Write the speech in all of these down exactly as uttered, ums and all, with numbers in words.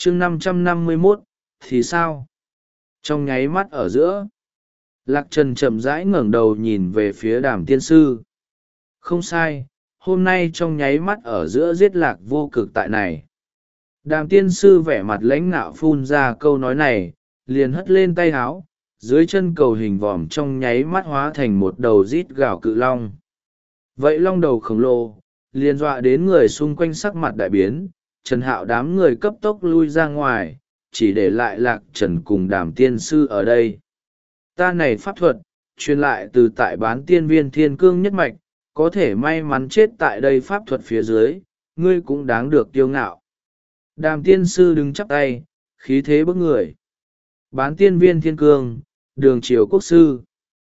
chương năm trăm năm mươi mốt thì sao? Trong nháy mắt ở giữa, Lạc Trần chậm rãi ngẩng đầu nhìn về phía Đàm tiên sư. Không sai, hôm nay trong nháy mắt ở giữa giết Lạc Vô Cực tại này. Đàm tiên sư vẻ mặt lãnh nạo phun ra câu nói này, liền hất lên tay háo, dưới chân cầu hình vòm trong nháy mắt hóa thành một đầu rít gào cự long. Vậy long đầu khổng lồ, liền dọa đến người xung quanh sắc mặt đại biến, Trần Hạo đám người cấp tốc lui ra ngoài, chỉ để lại Lạc Trần cùng Đàm tiên sư ở đây. Ta này pháp thuật, truyền lại từ tại bán tiên viên thiên cương nhất mạch, có thể may mắn chết tại đây pháp thuật phía dưới, ngươi cũng đáng được kiêu ngạo. Đàm tiên sư đứng chắp tay, khí thế bức người. Bán tiên viên thiên cương, đường triều quốc sư.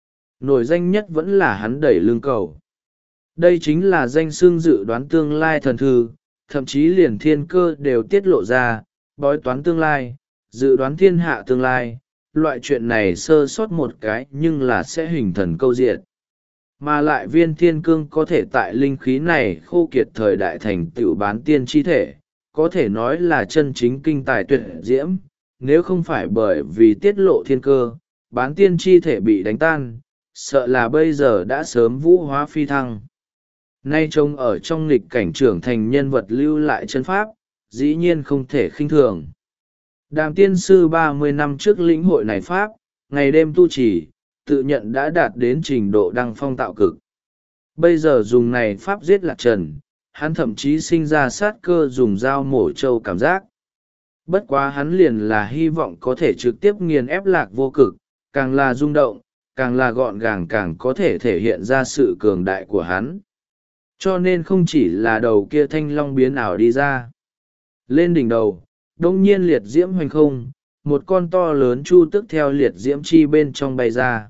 Nổi danh nhất vẫn là hắn đẩy lưng cầu. Đây chính là danh xưng dự đoán tương lai thần thư, thậm chí liền thiên cơ đều tiết lộ ra, bói toán tương lai, dự đoán thiên hạ tương lai. Loại chuyện này sơ sót một cái nhưng là sẽ hình thần câu diệt. Mà lại viên thiên cương có thể tại linh khí này khô kiệt thời đại thành tựu bán tiên chi thể, có thể nói là chân chính kinh tài tuyệt diễm. Nếu không phải bởi vì tiết lộ thiên cơ, bán tiên chi thể bị đánh tan, sợ là bây giờ đã sớm vũ hóa phi thăng. Nay trông ở trong nghịch cảnh trưởng thành nhân vật lưu lại chân pháp, dĩ nhiên không thể khinh thường. Đàm tiên sư ba mươi năm trước lĩnh hội này pháp, ngày đêm tu trì, tự nhận đã đạt đến trình độ đăng phong tạo cực. Bây giờ dùng này pháp giết Lạc Trần, hắn thậm chí sinh ra sát cơ dùng dao mổ trâu cảm giác. Bất quá hắn liền là hy vọng có thể trực tiếp nghiền ép Lạc Vô Cực, càng là rung động, càng là gọn gàng càng có thể thể hiện ra sự cường đại của hắn. Cho nên không chỉ là đầu kia thanh long biến ảo đi ra. Lên đỉnh đầu, đông nhiên liệt diễm hoành không, một con to lớn chu tức theo liệt diễm chi bên trong bay ra.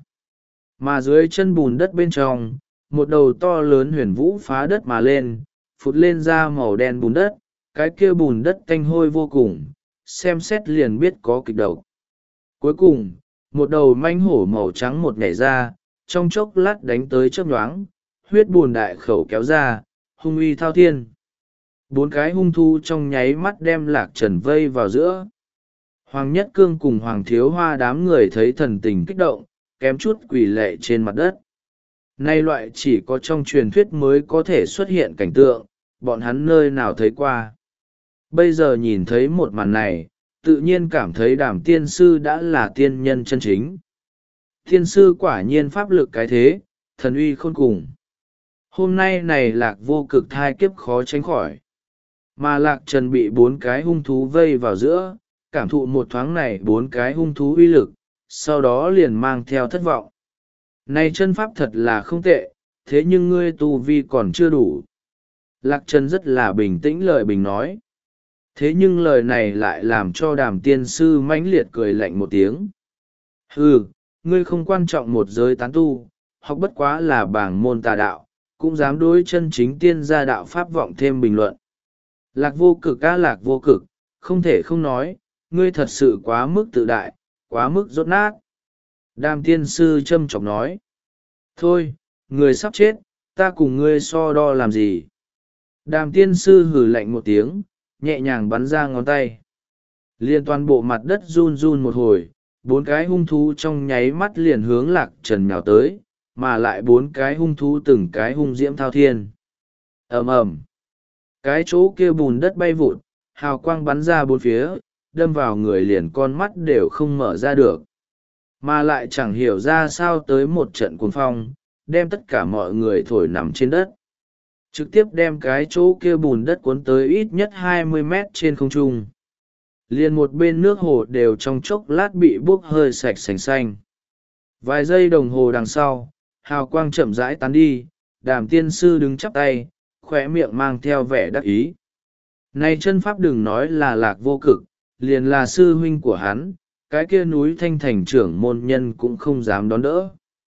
Mà dưới chân bùn đất bên trong, một đầu to lớn huyền vũ phá đất mà lên, phụt lên ra màu đen bùn đất, cái kia bùn đất tanh hôi vô cùng, xem xét liền biết có kịch độc. Cuối cùng, một đầu manh hổ màu trắng một nhảy ra, trong chốc lát đánh tới chớp nhoáng, huyết bùn đại khẩu kéo ra, hung uy thao thiên. Bốn cái hung thu trong nháy mắt đem Lạc Trần vây vào giữa. Hoàng Nhất Cương cùng Hoàng Thiếu Hoa đám người thấy thần tình kích động, kém chút quỳ lệ trên mặt đất. Nay loại chỉ có trong truyền thuyết mới có thể xuất hiện cảnh tượng, bọn hắn nơi nào thấy qua. Bây giờ nhìn thấy một màn này, tự nhiên cảm thấy Đàm tiên sư đã là tiên nhân chân chính. Tiên sư quả nhiên pháp lực cái thế, thần uy khôn cùng. Hôm nay này Lạc Vô Cực thai kiếp khó tránh khỏi. Mà Lạc Trần bị bốn cái hung thú vây vào giữa, cảm thụ một thoáng này bốn cái hung thú uy lực, sau đó liền mang theo thất vọng. Này chân pháp thật là không tệ, thế nhưng ngươi tu vi còn chưa đủ. Lạc Trần rất là bình tĩnh lời bình nói. Thế nhưng lời này lại làm cho Đàm tiên sư mãnh liệt cười lạnh một tiếng. Hừ, ngươi không quan trọng một giới tán tu, hoặc bất quá là bảng môn tà đạo, cũng dám đối chân chính tiên gia đạo pháp vọng thêm bình luận. Lạc Vô Cực á Lạc Vô Cực, không thể không nói, ngươi thật sự quá mức tự đại, quá mức dốt nát. Đàm tiên sư châm chọc nói. Thôi, người sắp chết, ta cùng ngươi so đo làm gì? Đàm tiên sư hừ lạnh một tiếng, nhẹ nhàng bắn ra ngón tay. Liên toàn bộ mặt đất run run một hồi, bốn cái hung thú trong nháy mắt liền hướng Lạc Trần nhào tới, mà lại bốn cái hung thú từng cái hung diễm thao thiên. Ầm ầm, cái chỗ kia bùn đất bay vụt, hào quang bắn ra bốn phía, đâm vào người liền con mắt đều không mở ra được. Mà lại chẳng hiểu ra sao tới một trận cuồng phong, đem tất cả mọi người thổi nằm trên đất. Trực tiếp đem cái chỗ kia bùn đất cuốn tới ít nhất hai mươi mét trên không trung. Liền một bên nước hồ đều trong chốc lát bị bốc hơi sạch sành xanh. Vài giây đồng hồ đằng sau, hào quang chậm rãi tán đi, Đàm tiên sư đứng chắp tay, khóe miệng mang theo vẻ đắc ý. Này chân pháp đừng nói là Lạc Vô Cực, liền là sư huynh của hắn, cái kia núi Thanh Thành trưởng môn nhân cũng không dám đón đỡ.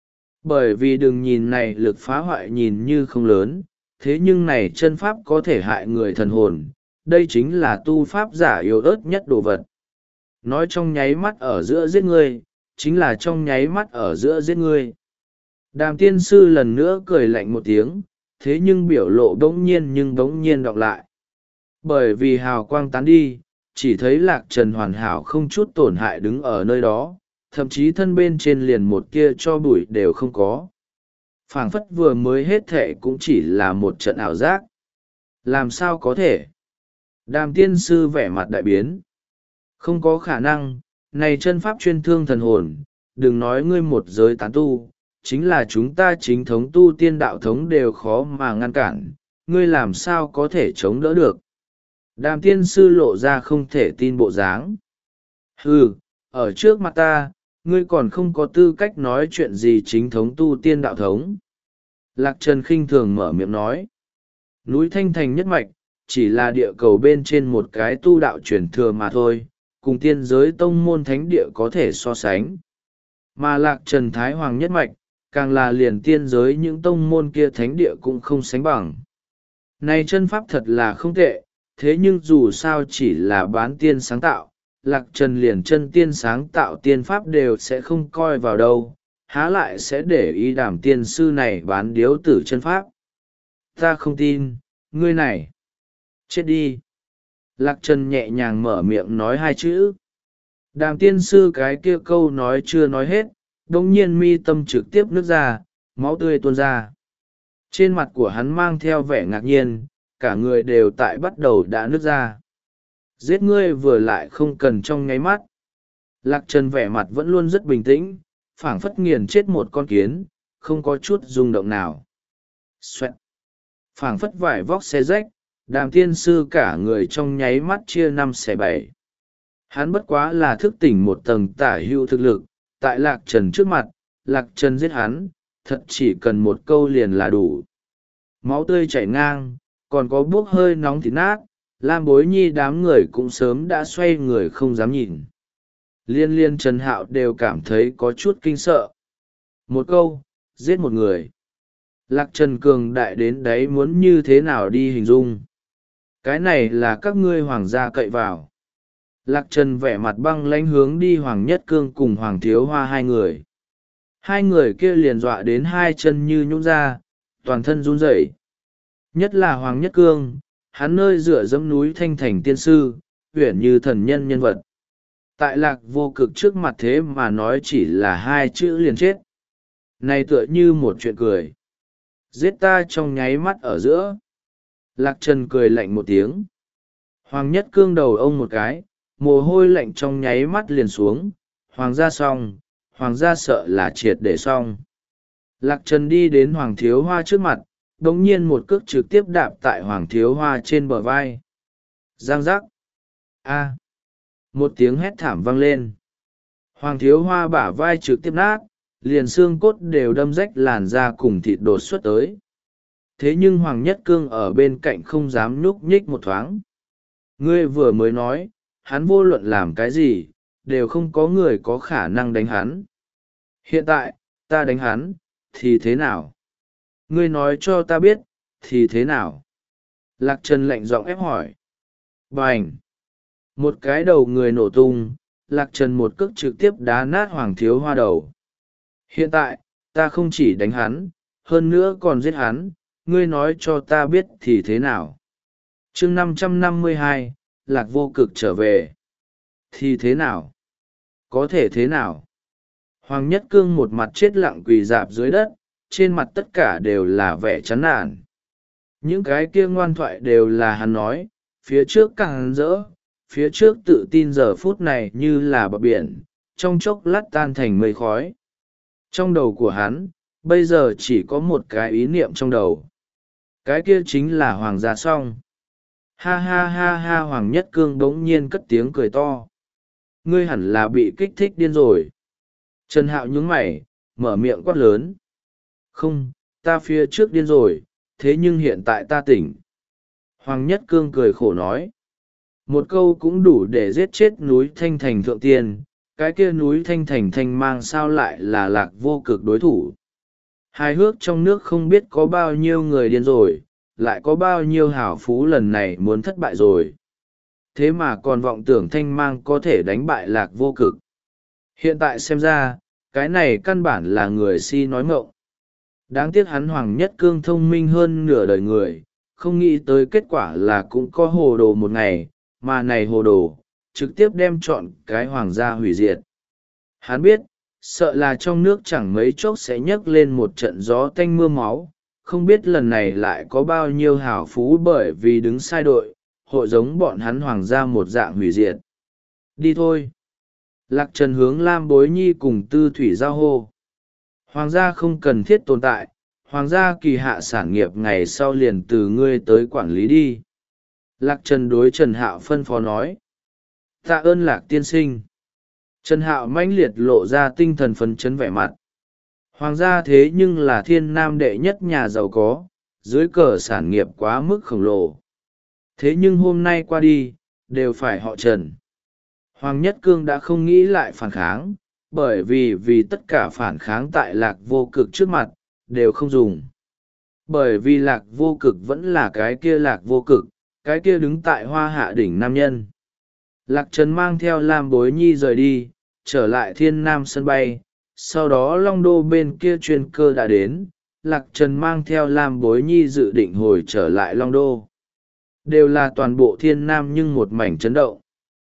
Bởi vì đừng nhìn này lực phá hoại nhìn như không lớn, thế nhưng này chân pháp có thể hại người thần hồn, đây chính là tu pháp giả yếu ớt nhất đồ vật. Nói trong nháy mắt ở giữa giết ngươi, chính là trong nháy mắt ở giữa giết ngươi. Đàm tiên sư lần nữa cười lạnh một tiếng, thế nhưng biểu lộ bỗng nhiên nhưng bỗng nhiên đọc lại. Bởi vì hào quang tán đi, chỉ thấy lạc trần hoàn hảo không chút tổn hại đứng ở nơi đó, thậm chí thân bên trên liền một kia cho bụi đều không có. Phảng phất vừa mới hết thệ cũng chỉ là một trận ảo giác. Làm sao có thể? Đàm tiên sư vẻ mặt đại biến. Không có khả năng, này chân pháp chuyên thương thần hồn, đừng nói ngươi một giới tán tu, chính là chúng ta chính thống tu tiên đạo thống đều khó mà ngăn cản, ngươi làm sao có thể chống đỡ được. Đàm tiên sư lộ ra không thể tin bộ dáng. Ừ, ở trước mặt ta, ngươi còn không có tư cách nói chuyện gì chính thống tu tiên đạo thống. Lạc Trần khinh thường mở miệng nói. Núi Thanh Thành nhất mạch, chỉ là địa cầu bên trên một cái tu đạo truyền thừa mà thôi, cùng tiên giới tông môn thánh địa có thể so sánh. Mà Lạc Trần Thái Hoàng nhất mạch, càng là liền tiên giới những tông môn kia thánh địa cũng không sánh bằng. Này chân pháp thật là không tệ, thế nhưng dù sao chỉ là bán tiên sáng tạo, Lạc Trần liền chân tiên sáng tạo tiên pháp đều sẽ không coi vào đâu, há lại sẽ để ý Đàm tiên sư này bán điếu tử chân pháp. Ta không tin, ngươi này. Chết đi. Lạc Trần nhẹ nhàng mở miệng nói hai chữ. Đàm tiên sư cái kia câu nói chưa nói hết, đồng nhiên mi tâm trực tiếp nước ra, máu tươi tuôn ra. Trên mặt của hắn mang theo vẻ ngạc nhiên, cả người đều tại bắt đầu đã nước ra. Giết ngươi vừa lại không cần trong nháy mắt. Lạc Trần vẻ mặt vẫn luôn rất bình tĩnh, phảng phất nghiền chết một con kiến, không có chút rung động nào. Xoẹt. Phảng phất vải vóc xe rách, Đàm tiên sư cả người trong nháy mắt chia năm xẻ bảy. Hắn bất quá là thức tỉnh một tầng tả hữu thực lực, tại Lạc Trần trước mặt, Lạc Trần giết hắn, thật chỉ cần một câu liền là đủ. Máu tươi chảy ngang, còn có buốc hơi nóng thịt nát, Lam Bối Nhi đám người cũng sớm đã xoay người không dám nhìn. Liên liên Trần Hạo đều cảm thấy có chút kinh sợ. Một câu, giết một người. Lạc Trần cường đại đến đấy muốn như thế nào đi hình dung. Cái này là các ngươi hoàng gia cậy vào. Lạc Trần vẻ mặt băng lãnh hướng đi Hoàng Nhất Cương cùng Hoàng Thiếu Hoa hai người. Hai người kia liền dọa đến hai chân như nhũn ra, toàn thân run rẩy. Nhất là Hoàng Nhất Cương, hắn nơi dựa dẫm núi Thanh Thành tiên sư, uyển như thần nhân nhân vật. Tại Lạc Vô Cực trước mặt thế mà nói chỉ là hai chữ liền chết. Này tựa như một chuyện cười. Giết ta trong nháy mắt ở giữa. Lạc Trần cười lạnh một tiếng. Hoàng Nhất Cương đầu ông một cái, mồ hôi lạnh trong nháy mắt liền xuống. Hoàng gia xong, hoàng gia sợ là triệt để xong. Lạc Trần đi đến Hoàng Thiếu Hoa trước mặt, đống nhiên một cước trực tiếp đạp tại Hoàng Thiếu Hoa trên bờ vai. Giang giác. A. Một tiếng hét thảm vang lên. Hoàng Thiếu Hoa bả vai trực tiếp nát, liền xương cốt đều đâm rách làn da cùng thịt đột xuất tới. Thế nhưng Hoàng Nhất Cương ở bên cạnh không dám nhúc nhích một thoáng. Ngươi vừa mới nói, hắn vô luận làm cái gì, đều không có người có khả năng đánh hắn. Hiện tại, ta đánh hắn, thì thế nào? Ngươi nói cho ta biết, thì thế nào? Lạc Trần lạnh giọng ép hỏi. Bành! Một cái đầu người nổ tung, Lạc Trần một cước trực tiếp đá nát Hoàng Thiếu Hoa đầu. Hiện tại, ta không chỉ đánh hắn, hơn nữa còn giết hắn, ngươi nói cho ta biết thì thế nào? chương năm trăm năm mươi hai, Lạc Vô Cực trở về. Thì thế nào? Có thể thế nào? Hoàng Nhất Cương một mặt chết lặng quỳ dạp dưới đất, trên mặt tất cả đều là vẻ chán nản. Những cái kia ngoan thoại đều là hắn nói, phía trước càng rỡ, phía trước tự tin giờ phút này như là bờ biển, trong chốc lát tan thành mây khói. Trong đầu của hắn, bây giờ chỉ có một cái ý niệm trong đầu. Cái kia chính là Hoàng gia xong. Ha ha ha ha Hoàng Nhất Cương bỗng nhiên cất tiếng cười to. Ngươi hẳn là bị kích thích điên rồi. Trần Hạo nhướng mày, mở miệng quát lớn. Không, ta phía trước điên rồi, thế nhưng hiện tại ta tỉnh. Hoàng Nhất Cương cười khổ nói. Một câu cũng đủ để giết chết núi Thanh Thành thượng tiên, cái kia núi Thanh Thành thanh mang sao lại là Lạc Vô Cực đối thủ. Hài hước trong nước không biết có bao nhiêu người điên rồi, lại có bao nhiêu hảo phú lần này muốn thất bại rồi. Thế mà còn vọng tưởng thanh mang có thể đánh bại Lạc Vô Cực. Hiện tại xem ra, cái này căn bản là người si nói ngọng. Đáng tiếc hắn Hoàng Nhất Cương thông minh hơn nửa đời người, không nghĩ tới kết quả là cũng có hồ đồ một ngày, mà này hồ đồ, trực tiếp đem chọn cái hoàng gia hủy diệt. Hắn biết, sợ là trong nước chẳng mấy chốc sẽ nhấc lên một trận gió tanh mưa máu, không biết lần này lại có bao nhiêu hào phú bởi vì đứng sai đội, hội giống bọn hắn hoàng gia một dạng hủy diệt. Đi thôi. Lạc Trần hướng Lam Bối Nhi cùng Tư Thủy giao hô. Hoàng gia không cần thiết tồn tại, hoàng gia kỳ hạ sản nghiệp ngày sau liền từ ngươi tới quản lý đi. Lạc Trần đối Trần Hạo phân phó nói. Tạ ơn Lạc tiên sinh. Trần Hạo mãnh liệt lộ ra tinh thần phấn chấn vẻ mặt. Hoàng gia thế nhưng là thiên nam đệ nhất nhà giàu có, dưới cờ sản nghiệp quá mức khổng lồ. Thế nhưng hôm nay qua đi, đều phải họ Trần. Hoàng Nhất Cương đã không nghĩ lại phản kháng, bởi vì vì tất cả phản kháng tại Lạc Vô Cực trước mặt, đều không dùng. Bởi vì Lạc Vô Cực vẫn là cái kia Lạc Vô Cực, cái kia đứng tại hoa hạ đỉnh nam nhân. Lạc Trần mang theo Lam Bối Nhi rời đi, trở lại thiên nam sân bay, sau đó Long Đô bên kia chuyên cơ đã đến, Lạc Trần mang theo Lam Bối Nhi dự định hồi trở lại Long Đô. Đều là toàn bộ thiên nam nhưng một mảnh chấn động.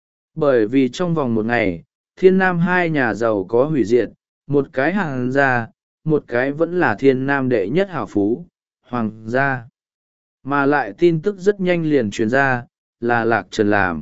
Bởi vì trong vòng một ngày, thiên nam hai nhà giàu có hủy diệt, một cái hàng gia, một cái vẫn là thiên nam đệ nhất hào phú, hoàng gia. Mà lại tin tức rất nhanh liền truyền ra, là Lạc Trần làm.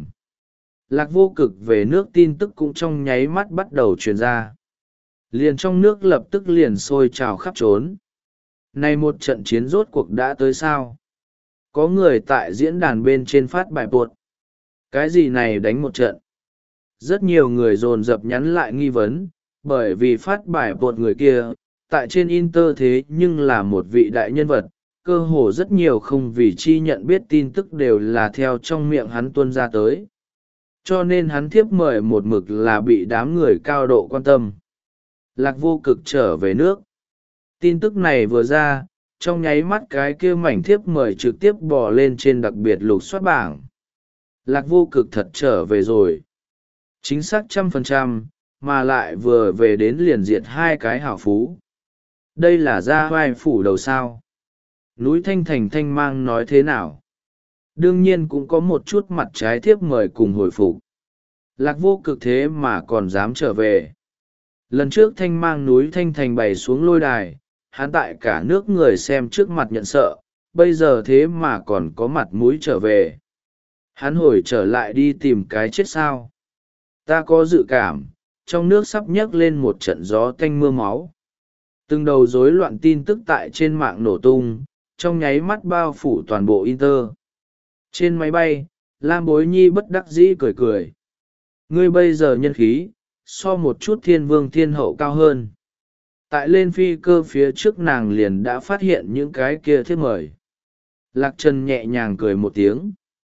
Lạc Vô Cực về nước tin tức cũng trong nháy mắt bắt đầu truyền ra. Liền trong nước lập tức liền sôi trào khắp trốn. Này một trận chiến rốt cuộc đã tới sao? Có người tại diễn đàn bên trên phát bài buột. Cái gì này đánh một trận? Rất nhiều người dồn dập nhắn lại nghi vấn, bởi vì phát bài buột người kia, tại trên Inter thế nhưng là một vị đại nhân vật, cơ hồ rất nhiều không vì chi nhận biết tin tức đều là theo trong miệng hắn tuôn ra tới. Cho nên hắn thiếp mời một mực là bị đám người cao độ quan tâm. Lạc Vô Cực trở về nước. Tin tức này vừa ra, trong nháy mắt cái kia mảnh thiếp mời trực tiếp bò lên trên đặc biệt lục soát bảng. Lạc Vô Cực thật trở về rồi. Chính xác trăm phần trăm, mà lại vừa về đến liền diệt hai cái hảo phú. Đây là gia vai phủ đầu sao. Núi Thanh Thành Thanh Mang nói thế nào? Đương nhiên cũng có một chút mặt trái thiếp mời cùng hồi phục. Lạc Vô Cực thế mà còn dám trở về. Lần trước Thanh Mang núi Thanh Thành bày xuống lôi đài, hắn tại cả nước người xem trước mặt nhận sợ, bây giờ thế mà còn có mặt mũi trở về. Hắn hồi trở lại đi tìm cái chết sao. Ta có dự cảm, trong nước sắp nhấc lên một trận gió tanh mưa máu. Từng đầu rối loạn tin tức tại trên mạng nổ tung, trong nháy mắt bao phủ toàn bộ Inter. Trên máy bay, Lam Bối Nhi bất đắc dĩ cười cười. Ngươi bây giờ nhân khí, so một chút thiên vương thiên hậu cao hơn. Tại lên phi cơ phía trước nàng liền đã phát hiện những cái kia thiếp mời. Lạc Trần nhẹ nhàng cười một tiếng.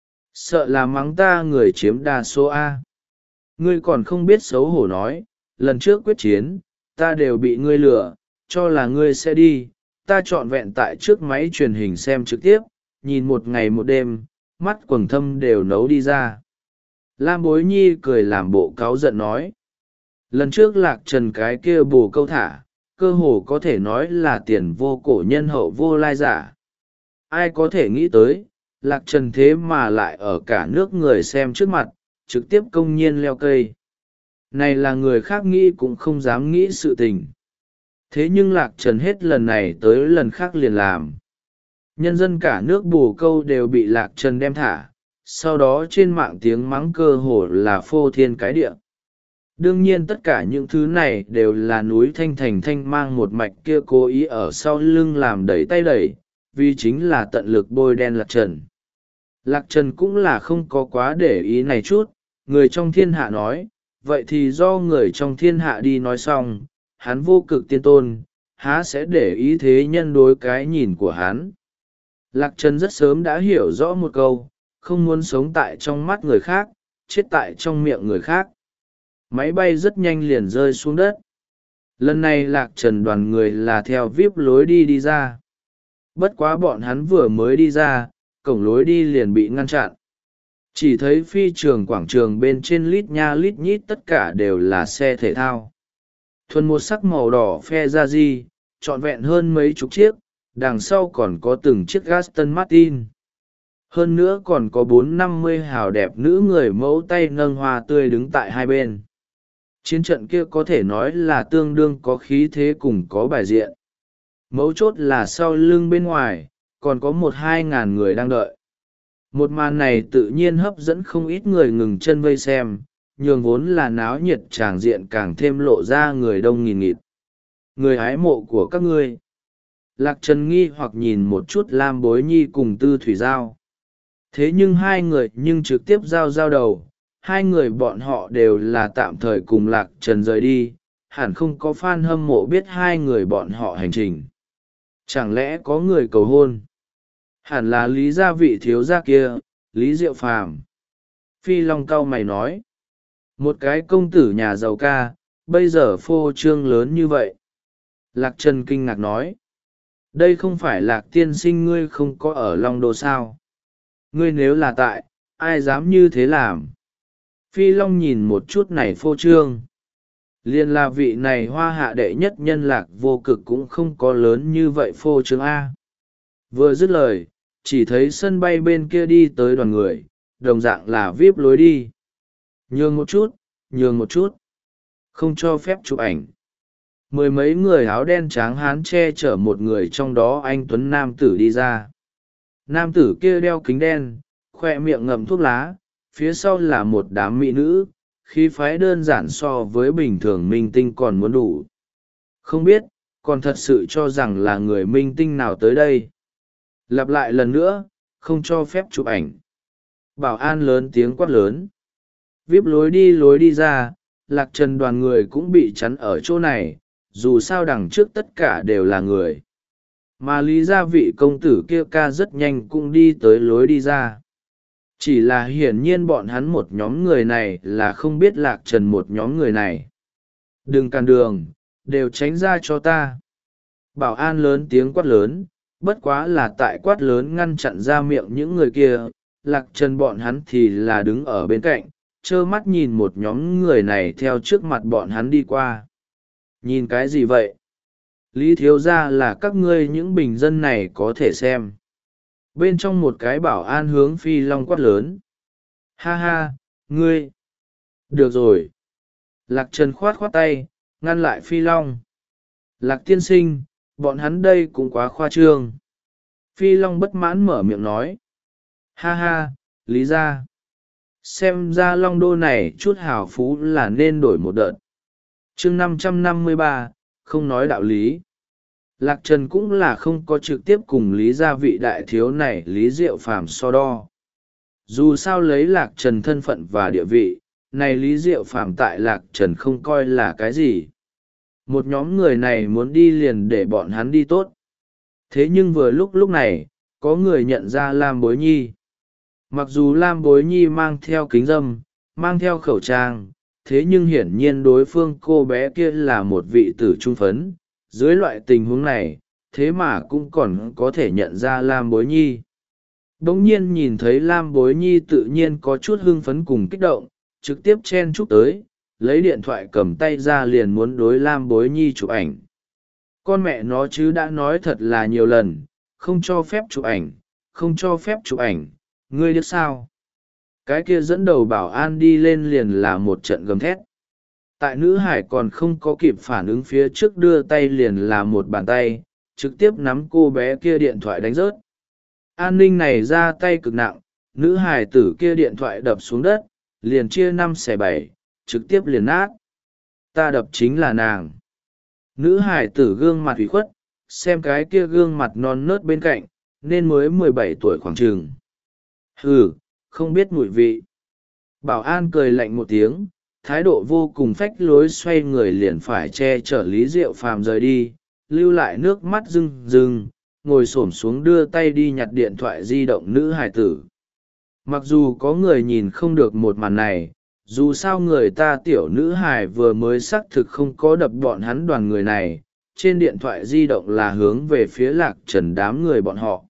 Sợ là mắng ta người chiếm đa số A. Ngươi còn không biết xấu hổ nói, lần trước quyết chiến, ta đều bị ngươi lừa, cho là ngươi sẽ đi, ta trọn vẹn tại trước máy truyền hình xem trực tiếp, nhìn một ngày một đêm, mắt quầng thâm đều nấu đi ra. Lam Bối Nhi cười làm bộ cáu giận nói. Lần trước Lạc Trần cái kia bồ câu thả, cơ hồ có thể nói là tiền vô cổ nhân hậu vô lai giả. Ai có thể nghĩ tới, Lạc Trần thế mà lại ở cả nước người xem trước mặt, trực tiếp công nhiên leo cây. Này là người khác nghĩ cũng không dám nghĩ sự tình. Thế nhưng Lạc Trần hết lần này tới lần khác liền làm. Nhân dân cả nước bồ câu đều bị Lạc Trần đem thả, sau đó trên mạng tiếng mắng cơ hồ là phô thiên cái địa. Đương nhiên tất cả những thứ này đều là núi Thanh Thành Thanh Mang một mạch kia cố ý ở sau lưng làm đẩy tay đẩy, vì chính là tận lực bôi đen Lạc Trần. Lạc Trần cũng là không có quá để ý này chút, người trong thiên hạ nói, vậy thì do người trong thiên hạ đi nói xong, hắn vô cực tiên tôn, há sẽ để ý thế nhân đối cái nhìn của hắn. Lạc Trần rất sớm đã hiểu rõ một câu, không muốn sống tại trong mắt người khác, chết tại trong miệng người khác. Máy bay rất nhanh liền rơi xuống đất. Lần này Lạc Trần đoàn người là theo víp lối đi đi ra. Bất quá bọn hắn vừa mới đi ra, cổng lối đi liền bị ngăn chặn. Chỉ thấy phi trường quảng trường bên trên lít nha lít nhít tất cả đều là xe thể thao. Thuần một sắc màu đỏ phe ra di, trọn vẹn hơn mấy chục chiếc, đằng sau còn có từng chiếc Aston Martin. hơn nữa còn có bốn năm mươi hào đẹp nữ người mẫu tay nâng hoa tươi đứng tại hai bên. Chiến trận kia có thể nói là tương đương có khí thế cùng có bài diện. Mấu chốt là sau lưng bên ngoài còn có một hai ngàn người đang đợi. Một màn này tự nhiên hấp dẫn không ít người ngừng chân vây xem, nhường vốn là náo nhiệt tràng diện càng thêm lộ ra người đông nghìn nghịt. Người hái mộ của các ngươi. Lạc Trần nghi hoặc nhìn một chút Lam Bối Nhi cùng Tư Thủy Giao. Thế nhưng hai người nhưng trực tiếp giao giao đầu, hai người bọn họ đều là tạm thời cùng Lạc Trần rời đi, hẳn không có fan hâm mộ biết hai người bọn họ hành trình. Chẳng lẽ có người cầu hôn? Hẳn là Lý gia vị thiếu gia kia, Lý Diệu Phàm. Phi Long cau mày nói. Một cái công tử nhà giàu ca, bây giờ phô trương lớn như vậy. Lạc Trần kinh ngạc nói. Đây không phải Lạc tiên sinh ngươi không có ở Long Đô sao? Ngươi nếu là tại, ai dám như thế làm? Phi Long nhìn một chút này phô trương. Liên là vị này hoa hạ đệ nhất nhân Lạc vô cực cũng không có lớn như vậy phô trương A. Vừa dứt lời, chỉ thấy sân bay bên kia đi tới đoàn người, đồng dạng là víp lối đi. Nhường một chút, nhường một chút. Không cho phép chụp ảnh. Mười mấy người áo đen tráng hán che chở một người trong đó anh tuấn nam tử đi ra. Nam tử kia đeo kính đen, khoe miệng ngậm thuốc lá, phía sau là một đám mỹ nữ, khí phái đơn giản so với bình thường minh tinh còn muốn đủ. Không biết, còn thật sự cho rằng là người minh tinh nào tới đây. Lặp lại lần nữa, không cho phép chụp ảnh. Bảo an lớn tiếng quát lớn. Víp lối đi lối đi ra, Lạc Trần đoàn người cũng bị chắn ở chỗ này, dù sao đằng trước tất cả đều là người. Mà Lý gia vị công tử kia ca rất nhanh cũng đi tới lối đi ra. Chỉ là hiển nhiên bọn hắn một nhóm người này là không biết Lạc Trần một nhóm người này. Đừng cản đường, đều tránh ra cho ta. Bảo an lớn tiếng quát lớn, bất quá là tại quát lớn ngăn chặn ra miệng những người kia. Lạc Trần bọn hắn thì là đứng ở bên cạnh, trơ mắt nhìn một nhóm người này theo trước mặt bọn hắn đi qua. Nhìn cái gì vậy? Lý thiếu gia là các ngươi những bình dân này có thể xem. Bên trong một cái bảo an hướng Phi Long quát lớn. Ha ha, ngươi! Được rồi. Lạc Trần khoát khoát tay, ngăn lại Phi Long. Lạc tiên sinh, bọn hắn đây cũng quá khoa trương. Phi Long bất mãn mở miệng nói. Ha ha, Lý gia. Xem ra Long Đô này chút hào phú là nên đổi một đợt. chương năm trăm năm mươi ba, không nói đạo lý. Lạc Trần cũng là không có trực tiếp cùng Lý gia vị đại thiếu này Lý Diệu Phàm so đo. Dù sao lấy Lạc Trần thân phận và địa vị, này Lý Diệu Phàm tại Lạc Trần không coi là cái gì. Một nhóm người này muốn đi liền để bọn hắn đi tốt. Thế nhưng vừa lúc lúc này, có người nhận ra Lam Bối Nhi. Mặc dù Lam Bối Nhi mang theo kính râm, mang theo khẩu trang, thế nhưng hiển nhiên đối phương cô bé kia là một vị tử trung phấn. Dưới loại tình huống này, thế mà cũng còn có thể nhận ra Lam Bối Nhi. Bỗng nhiên nhìn thấy Lam Bối Nhi tự nhiên có chút hưng phấn cùng kích động, trực tiếp chen chúc tới, lấy điện thoại cầm tay ra liền muốn đối Lam Bối Nhi chụp ảnh. Con mẹ nó chứ đã nói thật là nhiều lần, không cho phép chụp ảnh, không cho phép chụp ảnh, ngươi biết sao? Cái kia dẫn đầu bảo an đi lên liền là một trận gầm thét. Tại nữ hải còn không có kịp phản ứng phía trước đưa tay liền là một bàn tay, trực tiếp nắm cô bé kia điện thoại đánh rớt. An ninh này ra tay cực nặng, nữ hải tử kia điện thoại đập xuống đất, liền chia năm xẻ bảy, trực tiếp liền nát. Ta đập chính là nàng. Nữ hải tử gương mặt ủy khuất, xem cái kia gương mặt non nớt bên cạnh, nên mới mười bảy tuổi khoảng chừng. Hừ, không biết mùi vị. Bảo an cười lạnh một tiếng, thái độ vô cùng phách lối xoay người liền phải che chở Lý Diệu Phàm rời đi, lưu lại nước mắt rưng rưng, ngồi xổm xuống đưa tay đi nhặt điện thoại di động nữ hài tử. Mặc dù có người nhìn không được một màn này, dù sao người ta tiểu nữ hài vừa mới xác thực không có đập bọn hắn đoàn người này, trên điện thoại di động là hướng về phía Lạc Trần đám người bọn họ.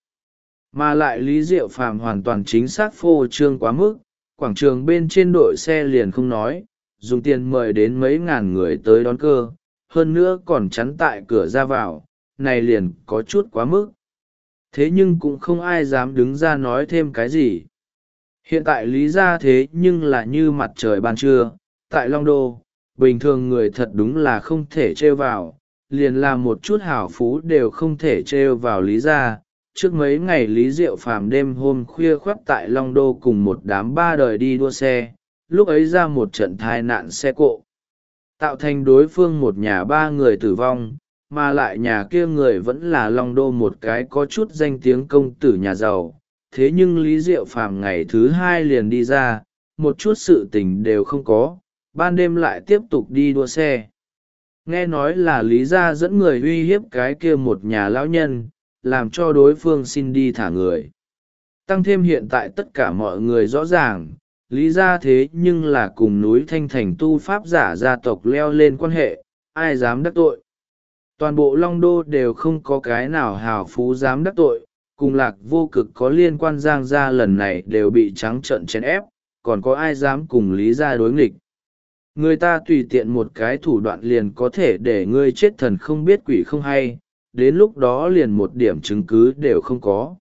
Mà lại Lý Diệu Phàm hoàn toàn chính xác phô trương quá mức, quảng trường bên trên đội xe liền không nói, dùng tiền mời đến mấy ngàn người tới đón cơ, hơn nữa còn chắn tại cửa ra vào, này liền có chút quá mức. thế nhưng cũng không ai dám đứng ra nói thêm cái gì. Hiện tại lý ra thế nhưng là như mặt trời ban trưa, tại Long Đô, bình thường người thật đúng là không thể trêu vào, liền là một chút hảo phú đều không thể trêu vào lý ra. Trước mấy ngày Lý Diệu Phàm đêm hôm khuya khoắt tại Long Đô cùng một đám ba đời đi đua xe, lúc ấy ra một trận tai nạn xe cộ, tạo thành đối phương một nhà ba người tử vong, mà lại nhà kia người vẫn là Long Đô một cái có chút danh tiếng công tử nhà giàu. Thế nhưng Lý Diệu Phàm ngày thứ hai liền đi ra, một chút sự tình đều không có, ban đêm lại tiếp tục đi đua xe. Nghe nói là Lý gia dẫn người uy hiếp cái kia một nhà lão nhân, làm cho đối phương xin đi thả người. Tăng thêm hiện tại tất cả mọi người rõ ràng, Lý gia thế nhưng là cùng núi Thanh Thành tu pháp giả gia tộc leo lên quan hệ, ai dám đắc tội. Toàn bộ Long Đô đều không có cái nào hào phú dám đắc tội, cùng Lạc Vô Cực có liên quan Giang gia lần này đều bị trắng trợn chèn ép, còn có ai dám cùng Lý gia đối nghịch. Người ta tùy tiện một cái thủ đoạn liền có thể để ngươi chết thần không biết quỷ không hay, đến lúc đó liền một điểm chứng cứ đều không có.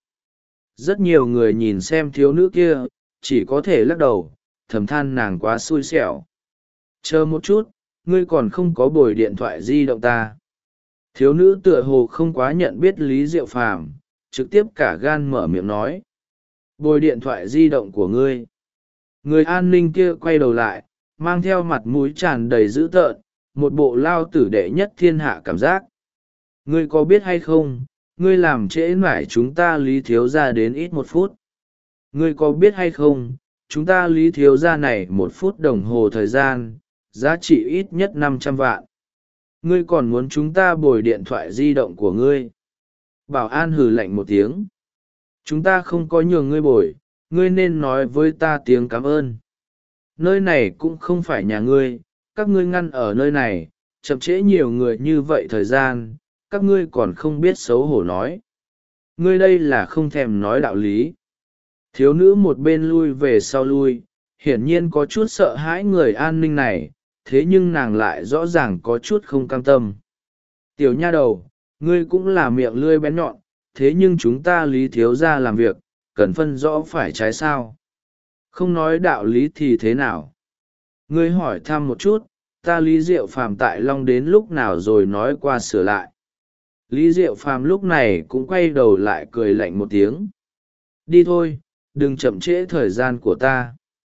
Rất nhiều người nhìn xem thiếu nữ kia, chỉ có thể lắc đầu, thầm than nàng quá xui xẻo. Chờ một chút, ngươi còn không có bồi điện thoại di động ta. Thiếu nữ tựa hồ không quá nhận biết Lý Diệu Phàm, trực tiếp cả gan mở miệng nói. Bồi điện thoại di động của ngươi. Người an ninh kia quay đầu lại, mang theo mặt mũi tràn đầy dữ tợn, một bộ lao tử đệ nhất thiên hạ cảm giác. Ngươi có biết hay không, ngươi làm trễ mãi chúng ta Lý thiếu gia đến ít một phút. Ngươi có biết hay không, chúng ta Lý thiếu gia này một phút đồng hồ thời gian, giá trị ít nhất năm trăm vạn. Ngươi còn muốn chúng ta bồi điện thoại di động của ngươi. Bảo an hừ lạnh một tiếng. Chúng ta không có nhường ngươi bồi, ngươi nên nói với ta tiếng cảm ơn. Nơi này cũng không phải nhà ngươi, các ngươi ngăn ở nơi này, chậm trễ nhiều người như vậy thời gian, các ngươi còn không biết xấu hổ nói. Ngươi đây là không thèm nói đạo lý. Thiếu nữ một bên lui về sau lui, hiển nhiên có chút sợ hãi người an ninh này, thế nhưng nàng lại rõ ràng có chút không cam tâm. Tiểu nha đầu, ngươi cũng là miệng lươi bén nhọn, thế nhưng chúng ta Lý thiếu gia làm việc, cần phân rõ phải trái sao. Không nói đạo lý thì thế nào? Ngươi hỏi thăm một chút, ta Lý Diệu Phàm tại Long đến lúc nào rồi nói qua sửa lại. Lý Diệu Phàm lúc này cũng quay đầu lại cười lạnh một tiếng. Đi thôi, đừng chậm trễ thời gian của ta.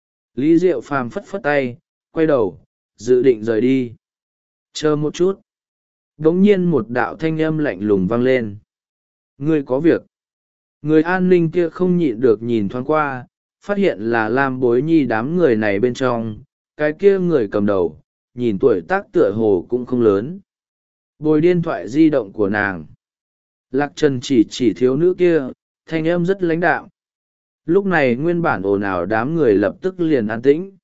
Lý Diệu Phàm phất phất tay, quay đầu, dự định rời đi. Chờ một chút. Đống nhiên một đạo thanh âm lạnh lùng vang lên. Ngươi có việc. Người an ninh kia không nhịn được nhìn thoáng qua, phát hiện là Lam Bối Nhi đám người này bên trong, cái kia người cầm đầu, nhìn tuổi tác tựa hồ cũng không lớn. Bồi điện thoại di động của nàng. Lạc Trần chỉ chỉ thiếu nữ kia, thanh âm rất lãnh đạm. Lúc này nguyên bản ồn ào đám người lập tức liền an tĩnh.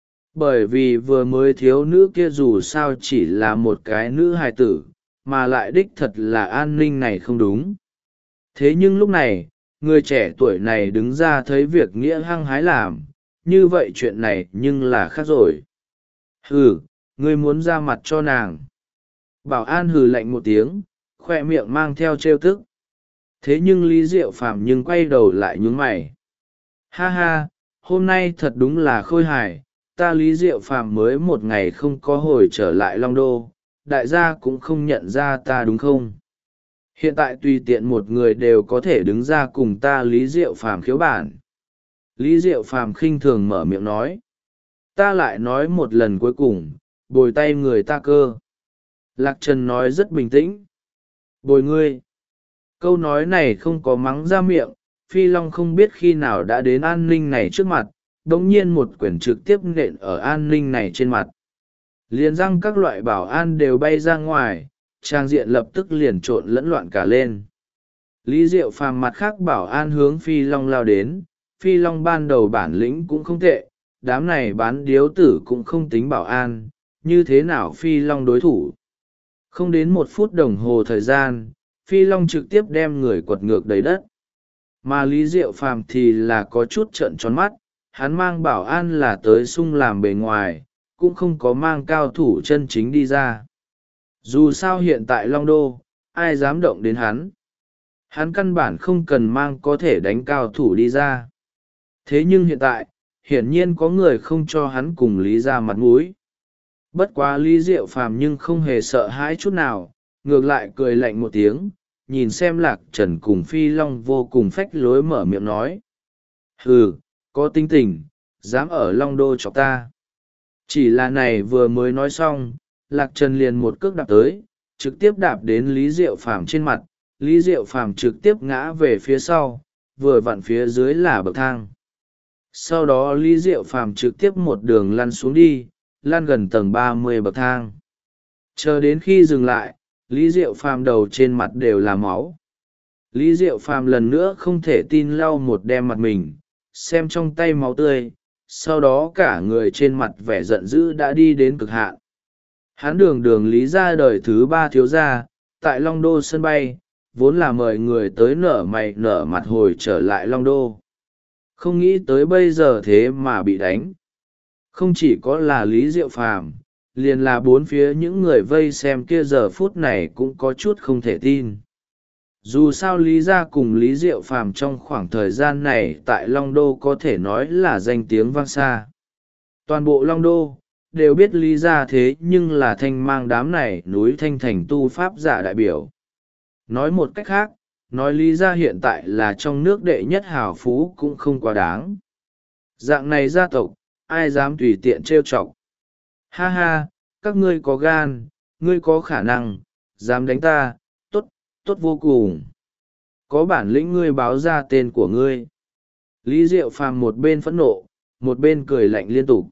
Bởi vì vừa mới thiếu nữ kia dù sao chỉ là một cái nữ hài tử, mà lại đích thật là an ninh này không đúng. Thế nhưng lúc này, người trẻ tuổi này đứng ra thấy việc nghĩa hăng hái làm, như vậy chuyện này nhưng là khác rồi. Hừ, ngươi muốn ra mặt cho nàng. Bảo an hừ lạnh một tiếng, khoe miệng mang theo trêu tức. Thế nhưng Lý Diệu Phàm nhưng quay đầu lại nhướng mày. Ha ha, hôm nay thật đúng là khôi hài, ta Lý Diệu Phàm mới một ngày không có hồi trở lại Long Đô, đại gia cũng không nhận ra ta đúng không? Hiện tại tùy tiện một người đều có thể đứng ra cùng ta Lý Diệu Phàm khiếu bản. Lý Diệu Phàm khinh thường mở miệng nói. Ta lại nói một lần cuối cùng, bồi tay người ta cơ. Lạc Trần nói rất bình tĩnh. Bồi ngươi. Câu nói này không có mắng ra miệng, Phi Long không biết khi nào đã đến an ninh này trước mặt, đống nhiên một quyển trực tiếp nện ở an ninh này trên mặt. Liền răng các loại bảo an đều bay ra ngoài, trang diện lập tức liền trộn lẫn loạn cả lên. Lý Diệu Phàm mặt khác bảo an hướng Phi Long lao đến, Phi Long ban đầu bản lĩnh cũng không tệ, đám này bán điếu tử cũng không tính bảo an, như thế nào Phi Long đối thủ. Không đến một phút đồng hồ thời gian, Phi Long trực tiếp đem người quật ngược đầy đất. Mà Lý Diệu Phàm thì là có chút trợn tròn mắt, hắn mang bảo an là tới sung làm bề ngoài, cũng không có mang cao thủ chân chính đi ra. Dù sao hiện tại Long Đô, ai dám động đến hắn. Hắn căn bản không cần mang có thể đánh cao thủ đi ra. Thế nhưng hiện tại, hiển nhiên có người không cho hắn cùng Lý ra mặt mũi. Bất quá Lý Diệu Phàm nhưng không hề sợ hãi chút nào, ngược lại cười lạnh một tiếng, nhìn xem Lạc Trần cùng Phi Long vô cùng phách lối mở miệng nói. Hừ, có tinh tình, dám ở Long Đô chọc ta. Chỉ là này vừa mới nói xong, Lạc Trần liền một cước đạp tới, trực tiếp đạp đến Lý Diệu Phàm trên mặt. Lý Diệu Phàm trực tiếp ngã về phía sau, vừa vặn phía dưới là bậc thang. Sau đó Lý Diệu Phàm trực tiếp một đường lăn xuống đi, lăn gần tầng ba mươi bậc thang. Chờ đến khi dừng lại, Lý Diệu Phàm đầu trên mặt đều là máu. Lý Diệu Phàm lần nữa không thể tin lau một đem mặt mình, xem trong tay máu tươi, sau đó cả người trên mặt vẻ giận dữ đã đi đến cực hạn. Hắn đường đường Lý ra đời thứ ba thiếu gia, tại Long Đô sân bay, vốn là mời người tới nở mày nở mặt hồi trở lại Long Đô. Không nghĩ tới bây giờ thế mà bị đánh. Không chỉ có là Lý Diệu Phàm, liền là bốn phía những người vây xem kia giờ phút này cũng có chút không thể tin. Dù sao Lý gia cùng Lý Diệu Phàm trong khoảng thời gian này tại Long Đô có thể nói là danh tiếng vang xa. Toàn bộ Long Đô đều biết Lý gia, thế nhưng là thanh mang đám này núi thanh thành tu pháp giả đại biểu. Nói một cách khác, nói Lý gia hiện tại là trong nước đệ nhất hào phú cũng không quá đáng. Dạng này gia tộc, ai dám tùy tiện trêu chọc. Ha ha, các ngươi có gan, ngươi có khả năng, dám đánh ta, tốt, tốt vô cùng. Có bản lĩnh ngươi báo ra tên của ngươi. Lý Diệu Phàm một bên phẫn nộ, một bên cười lạnh liên tục.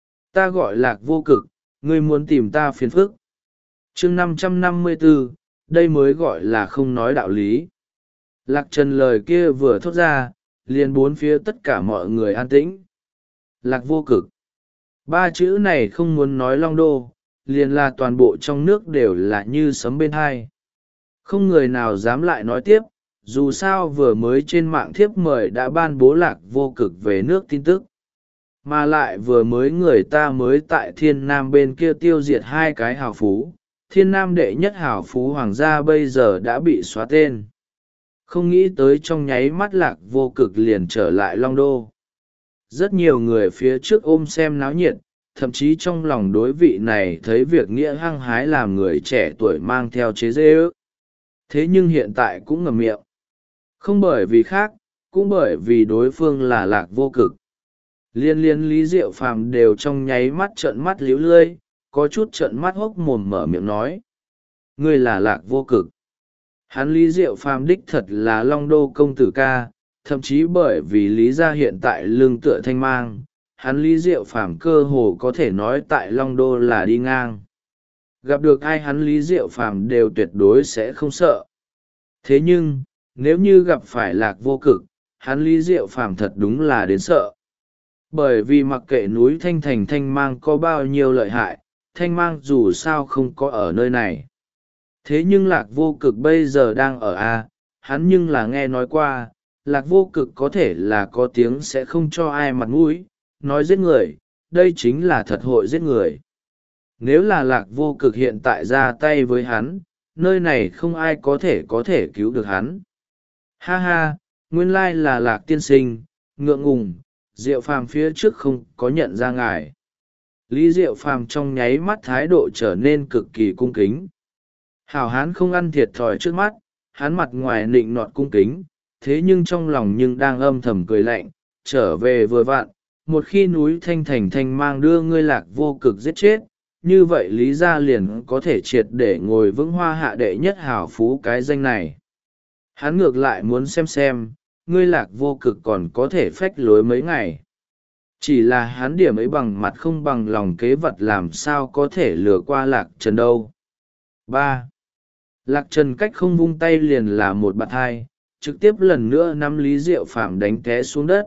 Ta gọi Lạc Vô Cực, ngươi muốn tìm ta phiền phức. Chương năm trăm năm mươi bốn, đây mới gọi là không nói đạo lý. Lạc Trần lời kia vừa thốt ra, liền bốn phía tất cả mọi người an tĩnh. Lạc Vô Cực. Ba chữ này không muốn nói Long Đô, liền là toàn bộ trong nước đều là như sấm bên hai. Không người nào dám lại nói tiếp, dù sao vừa mới trên mạng thiếp mời đã ban bố Lạc Vô Cực về nước tin tức. Mà lại vừa mới người ta mới tại Thiên Nam bên kia tiêu diệt hai cái hào phú, Thiên Nam đệ nhất hào phú hoàng gia bây giờ đã bị xóa tên. Không nghĩ tới trong nháy mắt Lạc Vô Cực liền trở lại Long Đô. Rất nhiều người phía trước ôm xem náo nhiệt, thậm chí trong lòng đối vị này thấy việc nghĩa hăng hái làm người trẻ tuổi mang theo chế dê ước. Thế nhưng hiện tại cũng ngậm miệng. Không bởi vì khác, cũng bởi vì đối phương là Lạc Vô Cực. Liên liên Lý Diệu Phàm đều trong nháy mắt trợn mắt líu lươi, có chút trợn mắt hốc mồm mở miệng nói. Ngươi là Lạc Vô Cực. Hắn Lý Diệu Phàm đích thật là Long Đô công tử ca, thậm chí bởi vì Lý gia hiện tại lương tựa thanh mang, hắn Lý Diệu Phàm cơ hồ có thể nói tại Long Đô là đi ngang. Gặp được ai hắn Lý Diệu Phàm đều tuyệt đối sẽ không sợ. Thế nhưng, nếu như gặp phải Lạc Vô Cực, hắn Lý Diệu Phàm thật đúng là đến sợ. Bởi vì mặc kệ núi Thanh Thành thanh mang có bao nhiêu lợi hại, thanh mang dù sao không có ở nơi này. Thế nhưng Lạc Vô Cực bây giờ đang ở A, hắn nhưng là nghe nói qua, Lạc Vô Cực có thể là có tiếng sẽ không cho ai mặt mũi, nói giết người, đây chính là thật hội giết người. Nếu là Lạc Vô Cực hiện tại ra tay với hắn, nơi này không ai có thể có thể cứu được hắn. Ha ha, nguyên lai là Lạc tiên sinh, ngượng ngùng, Diệu Phàm phía trước không có nhận ra ngài. Lý Diệu Phàm trong nháy mắt thái độ trở nên cực kỳ cung kính. Hảo hán không ăn thiệt thòi trước mắt, hắn mặt ngoài nịnh nọt cung kính, thế nhưng trong lòng nhưng đang âm thầm cười lạnh, trở về vừa vặn, một khi núi Thanh Thành thanh mang đưa ngươi Lạc Vô Cực giết chết, như vậy Lý gia liền có thể triệt để ngồi vững hoa hạ đệ nhất hảo phú cái danh này. Hắn ngược lại muốn xem xem, ngươi Lạc Vô Cực còn có thể phách lối mấy ngày. Chỉ là hắn điểm ấy bằng mặt không bằng lòng kế vật làm sao có thể lừa qua Lạc Trần đâu. ba. Lạc Trần cách không vung tay liền là một bạt hai, trực tiếp lần nữa nắm Lý Diệu Phàm đánh té xuống đất.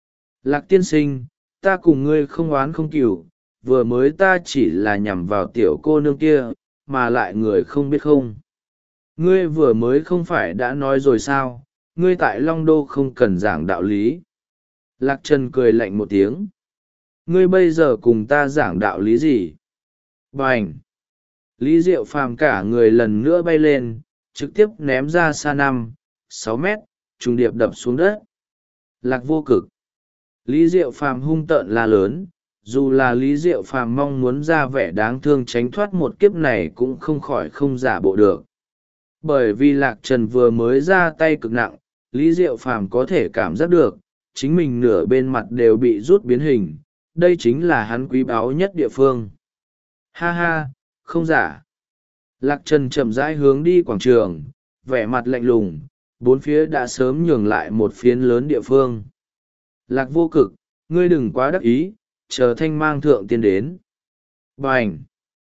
Lạc tiên sinh, ta cùng ngươi không oán không cừu, vừa mới ta chỉ là nhằm vào tiểu cô nương kia, mà lại người không biết không. Ngươi vừa mới không phải đã nói rồi sao, ngươi tại Long Đô không cần giảng đạo lý. Lạc Trần cười lạnh một tiếng. Ngươi bây giờ cùng ta giảng đạo lý gì? Bành! Lý Diệu Phàm cả người lần nữa bay lên, trực tiếp ném ra xa năm, sáu mét, trùng điệp đập xuống đất. Lạc vô cực. Lý Diệu Phàm hung tợn la lớn, dù là Lý Diệu Phàm mong muốn ra vẻ đáng thương tránh thoát một kiếp này cũng không khỏi không giả bộ được. Bởi vì Lạc Trần vừa mới ra tay cực nặng, Lý Diệu Phàm có thể cảm giác được, chính mình nửa bên mặt đều bị rút biến hình, đây chính là hắn quý báu nhất địa phương. Ha ha, không giả. Lạc Trần chậm rãi hướng đi quảng trường, vẻ mặt lạnh lùng, bốn phía đã sớm nhường lại một phiến lớn địa phương. Lạc vô cực, ngươi đừng quá đắc ý, chờ thanh mang thượng tiên đến. Bành!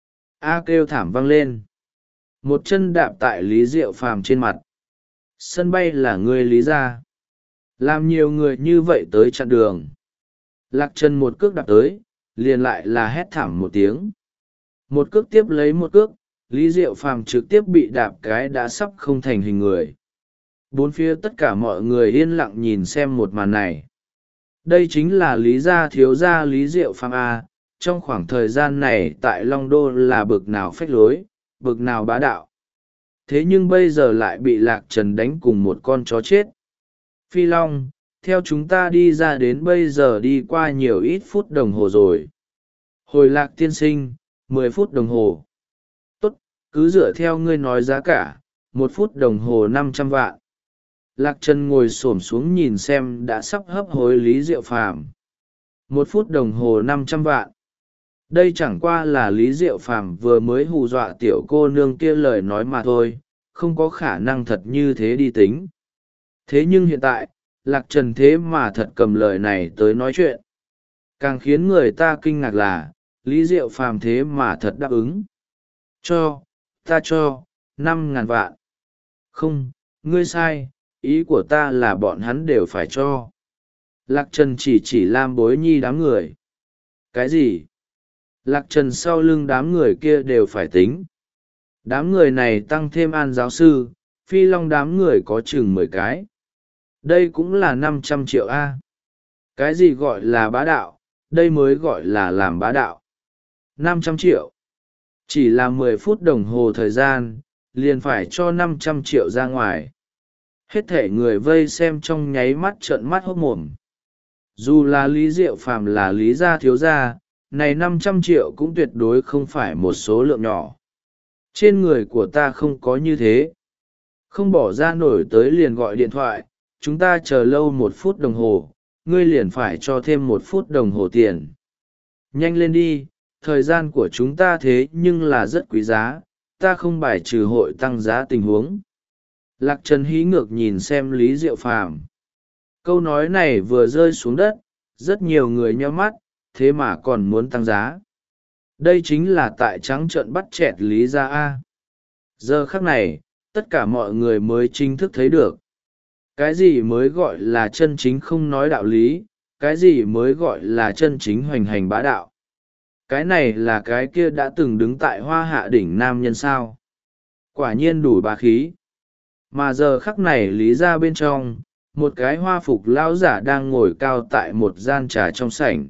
A kêu thảm vang lên. Một chân đạp tại Lý Diệu Phàm trên mặt. Sân bay là ngươi Lý ra. Làm nhiều người như vậy tới chặn đường. Lạc Trần một cước đạp tới, liền lại là hét thảm một tiếng. Một cước tiếp lấy một cước, Lý Diệu Phàm trực tiếp bị đạp cái đã sắp không thành hình người. Bốn phía tất cả mọi người yên lặng nhìn xem một màn này. Đây chính là Lý gia thiếu gia Lý Diệu Phàm A, trong khoảng thời gian này tại Long Đô là bực nào phách lối, bực nào bá đạo. Thế nhưng bây giờ lại bị Lạc Trần đánh cùng một con chó chết. Phi Long, theo chúng ta đi ra đến bây giờ đi qua nhiều ít phút đồng hồ rồi. Hồi Lạc tiên sinh, mười phút đồng hồ. Tốt, cứ dựa theo ngươi nói giá cả, một phút đồng hồ năm trăm vạn. Lạc Trần ngồi xổm xuống nhìn xem đã sắp hấp hối Lý Diệu Phàm. Một phút đồng hồ năm trăm vạn. Đây chẳng qua là Lý Diệu Phàm vừa mới hù dọa tiểu cô nương kia lời nói mà thôi, không có khả năng thật như thế đi tính. Thế nhưng hiện tại, Lạc Trần thế mà thật cầm lời này tới nói chuyện. Càng khiến người ta kinh ngạc là, Lý Diệu Phàm thế mà thật đáp ứng. Cho, ta cho, năm ngàn vạn. Không, ngươi sai, ý của ta là bọn hắn đều phải cho. Lạc Trần chỉ chỉ Lam Bối Nhi đám người. Cái gì? Lạc Trần sau lưng đám người kia đều phải tính. Đám người này tăng thêm An giáo sư, Phi Long đám người có chừng mười cái. Đây cũng là năm trăm triệu A. Cái gì gọi là bá đạo, đây mới gọi là làm bá đạo. năm trăm triệu. Chỉ là mười phút đồng hồ thời gian, liền phải cho năm trăm triệu ra ngoài. Hết thể người vây xem trong nháy mắt trợn mắt hốt mồm. Dù là Lý Diệu Phàm là Lý gia thiếu gia, này năm trăm triệu cũng tuyệt đối không phải một số lượng nhỏ. Trên người của ta không có như thế. Không bỏ ra nổi tới liền gọi điện thoại, chúng ta chờ lâu một phút đồng hồ, ngươi liền phải cho thêm một phút đồng hồ tiền. Nhanh lên đi, thời gian của chúng ta thế nhưng là rất quý giá, ta không bài trừ hội tăng giá tình huống. Lạc Trần hí ngược nhìn xem Lý Diệu Phàm. Câu nói này vừa rơi xuống đất, rất nhiều người nheo mắt, thế mà còn muốn tăng giá. Đây chính là tại trắng trợn bắt chẹt Lý gia A. Giờ khắc này, tất cả mọi người mới chính thức thấy được. Cái gì mới gọi là chân chính không nói đạo lý, cái gì mới gọi là chân chính hoành hành bá đạo. Cái này là cái kia đã từng đứng tại hoa hạ đỉnh nam nhân sao. Quả nhiên đủ bá khí. Mà giờ khắc này Lý gia bên trong, một cái hoa phục lão giả đang ngồi cao tại một gian trà trong sảnh.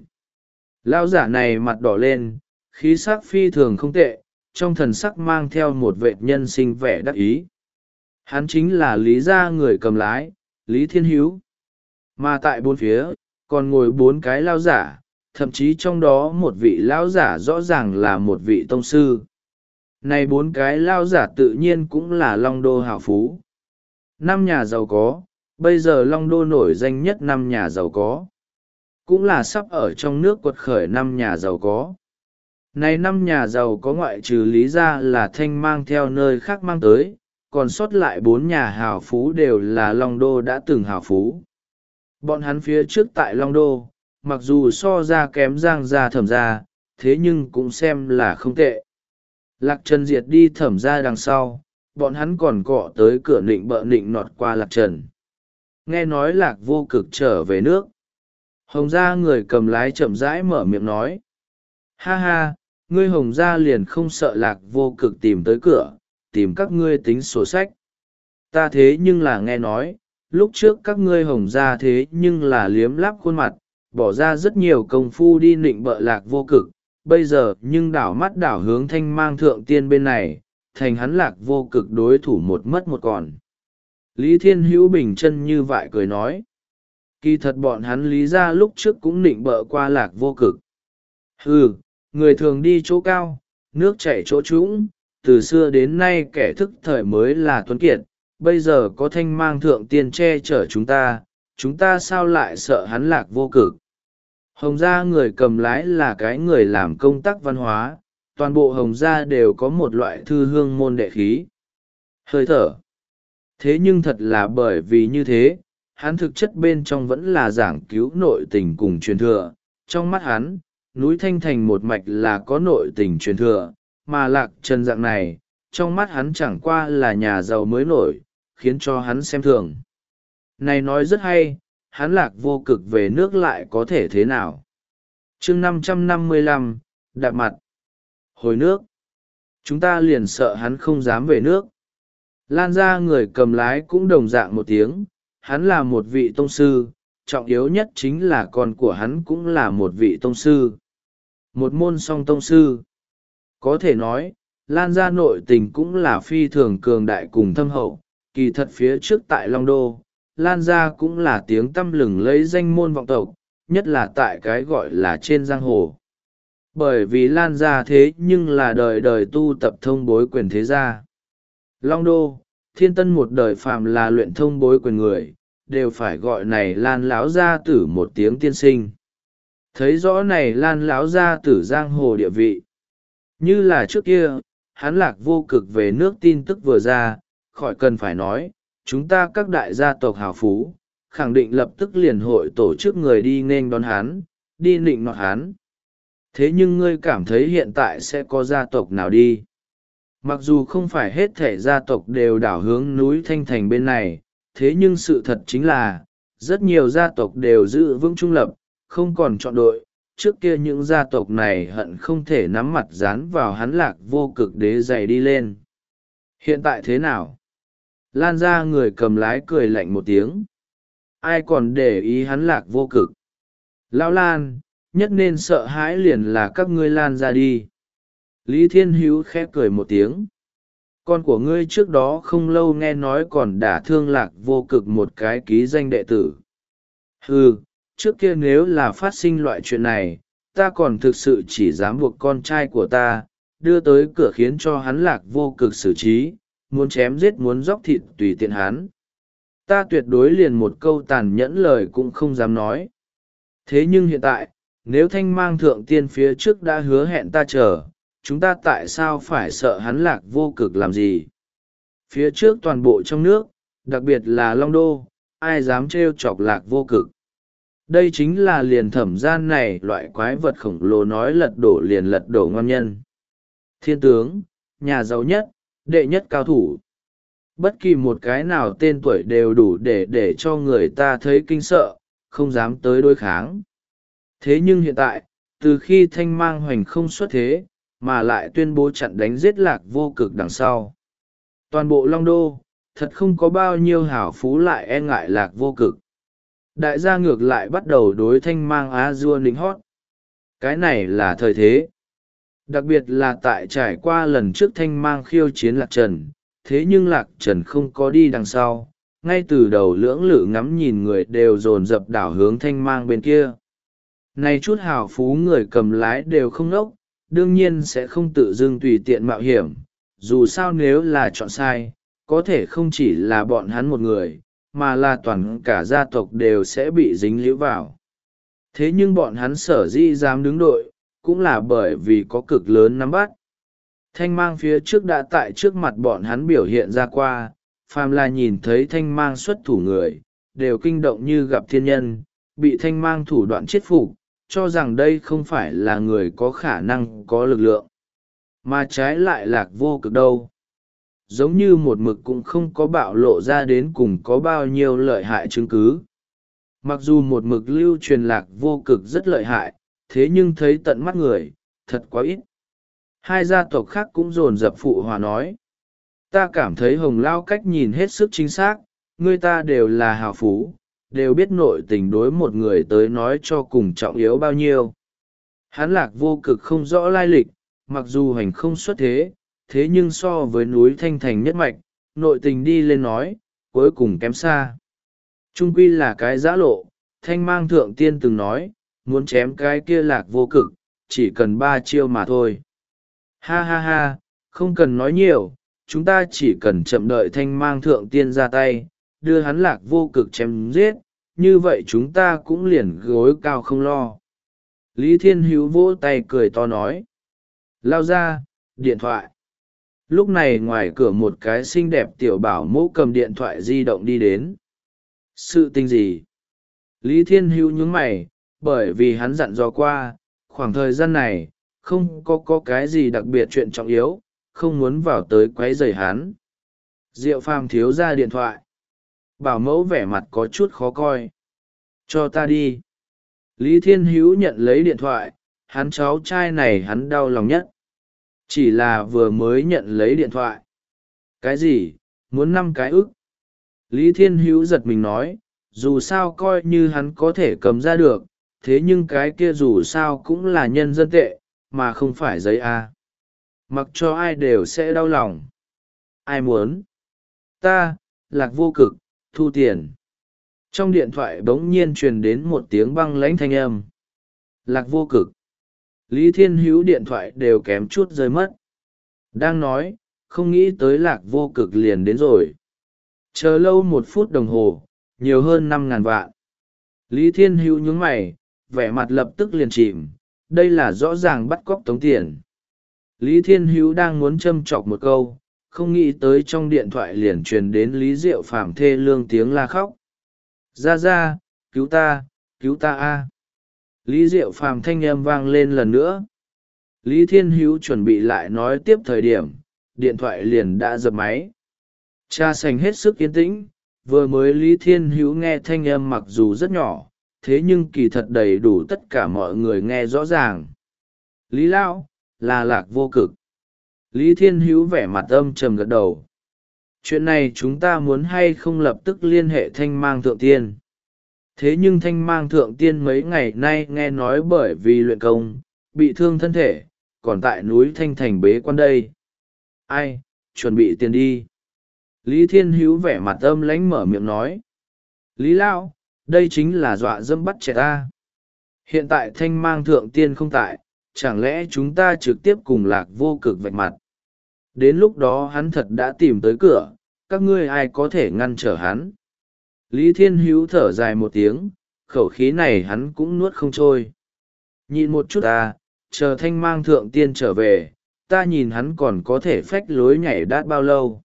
Lão giả này mặt đỏ lên, khí sắc phi thường không tệ, trong thần sắc mang theo một vệt nhân sinh vẻ đắc ý. Hắn chính là Lý gia người cầm lái, Lý Thiên Hữu. Mà tại bốn phía, còn ngồi bốn cái lão giả, thậm chí trong đó một vị lão giả rõ ràng là một vị tông sư. Này bốn cái lão giả tự nhiên cũng là Long Đô hào phú. Năm nhà giàu có, bây giờ Long Đô nổi danh nhất năm nhà giàu có. Cũng là sắp ở trong nước quật khởi năm nhà giàu có. Này năm nhà giàu có ngoại trừ Lý gia là Thanh mang theo nơi khác mang tới, còn sót lại bốn nhà hào phú đều là Long Đô đã từng hào phú. Bọn hắn phía trước tại Long Đô, mặc dù so ra kém Giang gia Thẩm gia, thế nhưng cũng xem là không tệ. Lạc Trần diệt đi Thẩm gia đằng sau, bọn hắn còn cọ tới cửa nịnh bợ nịnh nọt qua Lạc Trần. Nghe nói Lạc vô cực trở về nước. Hồng gia người cầm lái chậm rãi mở miệng nói. Ha ha, ngươi Hồng gia liền không sợ Lạc vô cực tìm tới cửa, tìm các ngươi tính sổ sách. Ta thế nhưng là nghe nói, lúc trước các ngươi Hồng gia thế nhưng là liếm láp khuôn mặt, bỏ ra rất nhiều công phu đi nịnh bợ Lạc vô cực, bây giờ nhưng đảo mắt đảo hướng Thanh mang thượng tiên bên này, thành hắn Lạc vô cực đối thủ một mất một còn. Lý Thiên Hữu bình chân như vậy cười nói. Kỳ thật bọn hắn Lý ra lúc trước cũng nịnh bợ qua Lạc Vô Cực. Ừ, người thường đi chỗ cao, nước chảy chỗ trũng, từ xưa đến nay kẻ thức thời mới là tuấn kiệt, bây giờ có Thanh Mang thượng tiên che chở chúng ta, chúng ta sao lại sợ hắn Lạc Vô Cực. Hồng gia người cầm lái là cái người làm công tác văn hóa, toàn bộ Hồng gia đều có một loại thư hương môn đệ khí. Hơi thở. Thế nhưng thật là bởi vì như thế, hắn thực chất bên trong vẫn là giảng cứu nội tình cùng truyền thừa. Trong mắt hắn, núi Thanh Thành một mạch là có nội tình truyền thừa, mà Lạc Trần dạng này, trong mắt hắn chẳng qua là nhà giàu mới nổi, khiến cho hắn xem thường. Này nói rất hay, hắn Lạc Vô Cực về nước lại có thể thế nào? chương năm trăm năm mươi lăm, đạp mặt. Hồi nước. Chúng ta liền sợ hắn không dám về nước. Lan ra người cầm lái cũng đồng dạng một tiếng, hắn là một vị tông sư, trọng yếu nhất chính là con của hắn cũng là một vị tông sư. Một môn song tông sư. Có thể nói, Lan ra nội tình cũng là phi thường cường đại cùng thâm hậu, kỳ thật phía trước tại Long Đô, Lan ra cũng là tiếng tăm lừng lấy danh môn vọng tộc, nhất là tại cái gọi là trên giang hồ. Bởi vì Lan ra thế nhưng là đời đời tu tập thông bối quyền thế gia. Long Đô, Thiên Tân một đời phàm là luyện thông bối quyền người, đều phải gọi này Lan lão gia tử một tiếng tiên sinh. Thấy rõ này Lan lão gia tử giang hồ địa vị. Như là trước kia, hắn Lạc Vô Cực về nước tin tức vừa ra, khỏi cần phải nói, chúng ta các đại gia tộc hào phú, khẳng định lập tức liền hội tổ chức người đi nên đón hắn, đi nịnh nọt hắn. Thế nhưng ngươi cảm thấy hiện tại sẽ có gia tộc nào đi? Mặc dù không phải hết thể gia tộc đều đảo hướng núi Thanh Thành bên này, thế nhưng sự thật chính là, rất nhiều gia tộc đều giữ vững trung lập, không còn chọn đội. Trước kia những gia tộc này hận không thể nắm mặt dán vào hắn Lạc Vô Cực đế giày đi lên. Hiện tại thế nào? Lan ra người cầm lái cười lạnh một tiếng. Ai còn để ý hắn Lạc Vô Cực? Lão Lan, nhất nên sợ hãi liền là các ngươi Lan ra đi. Lý Thiên Hữu khẽ cười một tiếng. Con của ngươi trước đó không lâu nghe nói còn đả thương Lạc Vô Cực một cái ký danh đệ tử. Ừ, trước kia nếu là phát sinh loại chuyện này, ta còn thực sự chỉ dám buộc con trai của ta, đưa tới cửa khiến cho hắn Lạc Vô Cực xử trí, muốn chém giết muốn dóc thịt tùy tiện hắn. Ta tuyệt đối liền một câu tàn nhẫn lời cũng không dám nói. Thế nhưng hiện tại, nếu Thanh Mang thượng tiên phía trước đã hứa hẹn ta chờ, chúng ta tại sao phải sợ hắn Lạc Vô Cực làm gì? Phía trước toàn bộ trong nước, đặc biệt là Long Đô, ai dám trêu chọc Lạc Vô Cực? Đây chính là liền thẩm gian này loại quái vật khổng lồ nói lật đổ liền lật đổ ngon nhân. Thiên tướng, nhà giàu nhất, đệ nhất cao thủ. Bất kỳ một cái nào tên tuổi đều đủ để để cho người ta thấy kinh sợ, không dám tới đối kháng. Thế nhưng hiện tại, từ khi Thanh Mang hoành không xuất thế, mà lại tuyên bố chặn đánh giết Lạc Vô Cực đằng sau. Toàn bộ Long Đô, thật không có bao nhiêu hảo phú lại e ngại Lạc Vô Cực. Đại gia ngược lại bắt đầu đối Thanh Mang á dua nịnh hót. Cái này là thời thế. Đặc biệt là tại trải qua lần trước Thanh Mang khiêu chiến Lạc Trần, thế nhưng Lạc Trần không có đi đằng sau. Ngay từ đầu lưỡng lự ngắm nhìn người đều dồn dập đảo hướng Thanh Mang bên kia. Này chút hào phú người cầm lái đều không nốc, đương nhiên sẽ không tự dưng tùy tiện mạo hiểm, dù sao nếu là chọn sai, có thể không chỉ là bọn hắn một người, mà là toàn cả gia tộc đều sẽ bị dính líu vào. Thế nhưng bọn hắn sở dĩ dám đứng đội, cũng là bởi vì có cực lớn nắm bắt. Thanh Mang phía trước đã tại trước mặt bọn hắn biểu hiện ra qua, phàm là nhìn thấy Thanh Mang xuất thủ người, đều kinh động như gặp thiên nhân, bị Thanh Mang thủ đoạn chết phục, cho rằng đây không phải là người có khả năng có lực lượng, mà trái lại Lạc Vô Cực đâu. Giống như một mực cũng không có bạo lộ ra đến cùng có bao nhiêu lợi hại chứng cứ. Mặc dù một mực lưu truyền Lạc Vô Cực rất lợi hại, thế nhưng thấy tận mắt người, thật quá ít. Hai gia tộc khác cũng dồn dập phụ hòa nói. Ta cảm thấy Hồng Lao cách nhìn hết sức chính xác, người ta đều là hào phú, đều biết nội tình đối một người tới nói cho cùng trọng yếu bao nhiêu. Hắn Lạc Vô Cực không rõ lai lịch, mặc dù hành không xuất thế, thế nhưng so với núi Thanh Thành nhất mạch, nội tình đi lên nói, cuối cùng kém xa. Trung quy là cái giã lộ, Thanh Mang Thượng Tiên từng nói, muốn chém cái kia Lạc Vô Cực, chỉ cần ba chiêu mà thôi. Ha ha ha, không cần nói nhiều, chúng ta chỉ cần chậm đợi Thanh Mang Thượng Tiên ra tay, đưa hắn Lạc Vô Cực chém giết, như vậy chúng ta cũng liền gối cao không lo. Lý Thiên Hữu vỗ tay cười to nói. Lao ra, điện thoại. Lúc này ngoài cửa một cái xinh đẹp tiểu bảo mẫu cầm điện thoại di động đi đến. Sự tình gì? Lý Thiên Hữu nhướng mày, bởi vì hắn dặn dò qua, khoảng thời gian này, không có có cái gì đặc biệt chuyện trọng yếu, không muốn vào tới quấy rầy hắn. Diệu Phàm thiếu ra điện thoại. Bảo mẫu vẻ mặt có chút khó coi. Cho ta đi. Lý Thiên Hữu nhận lấy điện thoại, hắn cháu trai này hắn đau lòng nhất. Chỉ là vừa mới nhận lấy điện thoại. Cái gì, muốn năm cái ức? Lý Thiên Hữu giật mình nói, dù sao coi như hắn có thể cầm ra được, thế nhưng cái kia dù sao cũng là nhân dân tệ, mà không phải giấy A. Mặc cho ai đều sẽ đau lòng. Ai muốn? Ta, Lạc Vô Cực, thu tiền. Trong điện thoại bỗng nhiên truyền đến một tiếng băng lãnh thanh âm. Lạc Vô Cực. Lý Thiên Hữu điện thoại đều kém chút rơi mất. Đang nói, không nghĩ tới Lạc Vô Cực liền đến rồi. Chờ lâu một phút đồng hồ, nhiều hơn năm ngàn vạn. Lý Thiên Hữu nhướng mày, vẻ mặt lập tức liền chìm, đây là rõ ràng bắt cóc tống tiền. Lý Thiên Hữu đang muốn châm chọc một câu, không nghĩ tới trong điện thoại liền truyền đến Lý Diệu Phàm thê lương tiếng la khóc. Ra ra, cứu ta, cứu ta a! Lý Diệu Phàm thanh âm vang lên lần nữa. Lý Thiên Hữu chuẩn bị lại nói tiếp thời điểm, điện thoại liền đã dập máy. Cha sành hết sức yên tĩnh, vừa mới Lý Thiên Hữu nghe thanh âm mặc dù rất nhỏ, thế nhưng kỳ thật đầy đủ tất cả mọi người nghe rõ ràng. Lý Lão, là Lạc Vô Cực. Lý Thiên Hữu vẻ mặt âm trầm gật đầu. Chuyện này chúng ta muốn hay không lập tức liên hệ Thanh Mang Thượng Tiên. Thế nhưng Thanh Mang Thượng Tiên mấy ngày nay nghe nói bởi vì luyện công, bị thương thân thể, còn tại núi Thanh Thành bế quan đây. Ai, chuẩn bị tiền đi. Lý Thiên Hữu vẻ mặt âm lãnh mở miệng nói. Lý Lão, đây chính là dọa dẫm bắt trẻ ta. Hiện tại Thanh Mang Thượng Tiên không tại, chẳng lẽ chúng ta trực tiếp cùng Lạc Vô Cực vạch mặt. Đến lúc đó hắn thật đã tìm tới cửa, các ngươi ai có thể ngăn trở hắn. Lý Thiên Hữu thở dài một tiếng, khẩu khí này hắn cũng nuốt không trôi. Nhìn một chút ta, chờ Thanh Mang Thượng Tiên trở về, ta nhìn hắn còn có thể phách lối nhảy đát bao lâu.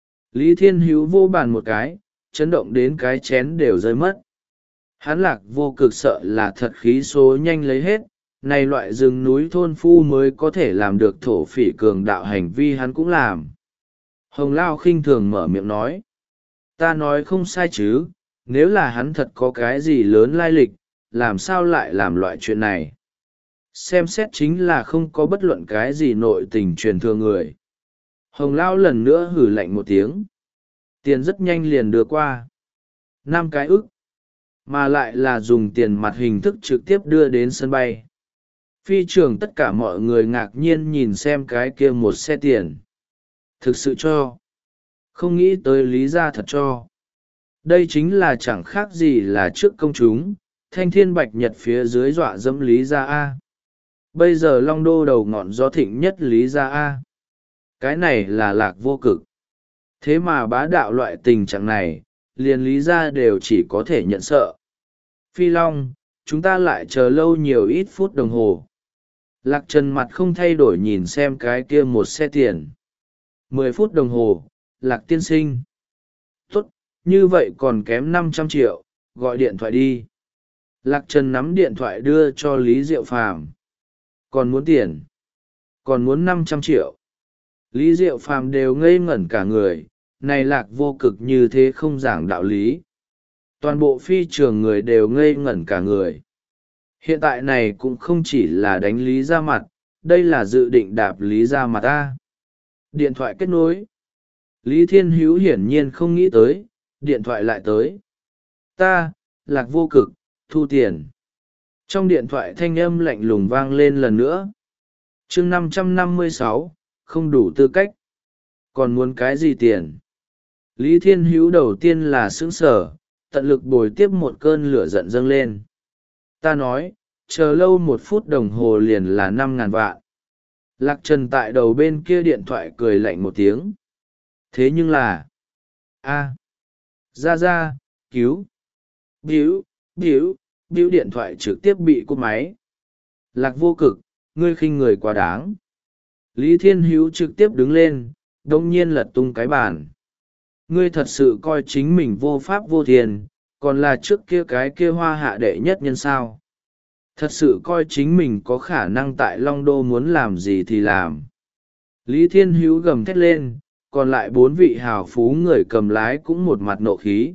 Lý Thiên Hữu vô bàn một cái, chấn động đến cái chén đều rơi mất. Hắn Lạc Vô Cực sợ là thật khí số nhanh lấy hết, này loại rừng núi thôn phu mới có thể làm được thổ phỉ cường đạo hành vi hắn cũng làm. Hồng Lao khinh thường mở miệng nói. Ta nói không sai chứ, nếu là hắn thật có cái gì lớn lai lịch, làm sao lại làm loại chuyện này. Xem xét chính là không có bất luận cái gì nội tình truyền thừa người. Hồng Lao lần nữa hử lạnh một tiếng. Tiền rất nhanh liền đưa qua. Năm cái ức. Mà lại là dùng tiền mặt hình thức trực tiếp đưa đến sân bay. Phi trường tất cả mọi người ngạc nhiên nhìn xem cái kia một xe tiền. Thực sự cho. Không nghĩ tới lý ra thật cho. Đây chính là chẳng khác gì là trước công chúng, thanh thiên bạch nhật phía dưới dọa dẫm lý ra A. Bây giờ Long Đô đầu ngọn gió thịnh nhất lý ra A. Cái này là Lạc Vô Cực. Thế mà bá đạo loại tình trạng này, liền lý ra đều chỉ có thể nhận sợ. Phi Long, chúng ta lại chờ lâu nhiều ít phút đồng hồ. Lạc Trần mặt không thay đổi nhìn xem cái kia một xe tiền. Mười phút đồng hồ, Lạc tiên sinh. Tốt, như vậy còn kém năm trăm triệu, gọi điện thoại đi. Lạc Trần nắm điện thoại đưa cho Lý Diệu Phàm. Còn muốn tiền? Còn muốn năm trăm triệu. Lý Diệu Phàm đều ngây ngẩn cả người, này Lạc Vô Cực như thế không giảng đạo lý. Toàn bộ phi trường người đều ngây ngẩn cả người. Hiện tại này cũng không chỉ là đánh Lý ra mặt, đây là dự định đạp Lý ra mặt ta. Điện thoại kết nối. Lý Thiên Hữu hiển nhiên không nghĩ tới, điện thoại lại tới. Ta, Lạc Vô Cực, thu tiền. Trong điện thoại thanh âm lạnh lùng vang lên lần nữa. chương năm trăm năm mươi sáu, không đủ tư cách. Còn muốn cái gì tiền? Lý Thiên Hữu đầu tiên là sững sờ, tận lực bồi tiếp một cơn lửa giận dâng lên. Ta nói, chờ lâu một phút đồng hồ liền là năm ngàn vạn. Lạc Trần tại đầu bên kia điện thoại cười lạnh một tiếng. Thế nhưng là... a ra ra, cứu. Bíu, bíu, bíu điện thoại trực tiếp bị cúp máy. Lạc Vô Cực, ngươi khinh người quá đáng. Lý Thiên Hữu trực tiếp đứng lên, đông nhiên lật tung cái bàn. Ngươi thật sự coi chính mình vô pháp vô thiên, còn là trước kia cái kia hoa hạ đệ nhất nhân sao? Thật sự coi chính mình có khả năng tại Long Đô muốn làm gì thì làm. Lý Thiên Hữu gầm thét lên, còn lại bốn vị hào phú người cầm lái cũng một mặt nộ khí.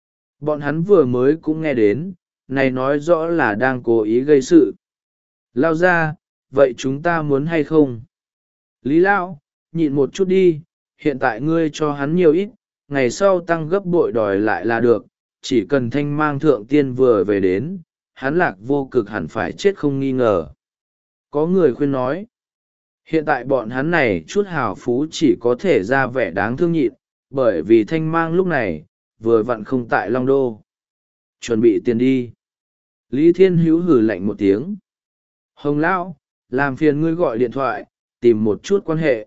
Bọn hắn vừa mới cũng nghe đến, này nói rõ là đang cố ý gây sự. Lao ra, vậy chúng ta muốn hay không? Lý Lão, nhịn một chút đi, hiện tại ngươi cho hắn nhiều ít, ngày sau tăng gấp bội đòi lại là được, chỉ cần thanh mang thượng tiên vừa về đến, hắn Lạc Vô Cực hẳn phải chết không nghi ngờ. Có người khuyên nói, hiện tại bọn hắn này chút hào phú chỉ có thể ra vẻ đáng thương nhịn, bởi vì thanh mang lúc này, vừa vặn không tại Long Đô. Chuẩn bị tiền đi. Lý Thiên Hữu hử lạnh một tiếng. Hồng Lão, làm phiền ngươi gọi điện thoại, tìm một chút quan hệ.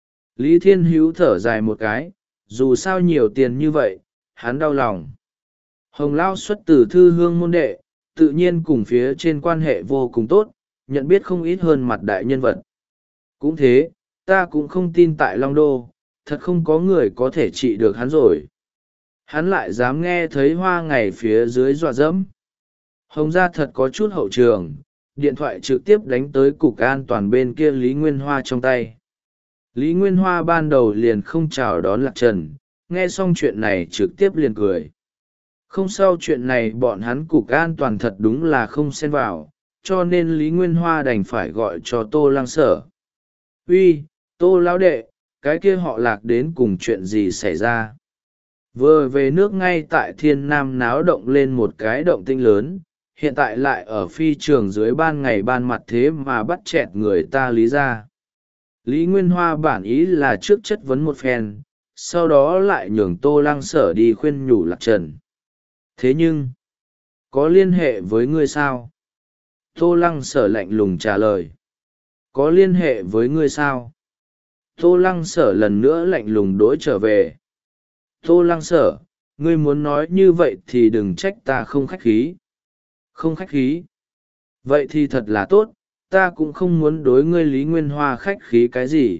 Lý Thiên Hữu thở dài một cái, dù sao nhiều tiền như vậy, hắn đau lòng. Hồng Lão xuất từ thư hương môn đệ, tự nhiên cùng phía trên quan hệ vô cùng tốt, nhận biết không ít hơn mặt đại nhân vật. Cũng thế, ta cũng không tin tại Long Đô, thật không có người có thể trị được hắn rồi. Hắn lại dám nghe thấy hoa ngày phía dưới dọa dẫm. Hồng gia thật có chút hậu trường, điện thoại trực tiếp đánh tới cục an toàn bên kia Lý Nguyên Hoa trong tay. Lý Nguyên Hoa ban đầu liền không chào đón Lạc Trần, nghe xong chuyện này trực tiếp liền cười. Không sau chuyện này bọn hắn cục an toàn thật đúng là không xen vào, cho nên Lý Nguyên Hoa đành phải gọi cho Tô Lăng Sở. Uy, Tô lão đệ, cái kia họ Lạc đến cùng chuyện gì xảy ra? Vừa về nước ngay tại Thiên Nam náo động lên một cái động tinh lớn, hiện tại lại ở phi trường dưới ban ngày ban mặt thế mà bắt chẹt người ta Lý ra. Lý Nguyên Hoa bản ý là trước chất vấn một phen, sau đó lại nhường Tô Lăng Sở đi khuyên nhủ Lạc Trần. Thế nhưng, có liên hệ với ngươi sao? Tô Lăng Sở lạnh lùng trả lời. Có liên hệ với ngươi sao? Tô Lăng Sở lần nữa lạnh lùng đối trở về. Tô Lăng Sở, ngươi muốn nói như vậy thì đừng trách ta không khách khí. Không khách khí. Vậy thì thật là tốt, ta cũng không muốn đối ngươi Lý Nguyên Hoa khách khí cái gì.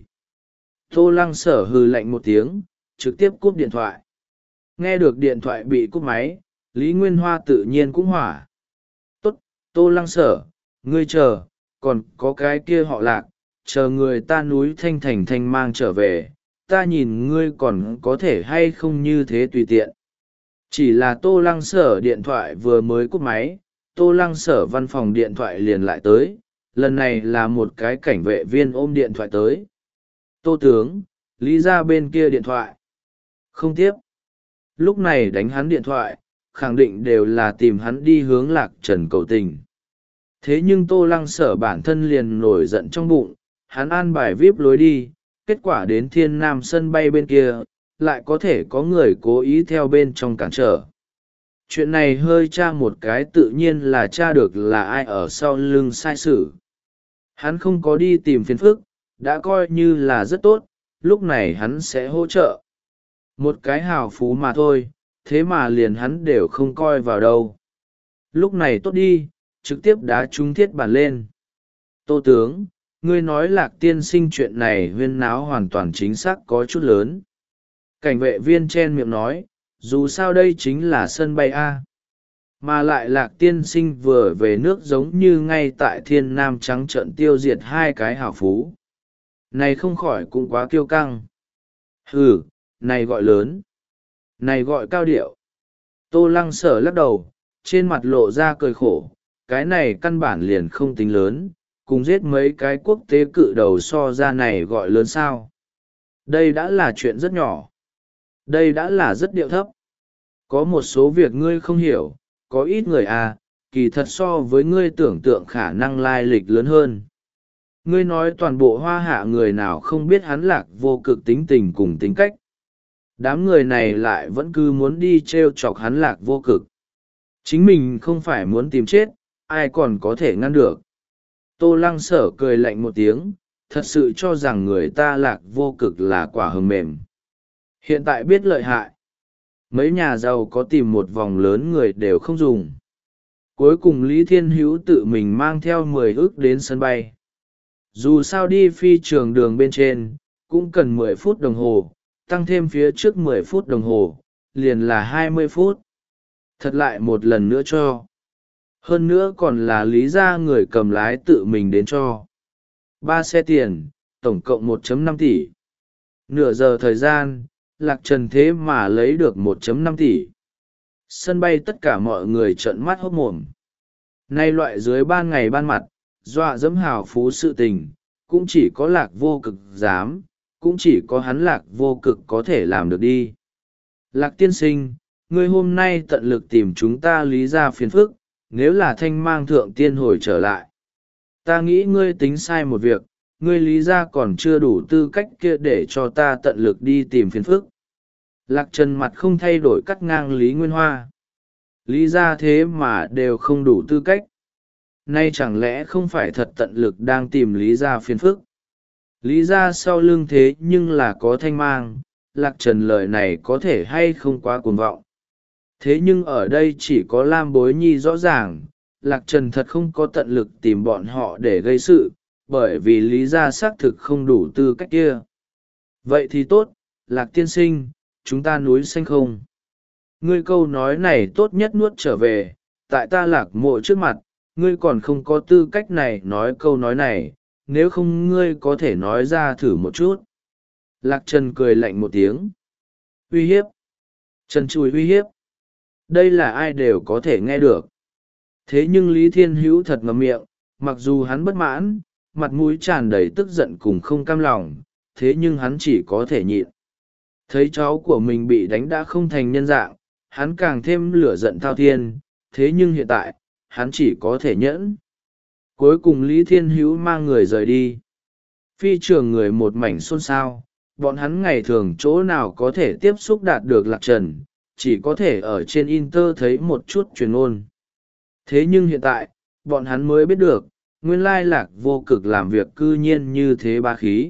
Tô Lăng Sở hừ lạnh một tiếng, trực tiếp cúp điện thoại. Nghe được điện thoại bị cúp máy, Lý Nguyên Hoa tự nhiên cũng hỏa. Tốt, Tô Lăng Sở, ngươi chờ, còn có cái kia họ Lạc, chờ người ta núi Thanh Thành Thanh mang trở về, ta nhìn ngươi còn có thể hay không như thế tùy tiện. Chỉ là Tô Lăng Sở điện thoại vừa mới cúp máy, Tô Lăng Sở văn phòng điện thoại liền lại tới, lần này là một cái cảnh vệ viên ôm điện thoại tới. Tô tướng, Lý ra bên kia điện thoại. Không tiếp. Lúc này đánh hắn điện thoại, khẳng định đều là tìm hắn đi hướng Lạc Trần cầu tình. Thế nhưng Tô Lăng Sở bản thân liền nổi giận trong bụng, hắn an bài víp lối đi, kết quả đến Thiên Nam sân bay bên kia, lại có thể có người cố ý theo bên trong cản trở. Chuyện này hơi tra một cái tự nhiên là tra được là ai ở sau lưng sai sự. Hắn không có đi tìm phiền phức, đã coi như là rất tốt, lúc này hắn sẽ hỗ trợ. Một cái hào phú mà thôi, thế mà liền hắn đều không coi vào đâu. Lúc này tốt đi, trực tiếp đá trúng thiết bản lên. Tô tướng, ngươi nói Lạc tiên sinh chuyện này huyên náo hoàn toàn chính xác có chút lớn. Cảnh vệ viên chen miệng nói, dù sao đây chính là sân bay A. Mà lại Lạc tiên sinh vừa về nước giống như ngay tại Thiên Nam trắng trợn tiêu diệt hai cái hào phú. Này không khỏi cũng quá kiêu căng. Hừ, này gọi lớn. Này gọi cao điệu. Tô Lăng Sở lắc đầu, trên mặt lộ ra cười khổ, cái này căn bản liền không tính lớn, cùng giết mấy cái quốc tế cự đầu so ra này gọi lớn sao. Đây đã là chuyện rất nhỏ. Đây đã là rất điệu thấp. Có một số việc ngươi không hiểu, có ít người à, kỳ thật so với ngươi tưởng tượng khả năng lai lịch lớn hơn. Ngươi nói toàn bộ hoa hạ người nào không biết hắn Lạc Vô Cực tính tình cùng tính cách. đám người này lại vẫn cứ muốn đi t r e o chọc hắn Lạc Vô Cực. Chính mình không phải muốn tìm chết, ai còn có thể ngăn được. Tô Lăng Sở cười lạnh một tiếng, thật sự cho rằng người ta Lạc Vô Cực là quả hờm mềm. Hiện tại biết lợi hại, mấy nhà giàu có tìm một vòng lớn người đều không dùng. Cuối cùng Lý Thiên Hữu tự mình mang theo mười ức đến sân bay. Dù sao đi phi trường đường bên trên cũng cần mười phút đồng hồ, tăng thêm phía trước mười phút đồng hồ liền là hai mươi phút. Thật lại một lần nữa cho. Hơn nữa còn là Lý gia người cầm lái tự mình đến cho. Ba xe tiền, tổng cộng một phẩy năm tỷ. Nửa giờ thời gian, Lạc Trần thế mà lấy được một phẩy năm tỷ. Sân bay tất cả mọi người trợn mắt hốt mồm. Nay loại dưới ban ngày ban mặt, dọa dẫm hào phú sự tình, cũng chỉ có Lạc Vô Cực dám, cũng chỉ có hắn Lạc Vô Cực có thể làm được đi. Lạc tiên sinh, ngươi hôm nay tận lực tìm chúng ta Lý gia phiền phức, nếu là Thanh Mang thượng tiên hồi trở lại. Ta nghĩ ngươi tính sai một việc, ngươi Lý gia còn chưa đủ tư cách kia để cho ta tận lực đi tìm phiền phức. Lạc Trần mặt không thay đổi cắt ngang Lý Nguyên Hoa. Lý gia thế mà đều không đủ tư cách. Nay chẳng lẽ không phải thật tận lực đang tìm Lý gia phiền phức. Lý gia sau lưng thế nhưng là có Thanh Mang, Lạc Trần lời này có thể hay không quá cuồng vọng. Thế nhưng ở đây chỉ có Lam Bối Nhi rõ ràng, Lạc Trần thật không có tận lực tìm bọn họ để gây sự, bởi vì Lý gia xác thực không đủ tư cách kia. Vậy thì tốt, Lạc tiên sinh, chúng ta núi xanh không? Ngươi câu nói này tốt nhất nuốt trở về, tại ta Lạc Mộ trước mặt, ngươi còn không có tư cách này nói câu nói này, nếu không ngươi có thể nói ra thử một chút. Lạc Trần cười lạnh một tiếng. Uy hiếp. Trần Chùi uy hiếp. Đây là ai đều có thể nghe được. Thế nhưng Lý Thiên Hữu thật ngậm miệng, mặc dù hắn bất mãn, mặt mũi tràn đầy tức giận cùng không cam lòng, thế nhưng hắn chỉ có thể nhịn. Thấy cháu của mình bị đánh đã không thành nhân dạng, hắn càng thêm lửa giận thao thiên, thế nhưng hiện tại, hắn chỉ có thể nhẫn. Cuối cùng Lý Thiên Hữu mang người rời đi. Phi trường người một mảnh xôn xao, bọn hắn ngày thường chỗ nào có thể tiếp xúc đạt được Lạc Trần, chỉ có thể ở trên Inter thấy một chút truyền ngôn. Thế nhưng hiện tại, bọn hắn mới biết được, nguyên lai Lạc Vô Cực làm việc cư nhiên như thế ba khí.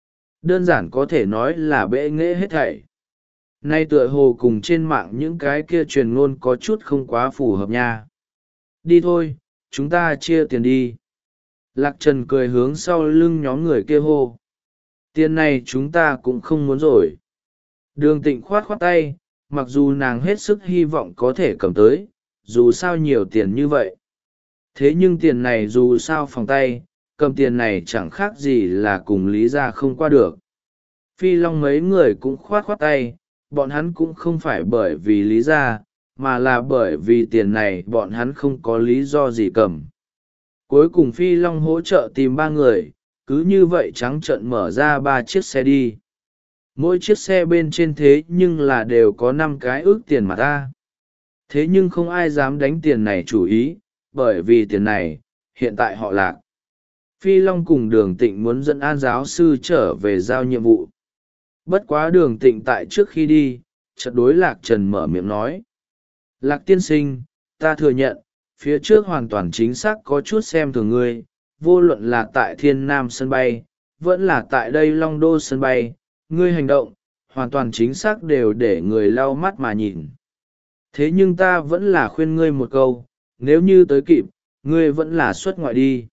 Đơn giản có thể nói là bệ nghệ hết thảy. Nay tựa hồ cùng trên mạng những cái kia truyền ngôn có chút không quá phù hợp nha. Đi thôi, chúng ta chia tiền đi. Lạc Trần cười hướng sau lưng nhóm người kia hô. Tiền này chúng ta cũng không muốn rồi. Đường Tịnh khoát khoát tay, mặc dù nàng hết sức hy vọng có thể cầm tới, dù sao nhiều tiền như vậy. Thế nhưng tiền này dù sao phòng tay, cầm tiền này chẳng khác gì là cùng Lý gia không qua được. Phi Long mấy người cũng khoát khoát tay, bọn hắn cũng không phải bởi vì Lý gia, mà là bởi vì tiền này bọn hắn không có lý do gì cầm. Cuối cùng Phi Long hỗ trợ tìm ba người, cứ như vậy trắng trợn mở ra ba chiếc xe đi. Mỗi chiếc xe bên trên thế nhưng là đều có năm cái ước tiền mà ta. Thế nhưng không ai dám đánh tiền này chủ ý, bởi vì tiền này, hiện tại họ Lạc. Phi Long cùng Đường Tịnh muốn dẫn An giáo sư trở về giao nhiệm vụ. Bất quá Đường Tịnh tại trước khi đi, chợt đối Lạc Trần mở miệng nói. Lạc tiên sinh, ta thừa nhận, phía trước hoàn toàn chính xác có chút xem thường ngươi, vô luận là tại Thiên Nam sân bay, vẫn là tại đây Long Đô sân bay, ngươi hành động, hoàn toàn chính xác đều để người lau mắt mà nhìn. Thế nhưng ta vẫn là khuyên ngươi một câu, nếu như tới kịp, ngươi vẫn là xuất ngoại đi.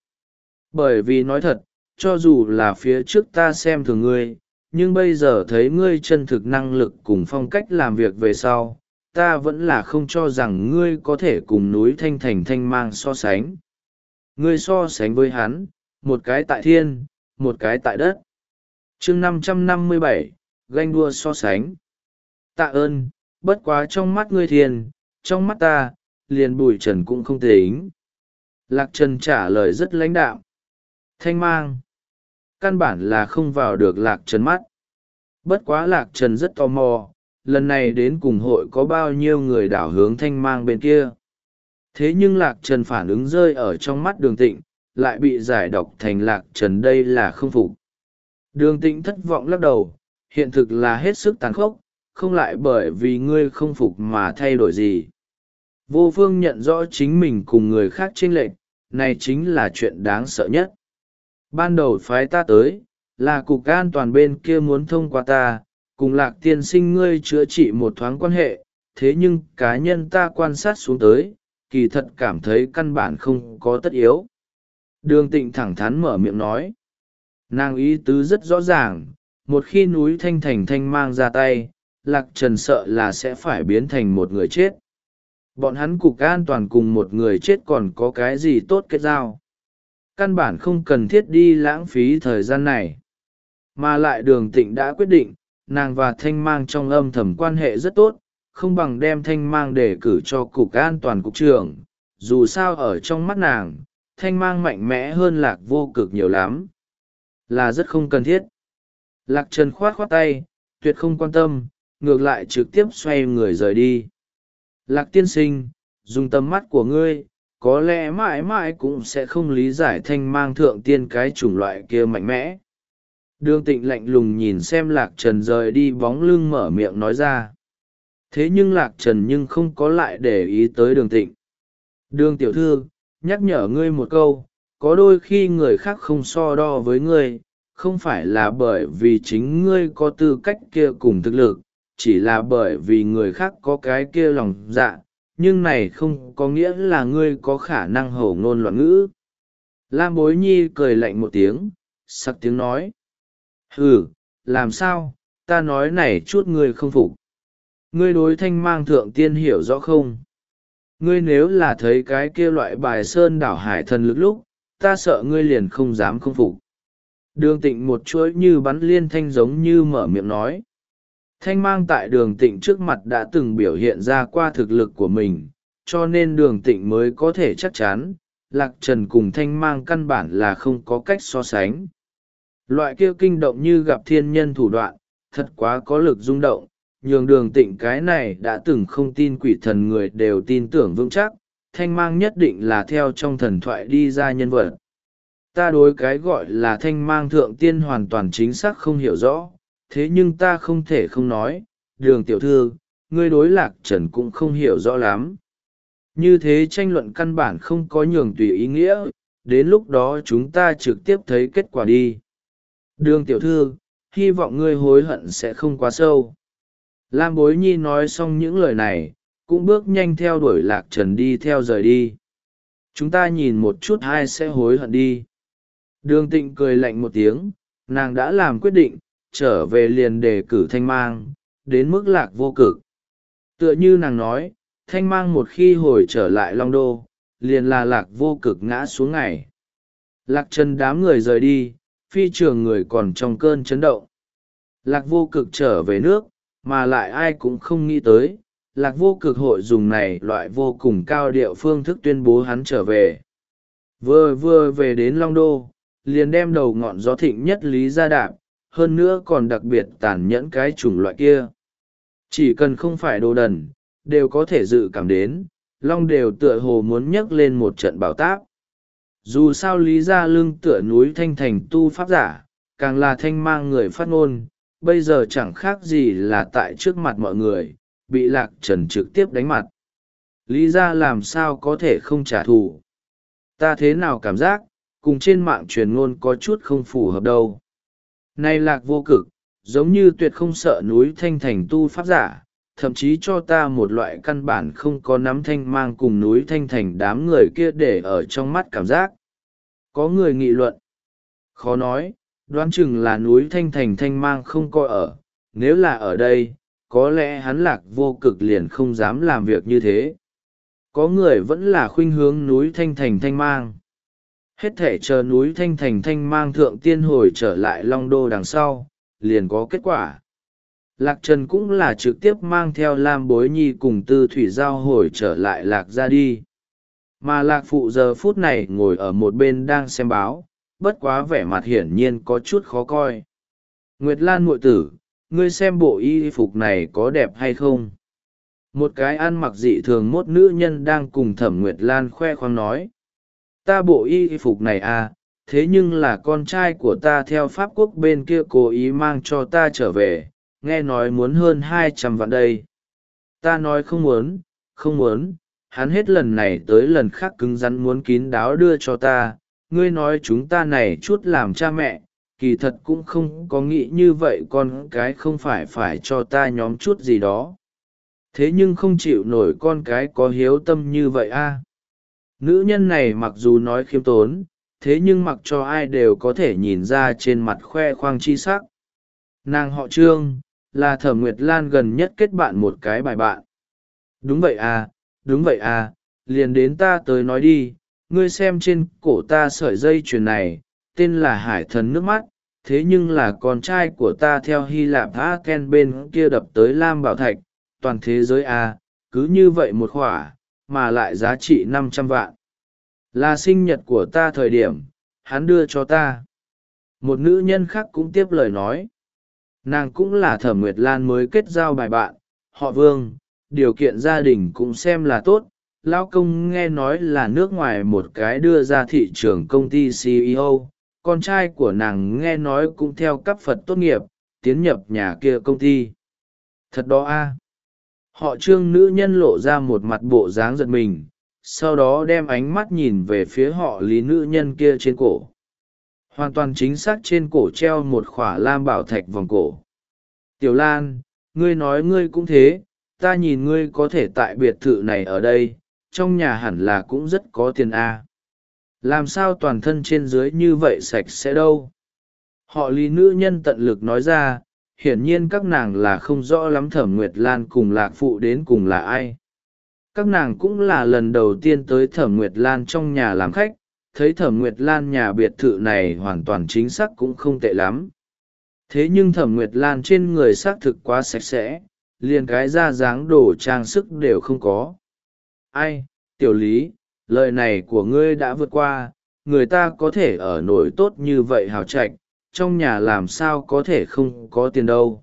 Bởi vì nói thật, cho dù là phía trước ta xem thường ngươi, nhưng bây giờ thấy ngươi chân thực năng lực cùng phong cách làm việc về sau, ta vẫn là không cho rằng ngươi có thể cùng núi Thanh Thành Thanh Mang so sánh. Ngươi so sánh với hắn, một cái tại thiên, một cái tại đất. chương năm trăm năm mươi bảy, ganh đua so sánh. Tạ ơn, bất quá trong mắt ngươi thiên, trong mắt ta, liền Bùi Trần cũng không tính. Lạc Trần trả lời rất lãnh đạm. Thanh Mang. Căn bản là không vào được Lạc Trần mắt. Bất quá Lạc Trần rất tò mò, lần này đến cùng hội có bao nhiêu người đảo hướng Thanh Mang bên kia. Thế nhưng Lạc Trần phản ứng rơi ở trong mắt Đường Tịnh, lại bị giải đọc thành Lạc Trần đây là không phục. Đường Tịnh thất vọng lắc đầu, hiện thực là hết sức tàn khốc, không lại bởi vì ngươi không phục mà thay đổi gì. Vô phương nhận rõ chính mình cùng người khác chênh lệch, này chính là chuyện đáng sợ nhất. Ban đầu phái ta tới, là cục an toàn bên kia muốn thông qua ta, cùng Lạc tiên sinh ngươi chữa trị một thoáng quan hệ, thế nhưng cá nhân ta quan sát xuống tới, kỳ thật cảm thấy căn bản không có tất yếu. Đường Tịnh thẳng thắn mở miệng nói. Nàng ý tứ rất rõ ràng, một khi núi Thanh Thành Thanh mang ra tay, Lạc Trần sợ là sẽ phải biến thành một người chết. Bọn hắn cục an toàn cùng một người chết còn có cái gì tốt kết giao. Căn bản không cần thiết đi lãng phí thời gian này. Mà lại Đường Tịnh đã quyết định, nàng và Thanh mang trong âm thầm quan hệ rất tốt, không bằng đem Thanh mang để cử cho cục an toàn cục trưởng. Dù sao ở trong mắt nàng, Thanh mang mạnh mẽ hơn Lạc Vô Cực nhiều lắm. Là rất không cần thiết. Lạc Trần khoát khoát tay, tuyệt không quan tâm, ngược lại trực tiếp xoay người rời đi. Lạc tiên sinh, dùng tầm mắt của ngươi, có lẽ mãi mãi cũng sẽ không lý giải Thanh mang thượng tiên cái chủng loại kia mạnh mẽ. Đường Tịnh lạnh lùng nhìn xem Lạc Trần rời đi bóng lưng mở miệng nói ra. Thế nhưng Lạc Trần nhưng không có lại để ý tới Đường Tịnh. Đường tiểu thư, nhắc nhở ngươi một câu, có đôi khi người khác không so đo với ngươi, không phải là bởi vì chính ngươi có tư cách kia cùng thực lực, chỉ là bởi vì người khác có cái kia lòng dạ, nhưng này không có nghĩa là ngươi có khả năng hổ ngôn loạn ngữ. Lam Bối Nhi cười lạnh một tiếng, sắc tiếng nói. Hừ, làm sao, ta nói này chút ngươi không phục. Ngươi đối Thanh mang thượng tiên hiểu rõ không? Ngươi nếu là thấy cái kia loại bài sơn đảo hải thần lực lúc, ta sợ ngươi liền không dám không phục. Đường Tịnh một chuỗi như bắn liên thanh giống như mở miệng nói. Thanh mang tại Đường Tịnh trước mặt đã từng biểu hiện ra qua thực lực của mình, cho nên Đường Tịnh mới có thể chắc chắn, Lạc Trần cùng Thanh mang căn bản là không có cách so sánh. Loại kia kinh động như gặp thiên nhân thủ đoạn, thật quá có lực rung động, nhường Đường Tịnh cái này đã từng không tin quỷ thần người đều tin tưởng vững chắc, Thanh mang nhất định là theo trong thần thoại đi ra nhân vật. Ta đối cái gọi là Thanh mang thượng tiên hoàn toàn chính xác không hiểu rõ, thế nhưng ta không thể không nói, Đường tiểu thư, ngươi đối Lạc Trần cũng không hiểu rõ lắm. Như thế tranh luận căn bản không có nhường tùy ý nghĩa, đến lúc đó chúng ta trực tiếp thấy kết quả đi. Đường tiểu thư, hy vọng ngươi hối hận sẽ không quá sâu. Lam Bối Nhi nói xong những lời này, cũng bước nhanh theo đuổi Lạc Trần đi theo rời đi. Chúng ta nhìn một chút ai sẽ hối hận đi. Đường Tịnh cười lạnh một tiếng, nàng đã làm quyết định, trở về liền đề cử Thanh mang, đến mức Lạc Vô Cực. Tựa như nàng nói, Thanh mang một khi hồi trở lại Long Đô, liền là Lạc Vô Cực ngã xuống ngày. Lạc Trần đám người rời đi, phi trường người còn trong cơn chấn động. Lạc Vô Cực trở về nước, mà lại ai cũng không nghĩ tới, Lạc Vô Cực hội dùng này loại vô cùng cao điệu phương thức tuyên bố hắn trở về. Vừa vừa về đến Long Đô, liền đem đầu ngọn gió thịnh nhất Lý ra đạp, hơn nữa còn đặc biệt tàn nhẫn cái chủng loại kia. Chỉ cần không phải đồ đần, đều có thể dự cảm đến, Long đều tựa hồ muốn nhấc lên một trận bảo táp. Dù sao Lý ra lưng tựa núi Thanh Thành tu pháp giả, càng là Thanh mang người phát ngôn, bây giờ chẳng khác gì là tại trước mặt mọi người, bị Lạc Trần trực tiếp đánh mặt. Lý ra làm sao có thể không trả thù. Ta thế nào cảm giác, cùng trên mạng truyền ngôn có chút không phù hợp đâu. Nay Lạc Vô Cực, giống như tuyệt không sợ núi Thanh Thành tu pháp giả, thậm chí cho ta một loại căn bản không có nắm Thanh mang cùng núi Thanh Thành đám người kia để ở trong mắt cảm giác. Có người nghị luận. Khó nói, đoán chừng là núi Thanh Thành Thanh mang không coi ở, nếu là ở đây, có lẽ hắn Lạc Vô Cực liền không dám làm việc như thế. Có người vẫn là khuynh hướng núi Thanh Thành Thanh mang. Hết thể chờ núi Thanh Thành Thanh mang thượng tiên hồi trở lại Long Đô đằng sau, liền có kết quả. Lạc Trần cũng là trực tiếp mang theo Lam Bối Nhi cùng Tư Thủy Giao hồi trở lại Lạc ra đi. Mà Lạc Phụ giờ phút này ngồi ở một bên đang xem báo, bất quá vẻ mặt hiển nhiên có chút khó coi. Nguyệt Lan muội tử, ngươi xem bộ y phục này có đẹp hay không? Một cái ăn mặc dị thường mốt nữ nhân đang cùng Thẩm Nguyệt Lan khoe khoang nói. Ta bộ y phục này à, thế nhưng là con trai của ta theo Pháp quốc bên kia cố ý mang cho ta trở về, nghe nói muốn hơn hai trăm vạn đây. Ta nói không muốn, không muốn, hắn hết lần này tới lần khác cứng rắn muốn kín đáo đưa cho ta. Ngươi nói chúng ta này chút làm cha mẹ, kỳ thật cũng không có nghĩ như vậy, con cái không phải phải cho ta nhóm chút gì đó. Thế nhưng không chịu nổi con cái có hiếu tâm như vậy a. Nữ nhân này mặc dù nói khiêm tốn, thế nhưng mặc cho ai đều có thể nhìn ra trên mặt khoe khoang chi sắc. Nàng họ Trương, là Thẩm Nguyệt Lan gần nhất kết bạn một cái bài bạn. Đúng vậy à, đúng vậy à, liền đến ta tới nói đi, ngươi xem trên cổ ta sợi dây chuyền này, tên là Hải Thần Nước Mắt, thế nhưng là con trai của ta theo Hy Lạp Aken bên kia đập tới Lam Bảo Thạch, toàn thế giới à, cứ như vậy một khỏa, mà lại giá trị năm trăm vạn. Là sinh nhật của ta thời điểm, hắn đưa cho ta. Một nữ nhân khác cũng tiếp lời nói. Nàng cũng là Thẩm Nguyệt Lan mới kết giao bài bạn, họ Vương, điều kiện gia đình cũng xem là tốt. Lão công nghe nói là nước ngoài một cái đưa ra thị trường công ty xê e ô, con trai của nàng nghe nói cũng theo cấp Phật tốt nghiệp, tiến nhập nhà kia công ty. Thật đó a. Họ Trương nữ nhân lộ ra một mặt bộ dáng giật mình, sau đó đem ánh mắt nhìn về phía họ Lý nữ nhân kia trên cổ. Hoàn toàn chính xác trên cổ treo một khỏa lam bảo thạch vòng cổ. Tiểu Lan, ngươi nói ngươi cũng thế, ta nhìn ngươi có thể tại biệt thự này ở đây, trong nhà hẳn là cũng rất có tiền a. Làm sao toàn thân trên dưới như vậy sạch sẽ đâu? Họ Lý nữ nhân tận lực nói ra, hiển nhiên các nàng là không rõ lắm Thẩm Nguyệt Lan cùng Lạc Phụ đến cùng là ai. Các nàng cũng là lần đầu tiên tới Thẩm Nguyệt Lan trong nhà làm khách, thấy Thẩm Nguyệt Lan nhà biệt thự này hoàn toàn chính xác cũng không tệ lắm. Thế nhưng Thẩm Nguyệt Lan trên người xác thực quá sạch sẽ, liền cái da dáng đồ trang sức đều không có. Ai, Tiểu Lý, lời này của ngươi đã vượt qua, người ta có thể ở nổi tốt như vậy hào trạch, trong nhà làm sao có thể không có tiền đâu.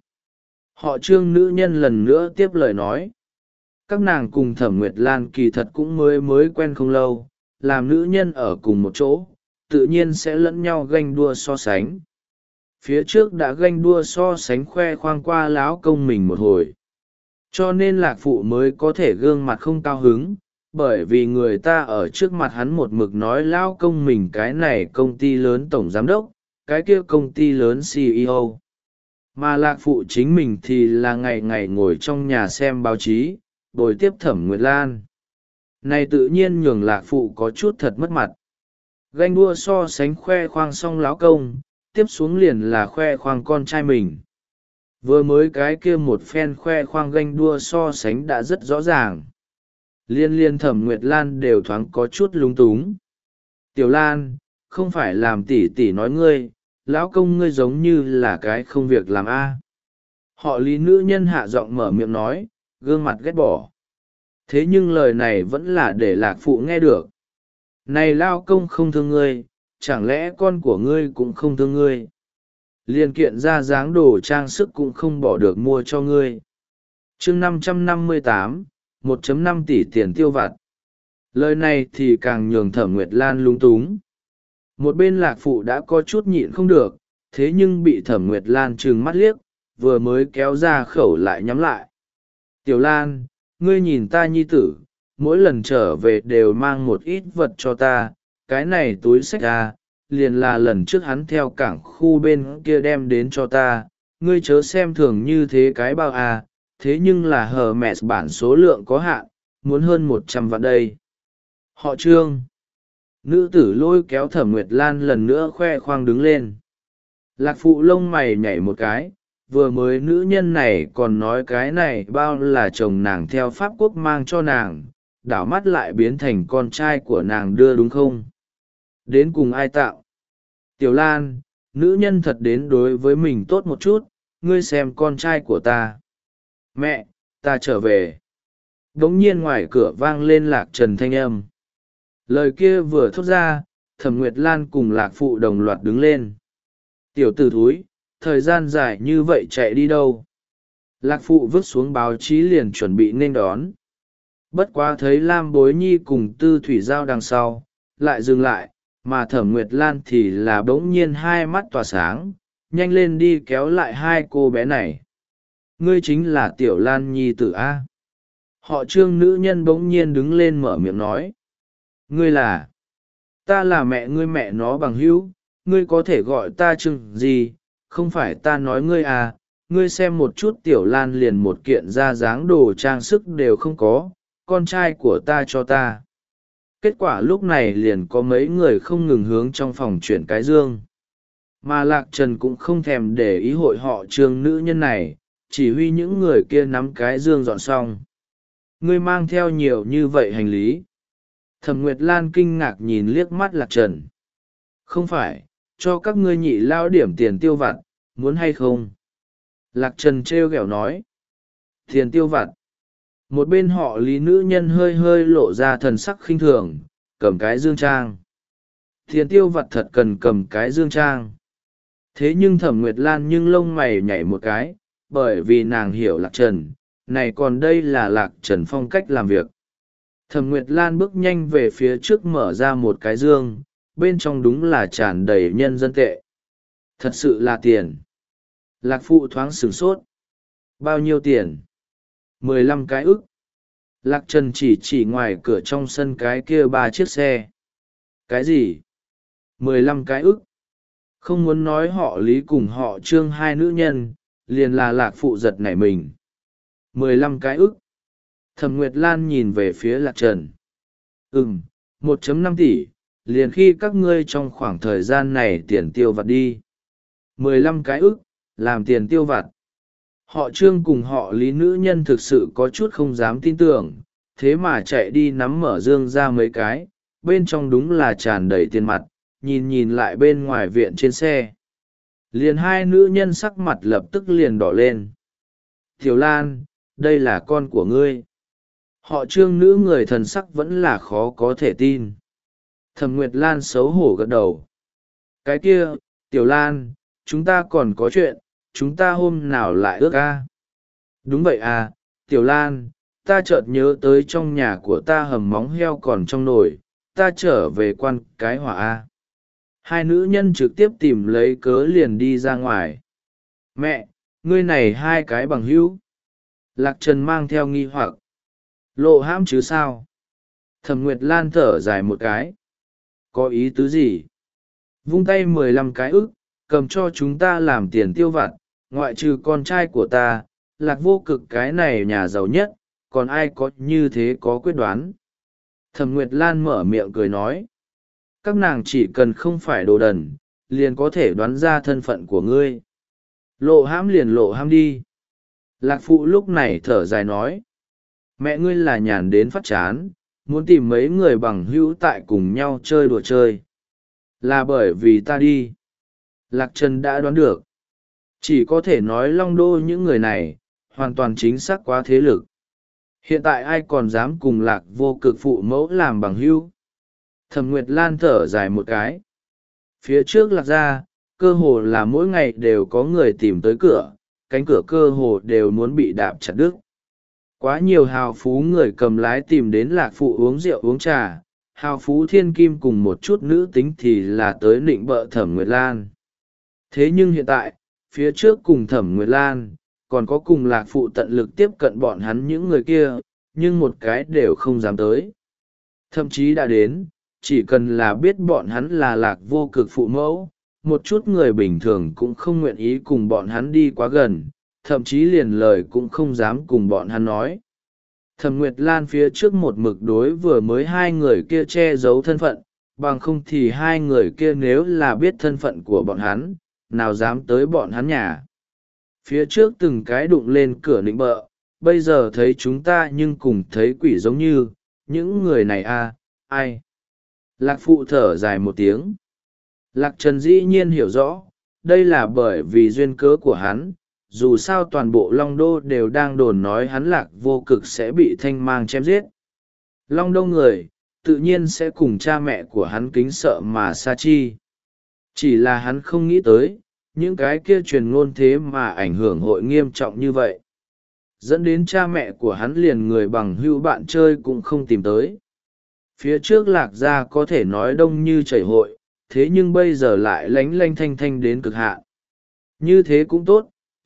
Họ Trương nữ nhân lần nữa tiếp lời nói. Các nàng cùng Thẩm Nguyệt Lan kỳ thật cũng mới mới quen không lâu, làm nữ nhân ở cùng một chỗ, tự nhiên sẽ lẫn nhau ganh đua so sánh. Phía trước đã ganh đua so sánh khoe khoang qua láo công mình một hồi. Cho nên Lạc Phụ mới có thể gương mặt không cao hứng, bởi vì người ta ở trước mặt hắn một mực nói lao công mình cái này công ty lớn tổng giám đốc, cái kia công ty lớn xê e ô. Mà Lạc Phụ chính mình thì là ngày ngày ngồi trong nhà xem báo chí, bồi tiếp Thẩm Nguyệt Lan. Này tự nhiên nhường Lạc Phụ có chút thật mất mặt. Ganh đua so sánh khoe khoang xong láo công, tiếp xuống liền là khoe khoang con trai mình. Vừa mới cái kia một phen khoe khoang ganh đua so sánh đã rất rõ ràng. Liên liên Thẩm Nguyệt Lan đều thoáng có chút lung túng. Tiểu Lan, không phải làm tỉ tỉ nói ngươi, lão công ngươi giống như là cái không việc làm a. Họ Lý nữ nhân hạ giọng mở miệng nói, gương mặt ghét bỏ. Thế nhưng lời này vẫn là để Lạc Phụ nghe được. Này lao công không thương ngươi, chẳng lẽ con của ngươi cũng không thương ngươi? Liên kiện ra dáng đồ trang sức cũng không bỏ được mua cho ngươi. chương năm trăm năm mươi tám, một phẩy năm tỷ tiền tiêu vặt. Lời này thì càng nhường Thẩm Nguyệt Lan lúng túng. Một bên Lạc Phụ đã có chút nhịn không được, thế nhưng bị Thẩm Nguyệt Lan trừng mắt liếc, vừa mới kéo ra khẩu lại nhắm lại. Tiểu Lan, ngươi nhìn ta nhi tử, mỗi lần trở về đều mang một ít vật cho ta, cái này túi xách ra, liền là lần trước hắn theo cảng khu bên kia đem đến cho ta, ngươi chớ xem thường như thế cái bao à, thế nhưng là hờ mẹ bản số lượng có hạn, muốn hơn một trăm vạn đây. Họ Trương. Nữ tử lôi kéo Thẩm Nguyệt Lan lần nữa khoe khoang đứng lên. Lạc Phụ lông mày nhảy một cái, vừa mới nữ nhân này còn nói cái này bao là chồng nàng theo Pháp Quốc mang cho nàng, đảo mắt lại biến thành con trai của nàng đưa đúng không? Đến cùng ai tạo? Tiểu Lan, nữ nhân thật đến đối với mình tốt một chút, ngươi xem con trai của ta. Mẹ, ta trở về. Đống nhiên ngoài cửa vang lên Lạc Trần thanh âm. Lời kia vừa thốt ra, Thẩm Nguyệt Lan cùng Lạc Phụ đồng loạt đứng lên. Tiểu tử thúi, thời gian dài như vậy chạy đi đâu? Lạc Phụ vứt xuống báo chí liền chuẩn bị nên đón. Bất quá thấy Lam Bối Nhi cùng Tư Thủy Giao đằng sau, lại dừng lại, mà Thẩm Nguyệt Lan thì là bỗng nhiên hai mắt tỏa sáng, nhanh lên đi kéo lại hai cô bé này. ngươi chính là Tiểu Lan nhi tử A. Họ Trương nữ nhân bỗng nhiên đứng lên mở miệng nói. Ngươi là? Ta là mẹ ngươi, mẹ nó bằng hữu, ngươi có thể gọi ta Trương gì, không phải ta nói ngươi à, ngươi xem một chút Tiểu Lan liền một kiện ra dáng đồ trang sức đều không có, con trai của ta cho ta. Kết quả lúc này liền có mấy người không ngừng hướng trong phòng chuyển cái dương. Mà Lạc Trần cũng không thèm để ý hội họ Trương nữ nhân này, chỉ huy những người kia nắm cái dương dọn xong. Ngươi mang theo nhiều như vậy hành lý. Thẩm Nguyệt Lan kinh ngạc nhìn liếc mắt Lạc Trần. Không phải, cho các ngươi nhị lao điểm tiền tiêu vặt, muốn hay không? Lạc Trần trêu ghẹo nói. Tiền tiêu vặt. Một bên họ Lý nữ nhân hơi hơi lộ ra thần sắc khinh thường, cầm cái dương trang. Tiền tiêu vặt thật cần cầm cái dương trang. Thế nhưng Thẩm Nguyệt Lan nhưng lông mày nhảy một cái, bởi vì nàng hiểu Lạc Trần, này còn đây là Lạc Trần phong cách làm việc. Thẩm Nguyệt Lan bước nhanh về phía trước mở ra một cái dương, bên trong đúng là tràn đầy nhân dân tệ. Thật sự là tiền. Lạc Phụ thoáng sửng sốt. Bao nhiêu tiền? Mười lăm cái ức. Lạc Trần chỉ chỉ ngoài cửa trong sân cái kia ba chiếc xe. Cái gì? Mười lăm cái ức. Không muốn nói họ Lý cùng họ Trương hai nữ nhân, liền là Lạc Phụ giật nảy mình. Mười lăm cái ức. Thẩm Nguyệt Lan nhìn về phía Lạc Trần. Ừm, một phẩy năm tỷ, liền khi các ngươi trong khoảng thời gian này tiền tiêu vặt đi. Mười lăm cái ức, làm tiền tiêu vặt. Họ Trương cùng họ Lý nữ nhân thực sự có chút không dám tin tưởng, thế mà chạy đi nắm mở dương ra mấy cái, bên trong đúng là tràn đầy tiền mặt, nhìn nhìn lại bên ngoài viện trên xe. Liền hai nữ nhân sắc mặt lập tức liền đỏ lên. Tiểu Lan, đây là con của ngươi. Họ Trương nữ người thần sắc vẫn là khó có thể tin. Thẩm Nguyệt Lan xấu hổ gật đầu. Cái kia, Tiểu Lan, chúng ta còn có chuyện, chúng ta hôm nào lại ước a? Đúng vậy à, Tiểu Lan, ta chợt nhớ tới trong nhà của ta hầm móng heo còn trong nồi, ta trở về quan cái hỏa a. Hai nữ nhân trực tiếp tìm lấy cớ liền đi ra ngoài. Mẹ, ngươi này hai cái bằng hữu. Lạc Trần mang theo nghi hoặc. Lộ hãm chứ sao? Thẩm Nguyệt Lan thở dài một cái. Có ý tứ gì? Vung tay mười lăm cái ức, cầm cho chúng ta làm tiền tiêu vặt, ngoại trừ con trai của ta, Lạc Vô Cực cái này nhà giàu nhất, còn ai có như thế có quyết đoán? Thẩm Nguyệt Lan mở miệng cười nói. Các nàng chỉ cần không phải đồ đần, liền có thể đoán ra thân phận của ngươi. Lộ hãm liền lộ hãm đi. Lạc Phụ lúc này thở dài nói. Mẹ ngươi là nhàn đến phát chán, muốn tìm mấy người bằng hữu tại cùng nhau chơi đùa chơi. Là bởi vì ta đi. Lạc Trần đã đoán được. Chỉ có thể nói Long Đô những người này, hoàn toàn chính xác quá thế lực. Hiện tại ai còn dám cùng Lạc Vô Cực phụ mẫu làm bằng hữu? Thẩm Nguyệt Lan thở dài một cái. Phía trước Lạc ra, cơ hồ là mỗi ngày đều có người tìm tới cửa, cánh cửa cơ hồ đều muốn bị đạp chặt đứt. Quá nhiều hào phú người cầm lái tìm đến Lạc Phụ uống rượu uống trà, hào phú thiên kim cùng một chút nữ tính thì là tới nịnh bợ Thẩm Nguyệt Lan. Thế nhưng hiện tại, phía trước cùng Thẩm Nguyệt Lan, còn có cùng Lạc Phụ tận lực tiếp cận bọn hắn những người kia, nhưng một cái đều không dám tới. Thậm chí đã đến, chỉ cần là biết bọn hắn là Lạc Vô Cực phụ mẫu, một chút người bình thường cũng không nguyện ý cùng bọn hắn đi quá gần, thậm chí liền lời cũng không dám cùng bọn hắn nói. Thẩm Nguyệt Lan phía trước một mực đối vừa mới hai người kia che giấu thân phận, bằng không thì hai người kia nếu là biết thân phận của bọn hắn, nào dám tới bọn hắn nhà. Phía trước từng cái đụng lên cửa nịnh bợ, bây giờ thấy chúng ta nhưng cùng thấy quỷ giống như, những người này à, ai? Lạc Phụ thở dài một tiếng. Lạc Trần dĩ nhiên hiểu rõ, đây là bởi vì duyên cớ của hắn, dù sao toàn bộ Long Đô đều đang đồn nói hắn Lạc Vô Cực sẽ bị thanh mang chém giết. Long Đô người, tự nhiên sẽ cùng cha mẹ của hắn kính sợ mà sa chi. Chỉ là hắn không nghĩ tới, những cái kia truyền ngôn thế mà ảnh hưởng hội nghiêm trọng như vậy. Dẫn đến cha mẹ của hắn liền người bằng hữu bạn chơi cũng không tìm tới. Phía trước Lạc gia có thể nói đông như chảy hội, thế nhưng bây giờ lại lánh lanh thanh thanh đến cực hạn. Như thế cũng tốt,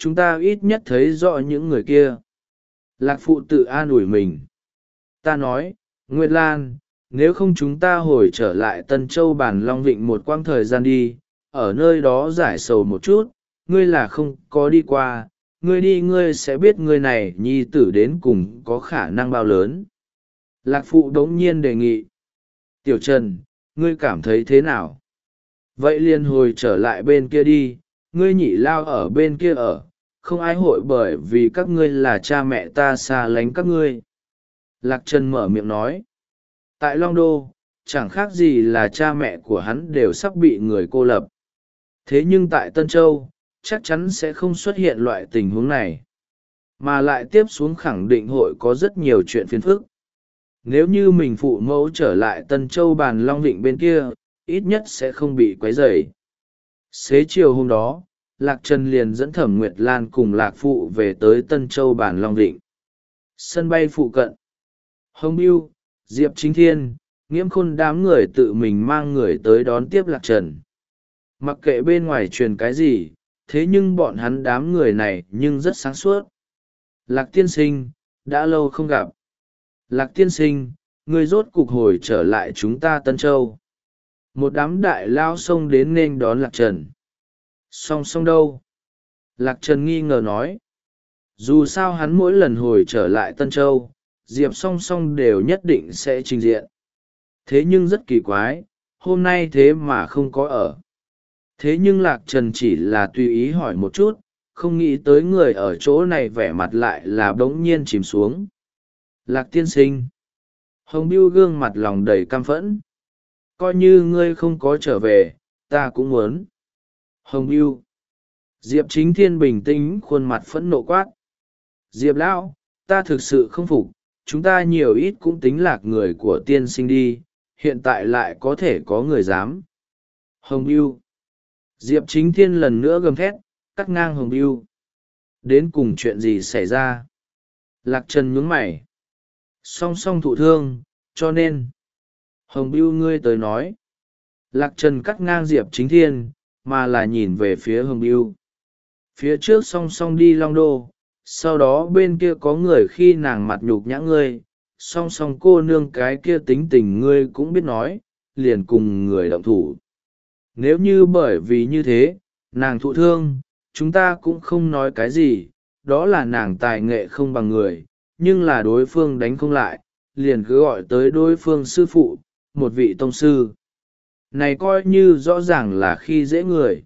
chúng ta ít nhất thấy rõ những người kia. Lạc phụ tự an ủi mình. Ta nói, Nguyệt Lan, nếu không chúng ta hồi trở lại Tân Châu Bản Long Vịnh một quãng thời gian đi, ở nơi đó giải sầu một chút, ngươi là không có đi qua, ngươi đi ngươi sẽ biết ngươi này nhi tử đến cùng có khả năng bao lớn. Lạc phụ đống nhiên đề nghị. Tiểu Trần, ngươi cảm thấy thế nào? Vậy liền hồi trở lại bên kia đi, ngươi nhị lao ở bên kia ở, không ai hội bởi vì các ngươi là cha mẹ ta xa lánh các ngươi. Lạc Trần mở miệng nói. Tại Long Đô, chẳng khác gì là cha mẹ của hắn đều sắp bị người cô lập. Thế nhưng tại Tân Châu, chắc chắn sẽ không xuất hiện loại tình huống này. Mà lại tiếp xuống khẳng định hội có rất nhiều chuyện phiền phức. Nếu như mình phụ mẫu trở lại Tân Châu Bàn Long Vịnh bên kia, ít nhất sẽ không bị quấy rầy. Xế chiều hôm đó, Lạc Trần liền dẫn Thẩm Nguyệt Lan cùng Lạc Phụ về tới Tân Châu Bàn Long Vịnh. Sân bay phụ cận. Hồng Bưu, Diệp Chính Thiên, Nghiễm Khôn đám người tự mình mang người tới đón tiếp Lạc Trần. Mặc kệ bên ngoài truyền cái gì, thế nhưng bọn hắn đám người này nhưng rất sáng suốt. Lạc tiên sinh, đã lâu không gặp. Lạc tiên sinh, người rốt cục hồi trở lại chúng ta Tân Châu. Một đám đại lao xông đến nên đón Lạc Trần. Song song đâu? Lạc Trần nghi ngờ nói. Dù sao hắn mỗi lần hồi trở lại Tân Châu, Diệp song song đều nhất định sẽ trình diện. Thế nhưng rất kỳ quái, hôm nay thế mà không có ở. Thế nhưng Lạc Trần chỉ là tùy ý hỏi một chút, không nghĩ tới người ở chỗ này vẻ mặt lại là bỗng nhiên chìm xuống. Lạc tiên sinh. Hồng Bưu gương mặt lòng đầy căm phẫn. Coi như ngươi không có trở về, ta cũng muốn. Hồng Bưu. Diệp Chính Thiên bình tĩnh khuôn mặt phẫn nộ quát. Diệp lão, ta thực sự không phục, chúng ta nhiều ít cũng tính lạc người của tiên sinh đi, hiện tại lại có thể có người dám. Hồng Bưu. Diệp Chính Thiên lần nữa gầm thét, cắt ngang Hồng Bưu. Đến cùng chuyện gì xảy ra? Lạc Trần nhướng mày. Song song thụ thương, cho nên. Hồng Bưu ngươi tới nói. Lạc Trần cắt ngang Diệp Chính Thiên, mà là nhìn về phía Hồng Bưu. Phía trước song song đi Long Đô, sau đó bên kia có người khi nàng mặt nhục nhã ngươi, song song cô nương cái kia tính tình ngươi cũng biết nói, liền cùng người động thủ. Nếu như bởi vì như thế, nàng thụ thương, chúng ta cũng không nói cái gì, đó là nàng tài nghệ không bằng người, nhưng là đối phương đánh không lại, liền cứ gọi tới đối phương sư phụ, một vị tông sư. Này coi như rõ ràng là khi dễ người.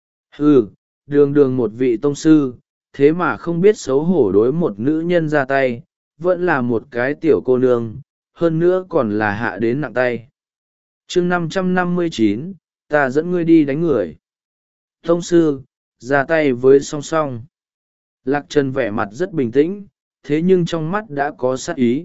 Ừ, đường đường một vị tông sư, thế mà không biết xấu hổ đối một nữ nhân ra tay, vẫn là một cái tiểu cô nương, hơn nữa còn là hạ đến nặng tay. chương năm trăm năm mươi chín, ta dẫn ngươi đi đánh người. Tông sư, ra tay với song song. Lạc Trần vẻ mặt rất bình tĩnh, thế nhưng trong mắt đã có sát ý.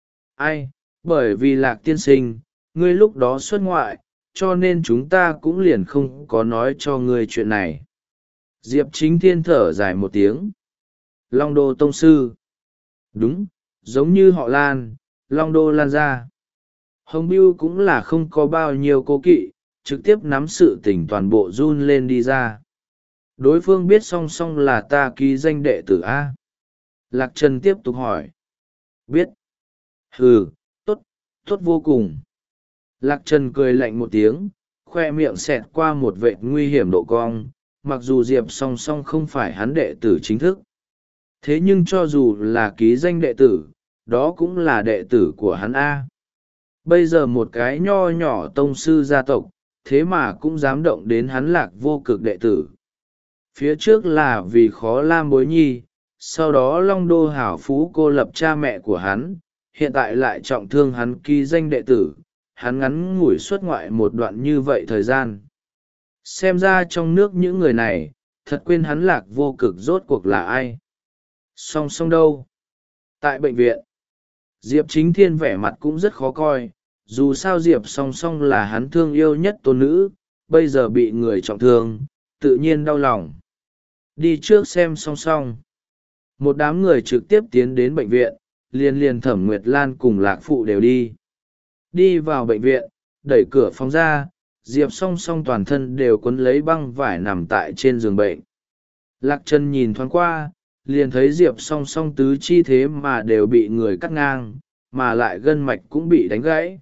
Ai, bởi vì Lạc tiên sinh, ngươi lúc đó xuất ngoại, cho nên chúng ta cũng liền không có nói cho ngươi chuyện này. Diệp Chính Thiên thở dài một tiếng. Long Đô tông sư. Đúng, giống như họ Lan, Long Đô Lan ra. Hồng Bưu cũng là không có bao nhiêu cố kỵ, trực tiếp nắm sự tình toàn bộ run lên đi ra. Đối phương biết song song là ta ký danh đệ tử A. Lạc Trần tiếp tục hỏi. Biết. Ừ, tốt, tốt vô cùng. Lạc Trần cười lạnh một tiếng, khoe miệng xẹt qua một vệt nguy hiểm độ cong, mặc dù Diệp song song không phải hắn đệ tử chính thức. Thế nhưng cho dù là ký danh đệ tử, đó cũng là đệ tử của hắn A. Bây giờ một cái nho nhỏ tông sư gia tộc, thế mà cũng dám động đến hắn Lạc vô cực đệ tử. Phía trước là vì khó lam bối nhi, sau đó Long Đô hảo phú cô lập cha mẹ của hắn, hiện tại lại trọng thương hắn ký danh đệ tử, hắn ngắn ngủi xuất ngoại một đoạn như vậy thời gian. Xem ra trong nước những người này, thật quên hắn Lạc vô cực rốt cuộc là ai. Song song đâu? Tại bệnh viện, Diệp Chính Thiên vẻ mặt cũng rất khó coi, dù sao Diệp song song là hắn thương yêu nhất tôn nữ, bây giờ bị người trọng thương, tự nhiên đau lòng. Đi trước xem song song. Một đám người trực tiếp tiến đến bệnh viện, liền liền Thẩm Nguyệt Lan cùng Lạc Phụ đều đi. Đi vào bệnh viện, đẩy cửa phòng ra, Diệp song song toàn thân đều quấn lấy băng vải nằm tại trên giường bệnh. Lạc Trần nhìn thoáng qua, liền thấy Diệp song song tứ chi thế mà đều bị người cắt ngang, mà lại gân mạch cũng bị đánh gãy.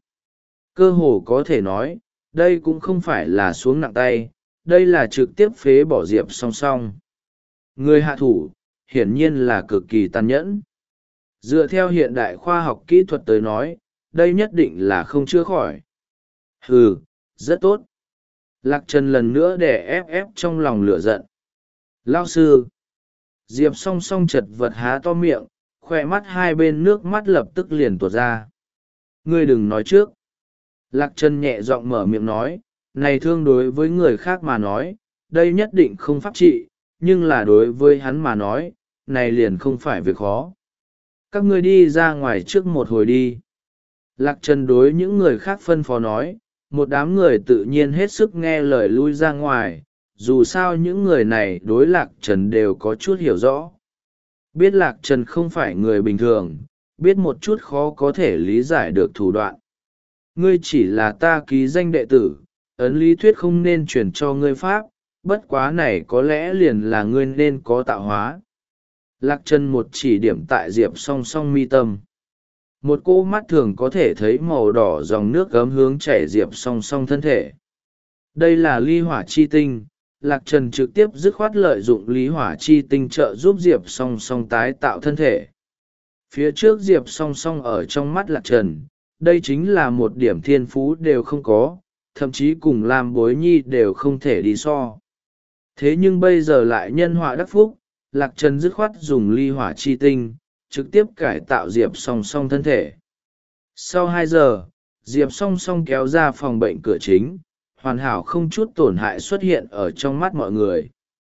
Cơ hồ có thể nói, đây cũng không phải là xuống nặng tay, đây là trực tiếp phế bỏ Diệp song song. Người hạ thủ, hiển nhiên là cực kỳ tàn nhẫn. Dựa theo hiện đại khoa học kỹ thuật tới nói, đây nhất định là không chữa khỏi. Ừ, rất tốt. Lạc Trần lần nữa để ép ép trong lòng lửa giận. Lao sư. Diệp song song chật vật há to miệng, khoe mắt hai bên nước mắt lập tức liền tuột ra. Ngươi đừng nói trước. Lạc Trần nhẹ giọng mở miệng nói, này thương đối với người khác mà nói, đây nhất định không pháp trị, nhưng là đối với hắn mà nói, này liền không phải việc khó. Các ngươi đi ra ngoài trước một hồi đi. Lạc Trần đối những người khác phân phó nói, một đám người tự nhiên hết sức nghe lời lui ra ngoài, dù sao những người này đối Lạc Trần đều có chút hiểu rõ. Biết Lạc Trần không phải người bình thường, biết một chút khó có thể lý giải được thủ đoạn. Ngươi chỉ là ta ký danh đệ tử, ấn lý thuyết không nên truyền cho ngươi pháp, bất quá này có lẽ liền là ngươi nên có tạo hóa. Lạc Trần một chỉ điểm tại Diệp song song mi tâm. Một cô mắt thường có thể thấy màu đỏ dòng nước gấm hướng chảy Diệp song song thân thể. Đây là ly hỏa chi tinh. Lạc Trần trực tiếp dứt khoát lợi dụng lý hỏa chi tinh trợ giúp Diệp song song tái tạo thân thể. Phía trước Diệp song song ở trong mắt Lạc Trần, đây chính là một điểm thiên phú đều không có, thậm chí cùng Lam Bối Nhi đều không thể đi so. Thế nhưng bây giờ lại nhân họa đắc phúc, Lạc Trần dứt khoát dùng ly hỏa chi tinh, trực tiếp cải tạo Diệp song song thân thể. Sau hai giờ, Diệp song song kéo ra phòng bệnh cửa chính, hoàn hảo không chút tổn hại xuất hiện ở trong mắt mọi người.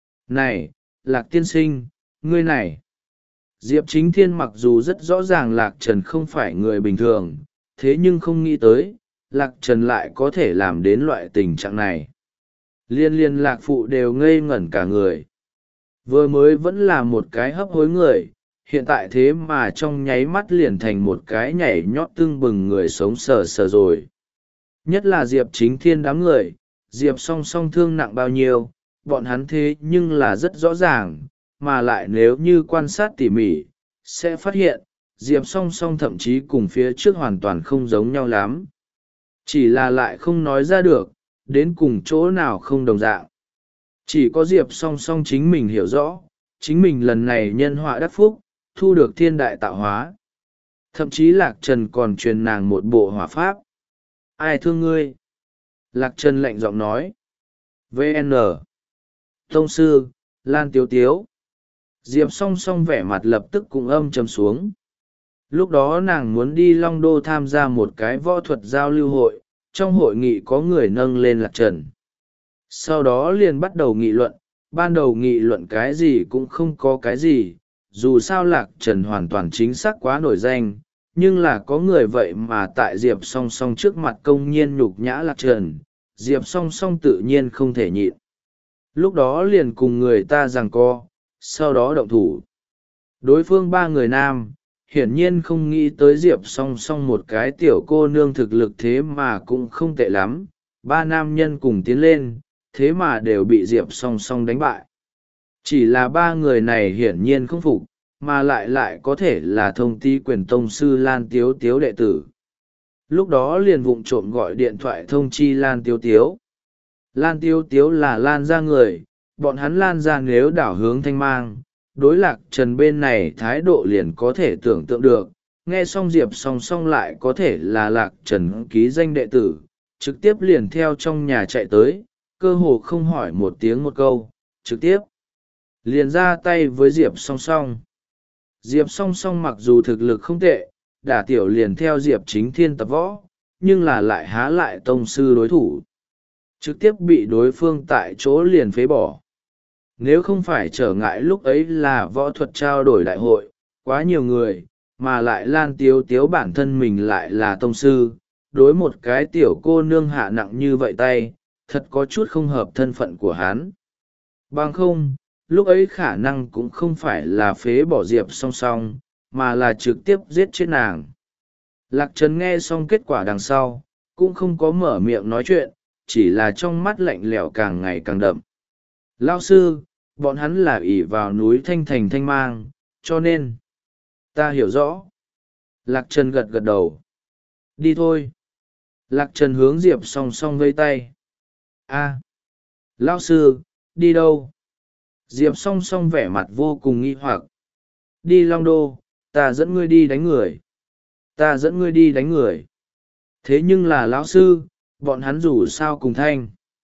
Này, Lạc tiên sinh, ngươi này. Diệp Chính Thiên mặc dù rất rõ ràng Lạc Trần không phải người bình thường, thế nhưng không nghĩ tới, Lạc Trần lại có thể làm đến loại tình trạng này. Liên liên Lạc Phụ đều ngây ngẩn cả người. Vừa mới vẫn là một cái hấp hối người, hiện tại thế mà trong nháy mắt liền thành một cái nhảy nhót tưng bừng người sống sờ sờ rồi. Nhất là Diệp Chính Thiên đám người, Diệp song song thương nặng bao nhiêu, bọn hắn thế nhưng là rất rõ ràng, mà lại nếu như quan sát tỉ mỉ, sẽ phát hiện, Diệp song song thậm chí cùng phía trước hoàn toàn không giống nhau lắm. Chỉ là lại không nói ra được, đến cùng chỗ nào không đồng dạng. Chỉ có Diệp song song chính mình hiểu rõ, chính mình lần này nhân họa đắc phúc, thu được thiên đại tạo hóa. Thậm chí Lạc Trần còn truyền nàng một bộ hỏa pháp. Ai thương ngươi? Lạc Trần lạnh giọng nói. vê en Tông sư, Lan Tiếu Tiếu. Diệp song song vẻ mặt lập tức cũng âm trầm xuống. Lúc đó nàng muốn đi Long Đô tham gia một cái võ thuật giao lưu hội, trong hội nghị có người nâng lên Lạc Trần. Sau đó liền bắt đầu nghị luận, ban đầu nghị luận cái gì cũng không có cái gì, dù sao Lạc Trần hoàn toàn chính xác quá nổi danh, nhưng là có người vậy mà tại Diệp song song trước mặt công nhiên nhục nhã Lạc Trần, Diệp song song tự nhiên không thể nhịn. Lúc đó liền cùng người ta giằng co, sau đó động thủ. Đối phương ba người nam, hiển nhiên không nghĩ tới Diệp song song một cái tiểu cô nương thực lực thế mà cũng không tệ lắm, ba nam nhân cùng tiến lên, thế mà đều bị Diệp song song đánh bại. Chỉ là ba người này hiển nhiên không phục, mà lại lại có thể là thông ti quyền tông sư Lan Tiếu Tiếu đệ tử. Lúc đó liền vụng trộm gọi điện thoại thông chi Lan Tiếu Tiếu. Lan Tiếu Tiếu là Lan ra người, bọn hắn Lan ra nếu đảo hướng Thanh Mang, đối Lạc Trần bên này thái độ liền có thể tưởng tượng được, nghe xong Diệp song song lại có thể là Lạc Trần ký danh đệ tử, trực tiếp liền theo trong nhà chạy tới, cơ hồ không hỏi một tiếng một câu, trực tiếp liền ra tay với Diệp song song. Diệp song song mặc dù thực lực không tệ, đả tiểu liền theo Diệp Chính Thiên tập võ, nhưng là lại há lại tông sư đối thủ. Trực tiếp bị đối phương tại chỗ liền phế bỏ. Nếu không phải trở ngại lúc ấy là võ thuật trao đổi đại hội, quá nhiều người, mà lại Lan Tiếu Tiếu bản thân mình lại là tông sư, đối một cái tiểu cô nương hạ nặng như vậy tay, thật có chút không hợp thân phận của hắn. Bằng không, lúc ấy khả năng cũng không phải là phế bỏ Diệp song song, mà là trực tiếp giết chết nàng. Lạc Trần nghe xong kết quả đằng sau, cũng không có mở miệng nói chuyện, chỉ là trong mắt lạnh lẽo càng ngày càng đậm. Lao sư, bọn hắn là ỷ vào núi Thanh Thành Thanh Mang, cho nên ta hiểu rõ. Lạc Trần gật gật đầu. Đi thôi. Lạc Trần hướng Diệp song song vây tay. A, lão sư, đi đâu? Diệp song song vẻ mặt vô cùng nghi hoặc. Đi Long Đô, ta dẫn ngươi đi đánh người. Ta dẫn ngươi đi đánh người. Thế nhưng là lão sư, bọn hắn dù sao cùng thanh.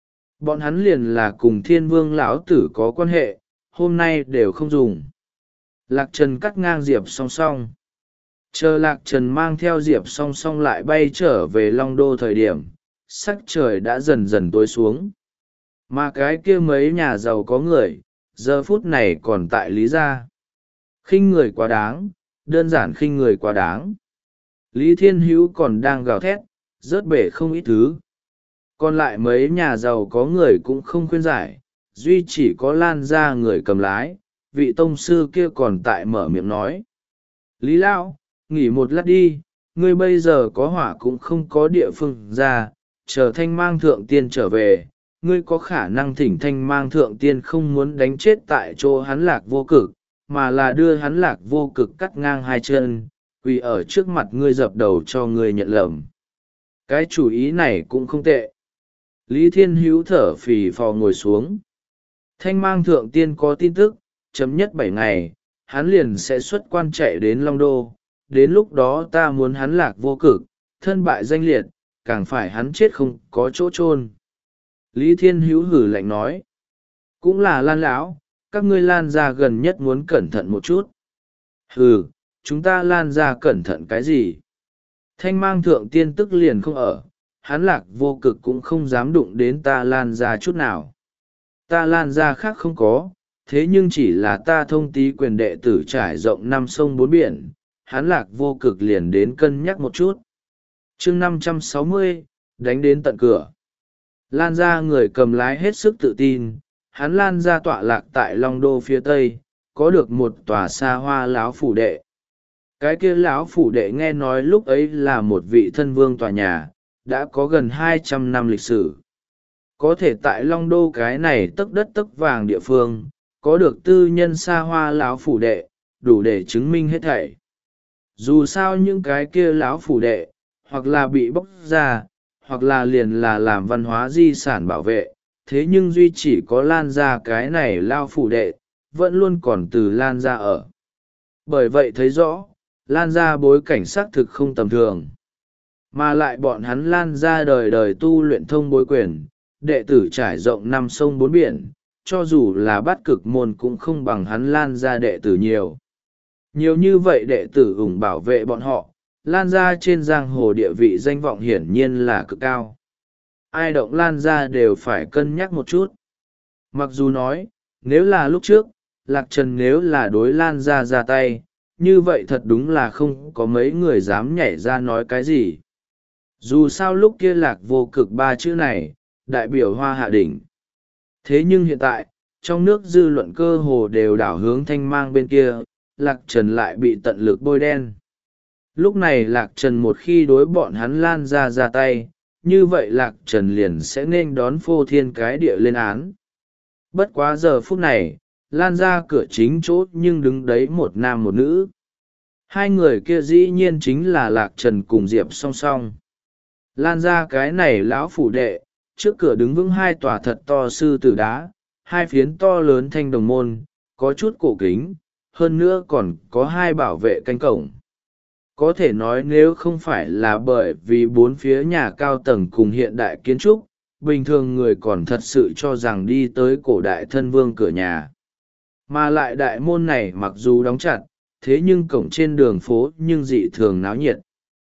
Bọn hắn liền là cùng thiên vương lão tử có quan hệ, hôm nay đều không dùng. Lạc Trần cắt ngang Diệp song song. Chờ Lạc Trần mang theo Diệp song song lại bay trở về Long Đô thời điểm, sắc trời đã dần dần tối xuống. Mà cái kia mấy nhà giàu có người, giờ phút này còn tại Lý gia. Khinh người quá đáng, đơn giản khinh người quá đáng. Lý Thiên Hữu còn đang gào thét, rớt bể không ít thứ. Còn lại mấy nhà giàu có người cũng không khuyên giải, duy chỉ có Lan gia người cầm lái, vị tông sư kia còn tại mở miệng nói. Lý Lão, nghỉ một lát đi, ngươi bây giờ có hỏa cũng không có địa phương ra, chờ Thanh Mang Thượng Tiên trở về, ngươi có khả năng thỉnh Thanh Mang Thượng Tiên không muốn đánh chết tại chỗ hắn Lạc Vô Cực, mà là đưa hắn Lạc Vô Cực cắt ngang hai chân, quỳ ở trước mặt ngươi dập đầu cho ngươi nhận lầm. Cái chủ ý này cũng không tệ. Lý Thiên Hữu thở phì phò ngồi xuống. Thanh Mang Thượng Tiên có tin tức, chấm nhất bảy ngày, hắn liền sẽ xuất quan chạy đến Long Đô. Đến lúc đó ta muốn hắn Lạc Vô Cực, thân bại danh liệt, càng phải hắn chết không có chỗ chôn. Lý Thiên Hữu hử lạnh nói. Cũng là Lan lão, các ngươi Lan gia gần nhất muốn cẩn thận một chút. Hừ, chúng ta Lan gia cẩn thận cái gì? Thanh Mang Thượng Tiên tức liền không ở, hắn Lạc Vô Cực cũng không dám đụng đến ta Lan gia chút nào. Ta Lan gia khác không có, thế nhưng chỉ là ta thông tý quyền đệ tử trải rộng năm sông bốn biển, hắn Lạc Vô Cực liền đến cân nhắc một chút. Chương năm trăm sáu mươi, đánh đến tận cửa. Lan gia người cầm lái hết sức tự tin, hắn Lan gia tọa lạc tại Long Đô phía tây, có được một tòa xa hoa lão phủ đệ. Cái kia lão phủ đệ nghe nói lúc ấy là một vị thân vương tòa nhà, đã có gần hai trăm năm lịch sử. Có thể tại Long Đô cái này tấc đất tấc vàng địa phương, có được tư nhân xa hoa lão phủ đệ, đủ để chứng minh hết thảy. Dù sao những cái kia lão phủ đệ, hoặc là bị bóc ra, hoặc là liền là làm văn hóa di sản bảo vệ, thế nhưng duy chỉ có Lan gia cái này lao phủ đệ, vẫn luôn còn từ Lan gia ở. Bởi vậy thấy rõ, Lan gia bối cảnh xác thực không tầm thường. Mà lại bọn hắn Lan gia đời đời tu luyện thông bối quyền, đệ tử trải rộng năm sông bốn biển, cho dù là bát cực môn cũng không bằng hắn Lan gia đệ tử nhiều. Nhiều như vậy đệ tử ủng bảo vệ bọn họ, Lan gia trên giang hồ địa vị danh vọng hiển nhiên là cực cao. Ai động Lan gia đều phải cân nhắc một chút. Mặc dù nói, nếu là lúc trước, Lạc Trần nếu là đối Lan gia ra tay, như vậy thật đúng là không có mấy người dám nhảy ra nói cái gì. Dù sao lúc kia Lạc Vô Cực ba chữ này, đại biểu Hoa Hạ Đỉnh. Thế nhưng hiện tại, trong nước dư luận cơ hồ đều đảo hướng Thanh Mang bên kia, Lạc Trần lại bị tận lực bôi đen. Lúc này Lạc Trần một khi đối bọn hắn Lan gia ra tay, như vậy Lạc Trần liền sẽ nên đón phô thiên cái địa lên án. Bất quá giờ phút này, Lan gia cửa chính chỗ nhưng đứng đấy một nam một nữ. Hai người kia dĩ nhiên chính là Lạc Trần cùng Diệp song song. Lan gia cái này lão phủ đệ, trước cửa đứng vững hai tòa thật to sư tử đá, hai phiến to lớn thanh đồng môn, có chút cổ kính, hơn nữa còn có hai bảo vệ canh cổng. Có thể nói nếu không phải là bởi vì bốn phía nhà cao tầng cùng hiện đại kiến trúc, bình thường người còn thật sự cho rằng đi tới cổ đại thân vương cửa nhà. Mà lại đại môn này mặc dù đóng chặt, thế nhưng cổng trên đường phố nhưng dị thường náo nhiệt.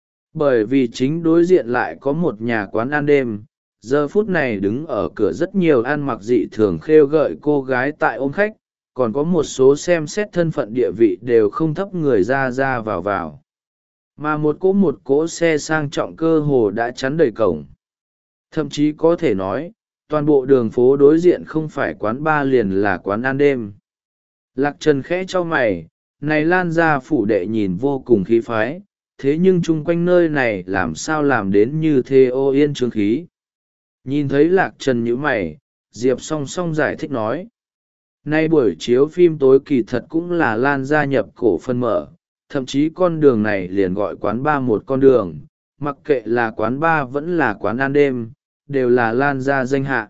Bởi vì chính đối diện lại có một nhà quán ăn đêm, giờ phút này đứng ở cửa rất nhiều ăn mặc dị thường khêu gợi cô gái tại ôm khách, còn có một số xem xét thân phận địa vị đều không thấp người ra ra vào vào. Mà một cỗ một cỗ xe sang trọng cơ hồ đã chắn đầy cổng. Thậm chí có thể nói, toàn bộ đường phố đối diện không phải quán bar liền là quán ăn đêm. Lạc Trần khẽ cho mày, này Lan gia phủ đệ nhìn vô cùng khí phái, thế nhưng chung quanh nơi này làm sao làm đến như thế ô yên trương khí. Nhìn thấy Lạc Trần nhíu mày, Diệp song song giải thích nói. Nay buổi chiếu phim tối kỳ thật cũng là Lan gia nhập cổ phần mở, thậm chí con đường này liền gọi quán bar một con đường, mặc kệ là quán bar vẫn là quán ăn đêm, đều là Lan gia danh hạ.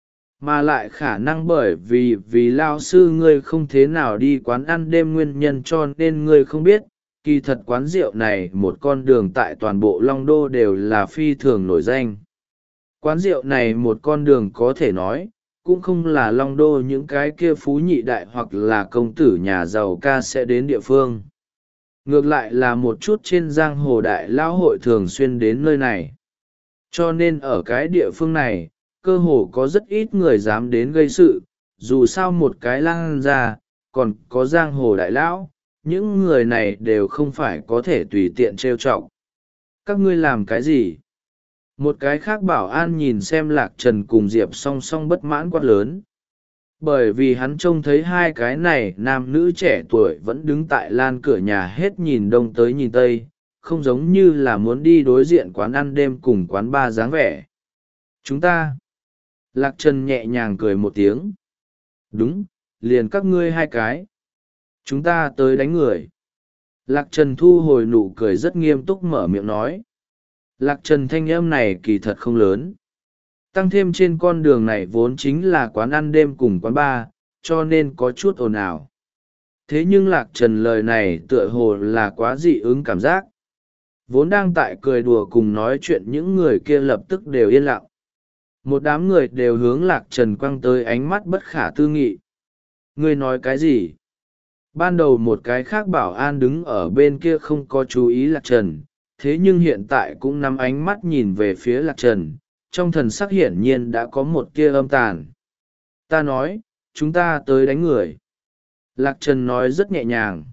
Mà lại khả năng bởi vì vì lao sư ngươi không thế nào đi quán ăn đêm nguyên nhân cho nên ngươi không biết, kỳ thật quán rượu này một con đường tại toàn bộ Long Đô đều là phi thường nổi danh. Quán rượu này một con đường có thể nói, cũng không là Long Đô những cái kia phú nhị đại hoặc là công tử nhà giàu ca sẽ đến địa phương. Ngược lại là một chút trên giang hồ đại lão hội thường xuyên đến nơi này. Cho nên ở cái địa phương này, cơ hồ có rất ít người dám đến gây sự, dù sao một cái Lan gia, còn có giang hồ đại lão, những người này đều không phải có thể tùy tiện trêu chọc. Các ngươi làm cái gì? Một cái khác bảo an nhìn xem Lạc Trần cùng Diệp song song bất mãn quát lớn. Bởi vì hắn trông thấy hai cái này nam nữ trẻ tuổi vẫn đứng tại lan cửa nhà hết nhìn đông tới nhìn tây, không giống như là muốn đi đối diện quán ăn đêm cùng quán bar dáng vẻ. Chúng ta. Lạc Trần nhẹ nhàng cười một tiếng. Đúng, liền các ngươi hai cái. Chúng ta tới đánh người. Lạc Trần thu hồi nụ cười rất nghiêm túc mở miệng nói. Lạc Trần thanh âm này kỳ thật không lớn. Tăng thêm trên con đường này vốn chính là quán ăn đêm cùng quán bar, cho nên có chút ồn ào. Thế nhưng Lạc Trần lời này tựa hồ là quá dị ứng cảm giác. Vốn đang tại cười đùa cùng nói chuyện những người kia lập tức đều yên lặng. Một đám người đều hướng Lạc Trần quăng tới ánh mắt bất khả tư nghị. Ngươi nói cái gì? Ban đầu một cái khác bảo an đứng ở bên kia không có chú ý Lạc Trần, thế nhưng hiện tại cũng nắm ánh mắt nhìn về phía Lạc Trần, trong thần sắc hiển nhiên đã có một tia âm tàn. Ta nói, chúng ta tới đánh người. Lạc Trần nói rất nhẹ nhàng.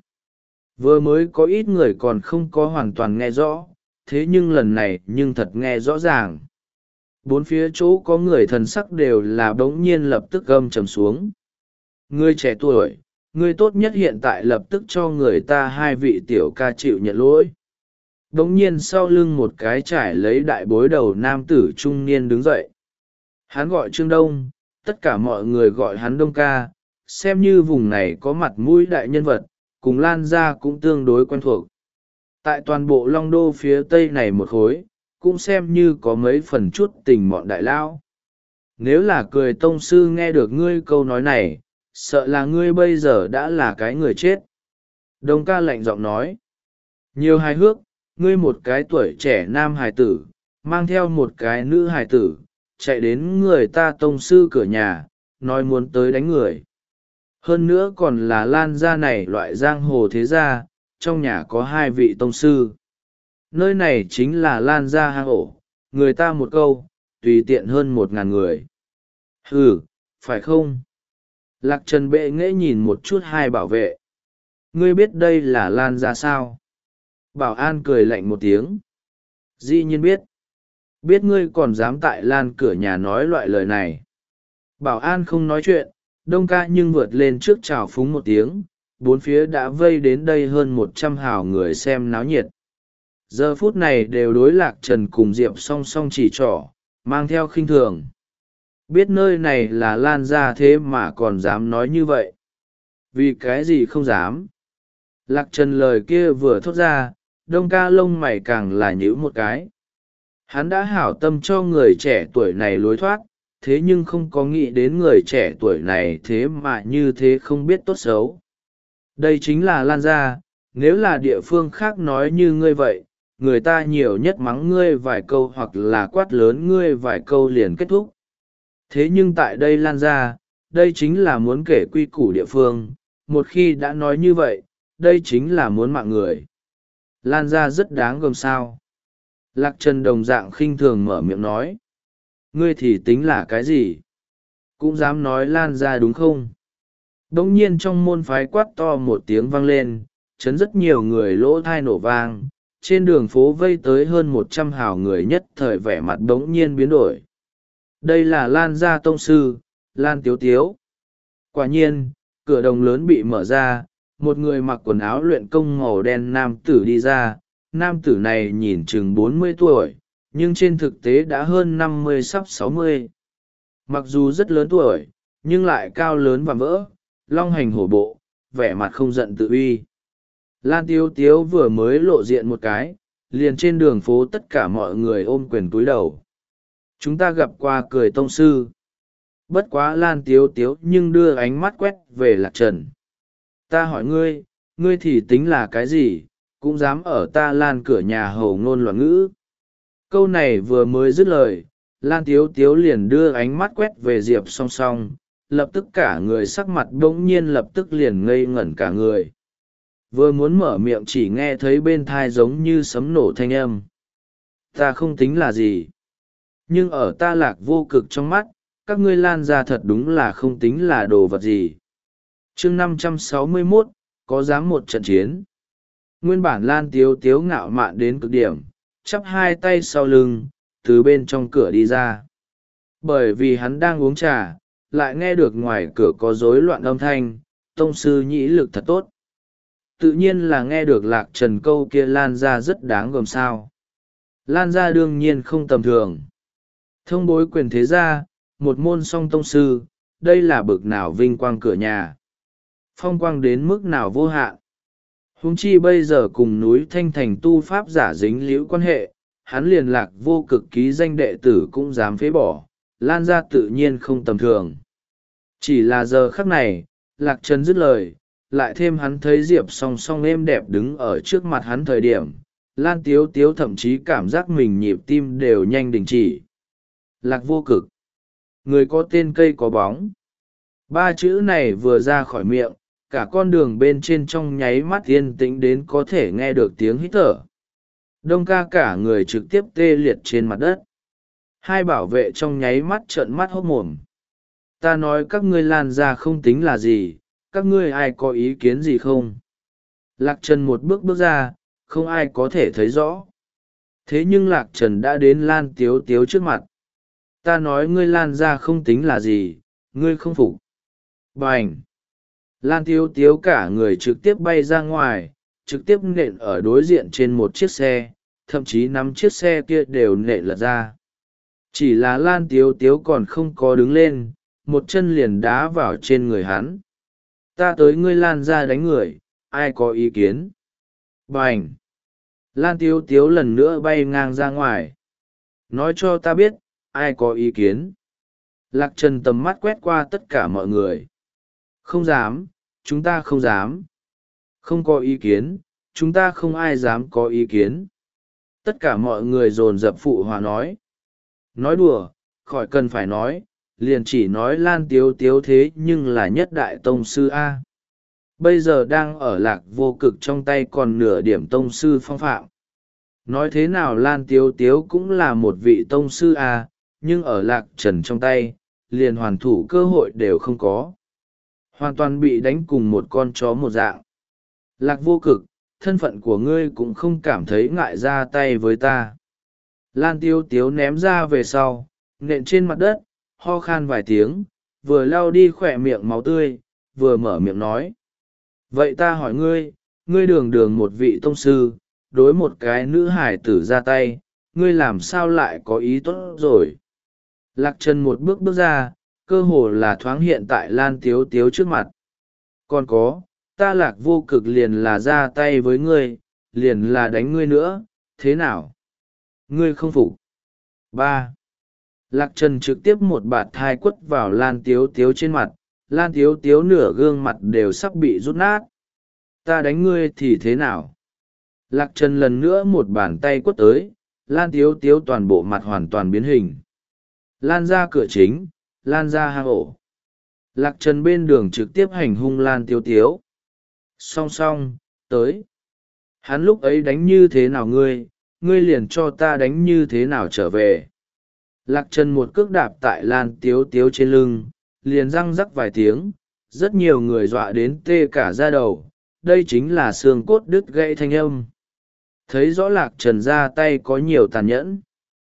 Vừa mới có ít người còn không có hoàn toàn nghe rõ, thế nhưng lần này nhưng thật nghe rõ ràng. Bốn phía chỗ có người thần sắc đều là bỗng nhiên lập tức gầm trầm xuống. Ngươi trẻ tuổi, ngươi tốt nhất hiện tại lập tức cho người ta hai vị tiểu ca chịu nhận lỗi. Bỗng nhiên sau lưng một cái trải lấy đại bối đầu nam tử trung niên đứng dậy. Hắn gọi Trương Đông, tất cả mọi người gọi hắn Đông ca, xem như vùng này có mặt mũi đại nhân vật, cùng Lan gia cũng tương đối quen thuộc. Tại toàn bộ Long Đô phía tây này một khối, cũng xem như có mấy phần chút tình mọn đại lao. Nếu là cười tông sư nghe được ngươi câu nói này, sợ là ngươi bây giờ đã là cái người chết. Đông ca lạnh giọng nói. Nhiều hài hước, ngươi một cái tuổi trẻ nam hài tử, mang theo một cái nữ hài tử, chạy đến người ta tông sư cửa nhà, nói muốn tới đánh người. Hơn nữa còn là Lan gia này loại giang hồ thế gia, trong nhà có hai vị tông sư. Nơi này chính là Lan gia hang ổ, người ta một câu, tùy tiện hơn một ngàn người. Ừ, phải không? Lạc Trần bệ nghễ nhìn một chút hai bảo vệ. Ngươi biết đây là Lan gia sao? Bảo an cười lạnh một tiếng. Dĩ nhiên biết. Biết ngươi còn dám tại Lan cửa nhà nói loại lời này. Bảo an không nói chuyện, Đông ca nhưng vượt lên trước chào phúng một tiếng, bốn phía đã vây đến đây hơn một trăm hào người xem náo nhiệt. Giờ phút này đều đối Lạc Trần cùng Diệp song song chỉ trỏ, mang theo khinh thường. Biết nơi này là Lan gia thế mà còn dám nói như vậy. Vì cái gì không dám? Lạc Trần lời kia vừa thốt ra, Đông ca lông mày càng là nhíu một cái. Hắn đã hảo tâm cho người trẻ tuổi này lối thoát, thế nhưng không có nghĩ đến người trẻ tuổi này thế mà như thế không biết tốt xấu. Đây chính là Lan gia, nếu là địa phương khác nói như ngươi vậy, người ta nhiều nhất mắng ngươi vài câu hoặc là quát lớn ngươi vài câu liền kết thúc. Thế nhưng tại đây Lan gia, đây chính là muốn kể quy củ địa phương, một khi đã nói như vậy, đây chính là muốn mạng người. Lan gia rất đáng gờm sao. Lạc Trần đồng dạng khinh thường mở miệng nói. Ngươi thì tính là cái gì? Cũng dám nói Lan gia đúng không? Đống nhiên trong môn phái quát to một tiếng vang lên, chấn rất nhiều người lỗ thai nổ vang, trên đường phố vây tới hơn một trăm hào người nhất thời vẻ mặt đống nhiên biến đổi. Đây là Lan gia tông sư, Lan Tiếu Tiếu. Quả nhiên, cửa đồng lớn bị mở ra, một người mặc quần áo luyện công màu đen nam tử đi ra. Nam tử này nhìn chừng bốn mươi tuổi, nhưng trên thực tế đã hơn năm mươi sắp sáu mươi. Mặc dù rất lớn tuổi, nhưng lại cao lớn và vỡ, long hành hổ bộ, vẻ mặt không giận tự uy. Lan Tiếu Tiếu vừa mới lộ diện một cái, liền trên đường phố tất cả mọi người ôm quyền cúi đầu. Chúng ta gặp qua cười tông sư. Bất quá Lan Tiếu Tiếu nhưng đưa ánh mắt quét về Lạc Trần. Ta hỏi ngươi, ngươi thì tính là cái gì, cũng dám ở ta Lan cửa nhà hầu ngôn loạn ngữ. Câu này vừa mới dứt lời, Lan Tiếu Tiếu liền đưa ánh mắt quét về Diệp Song Song, lập tức cả người sắc mặt bỗng nhiên lập tức liền ngây ngẩn cả người. Vừa muốn mở miệng chỉ nghe thấy bên thai giống như sấm nổ thanh âm. Ta không tính là gì. Nhưng ở ta Lạc Vô Cực trong mắt, các ngươi Lan ra thật đúng là không tính là đồ vật gì. chương năm trăm sáu mươi mốt, có dám một trận chiến. Nguyên bản Lan Tiếu Tiếu ngạo mạn đến cực điểm, chắp hai tay sau lưng, từ bên trong cửa đi ra. Bởi vì hắn đang uống trà, lại nghe được ngoài cửa có rối loạn âm thanh, tông sư nhĩ lực thật tốt. Tự nhiên là nghe được Lạc Trần câu kia Lan ra rất đáng gờm sao. Lan ra đương nhiên không tầm thường. Thông bối quyền thế gia, một môn song tông sư, đây là bực nào vinh quang cửa nhà. Phong quang đến mức nào vô hạn. Huống chi bây giờ cùng núi Thanh Thành tu pháp giả dính liễu quan hệ, hắn liền Lạc Vô Cực ký danh đệ tử cũng dám phế bỏ, Lan ra tự nhiên không tầm thường. Chỉ là giờ khắc này, Lạc Trần dứt lời, lại thêm hắn thấy Diệp Song Song êm đẹp đứng ở trước mặt hắn thời điểm, Lan Tiếu Tiếu thậm chí cảm giác mình nhịp tim đều nhanh đình chỉ. Lạc Vô Cực, người có tên cây có bóng. Ba chữ này vừa ra khỏi miệng, cả con đường bên trên trong nháy mắt yên tĩnh đến có thể nghe được tiếng hít thở. Đông ca cả người trực tiếp tê liệt trên mặt đất. Hai bảo vệ trong nháy mắt trợn mắt hốc mồm. Ta nói các ngươi Lan ra không tính là gì, các ngươi ai có ý kiến gì không? Lạc Trần một bước bước ra, không ai có thể thấy rõ. Thế nhưng Lạc Trần đã đến Lan Tiếu Tiếu trước mặt. Ta nói ngươi Lan ra không tính là gì, ngươi không phục. Bành! Lan Tiếu Tiếu cả người trực tiếp bay ra ngoài, trực tiếp nện ở đối diện trên một chiếc xe, thậm chí năm chiếc xe kia đều nện lật ra. Chỉ là Lan Tiếu Tiếu còn không có đứng lên, một chân liền đá vào trên người hắn. Ta tới ngươi Lan ra đánh người, ai có ý kiến? Bành! Lan Tiếu Tiếu lần nữa bay ngang ra ngoài. Nói cho ta biết, ai có ý kiến? Lạc Trần tầm mắt quét qua tất cả mọi người. Không dám, chúng ta không dám. Không có ý kiến, chúng ta không ai dám có ý kiến. Tất cả mọi người dồn dập phụ hòa nói. Nói đùa, khỏi cần phải nói, liền chỉ nói Lan Tiếu Tiếu thế nhưng là nhất đại tông sư A. Bây giờ đang ở Lạc Vô Cực trong tay còn nửa điểm tông sư phong phạm. Nói thế nào Lan Tiếu Tiếu cũng là một vị tông sư A, nhưng ở Lạc Trần trong tay, liền hoàn thủ cơ hội đều không có. Hoàn toàn bị đánh cùng một con chó một dạng. Lạc Vô Cực, thân phận của ngươi cũng không cảm thấy ngại ra tay với ta. Lan Tiếu Tiếu ném ra về sau, nện trên mặt đất, ho khan vài tiếng, vừa lau đi khỏe miệng máu tươi, vừa mở miệng nói. Vậy ta hỏi ngươi, ngươi đường đường một vị tông sư, đối một cái nữ hải tử ra tay, ngươi làm sao lại có ý tốt rồi? Lạc Trần một bước bước ra, cơ hồ là thoáng hiện tại Lan Tiếu Tiếu trước mặt. Còn có, ta Lạc Vô Cực liền là ra tay với ngươi, liền là đánh ngươi nữa, thế nào? Ngươi không phục. Ba. Lạc Trần trực tiếp một bạt thai quất vào Lan Tiếu Tiếu trên mặt, Lan Tiếu Tiếu nửa gương mặt đều sắp bị rút nát. Ta đánh ngươi thì thế nào? Lạc Trần lần nữa một bàn tay quất tới, Lan Tiếu Tiếu toàn bộ mặt hoàn toàn biến hình. Lan ra cửa chính, Lan ra hang ổ. Lạc Trần bên đường trực tiếp hành hung Lan Tiếu Tiếu. Song song, tới. Hắn lúc ấy đánh như thế nào ngươi, ngươi liền cho ta đánh như thế nào trở về. Lạc Trần một cước đạp tại Lan Tiếu Tiếu trên lưng, liền răng rắc vài tiếng, rất nhiều người dọa đến tê cả da đầu, đây chính là xương cốt đứt gãy thanh âm. Thấy rõ Lạc Trần ra tay có nhiều tàn nhẫn.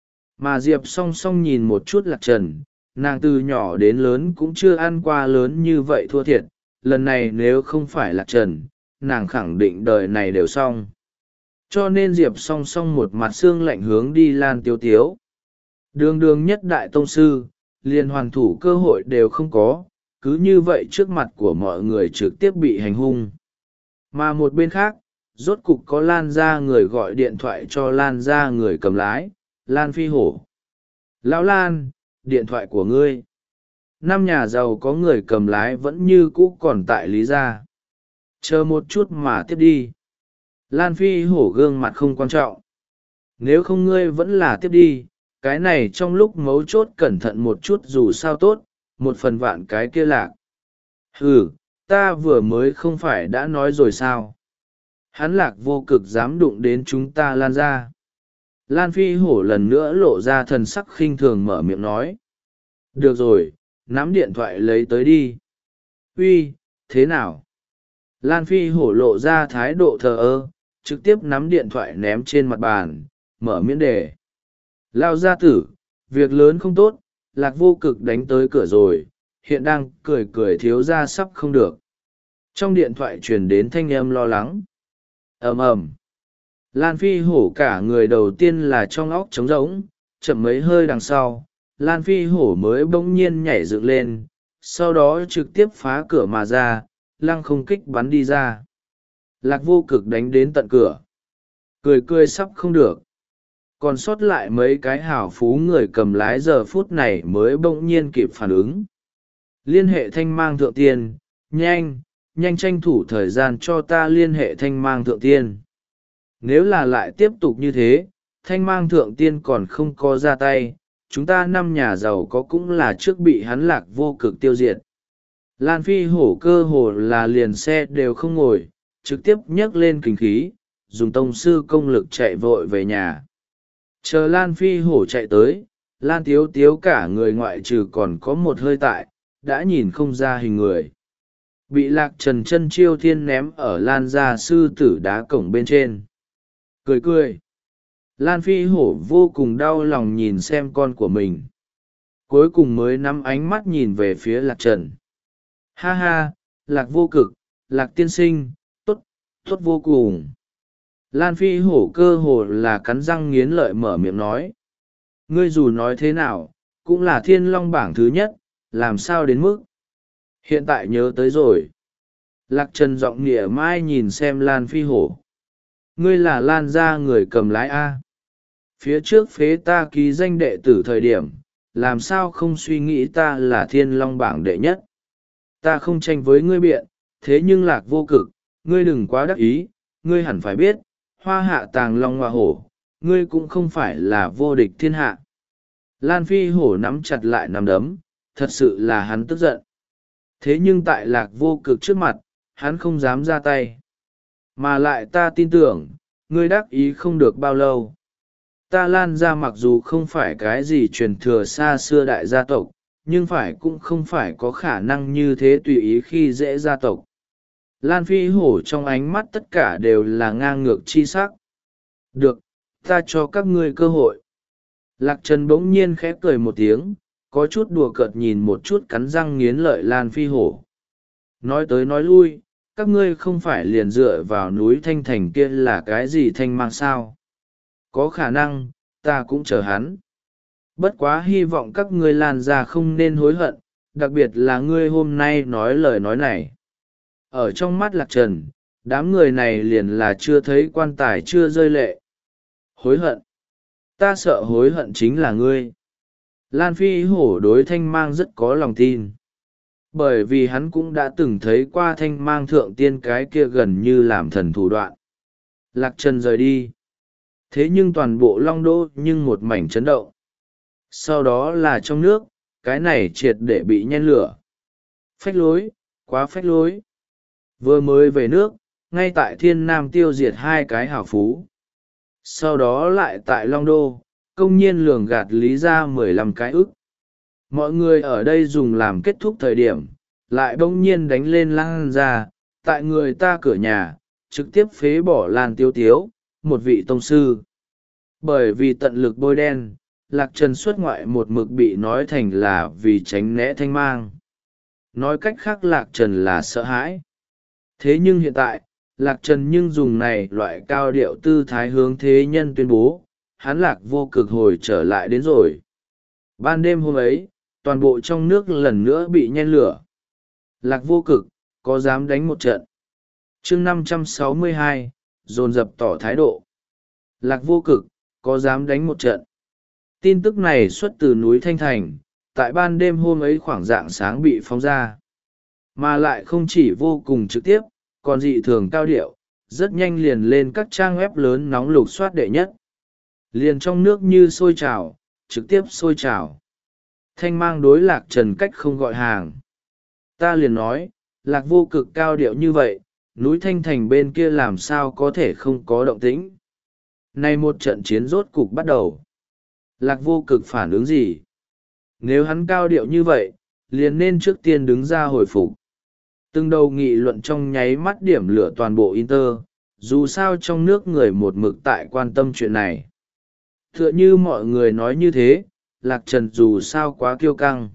Mà Diệp song song nhìn một chút Lạc Trần, nàng từ nhỏ đến lớn cũng chưa ăn qua lớn như vậy thua thiệt, lần này nếu không phải Lạc Trần, nàng khẳng định đời này đều xong. Cho nên Diệp song song một mặt xương lạnh hướng đi Lan Tiếu Tiếu. Đường đường nhất đại tông sư, liền hoàn thủ cơ hội đều không có, cứ như vậy trước mặt của mọi người trực tiếp bị hành hung. Mà một bên khác, rốt cục có Lan gia người gọi điện thoại cho Lan gia người cầm lái, Lan Phi Hổ. Lão Lan, điện thoại của ngươi. Năm nhà giàu có người cầm lái vẫn như cũ còn tại Lý gia. Chờ một chút mà tiếp đi. Lan Phi Hổ gương mặt không quan trọng. Nếu không ngươi vẫn là tiếp đi, cái này trong lúc mấu chốt cẩn thận một chút dù sao tốt, một phần vạn cái kia lạc. Ừ, ta vừa mới không phải đã nói rồi sao. Hắn Lạc Vô Cực dám đụng đến chúng ta Lan ra. Lan Phi Hổ lần nữa lộ ra thần sắc khinh thường mở miệng nói. Được rồi, nắm điện thoại lấy tới đi. Uy, thế nào? Lan Phi Hổ lộ ra thái độ thờ ơ, trực tiếp nắm điện thoại ném trên mặt bàn, mở miễn đề. Lao gia tử, việc lớn không tốt, Lạc Vô Cực đánh tới cửa rồi, hiện đang cười cười thiếu ra sắp không được. Trong điện thoại truyền đến thanh âm lo lắng. Ầm ầm. Lan Phi Hổ cả người đầu tiên là trong óc trống rỗng, chậm mấy hơi đằng sau, Lan Phi Hổ mới bỗng nhiên nhảy dựng lên, sau đó trực tiếp phá cửa mà ra, lăng không kích bắn đi ra. Lạc Vô Cực đánh đến tận cửa. Cười cười sắp không được. Còn sót lại mấy cái hảo phú người cầm lái giờ phút này mới bỗng nhiên kịp phản ứng. Liên hệ thanh mang thượng tiên, nhanh, nhanh tranh thủ thời gian cho ta liên hệ thanh mang thượng tiên. Nếu là lại tiếp tục như thế, thanh mang thượng tiên còn không có ra tay, chúng ta năm nhà giàu có cũng là trước bị hắn Lạc Vô Cực tiêu diệt. Lan Phi Hổ cơ hồ là liền xe đều không ngồi, trực tiếp nhấc lên kình khí, dùng tông sư công lực chạy vội về nhà. Chờ Lan Phi Hổ chạy tới, Lan Tiếu Tiếu cả người ngoại trừ còn có một hơi tại, đã nhìn không ra hình người. Bị Lạc Trần chân chiêu thiên ném ở Lan gia sư tử đá cổng bên trên. Cười cười. Lan Phi Hổ vô cùng đau lòng nhìn xem con của mình. Cuối cùng mới nắm ánh mắt nhìn về phía Lạc Trần. Ha ha, Lạc Vô Cực, Lạc tiên sinh, tốt, tốt vô cùng. Lan Phi Hổ cơ hồ là cắn răng nghiến lợi mở miệng nói. Ngươi dù nói thế nào, cũng là thiên long bảng thứ nhất, làm sao đến mức. Hiện tại nhớ tới rồi. Lạc Trần giọng nịa mai nhìn xem Lan Phi Hổ. Ngươi là Lan gia người cầm lái A. Phía trước phế ta ký danh đệ tử thời điểm, làm sao không suy nghĩ ta là thiên long bảng đệ nhất. Ta không tranh với ngươi biện, thế nhưng Lạc Vô Cực, ngươi đừng quá đắc ý, ngươi hẳn phải biết, hoa hạ tàng long hoa hổ, ngươi cũng không phải là vô địch thiên hạ. Lan Phi Hổ nắm chặt lại nắm đấm, thật sự là hắn tức giận. Thế nhưng tại Lạc Vô Cực trước mặt, hắn không dám ra tay. Mà lại ta tin tưởng, ngươi đắc ý không được bao lâu. Ta Lan gia mặc dù không phải cái gì truyền thừa xa xưa đại gia tộc, nhưng phải cũng không phải có khả năng như thế tùy ý khi dễ gia tộc. Lan Phi Hổ trong ánh mắt tất cả đều là ngang ngược chi sắc. Được, ta cho các ngươi cơ hội. Lạc Trần bỗng nhiên khẽ cười một tiếng, có chút đùa cợt nhìn một chút cắn răng nghiến lợi Lan Phi Hổ. Nói tới nói lui, các ngươi không phải liền dựa vào núi Thanh Thành kia là cái gì thanh mang sao. Có khả năng, ta cũng chờ hắn. Bất quá hy vọng các ngươi Lan ra không nên hối hận, đặc biệt là ngươi hôm nay nói lời nói này. Ở trong mắt Lạc Trần, đám người này liền là chưa thấy quan tài chưa rơi lệ. Hối hận. Ta sợ hối hận chính là ngươi. Lan Phi Hổ đối thanh mang rất có lòng tin. Bởi vì hắn cũng đã từng thấy qua thanh mang thượng tiên cái kia gần như làm thần thủ đoạn. Lạc Trần rời đi. Thế nhưng toàn bộ Long Đô nhưng một mảnh chấn động. Sau đó là trong nước, cái này triệt để bị nhen lửa. Phách lối, quá phách lối. Vừa mới về nước, ngay tại Thiên Nam tiêu diệt hai cái hảo phú. Sau đó lại tại Long Đô, công nhiên lường gạt lý ra mười lăm cái ức. Mọi người ở đây dùng làm kết thúc thời điểm, lại bỗng nhiên đánh lên Lan ra, tại người ta cửa nhà, trực tiếp phế bỏ Lan Tiếu Tiếu, một vị tông sư. Bởi vì tận lực bôi đen, Lạc Trần xuất ngoại một mực bị nói thành là vì tránh né thanh mang. Nói cách khác Lạc Trần là sợ hãi. Thế nhưng hiện tại, Lạc Trần nhưng dùng này loại cao điệu tư thái hướng thế nhân tuyên bố, hắn Lạc Vô Cực hồi trở lại đến rồi. Ban đêm hôm ấy, toàn bộ trong nước lần nữa bị nhen lửa. Lạc Vô Cực, có dám đánh một trận? Chương năm trăm sáu mươi hai, dồn dập tỏ thái độ. Lạc Vô Cực, có dám đánh một trận? Tin tức này xuất từ núi Thanh Thành, tại ban đêm hôm ấy khoảng rạng sáng bị phóng ra. Mà lại không chỉ vô cùng trực tiếp, còn dị thường cao điệu, rất nhanh liền lên các trang web lớn nóng lục soát đệ nhất. Liền trong nước như sôi trào, trực tiếp sôi trào. Thanh Mang đối Lạc Trần cách không gọi hàng. Ta liền nói, Lạc Vô Cực cao điệu như vậy, núi Thanh Thành bên kia làm sao có thể không có động tĩnh. Nay một trận chiến rốt cục bắt đầu. Lạc Vô Cực phản ứng gì? Nếu hắn cao điệu như vậy, liền nên trước tiên đứng ra hồi phục. Từng đầu nghị luận trong nháy mắt điểm lửa toàn bộ Inter, dù sao trong nước người một mực tại quan tâm chuyện này. Tựa như mọi người nói như thế, Lạc Trần dù sao quá kiêu căng.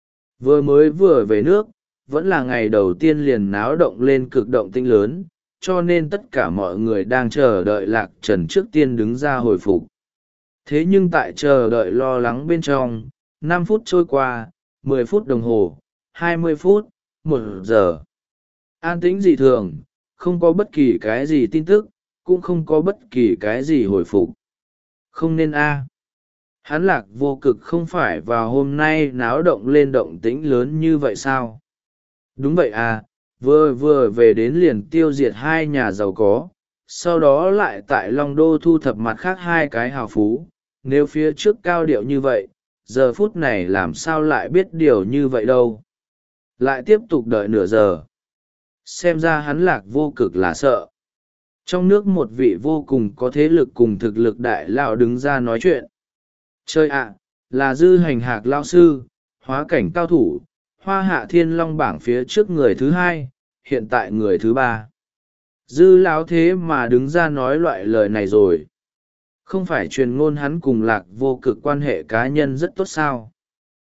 Vừa mới vừa về nước, vẫn là ngày đầu tiên liền náo động lên cực động tinh lớn, cho nên tất cả mọi người đang chờ đợi Lạc Trần trước tiên đứng ra hồi phục. Thế nhưng tại chờ đợi lo lắng bên trong, năm phút trôi qua, mười phút đồng hồ, hai mươi phút, một giờ. An tĩnh dị thường, không có bất kỳ cái gì tin tức, cũng không có bất kỳ cái gì hồi phục. Không nên a Hắn Lạc Vô Cực không phải vào hôm nay náo động lên động tĩnh lớn như vậy sao? Đúng vậy à, vừa vừa về đến liền tiêu diệt hai nhà giàu có, sau đó lại tại Long Đô thu thập mặt khác hai cái hào phú. Nếu phía trước cao điệu như vậy, giờ phút này làm sao lại biết điều như vậy đâu? Lại tiếp tục đợi nửa giờ. Xem ra hắn Lạc Vô Cực là sợ. Trong nước một vị vô cùng có thế lực cùng thực lực đại lão đứng ra nói chuyện. Chơi ạ, là Dư Hành Hạc lão sư, hóa cảnh cao thủ, Hoa Hạ Thiên Long bảng phía trước người thứ hai, hiện tại người thứ ba. Dư lão thế mà đứng ra nói loại lời này rồi. Không phải truyền ngôn hắn cùng Lạc Vô Cực quan hệ cá nhân rất tốt sao?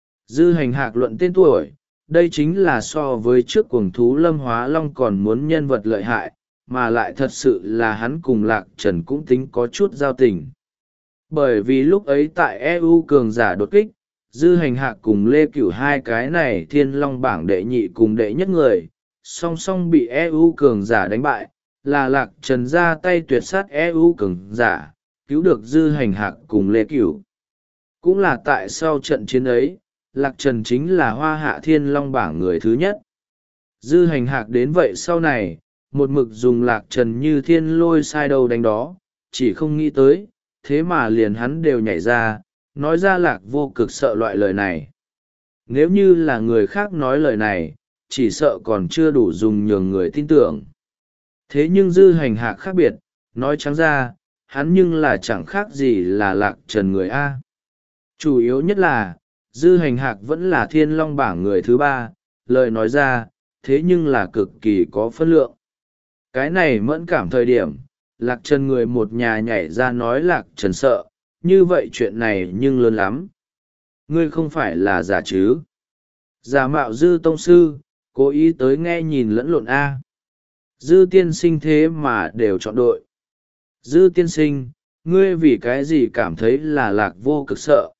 Dư Hành Hạc luận tên tuổi, đây chính là so với trước cuồng thú Lâm Hóa Long còn muốn nhân vật lợi hại, mà lại thật sự là hắn cùng Lạc Trần cũng tính có chút giao tình. Bởi vì lúc ấy tại e u cường giả đột kích, Dư Hành Hạc cùng Lê Cửu hai cái này Thiên Long bảng đệ nhị cùng đệ nhất người, song song bị e u cường giả đánh bại, là Lạc Trần ra tay tuyệt sát e u cường giả, cứu được Dư Hành Hạc cùng Lê Cửu. Cũng là tại sau trận chiến ấy, Lạc Trần chính là Hoa Hạ Thiên Long bảng người thứ nhất. Dư Hành Hạc đến vậy sau này, một mực dùng Lạc Trần như thiên lôi sai đầu đánh đó, chỉ không nghĩ tới, thế mà liền hắn đều nhảy ra, nói ra Lạc Vô Cực sợ loại lời này. Nếu như là người khác nói lời này, chỉ sợ còn chưa đủ dùng nhường người tin tưởng. Thế nhưng Dư Hành Hạc khác biệt, nói trắng ra, hắn nhưng là chẳng khác gì là Lạc Trần người A. Chủ yếu nhất là, Dư Hành Hạc vẫn là Thiên Long bảng người thứ ba, lời nói ra, thế nhưng là cực kỳ có phân lượng. Cái này mẫn cảm thời điểm, Lạc Trần người một nhà nhảy ra nói Lạc Trần sợ, như vậy chuyện này nhưng lớn lắm. Ngươi không phải là giả chứ? Giả mạo Dư tông sư, cố ý tới nghe nhìn lẫn lộn A. Dư tiên sinh thế mà đều chọn đội. Dư tiên sinh, ngươi vì cái gì cảm thấy là Lạc Vô Cực sợ?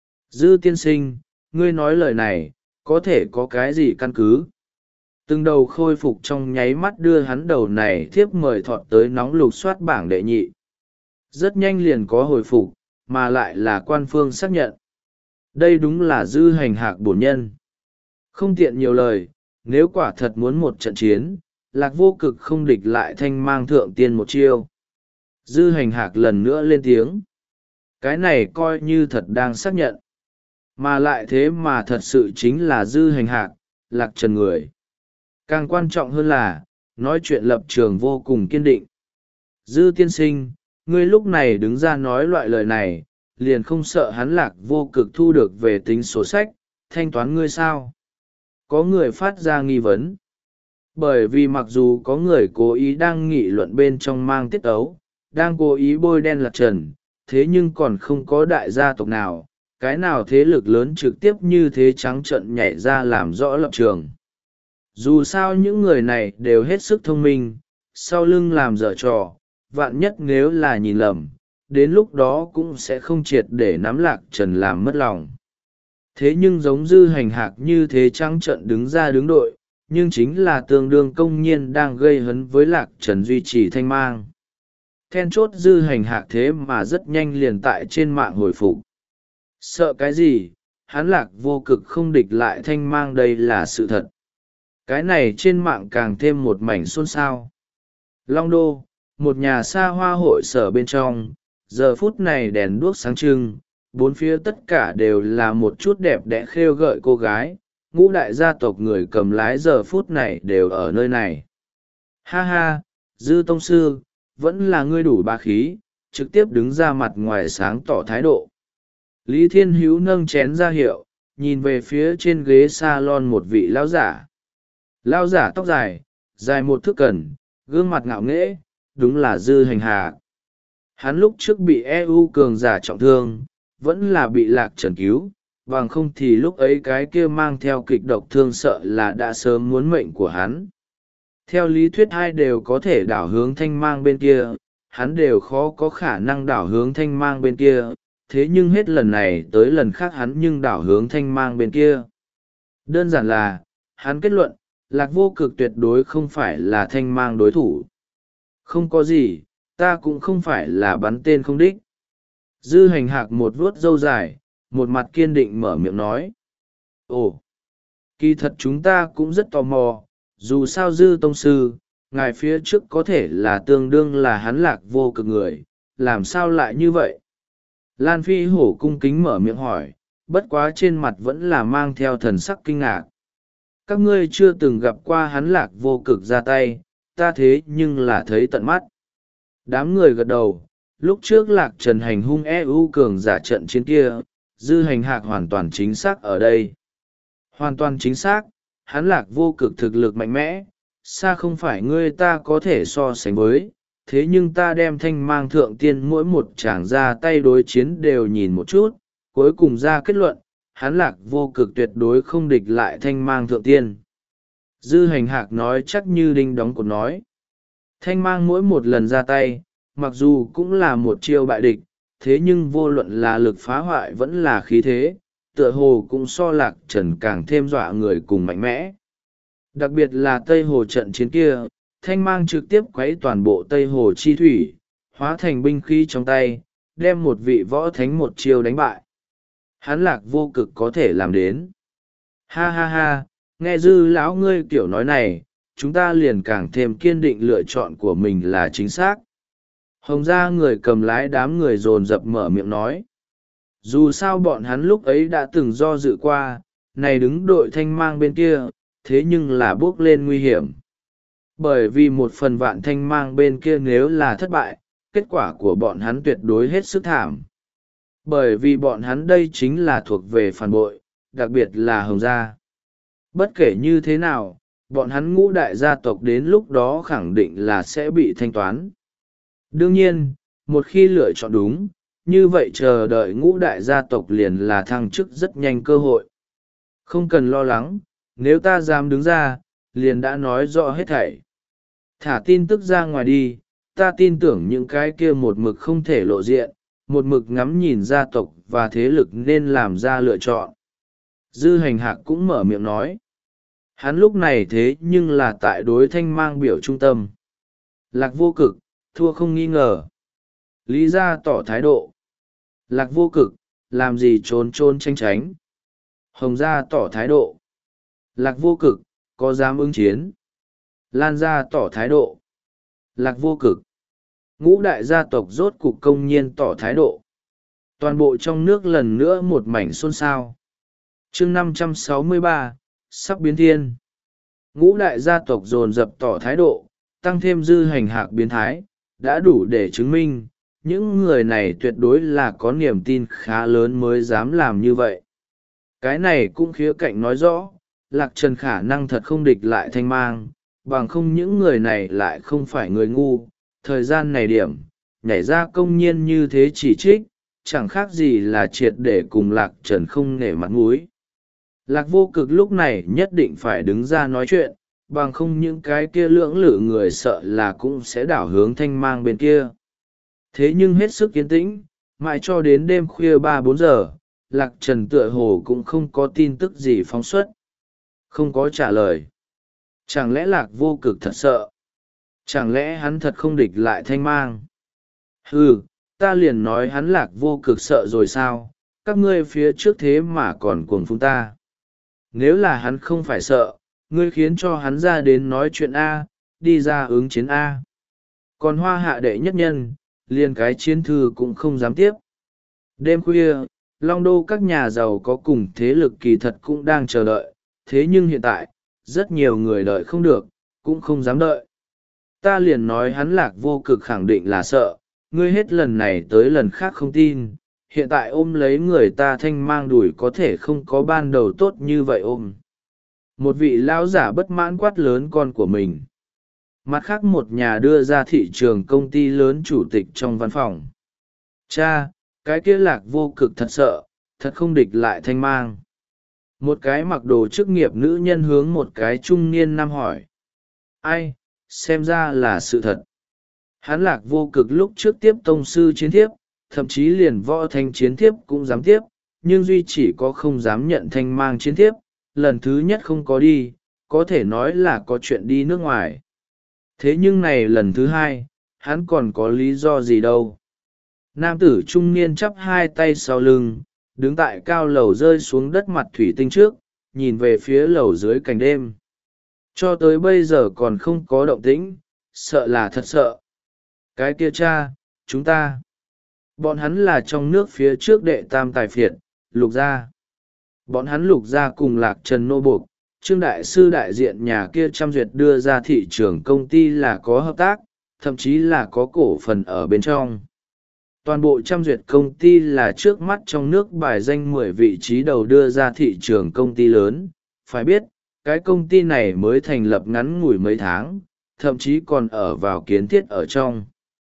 Dư tiên sinh, ngươi nói lời này, có thể có cái gì căn cứ? Từng đầu khôi phục trong nháy mắt đưa hắn đầu này thiếp mời thọt tới nóng lục soát bảng đệ nhị. Rất nhanh liền có hồi phục, mà lại là quan phương xác nhận. Đây đúng là Dư Hành Hạc bổn nhân. Không tiện nhiều lời, nếu quả thật muốn một trận chiến, Lạc Vô Cực không địch lại Thanh Mang thượng tiên một chiêu. Dư Hành Hạc lần nữa lên tiếng. Cái này coi như thật đang xác nhận. Mà lại thế mà thật sự chính là Dư Hành Hạc, Lạc Trần người. Càng quan trọng hơn là, nói chuyện lập trường vô cùng kiên định. Dư tiên sinh, ngươi lúc này đứng ra nói loại lời này, liền không sợ hắn Lạc Vô Cực thu được về tính sổ sách, thanh toán ngươi sao? Có người phát ra nghi vấn. Bởi vì mặc dù có người cố ý đang nghị luận bên trong mang tiết ấu, đang cố ý bôi đen Lạc Trần, thế nhưng còn không có đại gia tộc nào, cái nào thế lực lớn trực tiếp như thế trắng trợn nhảy ra làm rõ lập trường. Dù sao những người này đều hết sức thông minh, sau lưng làm dở trò, vạn nhất nếu là nhìn lầm, đến lúc đó cũng sẽ không triệt để nắm Lạc Trần làm mất lòng. Thế nhưng giống Dư Hành Hạc như thế trắng trợn đứng ra đứng đội, nhưng chính là tương đương công nhiên đang gây hấn với lạc trần duy trì thanh mang. Then chốt dư hành hạc thế mà rất nhanh liền tại trên mạng hồi phục. Sợ cái gì, hắn lạc vô cực không địch lại thanh mang, đây là sự thật. Cái này trên mạng càng thêm một mảnh xôn xao. Long Đô, một nhà xa hoa hội sở bên trong, giờ phút này đèn đuốc sáng trưng, bốn phía tất cả đều là một chút đẹp đẽ khêu gợi cô gái, ngũ đại gia tộc người cầm lái giờ phút này đều ở nơi này. Ha ha, Dư tông sư, vẫn là ngươi đủ bá khí, trực tiếp đứng ra mặt ngoài sáng tỏ thái độ. Lý Thiên Hữu nâng chén ra hiệu, nhìn về phía trên ghế salon một vị lão giả. Lão giả tóc dài, dài một thước cần, gương mặt ngạo nghễ, đúng là Dư Hành Hạc. Hắn lúc trước bị e u cường giả trọng thương, vẫn là bị lạc trần cứu, bằng không thì lúc ấy cái kia mang theo kịch độc thương sợ là đã sớm muốn mệnh của hắn. Theo lý thuyết hai đều có thể đảo hướng thanh mang bên kia, hắn đều khó có khả năng đảo hướng thanh mang bên kia, thế nhưng hết lần này tới lần khác hắn nhưng đảo hướng thanh mang bên kia. Đơn giản là, hắn kết luận, lạc vô cực tuyệt đối không phải là thanh mang đối thủ. Không có gì, ta cũng không phải là bắn tên không đích. Dư Hành Hạc một vuốt râu dài, một mặt kiên định mở miệng nói. Ồ, kỳ thật chúng ta cũng rất tò mò, dù sao Dư tông sư, ngài phía trước có thể là tương đương là hắn lạc vô cực người, làm sao lại như vậy? Lan Phi Hổ cung kính mở miệng hỏi, bất quá trên mặt vẫn là mang theo thần sắc kinh ngạc. Các ngươi chưa từng gặp qua hắn lạc vô cực ra tay, ta thế nhưng là thấy tận mắt. Đám người gật đầu, lúc trước lạc trần hành hung e u cường giả trận chiến kia, Dư Hành Hạc hoàn toàn chính xác ở đây. Hoàn toàn chính xác, hắn lạc vô cực thực lực mạnh mẽ, xa không phải ngươi ta có thể so sánh với, thế nhưng ta đem thanh mang thượng tiên mỗi một chàng ra tay đối chiến đều nhìn một chút, cuối cùng ra kết luận, hắn lạc vô cực tuyệt đối không địch lại thanh mang thượng tiên. Dư Hành Hạc nói chắc như đinh đóng cột nói. Thanh mang mỗi một lần ra tay, mặc dù cũng là một chiêu bại địch, thế nhưng vô luận là lực phá hoại vẫn là khí thế, tựa hồ cũng so lạc trần càng thêm dọa người cùng mạnh mẽ. Đặc biệt là Tây Hồ trận chiến kia, thanh mang trực tiếp quấy toàn bộ Tây Hồ chi thủy, hóa thành binh khí trong tay, đem một vị võ thánh một chiêu đánh bại. Hắn lạc vô cực có thể làm đến. Ha ha ha, nghe Dư lão ngươi kiểu nói này, chúng ta liền càng thêm kiên định lựa chọn của mình là chính xác. Hồng gia người cầm lái đám người dồn dập mở miệng nói. Dù sao bọn hắn lúc ấy đã từng do dự qua, này đứng đội thanh mang bên kia, thế nhưng là bước lên nguy hiểm. Bởi vì một phần vạn thanh mang bên kia nếu là thất bại, kết quả của bọn hắn tuyệt đối hết sức thảm. Bởi vì bọn hắn đây chính là thuộc về phản bội, đặc biệt là Hồng gia. Bất kể như thế nào, bọn hắn ngũ đại gia tộc đến lúc đó khẳng định là sẽ bị thanh toán. Đương nhiên, một khi lựa chọn đúng, như vậy chờ đợi ngũ đại gia tộc liền là thăng chức rất nhanh cơ hội. Không cần lo lắng, nếu ta dám đứng ra, liền đã nói rõ hết thảy. Thả tin tức ra ngoài đi, ta tin tưởng những cái kia một mực không thể lộ diện, một mực ngắm nhìn gia tộc và thế lực nên làm ra lựa chọn. Dư Hành Hạc cũng mở miệng nói. Hắn lúc này thế nhưng là tại đối thanh mang biểu trung tâm. Lạc vô cực, thua không nghi ngờ. Lý gia tỏ thái độ. Lạc vô cực, làm gì trốn trốn tranh tránh. Hồng gia tỏ thái độ. Lạc vô cực, có dám ứng chiến. Lan gia tỏ thái độ. Lạc vô cực. Ngũ đại gia tộc rốt cục công nhiên tỏ thái độ. Toàn bộ trong nước lần nữa một mảnh xôn xao. Chương năm trăm sáu mươi ba, sắp biến thiên. Ngũ đại gia tộc dồn dập tỏ thái độ, tăng thêm Dư Hành Hạc biến thái, đã đủ để chứng minh, những người này tuyệt đối là có niềm tin khá lớn mới dám làm như vậy. Cái này cũng khía cạnh nói rõ, Lạc Trần khả năng thật không địch lại thanh mang, bằng không những người này lại không phải người ngu, thời gian này điểm, nhảy ra công nhiên như thế chỉ trích, chẳng khác gì là triệt để cùng Lạc Trần không nể mặt mũi. Lạc vô cực lúc này nhất định phải đứng ra nói chuyện, bằng không những cái kia lưỡng lự người sợ là cũng sẽ đảo hướng thanh mang bên kia. Thế nhưng hết sức yên tĩnh, mãi cho đến đêm khuya ba bốn giờ, Lạc Trần tựa hồ cũng không có tin tức gì phóng xuất. Không có trả lời. Chẳng lẽ Lạc Vô Cực thật sợ? Chẳng lẽ hắn thật không địch lại Thanh Mang? Ừ, ta liền nói hắn Lạc Vô Cực sợ rồi sao, các ngươi phía trước thế mà còn cuồng phung ta. Nếu là hắn không phải sợ, ngươi khiến cho hắn ra đến nói chuyện A, đi ra ứng chiến A. Còn Hoa Hạ đệ nhất nhân, liền cái chiến thư cũng không dám tiếp. Đêm khuya, Long Đô các nhà giàu có cùng thế lực kỳ thật cũng đang chờ đợi, thế nhưng hiện tại, rất nhiều người đợi không được, cũng không dám đợi. Ta liền nói hắn Lạc Vô Cực khẳng định là sợ, ngươi hết lần này tới lần khác không tin, hiện tại ôm lấy người ta Thanh Mang đuổi có thể không có ban đầu tốt như vậy ôm. Một vị lão giả bất mãn quát lớn con của mình. Mặt khác một nhà đưa ra thị trường công ty lớn chủ tịch trong văn phòng. Cha, cái kia Lạc Vô Cực thật sợ, thật không địch lại Thanh Mang. Một cái mặc đồ chức nghiệp nữ nhân hướng một cái trung niên nam hỏi. Ai, xem ra là sự thật. Hắn Lạc Vô Cực lúc trước tiếp tông sư chiến thiếp, thậm chí liền võ thanh chiến thiếp cũng dám tiếp, nhưng duy chỉ có không dám nhận Thanh Mang chiến thiếp, lần thứ nhất không có đi, có thể nói là có chuyện đi nước ngoài. Thế nhưng này lần thứ hai, hắn còn có lý do gì đâu. Nam tử trung niên chắp hai tay sau lưng, đứng tại cao lầu rơi xuống đất mặt thủy tinh trước, nhìn về phía lầu dưới cảnh đêm. Cho tới bây giờ còn không có động tĩnh, sợ là thật sợ. Cái kia cha, chúng ta. Bọn hắn là trong nước phía trước đệ tam tài phiệt, Lục Gia. Bọn hắn Lục Gia cùng Lạc Trần nô buộc, Trương Đại Sư đại diện nhà kia trăm duyệt đưa ra thị trường công ty là có hợp tác, thậm chí là có cổ phần ở bên trong. Toàn bộ trăm duyệt công ty là trước mắt trong nước bài danh mười vị trí đầu đưa ra thị trường công ty lớn. Phải biết, cái công ty này mới thành lập ngắn ngủi mấy tháng, thậm chí còn ở vào kiến thiết ở trong.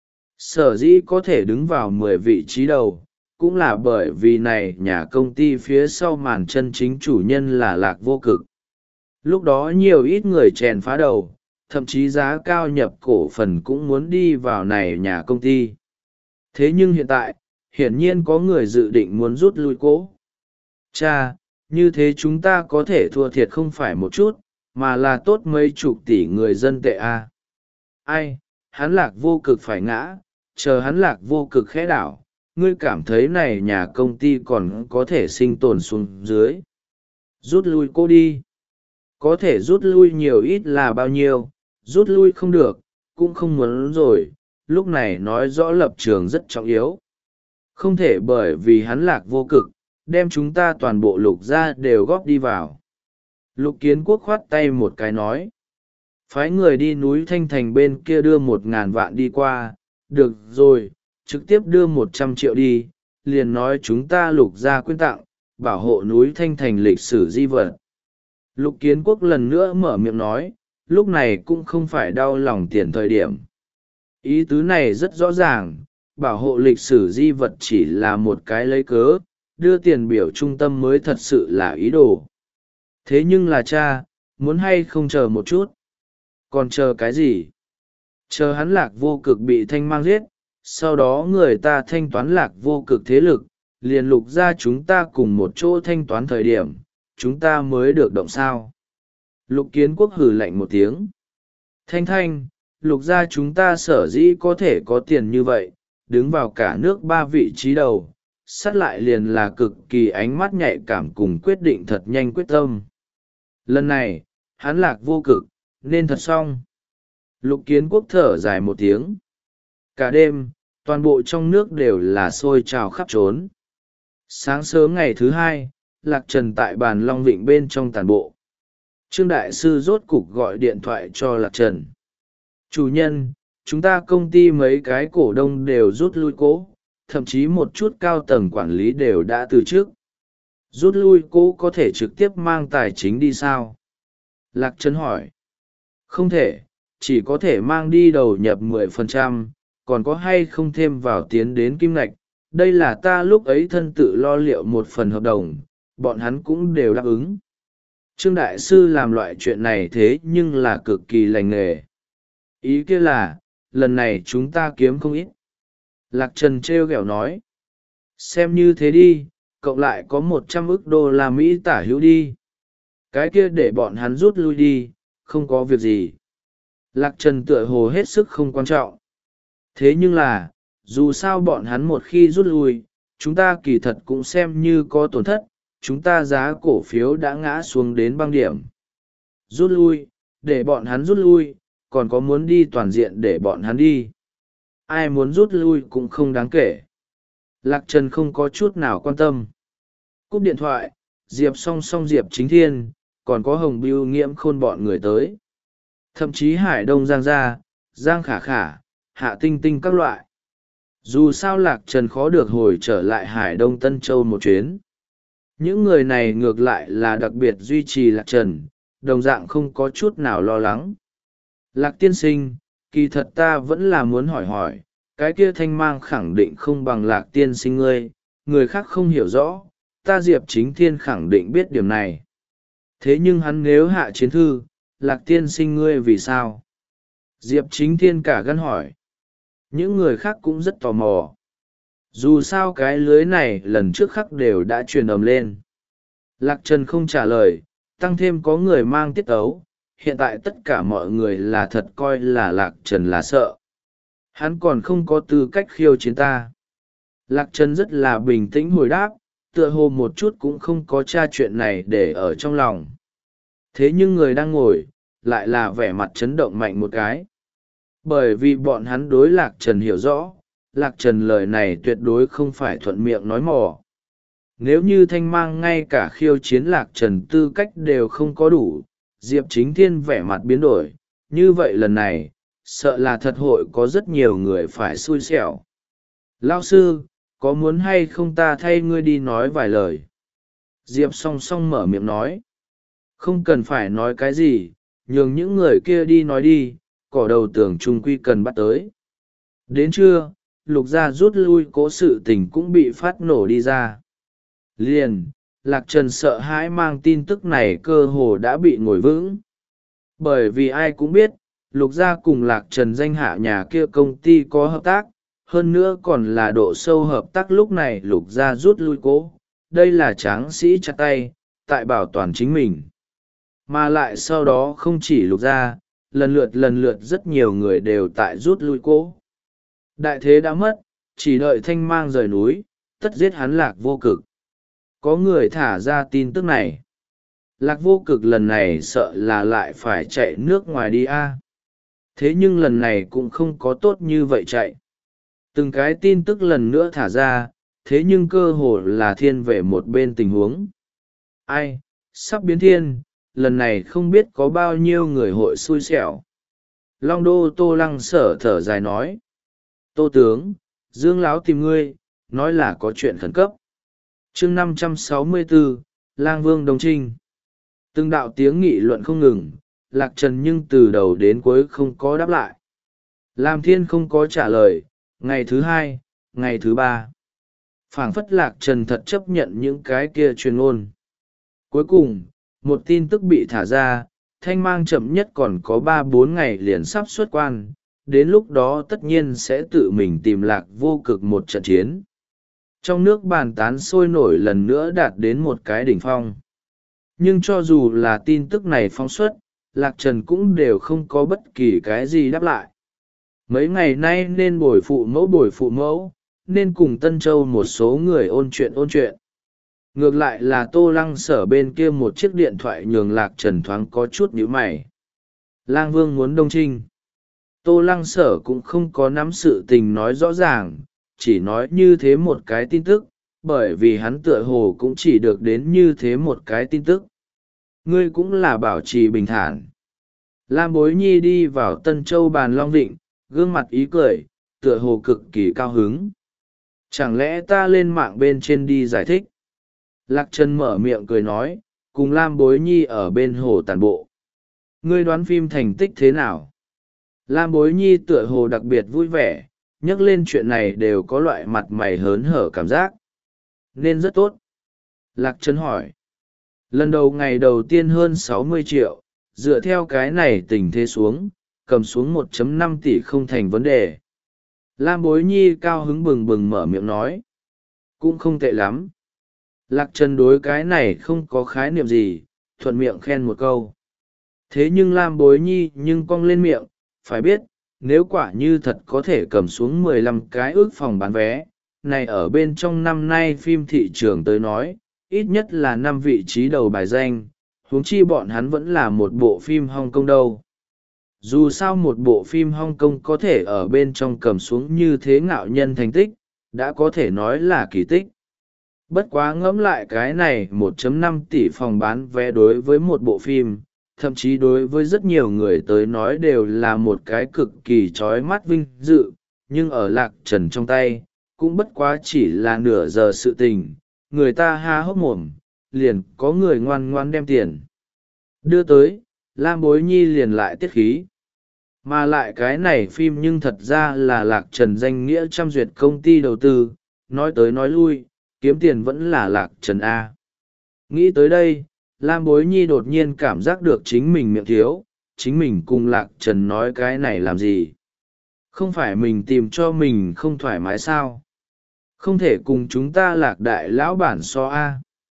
Sở dĩ có thể đứng vào mười vị trí đầu, cũng là bởi vì này nhà công ty phía sau màn chân chính chủ nhân là Lạc Vô Cực. Lúc đó nhiều ít người chèn phá đầu, thậm chí giá cao nhập cổ phần cũng muốn đi vào này nhà công ty. Thế nhưng hiện tại, hiển nhiên có người dự định muốn rút lui cố. Cha, như thế chúng ta có thể thua thiệt không phải một chút, mà là tốt mấy chục tỷ người dân tệ a. À. Ai, hắn Lạc Vô Cực phải ngã, chờ hắn Lạc Vô Cực khẽ đảo, ngươi cảm thấy này nhà công ty còn có thể sinh tồn xuống dưới. Rút lui cô đi. Có thể rút lui nhiều ít là bao nhiêu, rút lui không được, cũng không muốn rồi, lúc này nói rõ lập trường rất trọng yếu. Không thể bởi vì hắn Lạc Vô Cực, đem chúng ta toàn bộ Lục Gia đều góp đi vào. Lục Kiến Quốc khoát tay một cái nói. Phái người đi núi Thanh Thành bên kia đưa một ngàn vạn đi qua, được rồi, trực tiếp đưa một trăm triệu đi, liền nói chúng ta Lục Gia quyên tặng, bảo hộ núi Thanh Thành lịch sử di vật. Lục Kiến Quốc lần nữa mở miệng nói, lúc này cũng không phải đau lòng tiền thời điểm. Ý tứ này rất rõ ràng, bảo hộ lịch sử di vật chỉ là một cái lấy cớ, đưa tiền biểu trung tâm mới thật sự là ý đồ. Thế nhưng là cha, muốn hay không chờ một chút? Còn chờ cái gì? Chờ hắn Lạc Vô Cực bị Thanh Mang giết, sau đó người ta thanh toán Lạc Vô Cực thế lực, liền Lục Gia chúng ta cùng một chỗ thanh toán thời điểm, chúng ta mới được động sao. Lục Kiến Quốc hừ lạnh một tiếng. Thanh Thanh, Lục Gia chúng ta sở dĩ có thể có tiền như vậy, đứng vào cả nước ba vị trí đầu, sát lại liền là cực kỳ ánh mắt nhạy cảm cùng quyết định thật nhanh quyết tâm. Lần này, hắn Lạc Vô Cực, nên thật xong. Lục Kiến Quốc thở dài một tiếng. Cả đêm, toàn bộ trong nước đều là sôi trào khắp trốn. Sáng sớm ngày thứ hai, Lạc Trần tại bàn Long Vịnh bên trong tàn bộ. Trương Đại Sư rốt cục gọi điện thoại cho Lạc Trần. Chủ nhân, chúng ta công ty mấy cái cổ đông đều rút lui cố, thậm chí một chút cao tầng quản lý đều đã từ chức. Rút lui cố có thể trực tiếp mang tài chính đi sao? Lạc Trần hỏi. Không thể, chỉ có thể mang đi đầu nhập mười phần trăm, còn có hay không thêm vào tiến đến kim ngạch. Đây là ta lúc ấy thân tự lo liệu một phần hợp đồng, bọn hắn cũng đều đáp ứng. Trương Đại Sư làm loại chuyện này thế nhưng là cực kỳ lành nghề. Ý kia là, lần này chúng ta kiếm không ít. Lạc Trần trêu ghẹo nói. Xem như thế đi, cộng lại có một trăm ức đô la Mỹ tả hữu đi. Cái kia để bọn hắn rút lui đi, không có việc gì. Lạc Trần tựa hồ hết sức không quan trọng. Thế nhưng là, dù sao bọn hắn một khi rút lui, chúng ta kỳ thật cũng xem như có tổn thất, chúng ta giá cổ phiếu đã ngã xuống đến băng điểm. Rút lui, để bọn hắn rút lui, còn có muốn đi toàn diện để bọn hắn đi. Ai muốn rút lui cũng không đáng kể. Lạc Trần không có chút nào quan tâm. Cúp điện thoại, Diệp song song Diệp Chính Thiên, còn có Hồng Bưu Nghiễm Khôn bọn người tới. Thậm chí Hải Đông Giang Gia, Giang Khả Khả, Hạ Tinh Tinh các loại. Dù sao Lạc Trần khó được hồi trở lại Hải Đông Tân Châu một chuyến. Những người này ngược lại là đặc biệt duy trì Lạc Trần, đồng dạng không có chút nào lo lắng. Lạc tiên sinh, kỳ thật ta vẫn là muốn hỏi hỏi, cái kia Thanh Mang khẳng định không bằng Lạc tiên sinh ngươi, người khác không hiểu rõ, ta Diệp Chính Thiên khẳng định biết điểm này. Thế nhưng hắn nếu hạ chiến thư, Lạc tiên sinh ngươi vì sao? Diệp Chính Thiên cả gan hỏi. Những người khác cũng rất tò mò. Dù sao cái lưới này lần trước khắc đều đã truyền ầm lên. Lạc Trần không trả lời, tăng thêm có người mang tiết ấu, hiện tại tất cả mọi người là thật coi là Lạc Trần là sợ. Hắn còn không có tư cách khiêu chiến ta. Lạc Trần rất là bình tĩnh hồi đáp, tựa hồ một chút cũng không có tra chuyện này để ở trong lòng. Thế nhưng người đang ngồi, lại là vẻ mặt chấn động mạnh một cái. Bởi vì bọn hắn đối Lạc Trần hiểu rõ, Lạc Trần lời này tuyệt đối không phải thuận miệng nói mò. Nếu như Thanh Mang ngay cả khiêu chiến Lạc Trần tư cách đều không có đủ, Diệp Chính Thiên vẻ mặt biến đổi, như vậy lần này, sợ là thật hội có rất nhiều người phải xui xẻo. Lao sư, có muốn hay không ta thay ngươi đi nói vài lời? Diệp song song mở miệng nói. Không cần phải nói cái gì, nhường những người kia đi nói đi, cỏ đầu tường trung quy cần bắt tới. Đến trưa, Lục gia rút lui cố sự tình cũng bị phát nổ đi ra. Liền, Lạc Trần sợ hãi mang tin tức này cơ hồ đã bị ngồi vững. Bởi vì ai cũng biết, Lục gia cùng Lạc Trần danh hạ nhà kia công ty có hợp tác, hơn nữa còn là độ sâu hợp tác lúc này Lục gia rút lui cố. Đây là tráng sĩ chặt tay, tại bảo toàn chính mình. Mà lại sau đó không chỉ Lục gia, lần lượt lần lượt rất nhiều người đều tại rút lui cố. Đại thế đã mất, chỉ đợi Thanh Mang rời núi, tất giết hắn Lạc Vô Cực. Có người thả ra tin tức này. Lạc Vô Cực lần này sợ là lại phải chạy nước ngoài đi a. Thế nhưng lần này cũng không có tốt như vậy chạy. Từng cái tin tức lần nữa thả ra, thế nhưng cơ hồ là thiên về một bên tình huống. Ai, sắp biến thiên, lần này không biết có bao nhiêu người hội xui xẻo. Long Đô Tô Lăng Sở thở dài nói. Tô tướng, Dương Láo tìm ngươi, nói là có chuyện khẩn cấp. chương năm trăm sáu mươi bốn, Lang Vương Đông Trinh. Từng đạo tiếng nghị luận không ngừng, Lạc Trần nhưng từ đầu đến cuối không có đáp lại. Lam Thiên không có trả lời, ngày thứ hai, ngày thứ ba. Phảng phất Lạc Trần thật chấp nhận những cái kia truyền ngôn. Cuối cùng, một tin tức bị thả ra, Thanh Mang chậm nhất còn có ba bốn ngày liền sắp xuất quan, đến lúc đó tất nhiên sẽ tự mình tìm Lạc Vô Cực một trận chiến. Trong nước bàn tán sôi nổi lần nữa đạt đến một cái đỉnh phong. Nhưng cho dù là tin tức này phóng xuất, Lạc Trần cũng đều không có bất kỳ cái gì đáp lại. Mấy ngày nay nên bồi phụ mẫu bồi phụ mẫu, nên cùng Tân Châu một số người ôn chuyện ôn chuyện. Ngược lại là Tô Lăng Sở bên kia một chiếc điện thoại nhường Lạc Trần thoáng có chút nhíu mày. Lang Vương muốn Đông Trinh. Tô Lăng Sở cũng không có nắm sự tình nói rõ ràng, chỉ nói như thế một cái tin tức, bởi vì hắn tựa hồ cũng chỉ được đến như thế một cái tin tức. Ngươi cũng là bảo trì bình thản. Lam Bối Nhi đi vào Tân Châu bàn Long Vịnh, gương mặt ý cười, tựa hồ cực kỳ cao hứng. Chẳng lẽ ta lên mạng bên trên đi giải thích? Lạc Trần mở miệng cười nói, cùng Lam Bối Nhi ở bên hồ tàn bộ. Ngươi đoán phim thành tích thế nào? Lam Bối Nhi tựa hồ đặc biệt vui vẻ, nhắc lên chuyện này đều có loại mặt mày hớn hở cảm giác. Nên rất tốt. Lạc Trần hỏi. Lần đầu ngày đầu tiên hơn sáu mươi triệu, dựa theo cái này tình thế xuống, cầm xuống một phẩy năm tỷ không thành vấn đề. Lam Bối Nhi cao hứng bừng bừng mở miệng nói. Cũng không tệ lắm. Lạc Trần đối cái này không có khái niệm gì, thuận miệng khen một câu. Thế nhưng Lam Bối Nhi nhưng cong lên miệng, phải biết, nếu quả như thật có thể cầm xuống mười lăm cái ước phòng bán vé, này ở bên trong năm nay phim thị trường tới nói, ít nhất là năm vị trí đầu bài danh, huống chi bọn hắn vẫn là một bộ phim Hong Kong đâu. Dù sao một bộ phim Hong Kong có thể ở bên trong cầm xuống như thế ngạo nhân thành tích, đã có thể nói là kỳ tích. Bất quá ngẫm lại cái này một phẩy năm tỷ phòng bán vé đối với một bộ phim, thậm chí đối với rất nhiều người tới nói đều là một cái cực kỳ trói mắt vinh dự, nhưng ở Lạc Trần trong tay, cũng bất quá chỉ là nửa giờ sự tình, người ta há hốc mồm, liền có người ngoan ngoan đem tiền đưa tới, Lam Bối Nhi liền lại tiết khí. Mà lại cái này phim nhưng thật ra là Lạc Trần danh nghĩa trăm duyệt công ty đầu tư, nói tới nói lui, kiếm tiền vẫn là Lạc Trần A. Nghĩ tới đây, Lam Bối Nhi đột nhiên cảm giác được chính mình miệng thiếu, chính mình cùng Lạc Trần nói cái này làm gì? Không phải mình tìm cho mình không thoải mái sao? Không thể cùng chúng ta Lạc đại lão bản so A.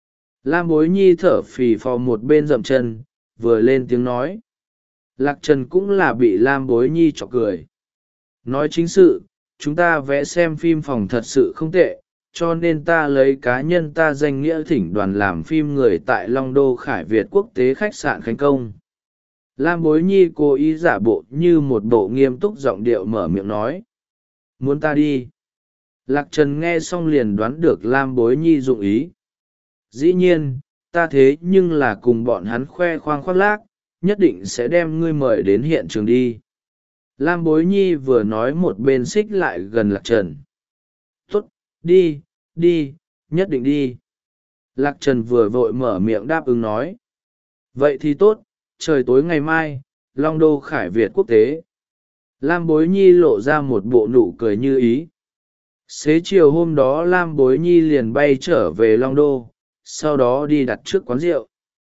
Lam Bối Nhi thở phì phò một bên dậm chân, vừa lên tiếng nói. Lạc Trần cũng là bị Lam Bối Nhi chọc cười. Nói chính sự, chúng ta vẽ xem phim phòng thật sự không tệ, cho nên ta lấy cá nhân ta danh nghĩa thỉnh đoàn làm phim người tại Long Đô Khải Việt quốc tế khách sạn Khánh Công. Lam Bối Nhi cố ý giả bộ như một bộ nghiêm túc giọng điệu mở miệng nói. Muốn ta đi? Lạc Trần nghe xong liền đoán được Lam Bối Nhi dụng ý. Dĩ nhiên, ta thế nhưng là cùng bọn hắn khoe khoang khoác lác, nhất định sẽ đem ngươi mời đến hiện trường đi. Lam Bối Nhi vừa nói một bên xích lại gần Lạc Trần. Tốt, đi, đi, nhất định đi. Lạc Trần vừa vội mở miệng đáp ứng nói. Vậy thì tốt, trời tối ngày mai, Long Đô Khải Việt quốc tế. Lam Bối Nhi lộ ra một bộ nụ cười như ý. Xế chiều hôm đó Lam Bối Nhi liền bay trở về Long Đô, sau đó đi đặt trước quán rượu.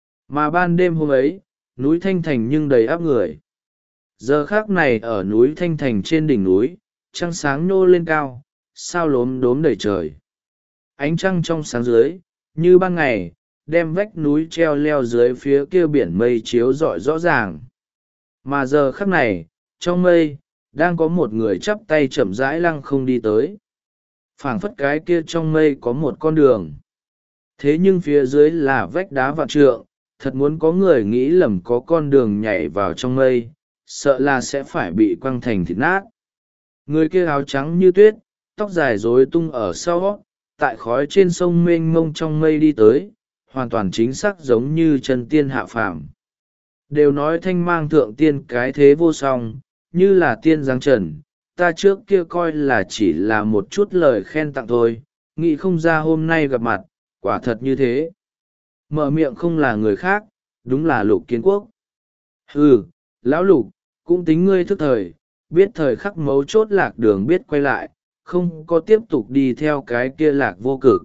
Mà ban đêm hôm ấy, núi Thanh Thành nhưng đầy áp người. Giờ khác này ở núi Thanh Thành trên đỉnh núi, trăng sáng nô lên cao, sao lốm đốm đầy trời. Ánh trăng trong sáng dưới, như ban ngày, đem vách núi treo leo dưới phía kia biển mây chiếu rọi rõ ràng. Mà giờ khắc này, trong mây, đang có một người chắp tay chậm rãi lăng không đi tới. Phảng phất cái kia trong mây có một con đường. Thế nhưng phía dưới là vách đá vạn trượng, thật muốn có người nghĩ lầm có con đường nhảy vào trong mây, sợ là sẽ phải bị quăng thành thịt nát. Người kia áo trắng như tuyết, tóc dài rối tung ở sau, tại khói trên sông mênh mông trong mây đi tới, hoàn toàn chính xác giống như chân tiên hạ phàm. Đều nói thanh mang thượng tiên cái thế vô song, như là tiên giáng trần, ta trước kia coi là chỉ là một chút lời khen tặng thôi, nghĩ không ra hôm nay gặp mặt, quả thật như thế. Mở miệng không là người khác, đúng là Lục Kiến Quốc. Ừ, lão Lục, cũng tính ngươi thức thời, biết thời khắc mấu chốt lạc đường biết quay lại, không có tiếp tục đi theo cái kia lạc vô cực.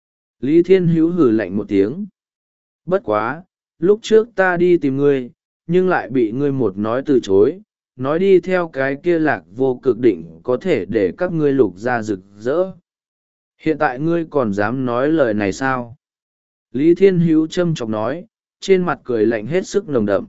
Lý Thiên Hữu hử lạnh một tiếng. Bất quá, lúc trước ta đi tìm ngươi, nhưng lại bị ngươi một nói từ chối, nói đi theo cái kia lạc vô cực định có thể để các ngươi Lục ra rực rỡ. Hiện tại ngươi còn dám nói lời này sao? Lý Thiên Hữu châm chọc nói, trên mặt cười lạnh hết sức nồng đậm.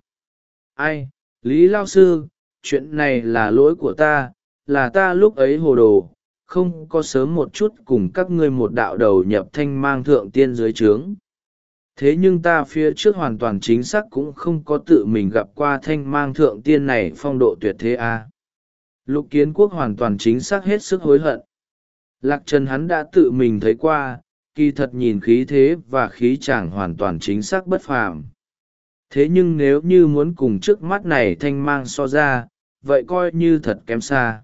Ai, Lý Lao Sư, chuyện này là lỗi của ta, là ta lúc ấy hồ đồ, không có sớm một chút cùng các ngươi một đạo đầu nhập thanh mang thượng tiên dưới trướng. Thế nhưng ta phía trước hoàn toàn chính xác cũng không có tự mình gặp qua thanh mang thượng tiên này phong độ tuyệt thế a. À. Lục Kiến Quốc hoàn toàn chính xác hết sức hối hận. Lạc Trần hắn đã tự mình thấy qua, kỳ thật nhìn khí thế và khí chàng hoàn toàn chính xác bất phàm. Thế nhưng nếu như muốn cùng trước mắt này thanh mang so ra, vậy coi như thật kém xa.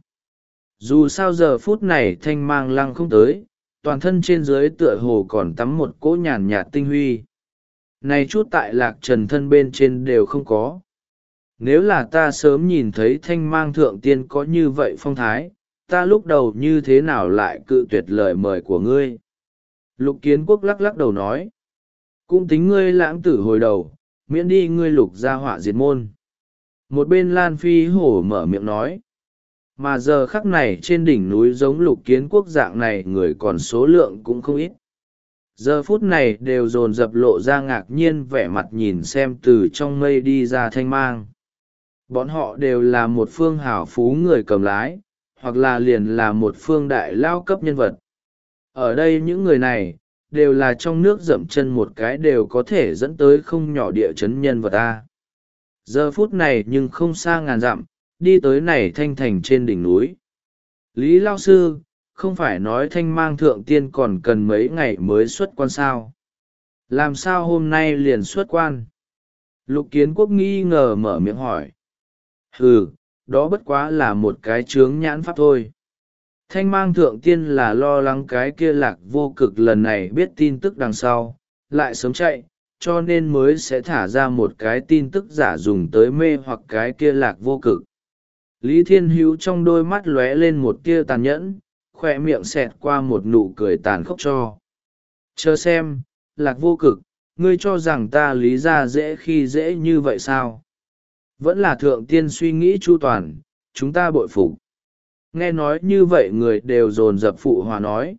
Dù sao giờ phút này thanh mang lăng không tới, toàn thân trên dưới tựa hồ còn tắm một cỗ nhàn nhạt tinh huy. Này chút tại Lạc Trần thân bên trên đều không có. Nếu là ta sớm nhìn thấy thanh mang thượng tiên có như vậy phong thái, ta lúc đầu như thế nào lại cự tuyệt lời mời của ngươi? Lục Kiến Quốc lắc lắc đầu nói. Cũng tính ngươi lãng tử hồi đầu, miễn đi ngươi lục gia họa diệt môn. Một bên Lan Phi hổ mở miệng nói. Mà giờ khắc này trên đỉnh núi giống Lục Kiến Quốc dạng này người còn số lượng cũng không ít. giờ phút này đều dồn dập lộ ra ngạc nhiên vẻ mặt nhìn xem từ trong mây đi ra Thanh Mang. Bọn họ đều là một phương hảo phú người cầm lái, hoặc là liền là một phương đại lao cấp nhân vật. Ở đây những người này, đều là trong nước dậm chân một cái đều có thể dẫn tới không nhỏ địa chấn nhân vật ta. Giờ phút này nhưng không xa ngàn dặm, đi tới này Thanh Thành trên đỉnh núi. Lý Lao Sư, không phải nói Thanh Mang thượng tiên còn cần mấy ngày mới xuất quan sao? Làm sao hôm nay liền xuất quan? Lục Kiến Quốc nghi ngờ mở miệng hỏi. Ừ, đó bất quá là một cái chướng nhãn pháp thôi. Thanh Mang thượng tiên là lo lắng cái kia Lạc Vô Cực lần này biết tin tức đằng sau, lại sớm chạy, cho nên mới sẽ thả ra một cái tin tức giả dùng tới mê hoặc cái kia Lạc Vô Cực. Lý Thiên Hữu trong đôi mắt lóe lên một tia tàn nhẫn, khoe miệng xẹt qua một nụ cười tàn khốc cho. Chờ xem, Lạc Vô Cực, ngươi cho rằng ta lý ra dễ khi dễ như vậy sao? Vẫn là thượng tiên suy nghĩ chu toàn, chúng ta bội phục. Nghe nói như vậy người đều dồn dập phụ hòa nói.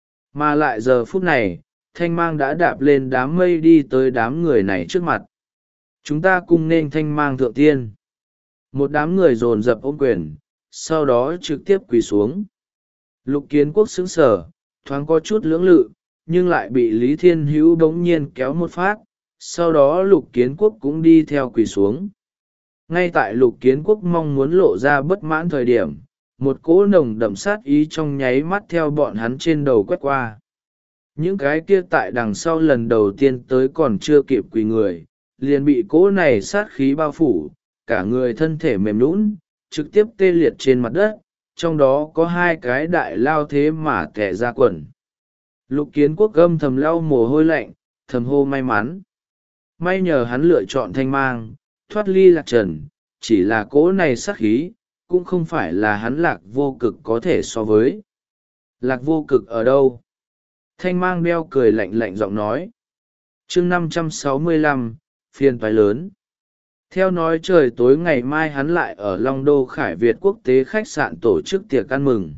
Mà lại giờ phút này, Thanh Mang đã đạp lên đám mây đi tới đám người này trước mặt. Chúng ta cùng nên Thanh Mang thượng tiên. Một đám người dồn dập ôm quyền, sau đó trực tiếp quỳ xuống. Lục Kiến Quốc sững sờ, thoáng có chút lưỡng lự, nhưng lại bị Lý Thiên Hữu bỗng nhiên kéo một phát, sau đó Lục Kiến Quốc cũng đi theo quỳ xuống. Ngay tại Lục Kiến Quốc mong muốn lộ ra bất mãn thời điểm, một cỗ nồng đậm sát ý trong nháy mắt theo bọn hắn trên đầu quét qua. Những cái kia tại đằng sau lần đầu tiên tới còn chưa kịp quỳ người, liền bị cỗ này sát khí bao phủ, cả người thân thể mềm nhũn, trực tiếp tê liệt trên mặt đất, trong đó có hai cái đại lao thế mà tẻ ra quần. Lục Kiến Quốc âm thầm lau mồ hôi lạnh, thầm hô may mắn. May nhờ hắn lựa chọn Thanh Mang, thoát ly Lạc Trần, chỉ là cỗ này sát khí, cũng không phải là hắn Lạc Vô Cực có thể so với. Lạc Vô Cực ở đâu? Thanh Mang đeo cười lạnh lạnh giọng nói. chương năm trăm sáu mươi lăm, phiên toái lớn. Theo nói trời tối ngày mai hắn lại ở Long Đô Khải Việt quốc tế khách sạn tổ chức tiệc ăn mừng.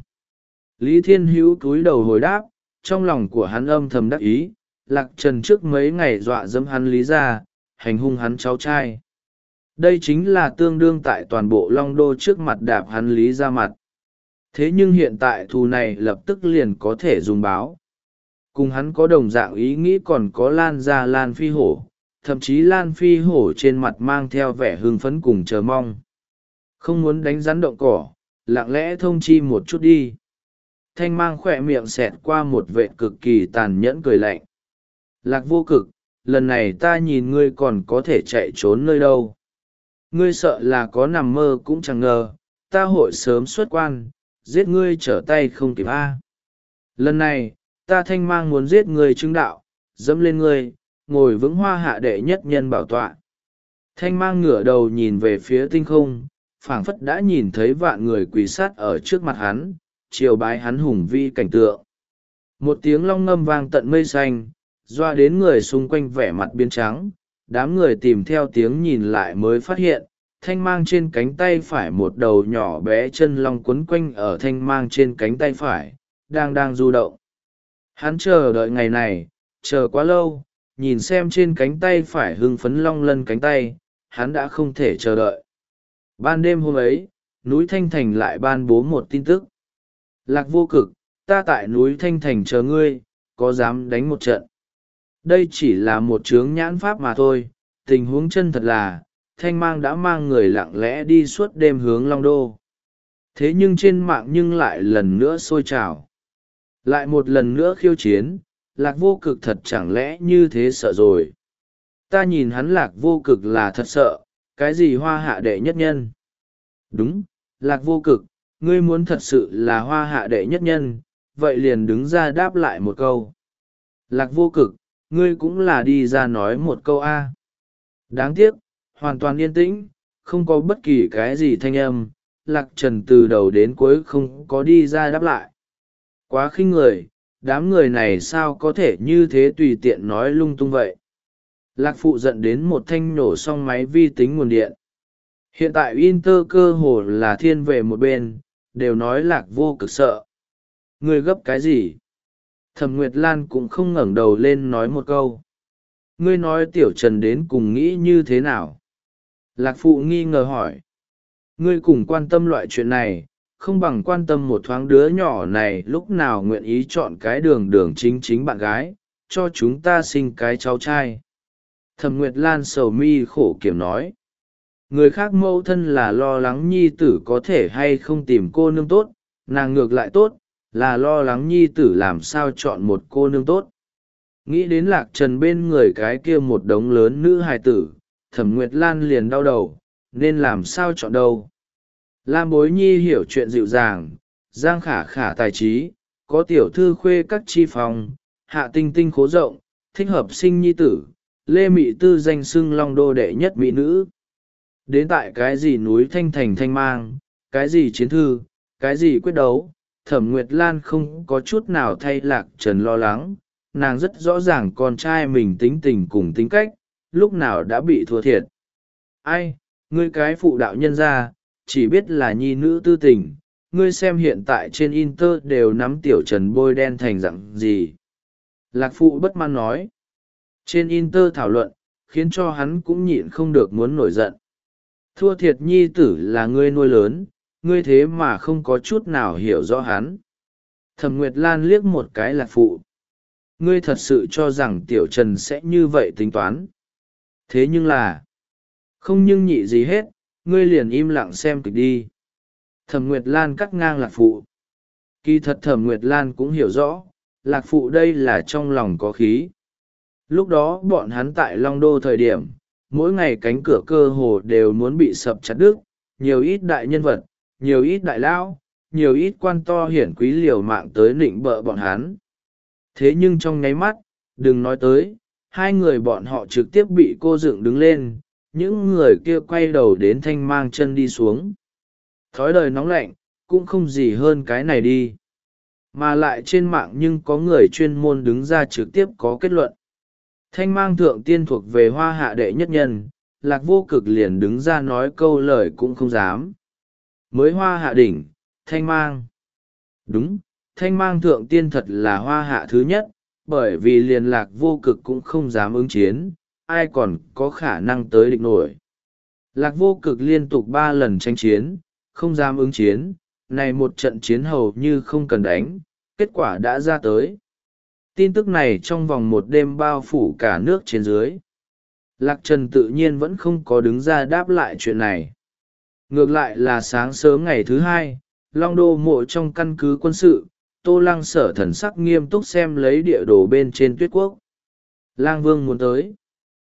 Lý Thiên Hữu cúi đầu hồi đáp, trong lòng của hắn âm thầm đắc ý, Lạc Trần trước mấy ngày dọa dẫm hắn Lý ra, hành hung hắn cháu trai. Đây chính là tương đương tại toàn bộ Long Đô trước mặt đạp hắn Lý ra mặt. Thế nhưng hiện tại thù này lập tức liền có thể dùng báo. Cùng hắn có đồng dạng ý nghĩ còn có Lan ra Lan Phi Hổ, thậm chí Lan Phi Hổ trên mặt mang theo vẻ hưng phấn cùng chờ mong. Không muốn đánh rắn động cỏ, lặng lẽ thông chi một chút đi. Thanh Mang khỏe miệng xẹt qua một vệ cực kỳ tàn nhẫn cười lạnh. Lạc Vô Cực, lần này ta nhìn ngươi còn có thể chạy trốn nơi đâu. Ngươi sợ là có nằm mơ cũng chẳng ngờ, ta hội sớm xuất quan, giết ngươi trở tay không kịp a. Lần này, ta Thanh Mang muốn giết ngươi chứng đạo, dẫm lên ngươi, ngồi vững hoa hạ đệ nhất nhân bảo tọa. Thanh Mang ngửa đầu nhìn về phía tinh không, phảng phất đã nhìn thấy vạn người quỳ sát ở trước mặt hắn, triều bái hắn hùng vi cảnh tượng. Một tiếng long ngâm vang tận mây xanh, doa đến người xung quanh vẻ mặt biến trắng, đám người tìm theo tiếng nhìn lại mới phát hiện, Thanh Mang trên cánh tay phải một đầu nhỏ bé chân long quấn quanh ở Thanh Mang trên cánh tay phải, đang đang du động. Hắn chờ đợi ngày này, chờ quá lâu, nhìn xem trên cánh tay phải hưng phấn long lân cánh tay, hắn đã không thể chờ đợi. Ban đêm hôm ấy, núi Thanh Thành lại ban bố một tin tức. Lạc Vô Cực, ta tại núi Thanh Thành chờ ngươi, có dám đánh một trận? Đây chỉ là một chướng nhãn pháp mà thôi, tình huống chân thật là, Thanh Mang đã mang người lặng lẽ đi suốt đêm hướng Long Đô. Thế nhưng trên mạng nhưng lại lần nữa sôi trào. Lại một lần nữa khiêu chiến, Lạc Vô Cực thật chẳng lẽ như thế sợ rồi. Ta nhìn hắn Lạc Vô Cực là thật sợ, cái gì hoa hạ đệ nhất nhân. Đúng, Lạc Vô Cực, ngươi muốn thật sự là hoa hạ đệ nhất nhân, vậy liền đứng ra đáp lại một câu. Lạc Vô Cực, ngươi cũng là đi ra nói một câu A. Đáng tiếc, hoàn toàn yên tĩnh, không có bất kỳ cái gì thanh âm, Lạc Trần từ đầu đến cuối không có đi ra đáp lại. Quá khinh người, đám người này sao có thể như thế tùy tiện nói lung tung vậy. Lạc Phụ giận đến một thanh nổ xong máy vi tính nguồn điện. Hiện tại Inter cơ hồ là thiên về một bên, đều nói Lạc Vô Cực sợ. Ngươi gấp cái gì? Thẩm Nguyệt Lan cũng không ngẩng đầu lên nói một câu. Ngươi nói tiểu trần đến cùng nghĩ như thế nào? Lạc phụ nghi ngờ hỏi. Ngươi cùng quan tâm loại chuyện này, không bằng quan tâm một thoáng đứa nhỏ này lúc nào nguyện ý chọn cái đường đường chính chính bạn gái, cho chúng ta sinh cái cháu trai. Thẩm Nguyệt Lan sầu mi khổ kiểm nói. Người khác mâu thân là lo lắng nhi tử có thể hay không tìm cô nương tốt, nàng ngược lại tốt, là lo lắng nhi tử làm sao chọn một cô nương tốt. Nghĩ đến Lạc Trần bên người cái kia một đống lớn nữ hài tử, Thẩm Nguyệt Lan liền đau đầu, nên làm sao chọn đâu. Lam Bối Nhi hiểu chuyện dịu dàng, Giang Khả Khả tài trí, có tiểu thư khuê các chi phòng, Hạ Tinh Tinh khố rộng, thích hợp sinh nhi tử, Lê Mị Tư danh xưng Long Đô đệ nhất mỹ nữ. Đến tại cái gì núi Thanh Thành Thanh Mang, cái gì chiến thư, cái gì quyết đấu, Thẩm Nguyệt Lan không có chút nào thay Lạc Trần lo lắng, nàng rất rõ ràng con trai mình tính tình cùng tính cách, lúc nào đã bị thua thiệt. Ai, ngươi cái phụ đạo nhân ra, chỉ biết là nhi nữ tư tình, ngươi xem hiện tại trên Inter đều nắm tiểu Trần bôi đen thành dạng gì. Lạc phụ bất mãn nói. Trên Inter thảo luận, khiến cho hắn cũng nhịn không được muốn nổi giận. Thua thiệt nhi tử là ngươi nuôi lớn, ngươi thế mà không có chút nào hiểu rõ hắn. Thẩm Nguyệt Lan liếc một cái Lạc phụ. Ngươi thật sự cho rằng tiểu Trần sẽ như vậy tính toán. Thế nhưng là, không nhưng nhị gì hết, ngươi liền im lặng xem kịch đi. Thẩm Nguyệt Lan cắt ngang Lạc phụ. Kỳ thật Thẩm Nguyệt Lan cũng hiểu rõ, Lạc phụ đây là trong lòng có khí. Lúc đó bọn hắn tại Long Đô thời điểm, mỗi ngày cánh cửa cơ hồ đều muốn bị sập chặt đứt, nhiều ít đại nhân vật, nhiều ít đại lão, nhiều ít quan to hiển quý liều mạng tới nịnh bợ bọn hắn. Thế nhưng trong nháy mắt, đừng nói tới, hai người bọn họ trực tiếp bị cô dựng đứng lên, những người kia quay đầu đến Thanh Mang chân đi xuống. Thói đời nóng lạnh, cũng không gì hơn cái này đi. Mà lại trên mạng nhưng có người chuyên môn đứng ra trực tiếp có kết luận. Thanh Mang thượng tiên thuộc về Hoa Hạ đệ nhất nhân, Lạc Vô Cực liền đứng ra nói câu lời cũng không dám. Mới Hoa Hạ đỉnh, Thanh Mang. Đúng, Thanh Mang thượng tiên thật là Hoa Hạ thứ nhất, bởi vì liền Lạc Vô Cực cũng không dám ứng chiến, ai còn có khả năng tới địch nổi. Lạc Vô Cực liên tục ba lần tranh chiến, không dám ứng chiến, này một trận chiến hầu như không cần đánh, kết quả đã ra tới. Tin tức này trong vòng một đêm bao phủ cả nước trên dưới. Lạc Trần tự nhiên vẫn không có đứng ra đáp lại chuyện này. Ngược lại là sáng sớm ngày thứ hai, Long Đô mộ trong căn cứ quân sự, Tô Lăng Sở thần sắc nghiêm túc xem lấy địa đồ bên trên Tuyết Quốc. Lang Vương muốn tới,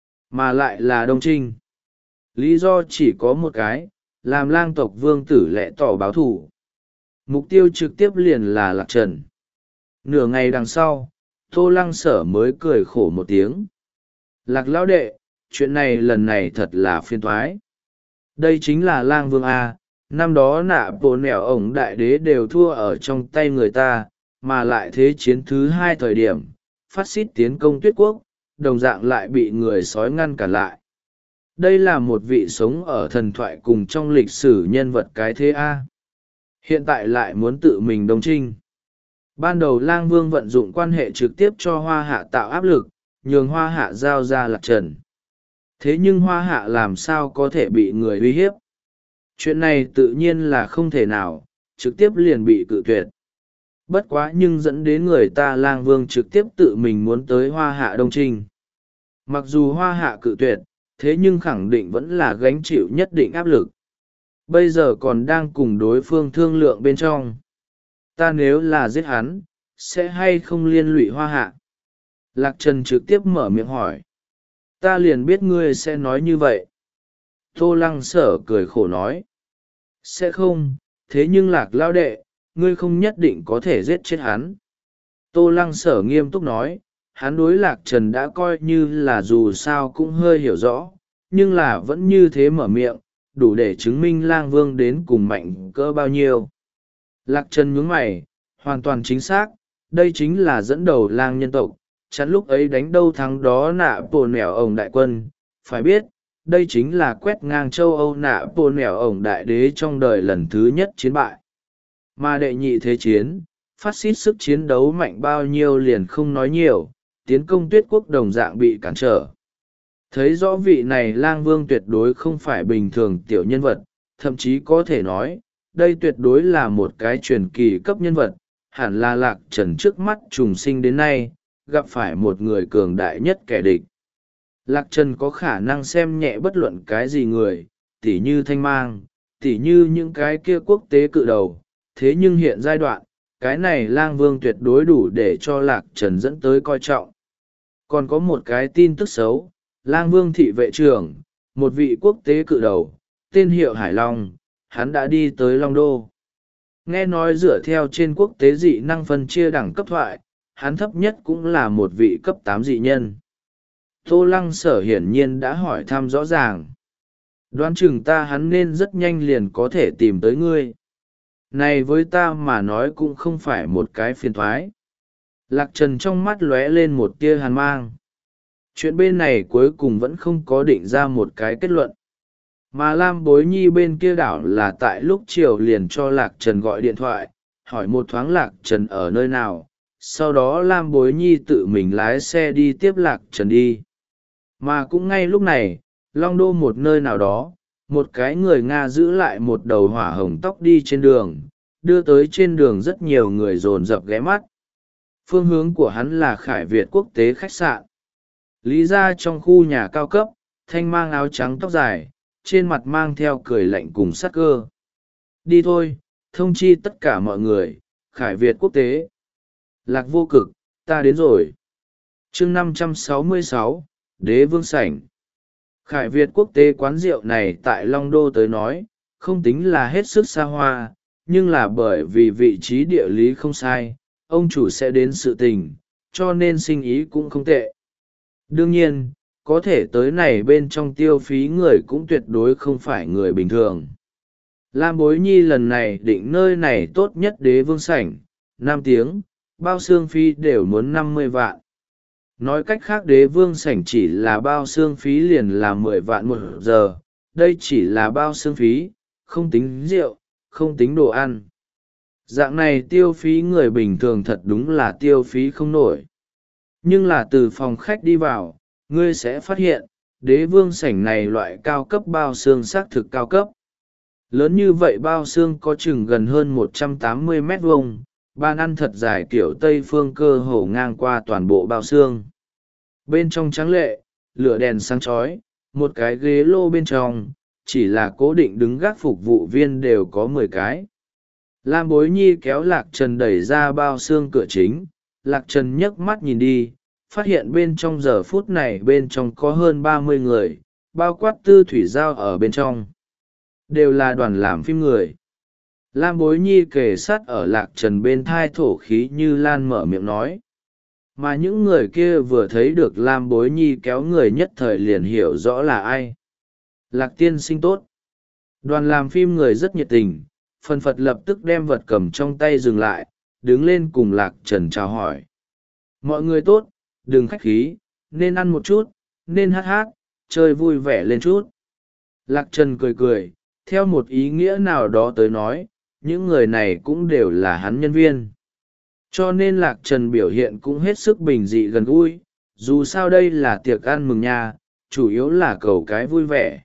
mà lại là Đông Trinh. Lý do chỉ có một cái, làm lang tộc vương tử lẽ tỏ báo thủ. Mục tiêu trực tiếp liền là Lạc Trần. Nửa ngày đằng sau, Tô Lăng Sở mới cười khổ một tiếng. Lạc lão đệ, chuyện này lần này thật là phiền toái. Đây chính là lang vương A, năm đó nạ bộ nẻo ổng đại đế đều thua ở trong tay người ta, mà lại thế chiến thứ hai thời điểm, phát xít tiến công Tuyết Quốc, đồng dạng lại bị người sói ngăn cản lại. Đây là một vị sống ở thần thoại cùng trong lịch sử nhân vật cái thế A. Hiện tại lại muốn tự mình đồng trinh. Ban đầu lang vương vận dụng quan hệ trực tiếp cho Hoa Hạ tạo áp lực, nhường Hoa Hạ giao ra Lạc Trần. Thế nhưng Hoa Hạ làm sao có thể bị người uy hiếp? Chuyện này tự nhiên là không thể nào, trực tiếp liền bị cự tuyệt. Bất quá nhưng dẫn đến người ta lang vương trực tiếp tự mình muốn tới Hoa Hạ đông trinh. Mặc dù Hoa Hạ cự tuyệt, thế nhưng khẳng định vẫn là gánh chịu nhất định áp lực. Bây giờ còn đang cùng đối phương thương lượng bên trong. Ta nếu là giết hắn, sẽ hay không liên lụy Hoa Hạ? Lạc Trần trực tiếp mở miệng hỏi. Ta liền biết ngươi sẽ nói như vậy. Tô Lăng Sở cười khổ nói. Sẽ không, thế nhưng Lạc lao đệ, ngươi không nhất định có thể giết chết hắn. Tô Lăng Sở nghiêm túc nói, hắn đối Lạc Trần đã coi như là dù sao cũng hơi hiểu rõ, nhưng là vẫn như thế mở miệng, đủ để chứng minh lang vương đến cùng mạnh cỡ bao nhiêu. Lạc Trần nhướng mày, hoàn toàn chính xác, đây chính là dẫn đầu lang nhân tộc, chắn lúc ấy đánh đâu thắng đó nạ bồ nẻo ổng đại quân. Phải biết, đây chính là quét ngang châu Âu nạ bồ nẻo ổng đại đế trong đời lần thứ nhất chiến bại. Mà đệ nhị thế chiến, phát xít sức chiến đấu mạnh bao nhiêu liền không nói nhiều, tiến công Tuyết quốc đồng dạng bị cản trở. Thấy rõ vị này lang vương tuyệt đối không phải bình thường tiểu nhân vật, thậm chí có thể nói, đây tuyệt đối là một cái truyền kỳ cấp nhân vật, hẳn là Lạc Trần trước mắt trùng sinh đến nay, gặp phải một người cường đại nhất kẻ địch. Lạc Trần có khả năng xem nhẹ bất luận cái gì người, tỉ như Thanh Mang, tỉ như những cái kia quốc tế cự đầu, thế nhưng hiện giai đoạn, cái này lang vương tuyệt đối đủ để cho Lạc Trần dẫn tới coi trọng. Còn có một cái tin tức xấu, lang vương thị vệ trưởng, một vị quốc tế cự đầu, tên hiệu Hải Long, hắn đã đi tới Long Đô. Nghe nói dựa theo trên quốc tế dị năng phân chia đẳng cấp thoại, hắn thấp nhất cũng là một vị cấp tám dị nhân. Tô Lăng Sở hiển nhiên đã hỏi thăm rõ ràng. Đoán chừng ta hắn nên rất nhanh liền có thể tìm tới ngươi. Này với ta mà nói cũng không phải một cái phiền thoái. Lạc Trần trong mắt lóe lên một tia hàn mang. Chuyện bên này cuối cùng vẫn không có định ra một cái kết luận. Mà Lam Bối Nhi bên kia đảo là tại lúc chiều liền cho Lạc Trần gọi điện thoại, hỏi một thoáng Lạc Trần ở nơi nào, sau đó Lam Bối Nhi tự mình lái xe đi tiếp Lạc Trần đi. Mà cũng ngay lúc này, Long Đô một nơi nào đó, một cái người Nga giữ lại một đầu hỏa hồng tóc đi trên đường, đưa tới trên đường rất nhiều người dồn dập ghé mắt. Phương hướng của hắn là Khải Việt quốc tế khách sạn. Lý ra trong khu nhà cao cấp, Thanh mang áo trắng tóc dài, trên mặt mang theo cười lạnh cùng sát cơ. Đi thôi, thông chi tất cả mọi người, Khải Việt quốc tế. Lạc Vô Cực, ta đến rồi. chương năm trăm sáu mươi sáu, Đế Vương Sảnh. Khải Việt quốc tế quán rượu này tại Long Đô tới nói, không tính là hết sức xa hoa, nhưng là bởi vì vị trí địa lý không sai, ông chủ sẽ đến sự tình, cho nên sinh ý cũng không tệ. Đương nhiên, có thể tới này bên trong tiêu phí người cũng tuyệt đối không phải người bình thường. Lam Bối Nhi lần này định nơi này tốt nhất Đế Vương Sảnh, năm tiếng, bao xương phí đều muốn năm mươi vạn. Nói cách khác Đế Vương Sảnh chỉ là bao xương phí liền là mười vạn một giờ, đây chỉ là bao xương phí, không tính rượu, không tính đồ ăn. Dạng này tiêu phí người bình thường thật đúng là tiêu phí không nổi. Nhưng là từ phòng khách đi vào, ngươi sẽ phát hiện, Đế Vương Sảnh này loại cao cấp bao xương xác thực cao cấp. Lớn như vậy bao xương có chừng gần hơn một trăm tám mươi mét vuông, bàn ăn thật dài kiểu Tây phương cơ hồ ngang qua toàn bộ bao xương. Bên trong trắng lệ, lửa đèn sáng chói, một cái ghế lô bên trong, chỉ là cố định đứng gác phục vụ viên đều có mười cái. Lam Bối Nhi kéo Lạc Trần đẩy ra bao xương cửa chính, Lạc Trần nhấc mắt nhìn đi, phát hiện bên trong giờ phút này bên trong có hơn ba mươi người, bao quát Tư Thủy Giao ở bên trong. Đều là đoàn làm phim người. Lam Bối Nhi kề sát ở Lạc Trần bên thai thổ khí như lan mở miệng nói. Mà những người kia vừa thấy được Lam Bối Nhi kéo người nhất thời liền hiểu rõ là ai. Lạc tiên sinh tốt. Đoàn làm phim người rất nhiệt tình, phần phật lập tức đem vật cầm trong tay dừng lại, đứng lên cùng Lạc Trần chào hỏi. Mọi người tốt, đừng khách khí, nên ăn một chút, nên hát hát, chơi vui vẻ lên chút. Lạc Trần cười cười, theo một ý nghĩa nào đó tới nói, những người này cũng đều là hắn nhân viên. Cho nên Lạc Trần biểu hiện cũng hết sức bình dị gần gũi, dù sao đây là tiệc ăn mừng nha, chủ yếu là cầu cái vui vẻ.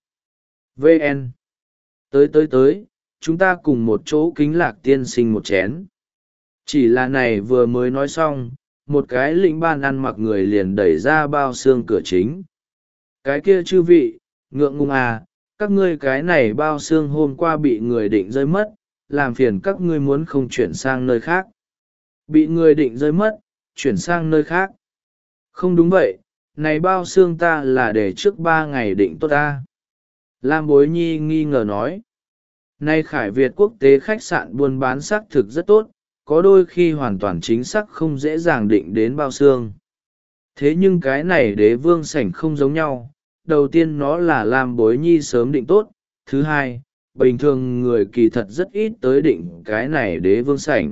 vê en Tới tới tới, chúng ta cùng một chỗ kính Lạc tiên sinh một chén. Chỉ là này vừa mới nói xong, một cái lĩnh ban ăn mặc người liền đẩy ra bao xương cửa chính. Cái kia chư vị, ngượng ngùng à, các ngươi cái này bao xương hôm qua bị người định rơi mất, làm phiền các ngươi muốn không chuyển sang nơi khác. Bị người định rơi mất, chuyển sang nơi khác. Không đúng vậy, này bao xương ta là để trước ba ngày định tốt ta. Lam Bối Nhi nghi ngờ nói. Nay Khải Việt quốc tế khách sạn buôn bán xác thực rất tốt, có đôi khi hoàn toàn chính xác không dễ dàng định đến bao xương. Thế nhưng cái này Đế Vương Sảnh không giống nhau, đầu tiên nó là Lam Bối Nhi sớm định tốt, thứ hai, bình thường người kỳ thật rất ít tới định cái này Đế Vương Sảnh.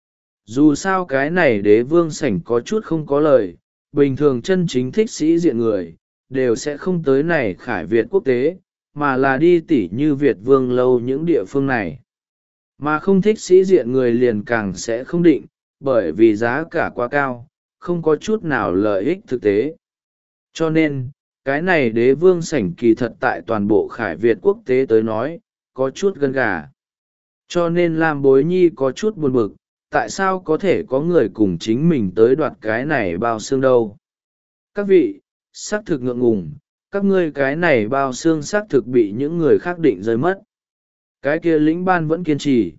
Dù sao cái này Đế Vương Sảnh có chút không có lời, bình thường chân chính thích sĩ diện người, đều sẽ không tới này Khải Việt quốc tế, mà là đi tỉ như Việt Vương lâu những địa phương này. Mà không thích sĩ diện người liền càng sẽ không định, bởi vì giá cả quá cao, không có chút nào lợi ích thực tế. Cho nên, cái này đế vương sảnh kỳ thật tại toàn bộ Khải Việt quốc tế tới nói, có chút gân gà. Cho nên Lam Bối Nhi có chút buồn bực, tại sao có thể có người cùng chính mình tới đoạt cái này bao xương đâu. Các vị, xác thực ngượng ngùng, các ngươi cái này bao xương xác thực bị những người khác định rơi mất. Cái kia lĩnh ban vẫn kiên trì.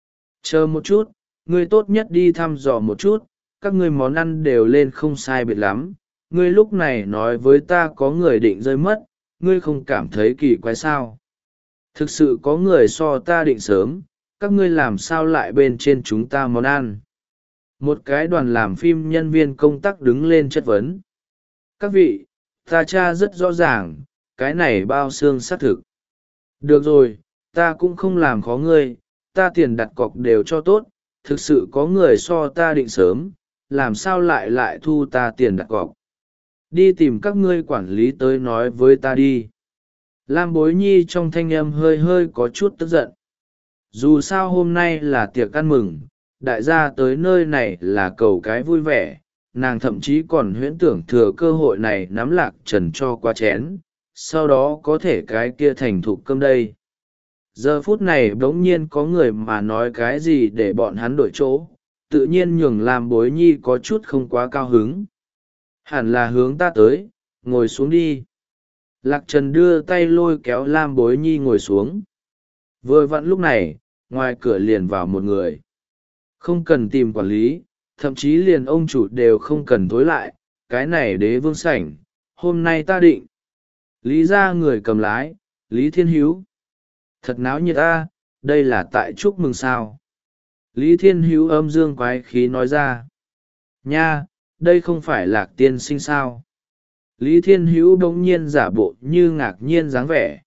Chờ một chút, ngươi tốt nhất đi thăm dò một chút, các ngươi món ăn đều lên không sai biệt lắm. Ngươi lúc này nói với ta có người định rơi mất, ngươi không cảm thấy kỳ quái sao? Thực sự có người so ta định sớm, các ngươi làm sao lại bên trên chúng ta món ăn? Một cái đoàn làm phim nhân viên công tác đứng lên chất vấn. Các vị, ta tra rất rõ ràng, cái này bao xương xác thực. Được rồi, ta cũng không làm khó ngươi, ta tiền đặt cọc đều cho tốt, thực sự có người so ta định sớm, làm sao lại lại thu ta tiền đặt cọc. Đi tìm các ngươi quản lý tới nói với ta đi. Lam Bối Nhi trong thanh âm hơi hơi có chút tức giận. Dù sao hôm nay là tiệc ăn mừng, đại gia tới nơi này là cầu cái vui vẻ, nàng thậm chí còn huyễn tưởng thừa cơ hội này nắm Lạc Trần cho qua chén, sau đó có thể cái kia thành thục cơm đây. Giờ phút này bỗng nhiên có người mà nói cái gì để bọn hắn đổi chỗ, tự nhiên nhường Lam Bối Nhi có chút không quá cao hứng. Hẳn là hướng ta tới, ngồi xuống đi. Lạc Trần đưa tay lôi kéo Lam Bối Nhi ngồi xuống. Vừa vặn lúc này, ngoài cửa liền vào một người. Không cần tìm quản lý, thậm chí liền ông chủ đều không cần tối lại, cái này đế vương sảnh, hôm nay ta định. Lý ra người cầm lái, Lý Thiên Hiếu. Thật náo nhiệt a, đây là tại chúc mừng sao. Lý Thiên Hiếu âm dương quái khí nói ra. Nha, đây không phải Lạc tiên sinh sao. Lý Thiên Hữu bỗng nhiên giả bộ như ngạc nhiên dáng vẻ.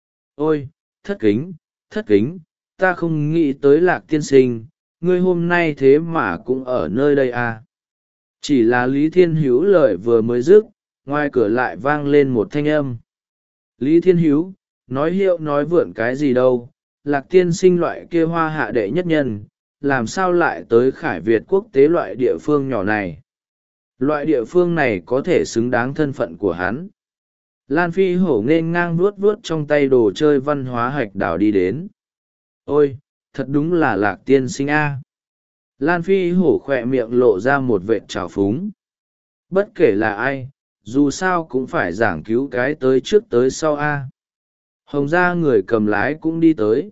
Ôi, thất kính, thất kính, ta không nghĩ tới Lạc tiên sinh, ngươi hôm nay thế mà cũng ở nơi đây à. Chỉ là Lý Thiên Hữu lời vừa mới dứt, ngoài cửa lại vang lên một thanh âm. Lý Thiên Hữu, nói hiệu nói vượn cái gì đâu, Lạc tiên sinh loại kia hoa hạ đệ nhất nhân, làm sao lại tới Khải Việt quốc tế loại địa phương nhỏ này. Loại địa phương này có thể xứng đáng thân phận của hắn. Lan Phi hổ nghênh ngang vuốt vuốt trong tay đồ chơi văn hóa hạch đảo đi đến. Ôi, thật đúng là Lạc tiên sinh a. Lan Phi hổ khỏe miệng lộ ra một vệt trào phúng. Bất kể là ai, dù sao cũng phải giảng cứu cái tới trước tới sau a. Hồng gia người cầm lái cũng đi tới.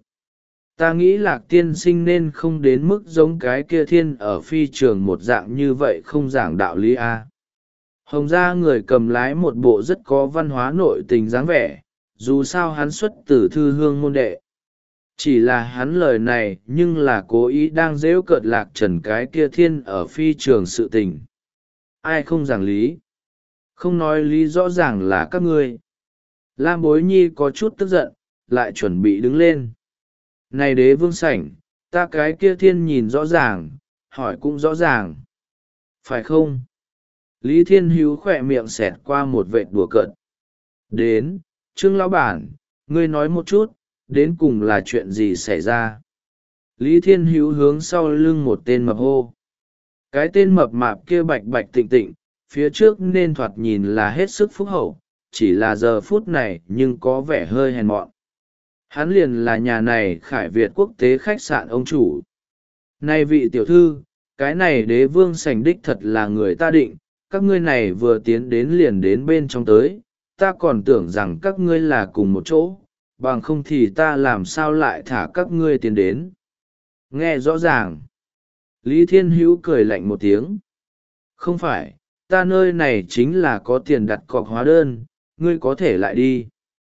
Ta nghĩ Lạc tiên sinh nên không đến mức giống cái kia thiên ở phi trường một dạng như vậy không giảng đạo lý a. Hồng gia người cầm lái một bộ rất có văn hóa nội tình dáng vẻ, dù sao hắn xuất từ thư hương môn đệ. Chỉ là hắn lời này nhưng là cố ý đang giễu cợt Lạc Trần cái kia thiên ở phi trường sự tình. Ai không giảng lý? Không nói lý rõ ràng là các ngươi. Lam Bối Nhi có chút tức giận, lại chuẩn bị đứng lên. Này đế vương sảnh, ta cái kia thiên nhìn rõ ràng, hỏi cũng rõ ràng. Phải không? Lý Thiên Hữu khỏe miệng xẹt qua một vệt đùa cợt. Đến, Trương lão bản, ngươi nói một chút, đến cùng là chuyện gì xảy ra? Lý Thiên Hữu hướng sau lưng một tên mập hô. Cái tên mập mạp kia bạch bạch tịnh tịnh, phía trước nên thoạt nhìn là hết sức phúc hậu, chỉ là giờ phút này nhưng có vẻ hơi hèn mọn. Hắn liền là nhà này Khải Việt quốc tế khách sạn ông chủ. Này vị tiểu thư, cái này đế vương sảnh đích thật là người ta định, các ngươi này vừa tiến đến liền đến bên trong tới, ta còn tưởng rằng các ngươi là cùng một chỗ, bằng không thì ta làm sao lại thả các ngươi tiến đến. Nghe rõ ràng. Lý Thiên Hữu cười lạnh một tiếng. Không phải, ta nơi này chính là có tiền đặt cọc hóa đơn, ngươi có thể lại đi.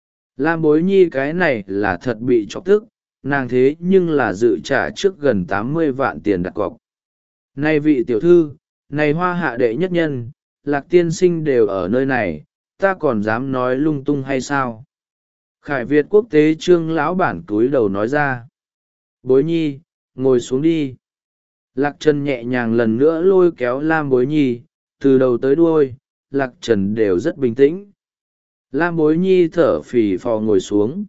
Lam Bối Nhi cái này là thật bị chọc tức, nàng thế nhưng là dự trả trước gần tám mươi vạn tiền đặt cọc. Này vị tiểu thư, này hoa hạ đệ nhất nhân, Lạc tiên sinh đều ở nơi này, ta còn dám nói lung tung hay sao? Khải Việt quốc tế Trương lão bản túi đầu nói ra. Bối Nhi, ngồi xuống đi. Lạc Trần nhẹ nhàng lần nữa lôi kéo Lam Bối Nhi, từ đầu tới đuôi, Lạc Trần đều rất bình tĩnh. Lam Bối Nhi thở phì phò ngồi xuống.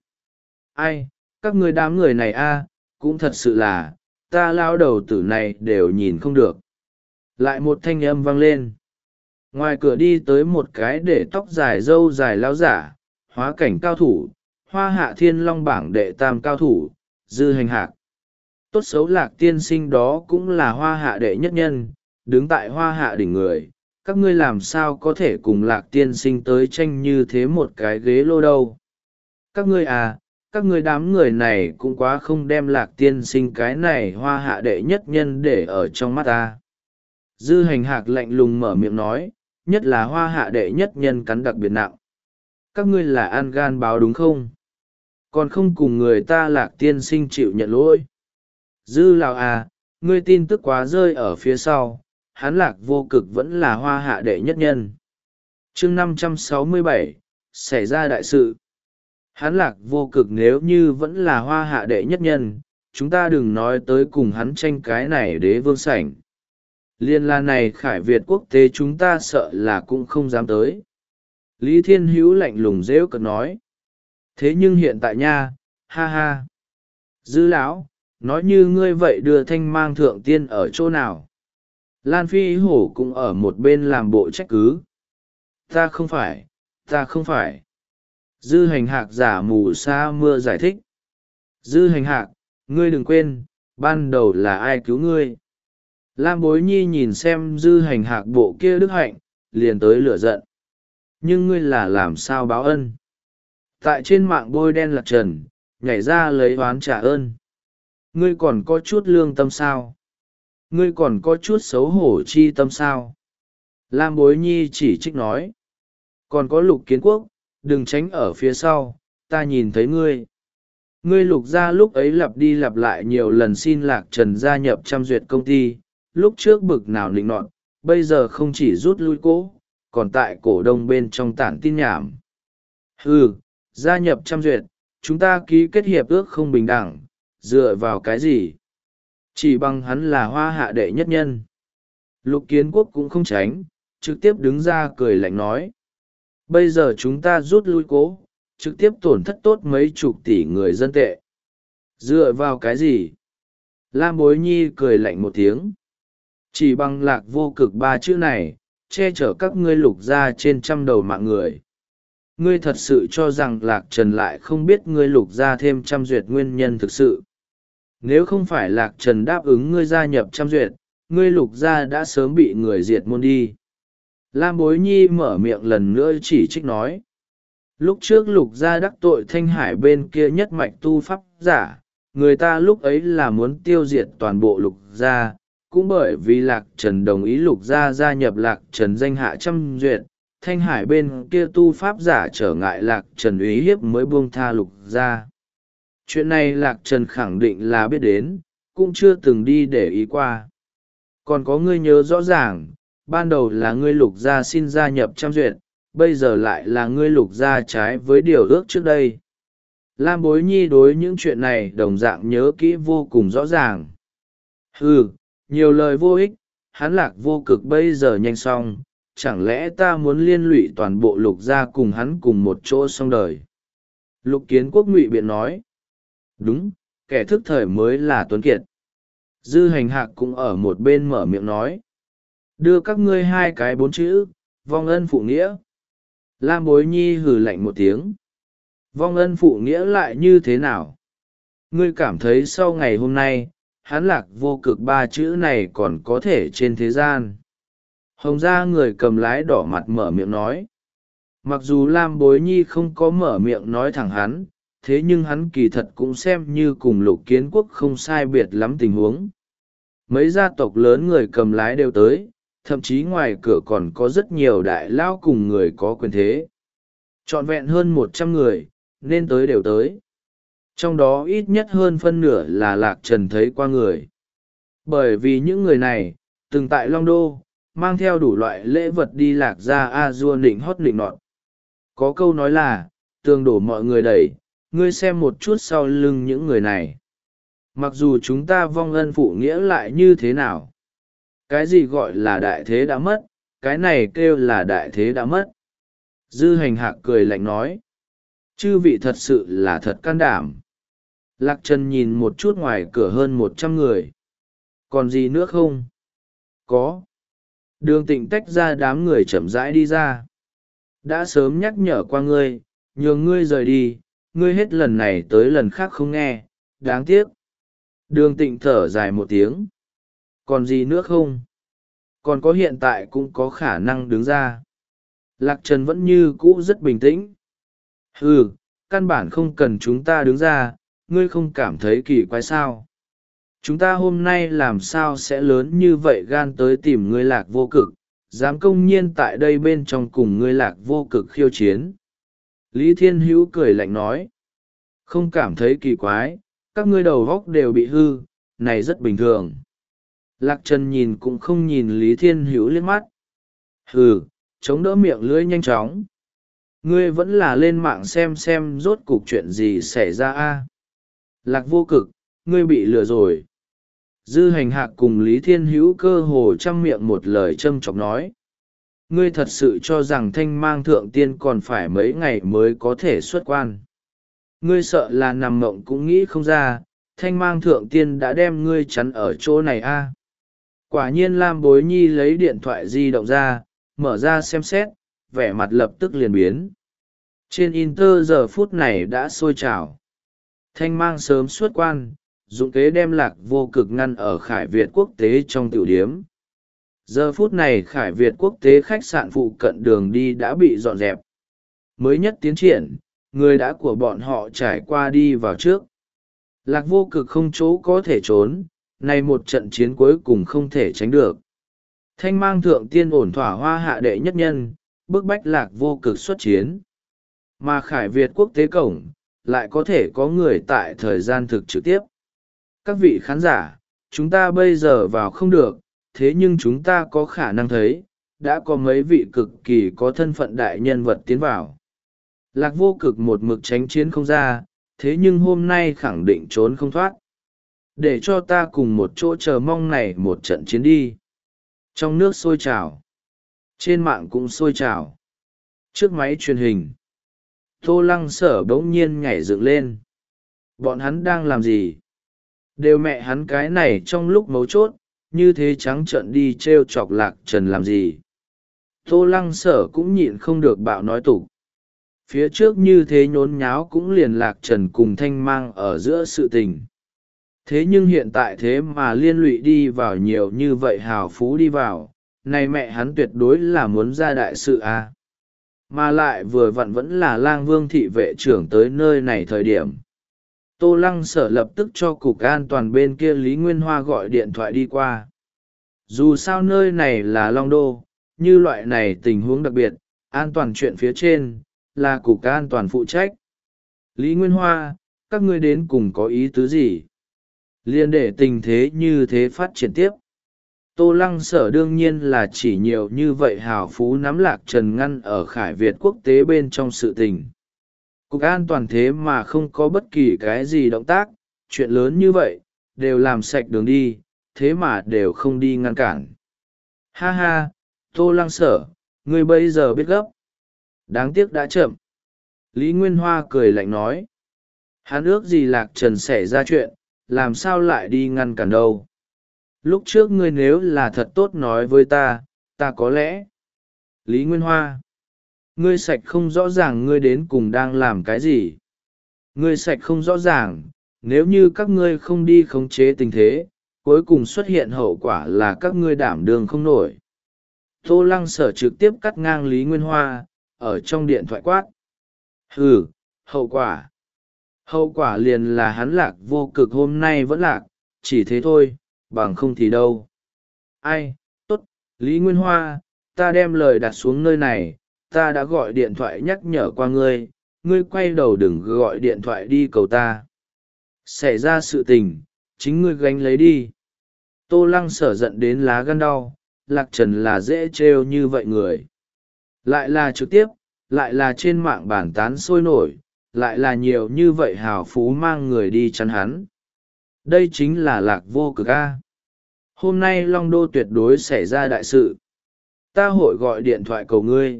Ai, các người đám người này a, cũng thật sự là, ta lao đầu tử này đều nhìn không được. Lại một thanh âm vang lên. Ngoài cửa đi tới một cái để tóc dài râu dài lao giả, hóa cảnh cao thủ, hoa hạ thiên long bảng đệ tam cao thủ, Dư Hành Hạc. Tốt xấu Lạc tiên sinh đó cũng là hoa hạ đệ nhất nhân, đứng tại hoa hạ đỉnh người, các ngươi làm sao có thể cùng Lạc tiên sinh tới tranh như thế một cái ghế lô đâu. Các ngươi à, các ngươi đám người này cũng quá không đem Lạc tiên sinh cái này hoa hạ đệ nhất nhân để ở trong mắt ta. Dư Hành Hạc lạnh lùng mở miệng nói, nhất là hoa hạ đệ nhất nhân cắn đặc biệt nặng. Các ngươi là ăn gan báo đúng không? Còn không cùng người ta Lạc tiên sinh chịu nhận lỗi. Dư Lào à, ngươi tin tức quá rơi ở phía sau, hắn Lạc vô cực vẫn là hoa hạ đệ nhất nhân. chương năm trăm sáu mươi bảy, xảy ra đại sự. Hắn Lạc vô cực nếu như vẫn là hoa hạ đệ nhất nhân, chúng ta đừng nói tới cùng hắn tranh cái này đế vương sảnh. Liên la này khải Việt quốc tế chúng ta sợ là cũng không dám tới. Lý Thiên Hữu lạnh lùng rêu cợt nói. Thế nhưng hiện tại nha, ha ha. Dư lão, nói như ngươi vậy đưa thanh mang thượng tiên ở chỗ nào? Lan Phi Hổ cũng ở một bên làm bộ trách cứ. Ta không phải, ta không phải. Dư Hành Hạc giả mù sa mưa giải thích. Dư Hành Hạc, ngươi đừng quên, ban đầu là ai cứu ngươi? Lam Bối Nhi nhìn xem Dư Hành Hạc bộ kia đức hạnh, liền tới lửa giận. Nhưng ngươi là làm sao báo ân? Tại trên mạng bôi đen lạc trần, nhảy ra lấy oán trả ơn. Ngươi còn có chút lương tâm sao? Ngươi còn có chút xấu hổ chi tâm sao? Lam Bối Nhi chỉ trích nói. Còn có Lục Kiến Quốc, đừng tránh ở phía sau, ta nhìn thấy ngươi. Ngươi Lục gia lúc ấy lặp đi lặp lại nhiều lần xin Lạc Trần gia nhập trăm duyệt công ty, lúc trước bực nào nịnh nọt, bây giờ không chỉ rút lui cố, còn tại cổ đông bên trong tản tin nhảm. Ừ, gia nhập trăm duyệt, chúng ta ký kết hiệp ước không bình đẳng, dựa vào cái gì? Chỉ bằng hắn là hoa hạ đệ nhất nhân. Lục Kiến Quốc cũng không tránh, trực tiếp đứng ra cười lạnh nói. Bây giờ chúng ta rút lui cố, trực tiếp tổn thất tốt mấy chục tỷ người dân tệ. Dựa vào cái gì? Lam Bối Nhi cười lạnh một tiếng. Chỉ bằng Lạc vô cực ba chữ này, che chở các ngươi Lục gia trên trăm đầu mạng người. Ngươi thật sự cho rằng Lạc Trần lại không biết ngươi Lục gia thêm trăm duyệt nguyên nhân thực sự. Nếu không phải Lạc Trần đáp ứng ngươi gia nhập trăm duyệt, ngươi Lục gia đã sớm bị người diệt môn đi. Lam Bối Nhi mở miệng lần nữa chỉ trích nói. Lúc trước Lục gia đắc tội Thanh Hải bên kia nhất mạch tu pháp giả, người ta lúc ấy là muốn tiêu diệt toàn bộ Lục gia, cũng bởi vì Lạc Trần đồng ý Lục gia gia nhập Lạc Trần danh hạ trăm duyệt, Thanh Hải bên kia tu pháp giả trở ngại Lạc Trần uy hiếp mới buông tha Lục gia. Chuyện này Lạc Trần khẳng định là biết đến, cũng chưa từng đi để ý qua. Còn có ngươi nhớ rõ ràng, ban đầu là ngươi Lục gia xin gia nhập trăm duyệt, bây giờ lại là ngươi Lục gia trái với điều ước trước đây. Lam Bối Nhi đối những chuyện này đồng dạng nhớ kỹ vô cùng rõ ràng. Hừ, nhiều lời vô ích, hắn Lạc vô cực bây giờ nhanh xong, chẳng lẽ ta muốn liên lụy toàn bộ Lục gia cùng hắn cùng một chỗ xong đời? Lục Kiến Quốc ngụy biện nói. Đúng, kẻ thức thời mới là tuấn kiệt. Dư Hành Hạc cũng ở một bên mở miệng nói. Đưa các ngươi hai cái bốn chữ, vong ân phụ nghĩa. Lam Bối Nhi hừ lạnh một tiếng. Vong ân phụ nghĩa lại như thế nào? Ngươi cảm thấy sau ngày hôm nay, hắn Lạc vô cực ba chữ này còn có thể trên thế gian? Hồng gia người cầm lái đỏ mặt mở miệng nói. Mặc dù Lam Bối Nhi không có mở miệng nói thẳng hắn, thế nhưng hắn kỳ thật cũng xem như cùng Lục Kiến Quốc không sai biệt lắm tình huống. Mấy gia tộc lớn người cầm lái đều tới, thậm chí ngoài cửa còn có rất nhiều đại lao cùng người có quyền thế. Trọn vẹn hơn một trăm người, nên tới đều tới. Trong đó ít nhất hơn phân nửa là Lạc Trần thấy qua người. Bởi vì những người này, từng tại Long Đô, mang theo đủ loại lễ vật đi Lạc ra a dua nịnh hót nịnh nọt. Có câu nói là, tường đổ mọi người đẩy, ngươi xem một chút sau lưng những người này. Mặc dù chúng ta vong ân phụ nghĩa lại như thế nào? Cái gì gọi là đại thế đã mất, cái này kêu là đại thế đã mất. Dư Hành Hạc cười lạnh nói. Chư vị thật sự là thật can đảm. Lạc Trần nhìn một chút ngoài cửa hơn một trăm người. Còn gì nữa không? Có. Đường Tịnh tách ra đám người chậm rãi đi ra. Đã sớm nhắc nhở qua ngươi, nhường ngươi rời đi, ngươi hết lần này tới lần khác không nghe, đáng tiếc. Đường Tịnh thở dài một tiếng. Còn gì nữa không? Còn có hiện tại cũng có khả năng đứng ra. Lạc Trần vẫn như cũ rất bình tĩnh. Ừ, căn bản không cần chúng ta đứng ra, ngươi không cảm thấy kỳ quái sao? Chúng ta hôm nay làm sao sẽ lớn như vậy gan tới tìm ngươi Lạc Vô Cực, dám công nhiên tại đây bên trong cùng ngươi Lạc Vô Cực khiêu chiến. Lý Thiên Hữu cười lạnh nói. Không cảm thấy kỳ quái, các ngươi đầu góc đều bị hư, này rất bình thường. Lạc Trần nhìn cũng không nhìn Lý Thiên Hữu liếc mắt. Hừ, chống đỡ miệng lưỡi nhanh chóng. Ngươi vẫn là lên mạng xem xem rốt cục chuyện gì xảy ra a. Lạc Vô Cực, ngươi bị lừa rồi. Dư Hành Hạc cùng Lý Thiên Hữu cơ hồ chăm miệng một lời châm chọc nói. Ngươi thật sự cho rằng Thanh Mang Thượng Tiên còn phải mấy ngày mới có thể xuất quan. Ngươi sợ là nằm mộng cũng nghĩ không ra, Thanh Mang Thượng Tiên đã đem ngươi chắn ở chỗ này a. Quả nhiên Lam Bối Nhi lấy điện thoại di động ra, mở ra xem xét, vẻ mặt lập tức liền biến. Trên Inter giờ phút này đã sôi trào. Thanh Mang sớm xuất quan, dụng kế đem Lạc Vô Cực ngăn ở Khải Việt quốc tế trong tiểu điếm. Giờ phút này Khải Việt quốc tế khách sạn phụ cận đường đi đã bị dọn dẹp. Mới nhất tiến triển, người đã của bọn họ trải qua đi vào trước. Lạc Vô Cực không chỗ có thể trốn, này một trận chiến cuối cùng không thể tránh được. Thanh Mang Thượng Tiên ổn thỏa hoa hạ đệ nhất nhân, bức bách Lạc Vô Cực xuất chiến. Mà Khải Việt quốc tế cổng, lại có thể có người tại thời gian thực trực tiếp. Các vị khán giả, chúng ta bây giờ vào không được, thế nhưng chúng ta có khả năng thấy, đã có mấy vị cực kỳ có thân phận đại nhân vật tiến vào. Lạc Vô Cực một mực tránh chiến không ra, thế nhưng hôm nay khẳng định trốn không thoát. Để cho ta cùng một chỗ chờ mong này một trận chiến đi. Trong nước sôi trào, trên mạng cũng sôi trào. Trước máy truyền hình, Tô Lăng Sở bỗng nhiên nhảy dựng lên. Bọn hắn đang làm gì? Đều mẹ hắn cái này trong lúc mấu chốt, như thế trắng trợn đi t r e o chọc Lạc Trần làm gì? Tô Lăng Sở cũng nhịn không được bạo nói tục. Phía trước như thế nhốn nháo cũng liền Lạc Trần cùng Thanh Mang ở giữa sự tình. Thế nhưng hiện tại thế mà liên lụy đi vào nhiều như vậy hào phú đi vào, này mẹ hắn tuyệt đối là muốn ra đại sự à. Mà lại vừa vặn vẫn là Lang Vương thị vệ trưởng tới nơi này thời điểm. Tô Lăng Sở lập tức cho cục an toàn bên kia Lý Nguyên Hoa gọi điện thoại đi qua. Dù sao nơi này là Long Đô, như loại này tình huống đặc biệt, an toàn chuyện phía trên, là cục an toàn phụ trách. Lý Nguyên Hoa, các ngươi đến cùng có ý tứ gì? Liên để tình thế như thế phát triển tiếp. Tô Lăng Sở đương nhiên là chỉ nhiều như vậy hào phú nắm Lạc Trần ngăn ở Khải Việt quốc tế bên trong sự tình. Cục an toàn thế mà không có bất kỳ cái gì động tác, chuyện lớn như vậy, đều làm sạch đường đi, thế mà đều không đi ngăn cản. Ha ha, Tô Lăng Sở, ngươi bây giờ biết gấp. Đáng tiếc đã chậm. Lý Nguyên Hoa cười lạnh nói. Hắn ước gì Lạc Trần xảy ra chuyện, làm sao lại đi ngăn cản đâu. Lúc trước ngươi nếu là thật tốt nói với ta, ta có lẽ. Lý Nguyên Hoa. Ngươi sạch không rõ ràng ngươi đến cùng đang làm cái gì. Ngươi sạch không rõ ràng, nếu như các ngươi không đi khống chế tình thế, cuối cùng xuất hiện hậu quả là các ngươi đảm đường không nổi. Tô Lăng Sở trực tiếp cắt ngang Lý Nguyên Hoa, ở trong điện thoại quát. Hừ, hậu quả. Hậu quả liền là hắn Lạc Vô Cực hôm nay vẫn lạc, chỉ thế thôi, bằng không thì đâu. Ai, tốt, Lý Nguyên Hoa, ta đem lời đặt xuống nơi này, ta đã gọi điện thoại nhắc nhở qua ngươi, ngươi quay đầu đừng gọi điện thoại đi cầu ta. Xảy ra sự tình, chính ngươi gánh lấy đi. Tô Lăng Sở giận đến lá gan đau, Lạc Trần là dễ trêu như vậy người. Lại là trực tiếp, lại là trên mạng bản tán sôi nổi, lại là nhiều như vậy hào phú mang người đi chắn hắn. Đây chính là Lạc Vô Cực a. Hôm nay Long Đô tuyệt đối xảy ra đại sự. Ta hội gọi điện thoại cầu ngươi.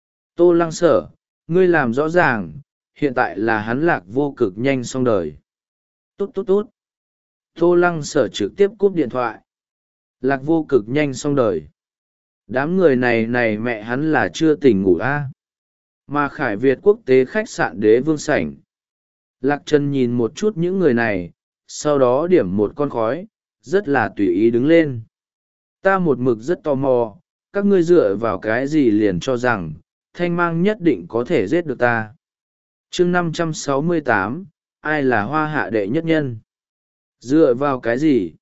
Tô Lăng Sở, ngươi làm rõ ràng, hiện tại là hắn Lạc Vô Cực nhanh xong đời. Tốt tốt tốt. Tô Lăng Sở trực tiếp cúp điện thoại. Lạc Vô Cực nhanh xong đời. Đám người này này mẹ hắn là chưa tỉnh ngủ a à? Mà Khải Việt quốc tế khách sạn Đế Vương sảnh. Lạc Trần nhìn một chút những người này, sau đó điểm một con khói, rất là tùy ý đứng lên. Ta một mực rất tò mò, các ngươi dựa vào cái gì liền cho rằng, Thanh Mang nhất định có thể giết được ta. chương năm trăm sáu mươi tám, ai là hoa hạ đệ nhất nhân? Dựa vào cái gì?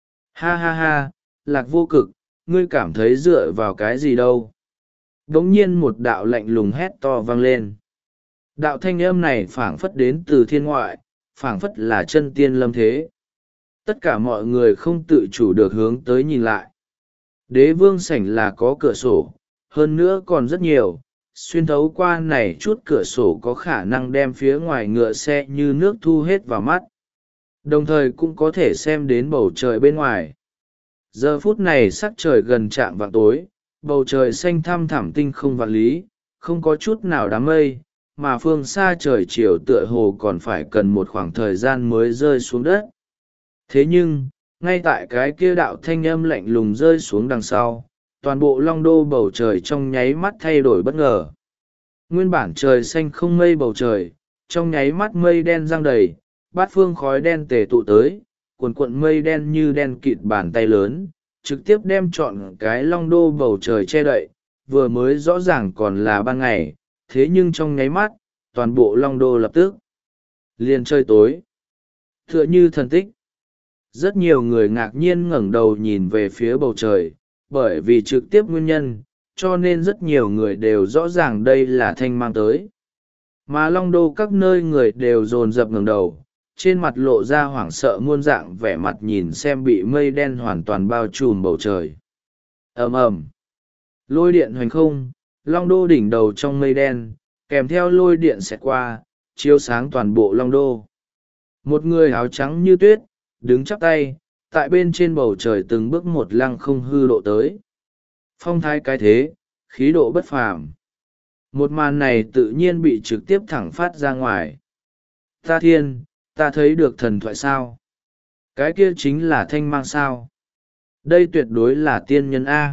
Ha ha ha, Lạc Vô Cực, ngươi cảm thấy dựa vào cái gì đâu? Đống nhiên một đạo lạnh lùng hét to vang lên. Đạo thanh âm này phảng phất đến từ thiên ngoại, phảng phất là chân tiên lâm thế. Tất cả mọi người không tự chủ được hướng tới nhìn lại. Đế vương sảnh là có cửa sổ, hơn nữa còn rất nhiều, xuyên thấu qua này chút cửa sổ có khả năng đem phía ngoài ngựa xe như nước thu hết vào mắt. Đồng thời cũng có thể xem đến bầu trời bên ngoài. Giờ phút này sắc trời gần chạm vào tối, bầu trời xanh thăm thẳm tinh không vạn lý, không có chút nào đám mây, mà phương xa trời chiều tựa hồ còn phải cần một khoảng thời gian mới rơi xuống đất. Thế nhưng, ngay tại cái kia đạo thanh âm lạnh lùng rơi xuống đằng sau, toàn bộ long đô bầu trời trong nháy mắt thay đổi bất ngờ. Nguyên bản trời xanh không mây bầu trời, trong nháy mắt mây đen giăng đầy, bát phương khói đen tề tụ tới, cuồn cuộn mây đen như đen kịt bàn tay lớn, trực tiếp đem trọn cái long đô bầu trời che đậy, vừa mới rõ ràng còn là ban ngày, thế nhưng trong nháy mắt, toàn bộ long đô lập tức liền trời tối. Tựa như thần tích. Rất nhiều người ngạc nhiên ngẩng đầu nhìn về phía bầu trời, bởi vì trực tiếp nguyên nhân, cho nên rất nhiều người đều rõ ràng đây là Thanh Mang tới. Mà long đô các nơi người đều dồn dập ngẩng đầu, trên mặt lộ ra hoảng sợ muôn dạng vẻ mặt nhìn xem bị mây đen hoàn toàn bao trùm bầu trời. Ầm ầm, lôi điện hoành không, long đô đỉnh đầu trong mây đen, kèm theo lôi điện xẹt qua, chiếu sáng toàn bộ long đô. Một người áo trắng như tuyết, đứng chắp tay, tại bên trên bầu trời từng bước một lăng không hư độ tới. Phong thái cái thế, khí độ bất phàm. Một màn này tự nhiên bị trực tiếp thẳng phát ra ngoài. Ta thiên, ta thấy được thần thoại sao? Cái kia chính là Thanh Mang sao? Đây tuyệt đối là tiên nhân A.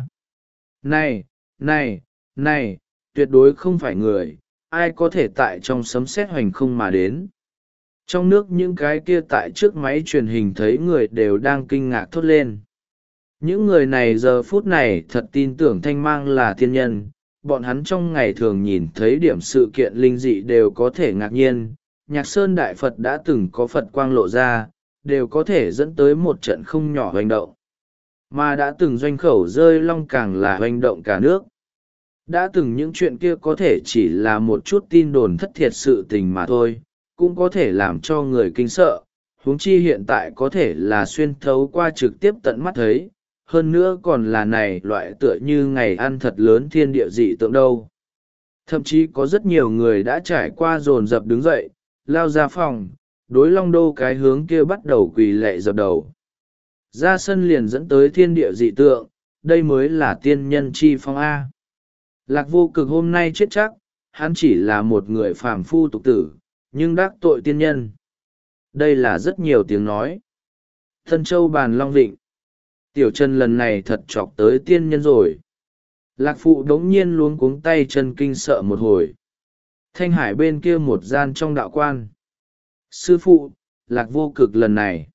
Này, này, này, tuyệt đối không phải người, ai có thể tại trong sấm sét hoành không mà đến. Trong nước những cái kia tại trước máy truyền hình thấy người đều đang kinh ngạc thốt lên. Những người này giờ phút này thật tin tưởng Thanh Mang là tiên nhân, bọn hắn trong ngày thường nhìn thấy điểm sự kiện linh dị đều có thể ngạc nhiên. Nhạc Sơn Đại Phật đã từng có Phật quang lộ ra, đều có thể dẫn tới một trận không nhỏ hoành động. Mà đã từng doanh khẩu rơi long càng là hoành động cả nước. Đã từng những chuyện kia có thể chỉ là một chút tin đồn thất thiệt sự tình mà thôi, cũng có thể làm cho người kinh sợ, huống chi hiện tại có thể là xuyên thấu qua trực tiếp tận mắt thấy, hơn nữa còn là này loại tựa như ngày ăn thật lớn thiên địa dị tượng đâu. Thậm chí có rất nhiều người đã trải qua dồn dập đứng dậy, lao ra phòng, đối long đô cái hướng kia bắt đầu quỳ lệ dập đầu. Ra sân liền dẫn tới thiên địa dị tượng, đây mới là tiên nhân chi phong A. Lạc Vô Cực hôm nay chết chắc, hắn chỉ là một người phàm phu tục tử, nhưng đắc tội tiên nhân. Đây là rất nhiều tiếng nói. Thân châu bàn long vịnh. Tiểu Trần lần này thật chọc tới tiên nhân rồi. Lạc Phụ đống nhiên luống cuống tay chân kinh sợ một hồi. Thanh Hải bên kia một gian trong đạo quan. Sư phụ, Lạc Vô Cực lần này.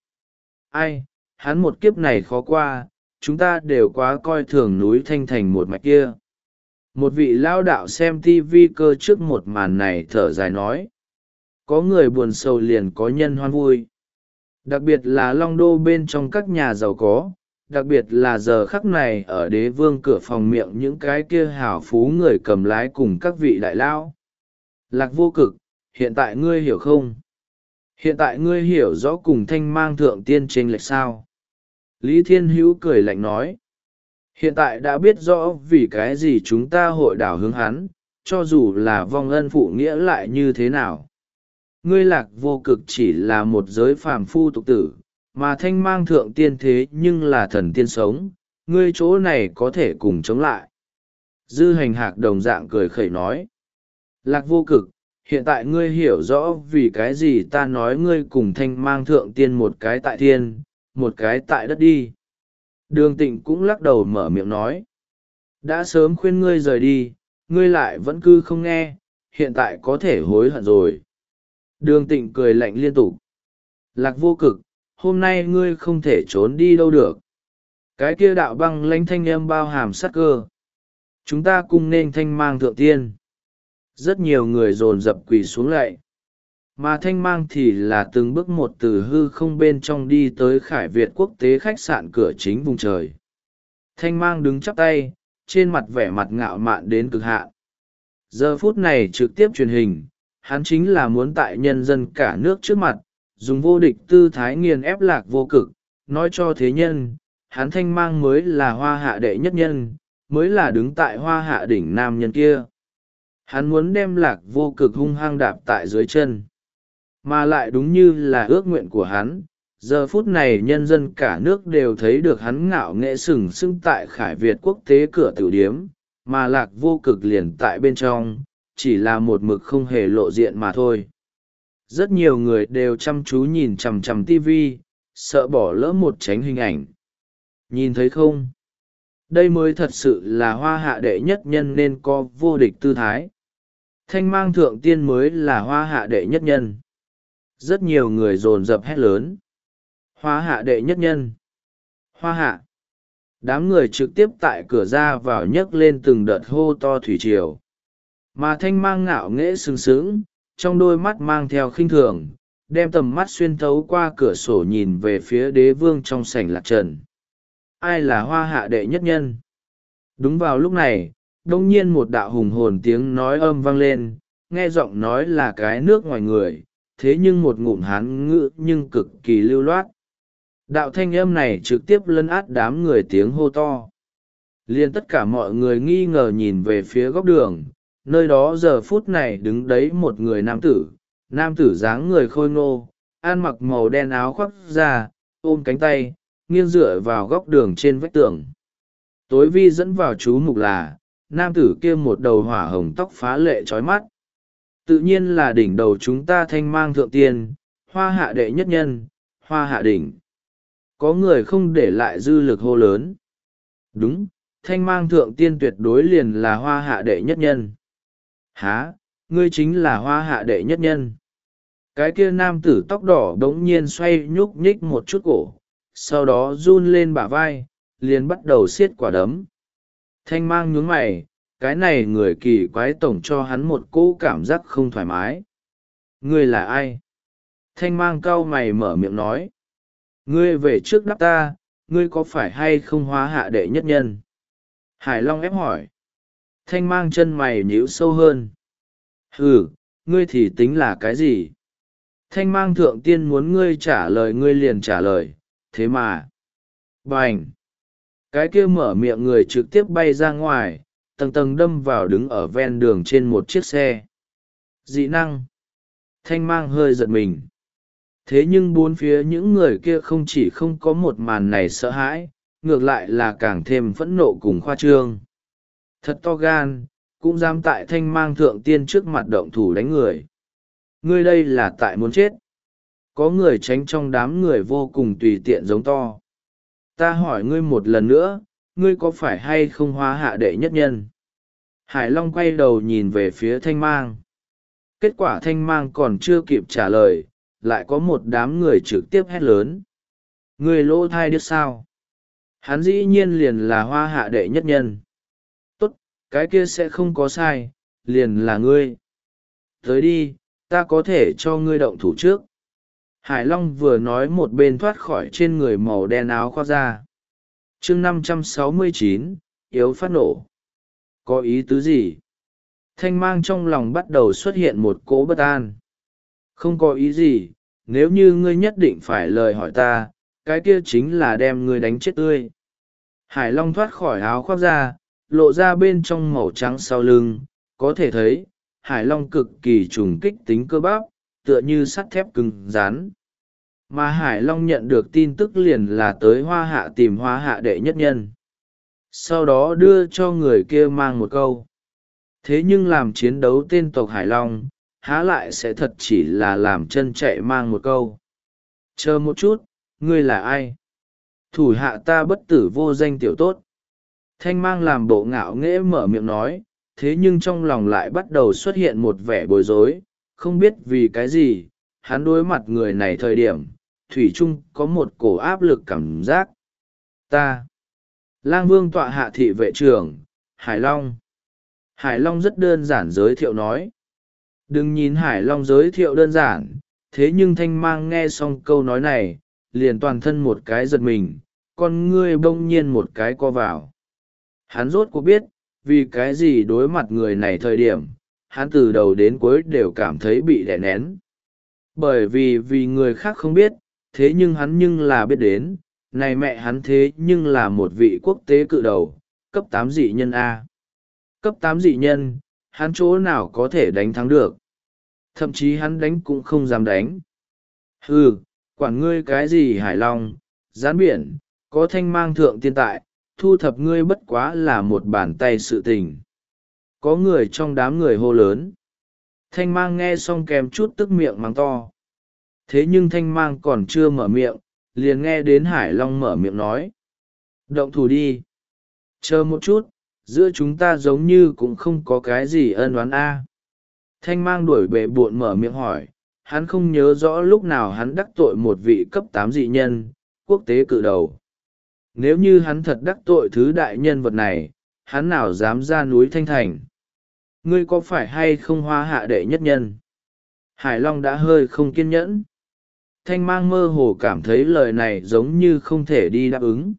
Ai, hắn một kiếp này khó qua, chúng ta đều quá coi thường núi Thanh Thành một mạch kia. Một vị lao đạo xem tivi cơ trước một màn này thở dài nói. Có người buồn sầu liền có nhân hoan vui. Đặc biệt là long đô bên trong các nhà giàu có, đặc biệt là giờ khắc này ở đế vương cửa phòng miệng những cái kia hảo phú người cầm lái cùng các vị đại lao. Lạc Vô Cực, hiện tại ngươi hiểu không? Hiện tại ngươi hiểu rõ cùng Thanh Mang thượng tiên chênh lệch sao? Lý Thiên Hữu cười lạnh nói. Hiện tại đã biết rõ vì cái gì chúng ta hội đảo hướng hắn, cho dù là vong ân phụ nghĩa lại như thế nào. Ngươi Lạc Vô Cực chỉ là một giới phàm phu tục tử, mà Thanh Mang thượng tiên thế nhưng là thần tiên sống, ngươi chỗ này có thể cùng chống lại. Dư Hành Hạc đồng dạng cười khẩy nói. Lạc Vô Cực, hiện tại ngươi hiểu rõ vì cái gì ta nói ngươi cùng Thanh Mang thượng tiên một cái tại thiên, một cái tại đất đi. Đường Tịnh cũng lắc đầu mở miệng nói. đã sớm khuyên ngươi rời đi, ngươi lại vẫn cứ không nghe, hiện tại có thể hối hận rồi. Đường Tịnh cười lạnh liên tục. Lạc Vô Cực, hôm nay ngươi không thể trốn đi đâu được. Cái kia đạo băng lãnh thanh âm bao hàm sát cơ. Chúng ta cùng nên thanh mang thượng tiên. Rất nhiều người dồn dập quỳ xuống lạy. Mà thanh mang thì là từng bước một từ hư không bên trong đi tới Khải Việt quốc tế khách sạn cửa chính vùng trời. Thanh mang đứng chắp tay, trên mặt vẻ mặt ngạo mạn đến cực hạn. Giờ phút này trực tiếp truyền hình, hắn chính là muốn tại nhân dân cả nước trước mặt, dùng vô địch tư thái nghiền ép Lạc Vô Cực, nói cho thế nhân, hắn thanh mang mới là hoa hạ đệ nhất nhân, mới là đứng tại hoa hạ đỉnh nam nhân kia. Hắn muốn đem Lạc Vô Cực hung hăng đạp tại dưới chân. Mà lại đúng như là ước nguyện của hắn, giờ phút này nhân dân cả nước đều thấy được hắn ngạo nghệ sừng sững tại Khải Việt quốc tế cửa tiểu điếm, mà Lạc Vô Cực liền tại bên trong, chỉ là một mực không hề lộ diện mà thôi. Rất nhiều người đều chăm chú nhìn chằm chằm tivi, sợ bỏ lỡ một tránh hình ảnh. Nhìn thấy không? Đây mới thật sự là hoa hạ đệ nhất nhân nên có vô địch tư thái. Thanh mang thượng tiên mới là hoa hạ đệ nhất nhân. Rất nhiều người dồn dập hét lớn. Hoa hạ đệ nhất nhân. Hoa hạ. Đám người trực tiếp tại cửa ra vào nhấc lên từng đợt hô to thủy triều. Mà thanh mang ngạo nghễ sừng sững, trong đôi mắt mang theo khinh thường, đem tầm mắt xuyên thấu qua cửa sổ nhìn về phía đế vương trong sảnh Lạc Trần. Ai là hoa hạ đệ nhất nhân? Đúng vào lúc này, đông nhiên một đạo hùng hồn tiếng nói âm vang lên, nghe giọng nói là cái nước ngoài người, thế nhưng một ngụm hán ngữ nhưng cực kỳ lưu loát. Đạo thanh âm này trực tiếp lấn át đám người tiếng hô to. Liên tất cả mọi người nghi ngờ nhìn về phía góc đường, nơi đó giờ phút này đứng đấy một người nam tử, nam tử dáng người khôi ngô, ăn mặc màu đen áo khoác da, ôm cánh tay, nghiêng dựa vào góc đường trên vách tường. Tối vi dẫn vào chú mục là, nam tử kia một đầu hỏa hồng tóc phá lệ trói mắt. Tự nhiên là đỉnh đầu chúng ta thanh mang thượng tiên, hoa hạ đệ nhất nhân, hoa hạ đỉnh. Có người không để lại dư lực hô lớn. Đúng, thanh mang thượng tiên tuyệt đối liền là hoa hạ đệ nhất nhân. Há, ngươi chính là hoa hạ đệ nhất nhân. Cái kia nam tử tóc đỏ đống nhiên xoay nhúc nhích một chút cổ, sau đó run lên bả vai, liền bắt đầu xiết quả đấm. Thanh mang nhướng mày, cái này người kỳ quái tổng cho hắn một cỗ cảm giác không thoải mái. Ngươi là ai? Thanh mang cau mày mở miệng nói. Ngươi về trước đáp ta, ngươi có phải hay không hoa hạ đệ nhất nhân? Hải Long ép hỏi. Thanh mang chân mày nhíu sâu hơn. Ừ, ngươi thì tính là cái gì? Thanh mang thượng tiên muốn ngươi trả lời ngươi liền trả lời, thế mà. Bành! Cái kia mở miệng người trực tiếp bay ra ngoài, tầng tầng đâm vào đứng ở ven đường trên một chiếc xe. Dị năng! Thanh mang hơi giật mình. Thế nhưng bốn phía những người kia không chỉ không có một màn này sợ hãi, ngược lại là càng thêm phẫn nộ cùng khoa trương. Thật to gan, cũng dám tại thanh mang thượng tiên trước mặt động thủ đánh người. Ngươi đây là tại muốn chết. Có người tránh trong đám người vô cùng tùy tiện giống to. Ta hỏi ngươi một lần nữa, ngươi có phải hay không hoa hạ đệ nhất nhân? Hải Long quay đầu nhìn về phía thanh mang. Kết quả thanh mang còn chưa kịp trả lời, lại có một đám người trực tiếp hét lớn. Ngươi lỗ thai điếc sao? Hắn dĩ nhiên liền là hoa hạ đệ nhất nhân. Tốt, cái kia sẽ không có sai, liền là ngươi. Tới đi, ta có thể cho ngươi động thủ trước. Hải Long vừa nói một bên thoát khỏi trên người màu đen áo khoác ra. chương năm trăm sáu mươi chín, yếu phát nổ. Có ý tứ gì? Thanh mang trong lòng bắt đầu xuất hiện một cỗ bất an. Không có ý gì, nếu như ngươi nhất định phải lời hỏi ta, cái kia chính là đem ngươi đánh chết tươi. Hải Long thoát khỏi áo khoác ra, lộ ra bên trong màu trắng sau lưng, có thể thấy, Hải Long cực kỳ trùng kích tính cơ bắp, tựa như sắt thép cứng rắn. Mà Hải Long nhận được tin tức liền là tới hoa hạ tìm hoa hạ đệ nhất nhân. Sau đó đưa cho người kia mang một câu. Thế nhưng làm chiến đấu tên tộc Hải Long, há lại sẽ thật chỉ là làm chân chạy mang một câu. Chờ một chút, ngươi là ai? Thủ hạ ta bất tử vô danh tiểu tốt. Thanh mang làm bộ ngạo nghễ mở miệng nói, thế nhưng trong lòng lại bắt đầu xuất hiện một vẻ bối rối, không biết vì cái gì, hắn đối mặt người này thời điểm, thủy chung có một cổ áp lực cảm giác. Ta, Lang Vương tọa hạ thị vệ trưởng, Hải Long. Hải Long rất đơn giản giới thiệu nói. Đừng nhìn Hải Long giới thiệu đơn giản, thế nhưng Thanh mang nghe xong câu nói này, liền toàn thân một cái giật mình, con ngươi bỗng nhiên một cái co vào. Hắn rốt cuộc biết, vì cái gì đối mặt người này thời điểm, hắn từ đầu đến cuối đều cảm thấy bị đè nén. Bởi vì vì người khác không biết, thế nhưng hắn nhưng là biết đến, này mẹ hắn thế nhưng là một vị quốc tế cự đầu, cấp tám dị nhân A. Cấp tám dị nhân, hắn chỗ nào có thể đánh thắng được. Thậm chí hắn đánh cũng không dám đánh. Hừ, quản ngươi cái gì Hải Long, gián biển, có thanh mang thượng tiên tại, thu thập ngươi bất quá là một bàn tay sự tình. Có người trong đám người hô lớn. Thanh mang nghe xong kèm chút tức miệng mắng to. Thế nhưng thanh mang còn chưa mở miệng, liền nghe đến Hải Long mở miệng nói. Động thủ đi. Chờ một chút, giữa chúng ta giống như cũng không có cái gì ân oán a. Thanh mang đuổi bệ buộn mở miệng hỏi, hắn không nhớ rõ lúc nào hắn đắc tội một vị cấp tám dị nhân, quốc tế cự đầu. Nếu như hắn thật đắc tội thứ đại nhân vật này, hắn nào dám ra núi Thanh Thành. Ngươi có phải hay không hoa hạ đệ nhất nhân? Hải Long đã hơi không kiên nhẫn. Thanh mang mơ hồ cảm thấy lời này giống như không thể đi đáp ứng.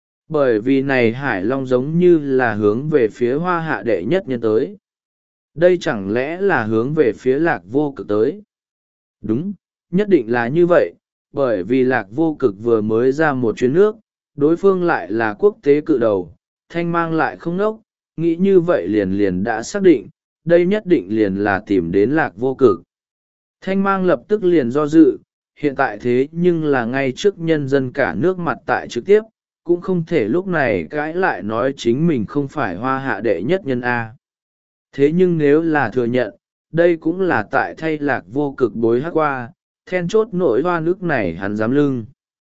Bởi vì này Hải Long giống như là hướng về phía hoa hạ đệ nhất nhân tới. Đây chẳng lẽ là hướng về phía lạc vô cực tới? Đúng, nhất định là như vậy, bởi vì lạc vô cực vừa mới ra một chuyến nước, đối phương lại là quốc tế cự đầu, thanh mang lại không nốc, nghĩ như vậy liền liền đã xác định, đây nhất định liền là tìm đến lạc vô cực. Thanh mang lập tức liền do dự, hiện tại thế nhưng là ngay trước nhân dân cả nước mặt tại trực tiếp, cũng không thể lúc này cãi lại nói chính mình không phải hoa hạ đệ nhất nhân A. Thế nhưng nếu là thừa nhận, đây cũng là tại thay lạc vô cực bối hát qua, then chốt nỗi hoa nước này hắn dám lưng.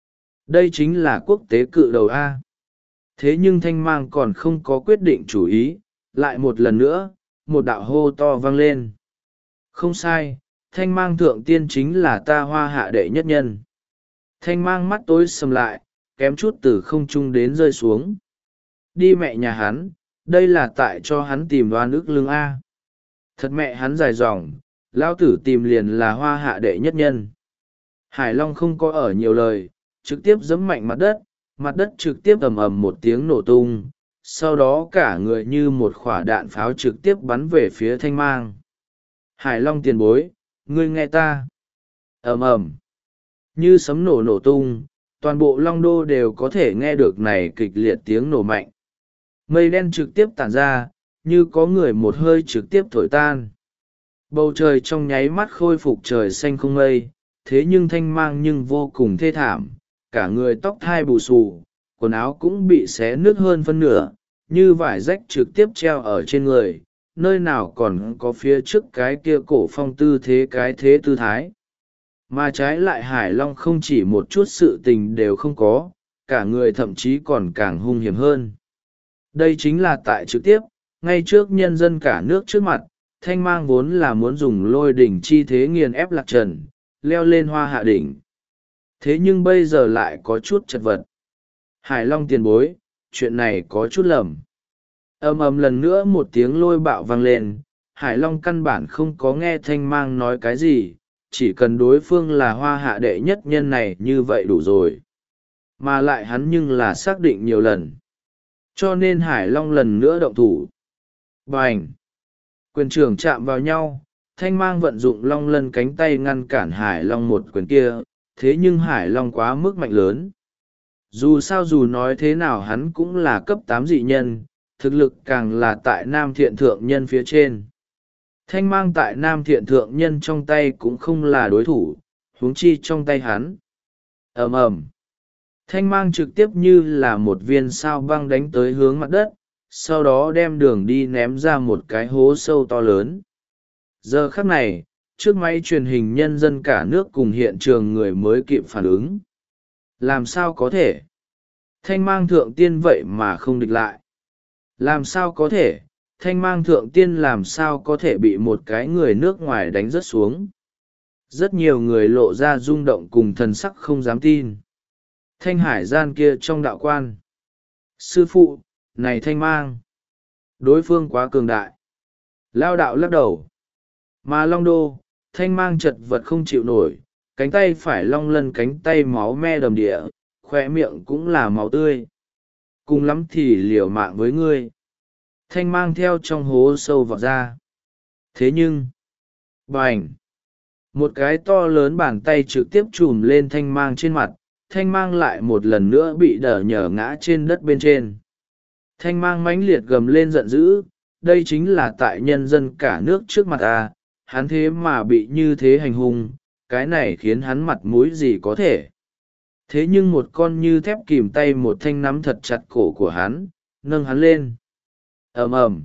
Đây chính là quốc tế cự đầu A. Thế nhưng thanh mang còn không có quyết định chủ ý, lại một lần nữa, một đạo hô to vang lên. Không sai, thanh mang thượng tiên chính là ta hoa hạ đệ nhất nhân. Thanh mang mắt tối sầm lại, kém chút từ không trung đến rơi xuống. Đi mẹ nhà hắn, đây là tại cho hắn tìm đoan ức lưng A. Thật mẹ hắn dài dòng, lao tử tìm liền là hoa hạ đệ nhất nhân. Hải Long không có ở nhiều lời, trực tiếp giẫm mạnh mặt đất, mặt đất trực tiếp ầm ầm một tiếng nổ tung, sau đó cả người như một quả đạn pháo trực tiếp bắn về phía thanh mang. Hải Long tiền bối, ngươi nghe ta. Ầm ầm, như sấm nổ nổ tung, toàn bộ Long Đô đều có thể nghe được này kịch liệt tiếng nổ mạnh. Mây đen trực tiếp tản ra, như có người một hơi trực tiếp thổi tan. Bầu trời trong nháy mắt khôi phục trời xanh không mây, thế nhưng thanh mang nhưng vô cùng thê thảm, cả người tóc thai bù xù, quần áo cũng bị xé nứt hơn phân nửa, như vải rách trực tiếp treo ở trên người, nơi nào còn có phía trước cái kia cổ phong tư thế cái thế tư thái. Mà trái lại Hải Long không chỉ một chút sự tình đều không có, cả người thậm chí còn càng hung hiểm hơn. Đây chính là tại trực tiếp, ngay trước nhân dân cả nước trước mặt, thanh mang vốn là muốn dùng lôi đỉnh chi thế nghiền ép lạc trần, leo lên hoa hạ đỉnh. Thế nhưng bây giờ lại có chút chật vật. Hải Long tiền bối, chuyện này có chút lầm. Ầm ầm lần nữa một tiếng lôi bạo vang lên, Hải Long căn bản không có nghe thanh mang nói cái gì, chỉ cần đối phương là hoa hạ đệ nhất nhân này như vậy đủ rồi. Mà lại hắn nhưng là xác định nhiều lần. Cho nên Hải Long lần nữa động thủ. Bành! Quyền trưởng chạm vào nhau, thanh mang vận dụng long lân cánh tay ngăn cản Hải Long một quyền kia, thế nhưng Hải Long quá mức mạnh lớn. Dù sao dù nói thế nào hắn cũng là cấp tám dị nhân, thực lực càng là tại nam thiện thượng nhân phía trên. Thanh mang tại nam thiện thượng nhân trong tay cũng không là đối thủ, huống chi trong tay hắn. Ầm ầm, thanh mang trực tiếp như là một viên sao băng đánh tới hướng mặt đất, sau đó đem đường đi ném ra một cái hố sâu to lớn. Giờ khắc này, trước máy truyền hình nhân dân cả nước cùng hiện trường người mới kịp phản ứng. Làm sao có thể? Thanh mang thượng tiên vậy mà không địch lại. Làm sao có thể, thanh mang thượng tiên làm sao có thể bị một cái người nước ngoài đánh rớt xuống. Rất nhiều người lộ ra rung động cùng thần sắc không dám tin. Thanh hải gian kia trong đạo quan. Sư phụ, này thanh mang. Đối phương quá cường đại. Lao đạo lắc đầu. Mà long đô, thanh mang chật vật không chịu nổi, cánh tay phải long lân cánh tay máu me đầm địa, khoe miệng cũng là máu tươi. Cùng lắm thì liều mạng với ngươi. Thanh mang theo trong hố sâu vào ra. Thế nhưng, bành! Một cái to lớn bàn tay trực tiếp chùm lên thanh mang trên mặt, thanh mang lại một lần nữa bị đờ nhở ngã trên đất bên trên. Thanh mang mãnh liệt gầm lên giận dữ, đây chính là tại nhân dân cả nước trước mặt à, hắn thế mà bị như thế hành hung, cái này khiến hắn mặt mũi gì có thể. Thế nhưng một con như thép kìm tay một thanh nắm thật chặt cổ của hắn, nâng hắn lên. Ầm ầm,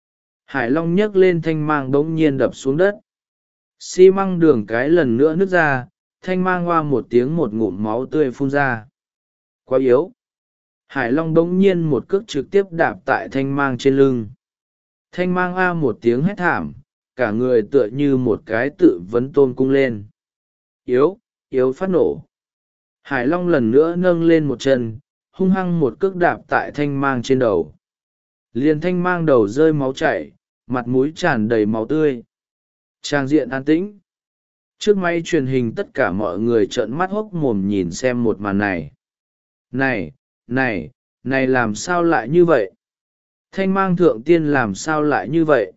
Hải Long nhấc lên thanh mang bỗng nhiên đập xuống đất. Xi măng đường cái lần nữa nứt ra, thanh mang hoa một tiếng một ngụm máu tươi phun ra. Quá yếu. Hải Long bỗng nhiên một cước trực tiếp đạp tại thanh mang trên lưng. Thanh mang a một tiếng hét thảm, cả người tựa như một cái tự vấn tôm cung lên. Yếu, yếu phát nổ. Hải Long lần nữa nâng lên một chân, hung hăng một cước đạp tại thanh mang trên đầu. Liền thanh mang đầu rơi máu chảy, mặt mũi tràn đầy máu tươi. Trang diện an tĩnh. Trước máy truyền hình tất cả mọi người trợn mắt hốc mồm nhìn xem một màn này. Này, này, này làm sao lại như vậy? Thanh mang thượng tiên làm sao lại như vậy?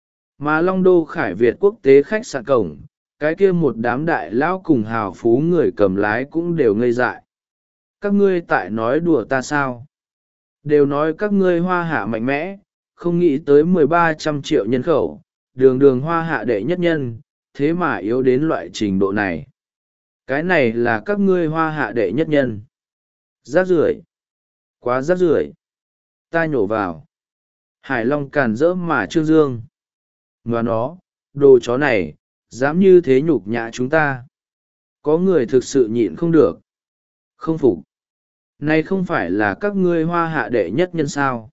Mà Long Đô Khải Việt quốc tế khách sạn cổng, cái kia một đám đại lão cùng hào phú người cầm lái cũng đều ngây dại. Các ngươi tại nói đùa ta sao? Đều nói các ngươi hoa hạ mạnh mẽ, không nghĩ tới mười ba trăm triệu nhân khẩu, đường đường hoa hạ đệ nhất nhân, thế mà yếu đến loại trình độ này. Cái này là các ngươi hoa hạ đệ nhất nhân. Rác rưởi, quá rác rưởi. Ta nhổ vào. Hải Long càn rỡ mà trương dương. Ngoà nó, đồ chó này, dám như thế nhục nhã chúng ta. Có người thực sự nhịn không được. Không phục. Này không phải là các ngươi hoa hạ đệ nhất nhân sao?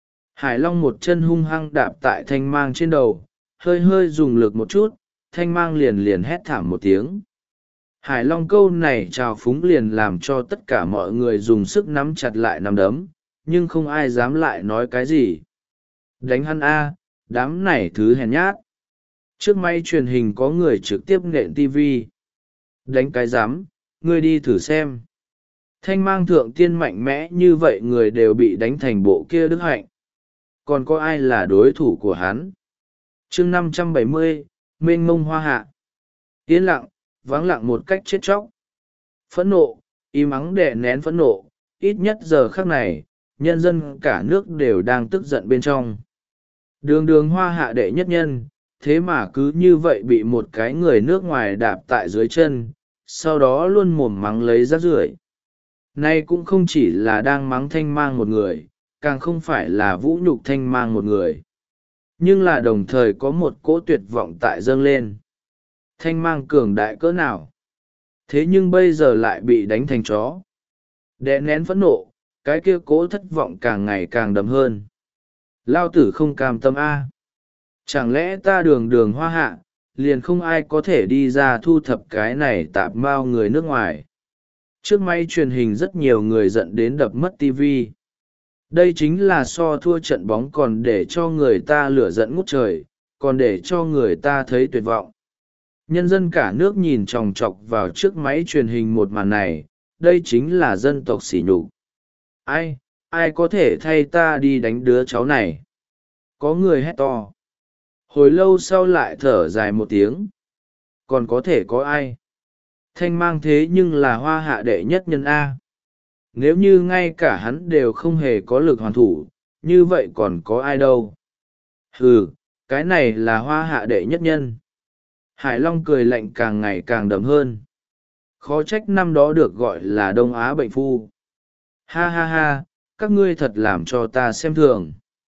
Hải Long một chân hung hăng đạp tại thanh mang trên đầu, hơi hơi dùng lực một chút, thanh mang liền liền hét thảm một tiếng. Hải Long câu này trào phúng liền làm cho tất cả mọi người dùng sức nắm chặt lại nắm đấm, nhưng không ai dám lại nói cái gì. Đánh hắn a, đám này thứ hèn nhát. Trước máy truyền hình có người trực tiếp nện tivi. Đánh cái dám, ngươi đi thử xem. Thanh mang thượng tiên mạnh mẽ như vậy người đều bị đánh thành bộ kia đức hạnh. Còn có ai là đối thủ của hắn? Chương năm trăm bảy mươi, mênh mông hoa hạ. Yên lặng, vắng lặng một cách chết chóc. Phẫn nộ, im ắng đè nén phẫn nộ, ít nhất giờ khắc này, nhân dân cả nước đều đang tức giận bên trong. Đường đường hoa hạ đệ nhất nhân, thế mà cứ như vậy bị một cái người nước ngoài đạp tại dưới chân, sau đó luôn mồm mắng lấy rác rưởi. Nay cũng không chỉ là đang mắng thanh mang một người, càng không phải là vũ nhục thanh mang một người. Nhưng là đồng thời có một cỗ tuyệt vọng tại dâng lên. Thanh mang cường đại cỡ nào? Thế nhưng bây giờ lại bị đánh thành chó. Đè nén phẫn nộ, cái kia cỗ thất vọng càng ngày càng đậm hơn. Lao tử không cam tâm A. Chẳng lẽ ta đường đường hoa hạ, liền không ai có thể đi ra thu thập cái này tạp mao người nước ngoài. Trước máy truyền hình rất nhiều người giận đến đập mất tivi. Đây chính là so thua trận bóng còn để cho người ta lửa giận ngút trời, còn để cho người ta thấy tuyệt vọng. Nhân dân cả nước nhìn chòng chọc vào chiếc máy truyền hình một màn này, đây chính là dân tộc sỉ nhục. Ai, ai có thể thay ta đi đánh đứa cháu này? Có người hét to. Hồi lâu sau lại thở dài một tiếng. Còn có thể có ai? Thanh mang thế nhưng là hoa hạ đệ nhất nhân A. Nếu như ngay cả hắn đều không hề có lực hoàn thủ, như vậy còn có ai đâu? Hừ, cái này là hoa hạ đệ nhất nhân. Hải Long cười lạnh càng ngày càng đậm hơn. Khó trách năm đó được gọi là Đông Á bệnh phu. Ha ha ha, các ngươi thật làm cho ta xem thường.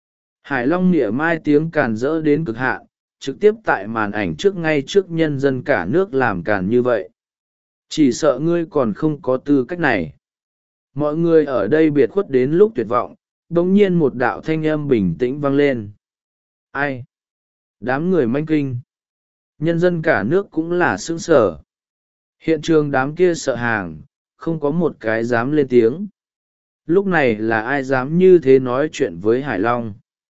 Hải Long nịa mai tiếng càn rỡ đến cực hạn, trực tiếp tại màn ảnh trước ngay trước nhân dân cả nước làm càn như vậy. Chỉ sợ ngươi còn không có tư cách này. Mọi người ở đây biệt khuất đến lúc tuyệt vọng, bỗng nhiên một đạo thanh âm bình tĩnh vang lên. Ai? Đám người manh kinh. Nhân dân cả nước cũng là sững sờ. Hiện trường đám kia sợ hàng, không có một cái dám lên tiếng. Lúc này là ai dám như thế nói chuyện với Hải Long?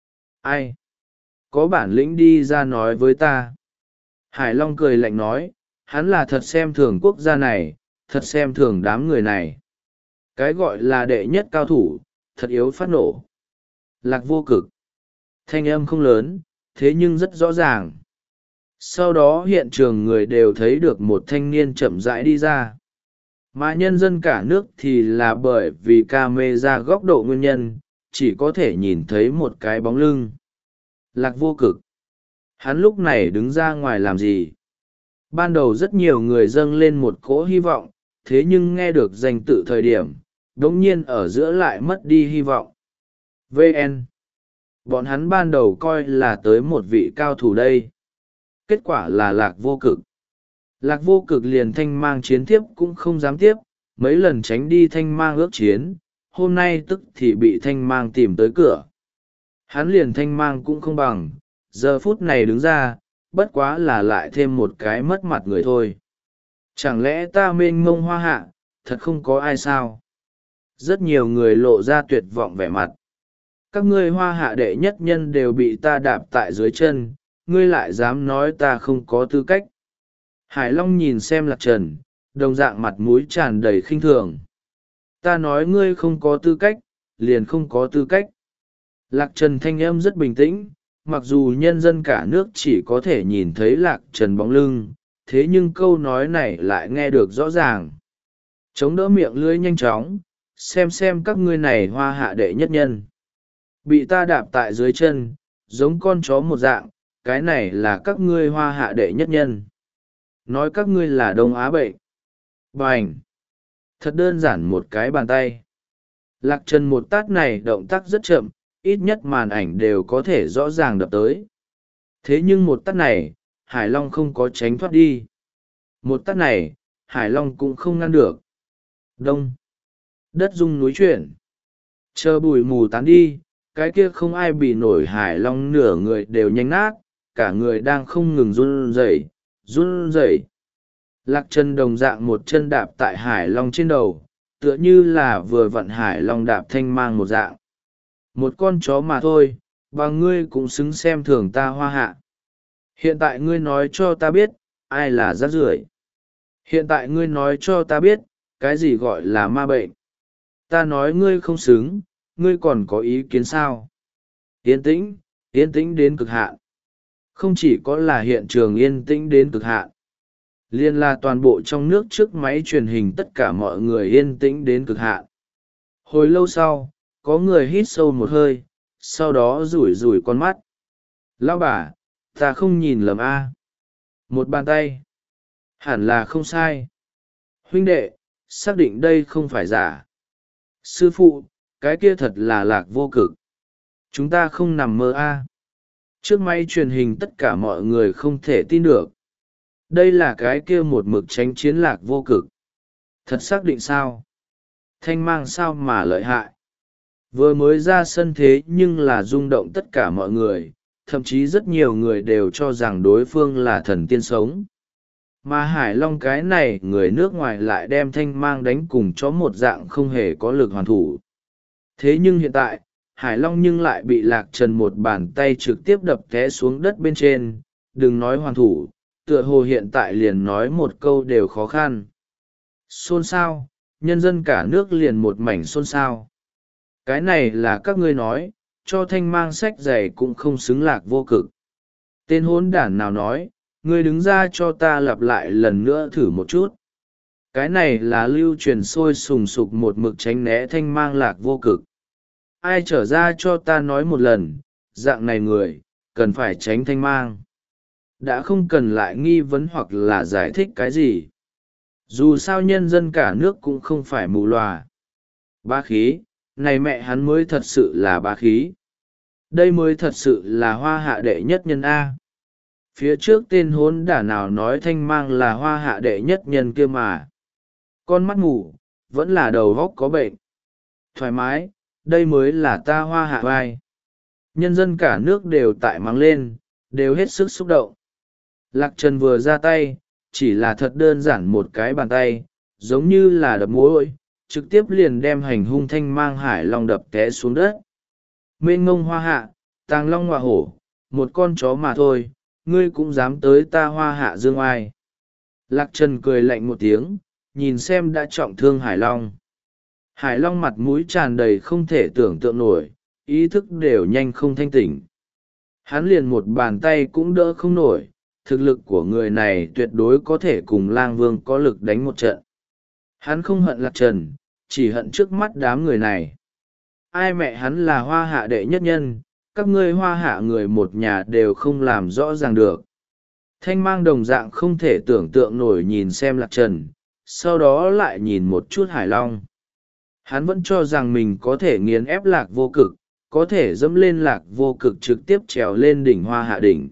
Ai? Có bản lĩnh đi ra nói với ta. Hải Long cười lạnh nói, hắn là thật xem thường quốc gia này, thật xem thường đám người này. Cái gọi là đệ nhất cao thủ, thật yếu phát nổ. Lạc Vô Cực. Thanh âm không lớn, thế nhưng rất rõ ràng. Sau đó hiện trường người đều thấy được một thanh niên chậm rãi đi ra. Mà nhân dân cả nước thì là bởi vì ca mê ra góc độ nguyên nhân, chỉ có thể nhìn thấy một cái bóng lưng. Lạc Vô Cực. Hắn lúc này đứng ra ngoài làm gì? Ban đầu rất nhiều người dâng lên một cỗ hy vọng, thế nhưng nghe được danh tự thời điểm, đống nhiên ở giữa lại mất đi hy vọng. vê en. Bọn hắn ban đầu coi là tới một vị cao thủ đây. Kết quả là Lạc Vô Cực. Lạc Vô Cực liền thanh mang chiến tiếp cũng không dám tiếp, mấy lần tránh đi thanh mang ước chiến, hôm nay tức thì bị thanh mang tìm tới cửa. Hắn liền thanh mang cũng không bằng, giờ phút này đứng ra, bất quá là lại thêm một cái mất mặt người thôi. Chẳng lẽ ta mênh mông hoa hạ, thật không có ai sao? Rất nhiều người lộ ra tuyệt vọng vẻ mặt. Các ngươi hoa hạ đệ nhất nhân đều bị ta đạp tại dưới chân, ngươi lại dám nói ta không có tư cách. Hải Long nhìn xem Lạc Trần, đồng dạng mặt mũi tràn đầy khinh thường. Ta nói ngươi không có tư cách, liền không có tư cách. Lạc Trần thanh âm rất bình tĩnh, mặc dù nhân dân cả nước chỉ có thể nhìn thấy Lạc Trần bóng lưng, thế nhưng câu nói này lại nghe được rõ ràng. Chống đỡ miệng lưỡi nhanh chóng, xem xem các ngươi này hoa hạ đệ nhất nhân. Bị ta đạp tại dưới chân, giống con chó một dạng, cái này là các ngươi hoa hạ đệ nhất nhân. Nói các ngươi là Đông Á bệnh. Bành! Thật đơn giản một cái bàn tay. Lạc Trần một tát này động tác rất chậm, ít nhất màn ảnh đều có thể rõ ràng đập tới. Thế nhưng một tát này, Hải Long không có tránh thoát đi. Một tát này, Hải Long cũng không ngăn được. Đông! Đất rung núi chuyển. Chờ bụi mù tán đi, cái kia không ai bị nổi Hải Long nửa người đều nhanh nát, cả người đang không ngừng run rẩy, run rẩy. Lạc Trần đồng dạng một chân đạp tại Hải Long trên đầu, tựa như là vừa vặn Hải Long đạp thanh mang một dạng. Một con chó mà thôi, và ngươi cũng xứng xem thường ta hoa hạ. Hiện tại ngươi nói cho ta biết, ai là rác rưởi. Hiện tại ngươi nói cho ta biết, cái gì gọi là ma bệnh. Ta nói ngươi không xứng, ngươi còn có ý kiến sao? Yên tĩnh, yên tĩnh đến cực hạn. Không chỉ có là hiện trường yên tĩnh đến cực hạn, liên là toàn bộ trong nước trước máy truyền hình tất cả mọi người yên tĩnh đến cực hạn. Hồi lâu sau, có người hít sâu một hơi, sau đó rủi rủi con mắt. Lão bà, ta không nhìn lầm a. Một bàn tay. Hẳn là không sai. Huynh đệ, xác định đây không phải giả. Sư phụ, cái kia thật là Lạc Vô Cực. Chúng ta không nằm mơ a. Trước máy truyền hình tất cả mọi người không thể tin được. Đây là cái kia một mực tránh chiến Lạc Vô Cực. Thật xác định sao? Thanh mang sao mà lợi hại? Vừa mới ra sân thế nhưng là rung động tất cả mọi người, thậm chí rất nhiều người đều cho rằng đối phương là thần tiên sống. Mà Hải Long cái này người nước ngoài lại đem thanh mang đánh cùng cho một dạng không hề có lực hoàn thủ. Thế nhưng hiện tại, Hải Long nhưng lại bị Lạc Trần một bàn tay trực tiếp đập té xuống đất bên trên, đừng nói hoàn thủ, tựa hồ hiện tại liền nói một câu đều khó khăn. Xôn xao, nhân dân cả nước liền một mảnh xôn xao. Cái này là các ngươi nói, cho thanh mang sách giày cũng không xứng Lạc Vô Cực. Tên hỗn đản nào nói, ngươi đứng ra cho ta lặp lại lần nữa thử một chút. Cái này là lưu truyền sôi sùng sục một mực tránh né thanh mang Lạc Vô Cực. Ai trở ra cho ta nói một lần, dạng này người, cần phải tránh thanh mang. Đã không cần lại nghi vấn hoặc là giải thích cái gì. Dù sao nhân dân cả nước cũng không phải mù lòa. Bá khí, này mẹ hắn mới thật sự là bá khí. Đây mới thật sự là hoa hạ đệ nhất nhân A. Phía trước tên hốn đả nào nói thanh mang là hoa hạ đệ nhất nhân kia mà. Con mắt ngủ, vẫn là đầu góc có bệnh. Thoải mái, đây mới là ta hoa hạ vai. Nhân dân cả nước đều tại mắng lên, đều hết sức xúc động. Lạc Trần vừa ra tay, chỉ là thật đơn giản một cái bàn tay, giống như là đập mối, trực tiếp liền đem hành hung Thanh Mang Hải Long đập té xuống đất. Mênh ngông hoa hạ, tàng long ngọa hổ, một con chó mà thôi, ngươi cũng dám tới ta hoa hạ dương ai. Lạc Trần cười lạnh một tiếng, nhìn xem đã trọng thương Hải Long. Hải Long mặt mũi tràn đầy không thể tưởng tượng nổi, ý thức đều nhanh không thanh tỉnh. Hắn liền một bàn tay cũng đỡ không nổi, thực lực của người này tuyệt đối có thể cùng Lang Vương có lực đánh một trận. Hắn không hận Lạc Trần, chỉ hận trước mắt đám người này. Ai mẹ hắn là hoa hạ đệ nhất nhân, các ngươi hoa hạ người một nhà đều không làm rõ ràng được. Thanh Mang đồng dạng không thể tưởng tượng nổi nhìn xem Lạc Trần, sau đó lại nhìn một chút Hải Long. Hắn vẫn cho rằng mình có thể nghiền ép Lạc Vô Cực, có thể dẫm lên Lạc Vô Cực trực tiếp trèo lên đỉnh hoa hạ đỉnh.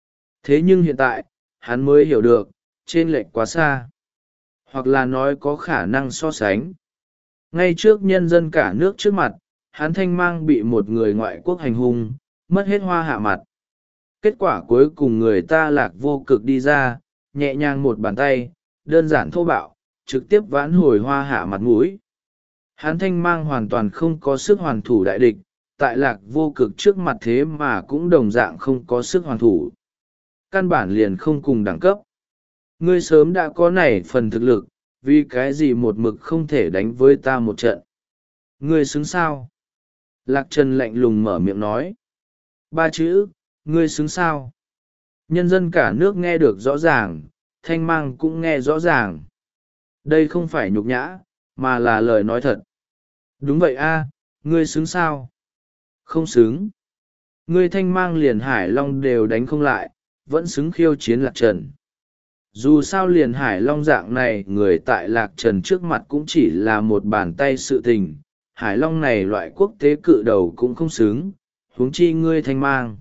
Thế nhưng hiện tại, hắn mới hiểu được, chênh lệch quá xa. Hoặc là nói có khả năng so sánh. Ngay trước nhân dân cả nước trước mặt, hắn Thanh Mang bị một người ngoại quốc hành hung, mất hết hoa hạ mặt. Kết quả cuối cùng người ta Lạc Vô Cực đi ra, nhẹ nhàng một bàn tay, đơn giản thô bạo, trực tiếp vãn hồi hoa hạ mặt mũi. Hắn Thanh Mang hoàn toàn không có sức hoàn thủ đại địch, tại Lạc Vô Cực trước mặt thế mà cũng đồng dạng không có sức hoàn thủ. Căn bản liền không cùng đẳng cấp. Ngươi sớm đã có nảy phần thực lực, vì cái gì một mực không thể đánh với ta một trận. Ngươi xứng sao? Lạc Trần lạnh lùng mở miệng nói. Ba chữ, ngươi xứng sao? Nhân dân cả nước nghe được rõ ràng, Thanh Mang cũng nghe rõ ràng. Đây không phải nhục nhã, mà là lời nói thật. Đúng vậy a, ngươi xứng sao? Không xứng. Ngươi Thanh Mang liền Hải Long đều đánh không lại, vẫn xứng khiêu chiến Lạc Trần. Dù sao liền Hải Long dạng này người tại Lạc Trần trước mặt cũng chỉ là một bàn tay sự tình, Hải Long này loại quốc tế cự đầu cũng không xứng, huống chi ngươi Thanh Mang.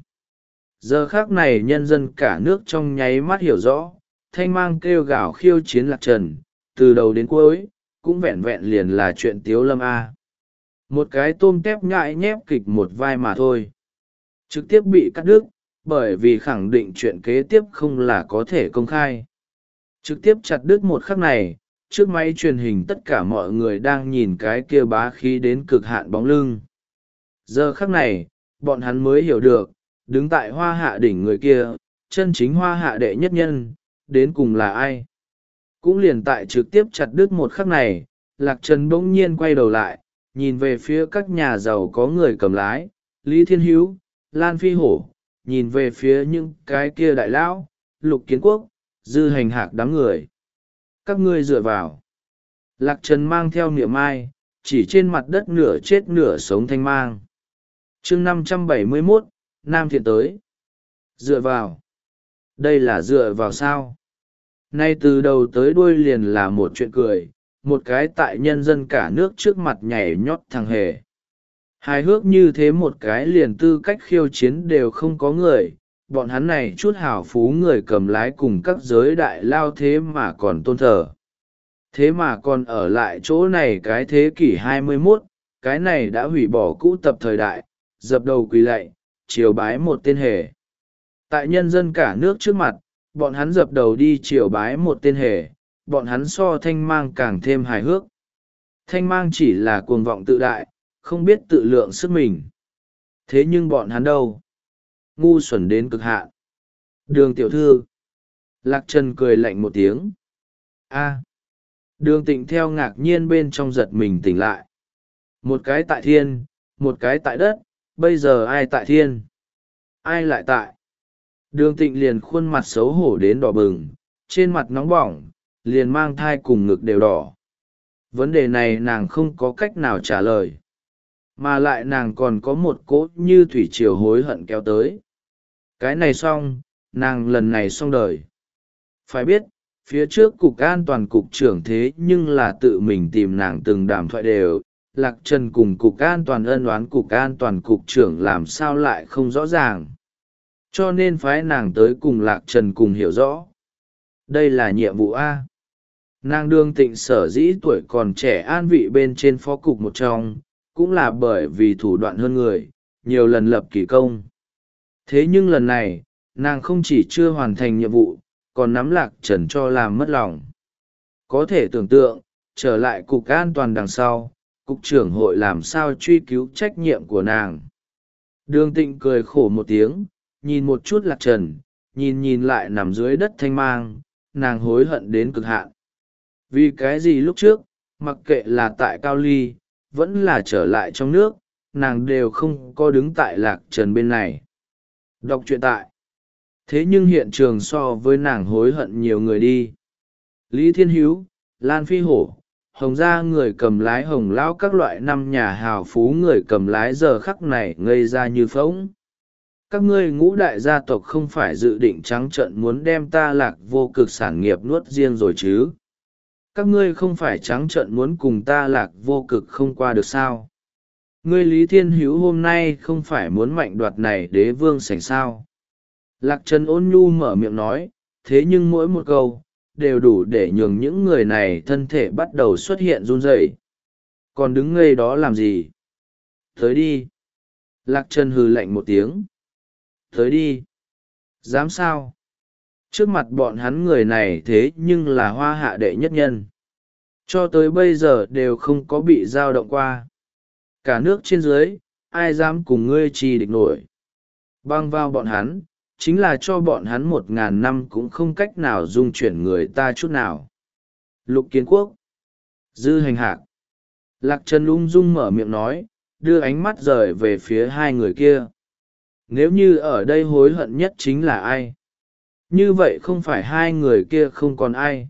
Giờ khác này nhân dân cả nước trong nháy mắt hiểu rõ, Thanh Mang kêu gào khiêu chiến Lạc Trần, từ đầu đến cuối, cũng vẹn vẹn liền là chuyện tiếu lâm A. Một cái tôm tép nhại nhép kịch một vai mà thôi. Trực tiếp bị cắt đứt, bởi vì khẳng định chuyện kế tiếp không là có thể công khai. Trực tiếp chặt đứt một khắc này, trước máy truyền hình tất cả mọi người đang nhìn cái kia bá khí đến cực hạn bóng lưng. Giờ khắc này, bọn hắn mới hiểu được, đứng tại hoa hạ đỉnh người kia, chân chính hoa hạ đệ nhất nhân, đến cùng là ai. Cũng liền tại trực tiếp chặt đứt một khắc này, Lạc Trần bỗng nhiên quay đầu lại, nhìn về phía các nhà giàu có người cầm lái, Lý Thiên Hữu, Lan Phi Hổ, nhìn về phía những cái kia đại lão, Lục Kiến Quốc, Dư Hành Hạc đám người. Các ngươi dựa vào. Lạc Trần mang theo niệm ai, chỉ trên mặt đất nửa chết nửa sống Thanh Mang. chương năm trăm bảy mươi mốt, Nam Thiện tới. Dựa vào. Đây là dựa vào sao? Nay từ đầu tới đuôi liền là một chuyện cười, một cái tại nhân dân cả nước trước mặt nhảy nhót thằng hề. Hài hước như thế một cái liền tư cách khiêu chiến đều không có người, bọn hắn này chút hảo phú người cầm lái cùng các giới đại lao thế mà còn tôn thờ. Thế mà còn ở lại chỗ này cái thế kỷ hai mươi mốt, cái này đã hủy bỏ cũ tập thời đại, dập đầu quỳ lạy, triều bái một tên hề. Tại nhân dân cả nước trước mặt, bọn hắn dập đầu đi triều bái một tên hề, bọn hắn so Thanh Mang càng thêm hài hước. Thanh Mang chỉ là cuồng vọng tự đại, không biết tự lượng sức mình. Thế nhưng bọn hắn đâu? Ngu xuẩn đến cực hạn. Đường tiểu thư. Lạc Trần cười lạnh một tiếng. A. Đường Tịnh theo ngạc nhiên bên trong giật mình tỉnh lại. Một cái tại thiên, một cái tại đất, bây giờ ai tại thiên? Ai lại tại? Đường Tịnh liền khuôn mặt xấu hổ đến đỏ bừng, trên mặt nóng bỏng, liền mang thai cùng ngực đều đỏ. Vấn đề này nàng không có cách nào trả lời. Mà lại nàng còn có một cỗ như thủy triều hối hận kéo tới. Cái này xong, nàng lần này xong đời. Phải biết, phía trước cục an toàn cục trưởng thế nhưng là tự mình tìm nàng từng đàm thoại đều. Lạc Trần cùng cục an toàn ân oán cục an toàn cục trưởng làm sao lại không rõ ràng. Cho nên phái nàng tới cùng Lạc Trần cùng hiểu rõ. Đây là nhiệm vụ A. Nàng Đường Tịnh sở dĩ tuổi còn trẻ an vị bên trên phó cục một trong, cũng là bởi vì thủ đoạn hơn người, nhiều lần lập kỳ công. Thế nhưng lần này, nàng không chỉ chưa hoàn thành nhiệm vụ, còn nắm Lạc Trần cho làm mất lòng. Có thể tưởng tượng, trở lại cục an toàn đằng sau, cục trưởng hội làm sao truy cứu trách nhiệm của nàng. Đường Tịnh cười khổ một tiếng, nhìn một chút Lạc Trần, nhìn nhìn lại nằm dưới đất Thanh Mang, nàng hối hận đến cực hạn. Vì cái gì lúc trước, mặc kệ là tại Cao Ly, vẫn là trở lại trong nước, nàng đều không có đứng tại Lạc Trần bên này. Đọc truyện tại. Thế nhưng hiện trường so với nàng hối hận nhiều người đi. Lý Thiên Hữu, Lan Phi Hổ, Hồng gia người cầm lái Hồng Lão, các loại năm nhà hào phú người cầm lái giờ khắc này ngây ra như phỗng. Các ngươi ngũ đại gia tộc không phải dự định trắng trợn muốn đem ta Lạc Vô Cực sản nghiệp nuốt riêng rồi chứ? Các ngươi không phải trắng trợn muốn cùng ta Lạc Vô Cực không qua được sao? Ngươi Lý Thiên Hữu hôm nay không phải muốn mạnh đoạt này đế vương sảnh sao? Lạc Trần ôn nhu mở miệng nói, thế nhưng mỗi một câu, đều đủ để nhường những người này thân thể bắt đầu xuất hiện run rẩy. Còn đứng ngây đó làm gì? Tới đi. Lạc Trần hừ lạnh một tiếng. Tới đi. Dám sao? Trước mặt bọn hắn người này thế nhưng là hoa hạ đệ nhất nhân. Cho tới bây giờ đều không có bị dao động qua. Cả nước trên dưới, ai dám cùng ngươi trì địch nổi. Băng vào bọn hắn, chính là cho bọn hắn một ngàn năm cũng không cách nào dung chuyển người ta chút nào. Lục Kiến Quốc. Dư Hành Hạc. Lạc Trần ung dung mở miệng nói, đưa ánh mắt rời về phía hai người kia. Nếu như ở đây hối hận nhất chính là ai? Như vậy không phải hai người kia không còn ai.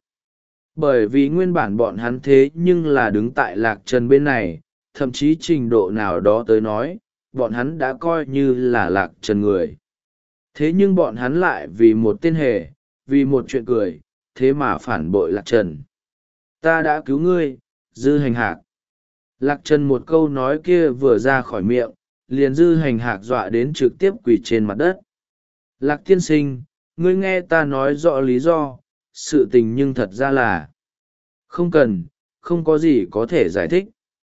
Bởi vì nguyên bản bọn hắn thế nhưng là đứng tại Lạc Trần bên này, thậm chí trình độ nào đó tới nói, bọn hắn đã coi như là Lạc Trần người. Thế nhưng bọn hắn lại vì một tên hề, vì một chuyện cười, thế mà phản bội Lạc Trần. Ta đã cứu ngươi, Dư Hành Hạc. Lạc Trần một câu nói kia vừa ra khỏi miệng, liền Dư Hành Hạc dọa đến trực tiếp quỳ trên mặt đất. Lạc tiên sinh, ngươi nghe ta nói rõ lý do, sự tình nhưng thật ra là không cần, không có gì có thể giải thích.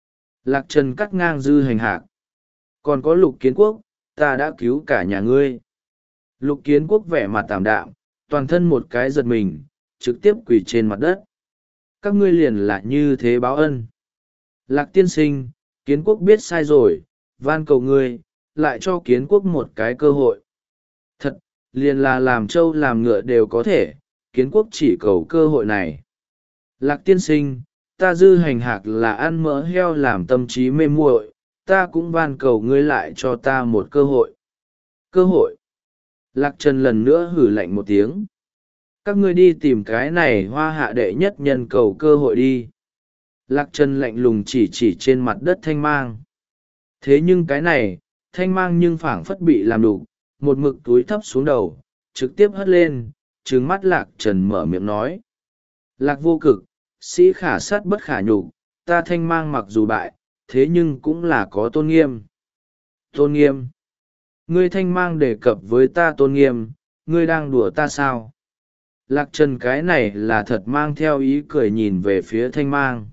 Lạc Trần cắt ngang Dư Hành Hạc. Còn có Lục Kiến Quốc, ta đã cứu cả nhà ngươi. Lục Kiến Quốc vẻ mặt tảm đạm, toàn thân một cái giật mình, trực tiếp quỳ trên mặt đất. Các ngươi liền là như thế báo ân. Lạc tiên sinh, Kiến Quốc biết sai rồi, van cầu ngươi, lại cho Kiến Quốc một cái cơ hội. Thật, liền là làm trâu làm ngựa đều có thể, Kiến Quốc chỉ cầu cơ hội này. Lạc tiên sinh, ta Dư Hành Hạc là ăn mỡ heo làm tâm trí mê muội, ta cũng van cầu ngươi lại cho ta một cơ hội. Cơ hội. Lạc Trần lần nữa hử lạnh một tiếng. Các ngươi đi tìm cái này hoa hạ đệ nhất nhân cầu cơ hội đi. Lạc Trần lạnh lùng chỉ chỉ trên mặt đất Thanh Mang. Thế nhưng cái này, Thanh Mang nhưng phảng phất bị làm đục, một mực túi thấp xuống đầu, trực tiếp hất lên, trừng mắt Lạc Trần mở miệng nói. Lạc Vô Cực, sĩ khả sát bất khả nhục, ta Thanh Mang mặc dù bại, thế nhưng cũng là có tôn nghiêm. Tôn nghiêm. Ngươi Thanh Mang đề cập với ta tôn nghiêm, ngươi đang đùa ta sao? Lạc Trần cái này là thật mang theo ý cười nhìn về phía Thanh Mang.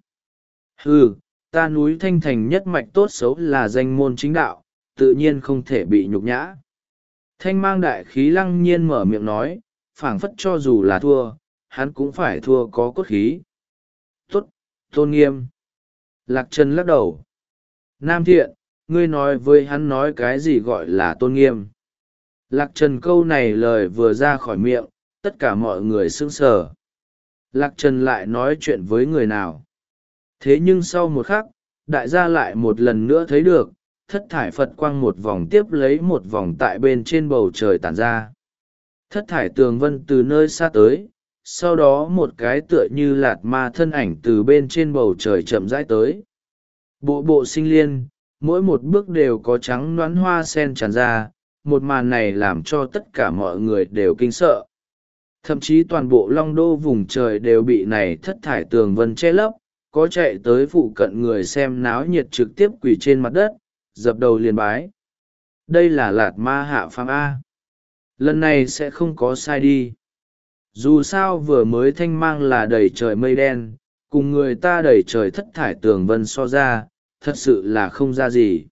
Ừ, ta núi Thanh Thành nhất mạch tốt xấu là danh môn chính đạo, tự nhiên không thể bị nhục nhã. Thanh Mang đại khí lăng nhiên mở miệng nói, phảng phất cho dù là thua, hắn cũng phải thua có cốt khí. Tốt, tôn nghiêm. Lạc Trần lắc đầu. Nam Thiện, ngươi nói với hắn nói cái gì gọi là tôn nghiêm. Lạc Trần câu này lời vừa ra khỏi miệng, tất cả mọi người sững sờ. Lạc Trần lại nói chuyện với người nào. Thế nhưng sau một khắc, đại gia lại một lần nữa thấy được, thất thải Phật quang một vòng tiếp lấy một vòng tại bên trên bầu trời tản ra. Thất thải tường vân từ nơi xa tới, sau đó một cái tựa như lạt ma thân ảnh từ bên trên bầu trời chậm rãi tới. Bộ bộ sinh liên, mỗi một bước đều có trắng đoán hoa sen tràn ra, một màn này làm cho tất cả mọi người đều kinh sợ. Thậm chí toàn bộ Long Đô vùng trời đều bị này thất thải tường vân che lấp, có chạy tới phụ cận người xem náo nhiệt trực tiếp quỳ trên mặt đất, dập đầu liền bái. Đây là Lạt Ma hạ phàm A. Lần này sẽ không có sai đi. Dù sao vừa mới Thanh Mang là đầy trời mây đen, cùng người ta đầy trời thất thải tường vân so ra, thật sự là không ra gì.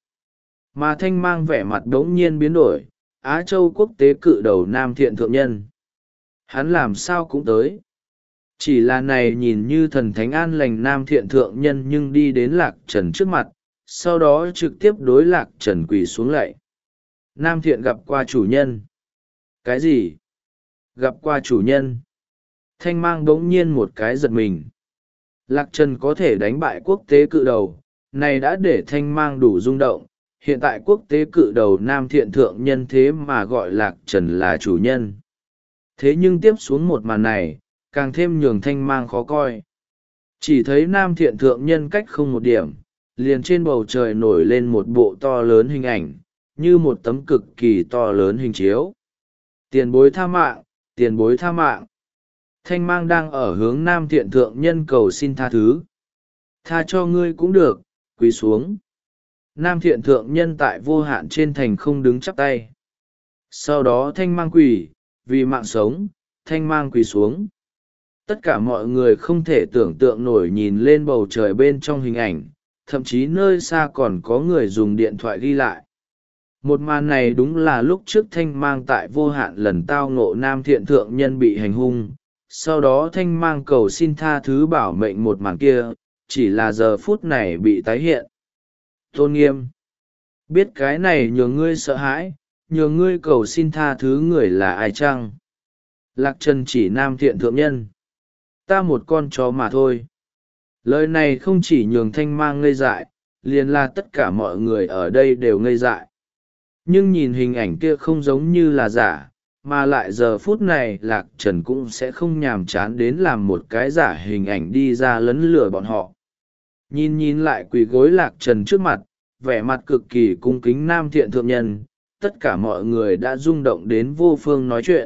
Mà Thanh Mang vẻ mặt đ ố n g nhiên biến đổi. Á Châu quốc tế cự đầu Nam Thiện thượng nhân, hắn làm sao cũng tới. Chỉ là này nhìn như thần thánh an lành Nam Thiện thượng nhân nhưng đi đến Lạc Trần trước mặt, sau đó trực tiếp đối Lạc Trần quỳ xuống lạy. Nam Thiện gặp qua chủ nhân. Cái gì? Gặp qua chủ nhân? Thanh Mang bỗng nhiên một cái giật mình. Lạc Trần có thể đánh bại quốc tế cự đầu, này đã để Thanh Mang đủ rung động. Hiện tại quốc tế cự đầu Nam Thiện thượng nhân thế mà gọi Lạc Trần là chủ nhân. Thế nhưng tiếp xuống một màn này, càng thêm nhường Thanh Mang khó coi. Chỉ thấy Nam Thiện thượng nhân cách không một điểm, liền trên bầu trời nổi lên một bộ to lớn hình ảnh, như một tấm cực kỳ to lớn hình chiếu. Tiền bối tha mạng, tiền bối tha mạng. Thanh Mang đang ở hướng Nam Thiện thượng nhân cầu xin tha thứ. Tha cho ngươi cũng được, quỳ xuống. Nam Thiện thượng nhân tại vô hạn trên thành không đứng chắp tay. Sau đó Thanh Mang quỳ, vì mạng sống, Thanh Mang quỳ xuống. Tất cả mọi người không thể tưởng tượng nổi nhìn lên bầu trời bên trong hình ảnh, thậm chí nơi xa còn có người dùng điện thoại ghi lại. Một màn này đúng là lúc trước Thanh Mang tại vô hạn lần tao ngộ Nam Thiện thượng nhân bị hành hung, sau đó Thanh Mang cầu xin tha thứ bảo mệnh một màn kia, chỉ là giờ phút này bị tái hiện. Tôn Nghiêm, biết cái này nhường ngươi sợ hãi, nhường ngươi cầu xin tha thứ người là ai chăng? Lạc Trần chỉ Nam Thiện thượng nhân. Ta một con chó mà thôi. Lời này không chỉ nhường Thanh Mang ngây dại, liền là tất cả mọi người ở đây đều ngây dại. Nhưng nhìn hình ảnh kia không giống như là giả, mà lại giờ phút này Lạc Trần cũng sẽ không nhàm chán đến làm một cái giả hình ảnh đi ra lấn lừa bọn họ. Nhìn nhìn lại quỳ gối Lạc Trần trước mặt, vẻ mặt cực kỳ cung kính Nam Thiện thượng nhân, tất cả mọi người đã rung động đến vô phương nói chuyện.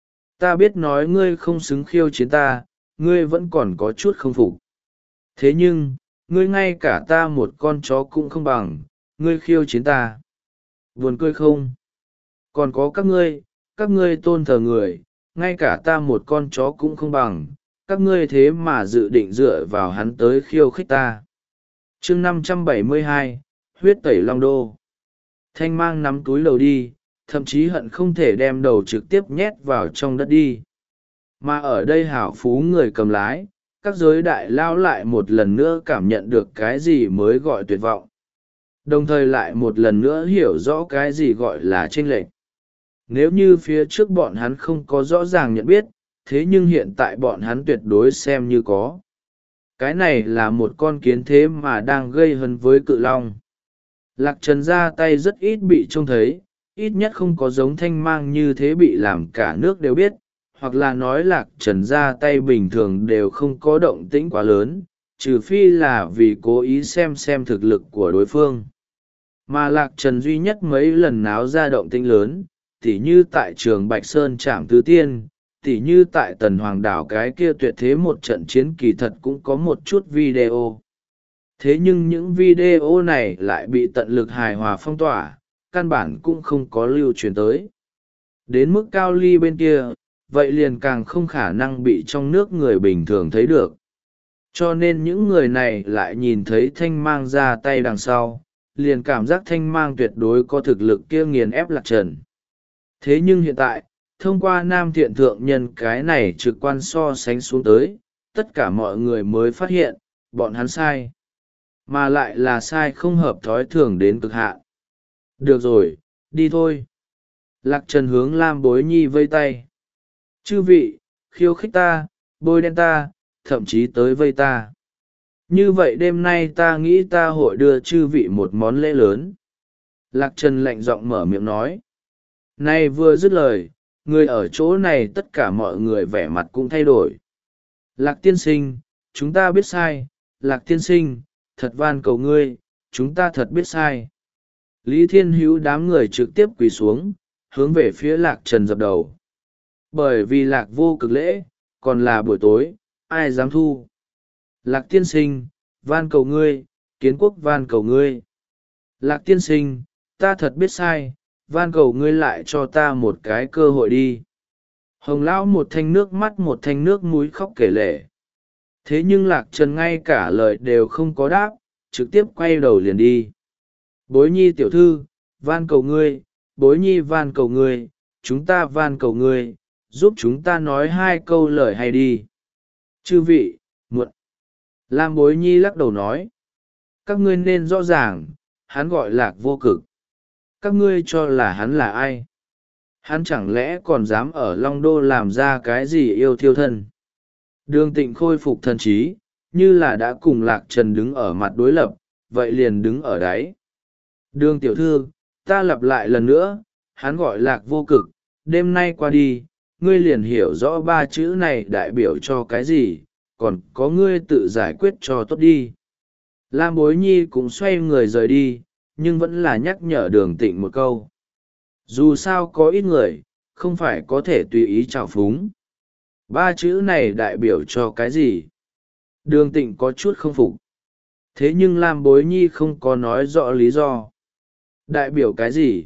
Ta biết nói ngươi không xứng khiêu chiến ta, ngươi vẫn còn có chút không phục. Thế nhưng, ngươi ngay cả ta một con chó cũng không bằng, ngươi khiêu chiến ta. Buồn cười không? Còn có các ngươi, các ngươi tôn thờ người, ngay cả ta một con chó cũng không bằng, các ngươi thế mà dự định dựa vào hắn tới khiêu khích ta. Chương năm trăm bảy mươi hai, huyết tẩy Long Đô. Thanh Mang nắm túi đầu đi, thậm chí hận không thể đem đầu trực tiếp nhét vào trong đất đi. Mà ở đây hảo phú người cầm lái, các giới đại lao lại một lần nữa cảm nhận được cái gì mới gọi tuyệt vọng. Đồng thời lại một lần nữa hiểu rõ cái gì gọi là chênh lệch. Nếu như phía trước bọn hắn không có rõ ràng nhận biết, thế nhưng hiện tại bọn hắn tuyệt đối xem như có. Cái này là một con kiến thế mà đang gây hấn với cự long. Lạc Trần ra tay rất ít bị trông thấy, ít nhất không có giống Thanh Mang như thế bị làm cả nước đều biết, hoặc là nói Lạc Trần ra tay bình thường đều không có động tĩnh quá lớn, trừ phi là vì cố ý xem xem thực lực của đối phương. Mà Lạc Trần duy nhất mấy lần náo ra động tĩnh lớn, tỉ như tại trường Bạch Sơn Trảm Tứ Tiên, tỉ như tại Tần Hoàng Đảo cái kia tuyệt thế một trận chiến kỳ thật cũng có một chút video. Thế nhưng những video này lại bị tận lực hài hòa phong tỏa, căn bản cũng không có lưu truyền tới. Đến mức Cao Ly bên kia, vậy liền càng không khả năng bị trong nước người bình thường thấy được. Cho nên những người này lại nhìn thấy Thanh Mang ra tay đằng sau, liền cảm giác Thanh Mang tuyệt đối có thực lực kia nghiền ép Lạc Trần. Thế nhưng hiện tại, thông qua Nam Thiện thượng nhân cái này trực quan so sánh xuống tới, tất cả mọi người mới phát hiện, bọn hắn sai. Mà lại là sai không hợp thói thường đến cực hạn. Được rồi, đi thôi. Lạc Trần hướng Lam Bối Nhi vây tay. Chư vị, khiêu khích ta, bôi đen ta, thậm chí tới vây ta. Như vậy đêm nay ta nghĩ ta hội đưa chư vị một món lễ lớn. Lạc Trần lạnh giọng mở miệng nói. Này vừa dứt lời, người ở chỗ này tất cả mọi người vẻ mặt cũng thay đổi. Lạc tiên sinh, chúng ta biết sai. Lạc tiên sinh, thật van cầu ngươi, chúng ta thật biết sai. Lý Thiên Hữu đám người trực tiếp quỳ xuống, hướng về phía Lạc Trần dập đầu. Bởi vì Lạc vô cực lễ, còn là buổi tối, ai dám thu. Lạc tiên sinh, van cầu ngươi, kiến quốc van cầu ngươi. Lạc tiên sinh, ta thật biết sai, van cầu ngươi lại cho ta một cái cơ hội đi. Hồng Lão một thanh nước mắt một thanh nước mũi khóc kể lể. Thế nhưng Lạc Trần ngay cả lời đều không có đáp, trực tiếp quay đầu liền đi. Bối nhi tiểu thư, van cầu ngươi, bối nhi van cầu ngươi, chúng ta van cầu ngươi, giúp chúng ta nói hai câu lời hay đi. Chư vị, muộn. Lam Bối Nhi lắc đầu nói. Các ngươi nên rõ ràng, hắn gọi Lạc Vô Cực. Các ngươi cho là hắn là ai? Hắn chẳng lẽ còn dám ở Long Đô làm ra cái gì yêu thiêu thân? Đường Tịnh khôi phục thần trí, như là đã cùng Lạc Trần đứng ở mặt đối lập, vậy liền đứng ở đáy. Đường tiểu thư, ta lặp lại lần nữa, hắn gọi Lạc Vô Cực, đêm nay qua đi, ngươi liền hiểu rõ ba chữ này đại biểu cho cái gì, còn có ngươi tự giải quyết cho tốt đi. Lam Bối Nhi cũng xoay người rời đi, nhưng vẫn là nhắc nhở Đường Tịnh một câu. Dù sao có ít người, không phải có thể tùy ý trào phúng. Ba chữ này đại biểu cho cái gì? Đường Tịnh có chút không phục. Thế nhưng Lam Bối Nhi không có nói rõ lý do. Đại biểu cái gì?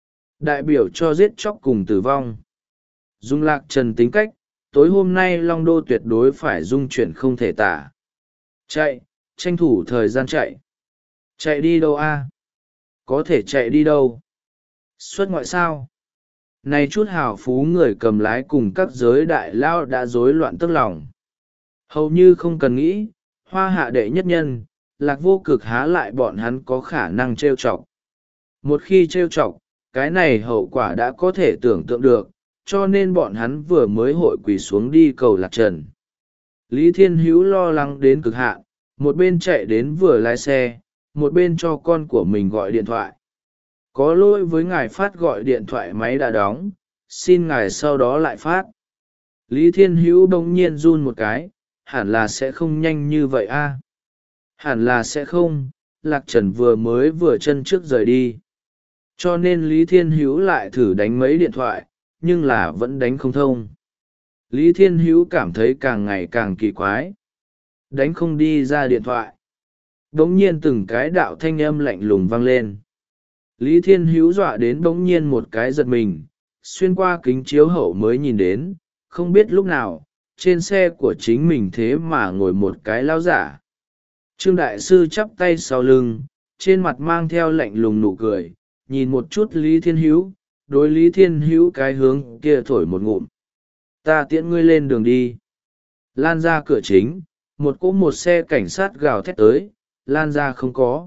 Đại biểu cho giết chóc cùng tử vong. Dung Lạc Trần tính cách, tối hôm nay Long Đô tuyệt đối phải dung chuyển không thể tả. Chạy, tranh thủ thời gian chạy. Chạy đi đâu a? Có thể chạy đi đâu? Xuất ngoại sao? Này chút hào phú người cầm lái cùng các giới đại lao đã rối loạn tức lòng. Hầu như không cần nghĩ, hoa hạ đệ nhất nhân, Lạc Vô Cực há lại bọn hắn có khả năng trêu chọc. Một khi trêu chọc, cái này hậu quả đã có thể tưởng tượng được, cho nên bọn hắn vừa mới hội quỳ xuống đi cầu Lạc Trần. Lý Thiên Hữu lo lắng đến cực hạn, một bên chạy đến vừa lái xe, một bên cho con của mình gọi điện thoại. Có lỗi với ngài, phát gọi điện thoại máy đã đóng, xin ngài sau đó lại phát. Lý Thiên Hữu bỗng nhiên run một cái, hẳn là sẽ không nhanh như vậy a. Hẳn là sẽ không, Lạc Trần vừa mới vừa chân trước rời đi. Cho nên Lý Thiên Hữu lại thử đánh mấy điện thoại, nhưng là vẫn đánh không thông. Lý Thiên Hữu cảm thấy càng ngày càng kỳ quái. Đánh không đi ra điện thoại. Bỗng nhiên từng cái đạo thanh âm lạnh lùng vang lên. Lý Thiên Hữu dọa đến bỗng nhiên một cái giật mình, xuyên qua kính chiếu hậu mới nhìn đến, không biết lúc nào, trên xe của chính mình thế mà ngồi một cái lão giả. Trương Đại Sư chắp tay sau lưng, trên mặt mang theo lạnh lùng nụ cười, nhìn một chút Lý Thiên Hữu, đối Lý Thiên Hữu cái hướng kia thổi một ngụm. Ta tiễn ngươi lên đường đi. Lan ra cửa chính, một cỗ một xe cảnh sát gào thét tới, Lan ra không có.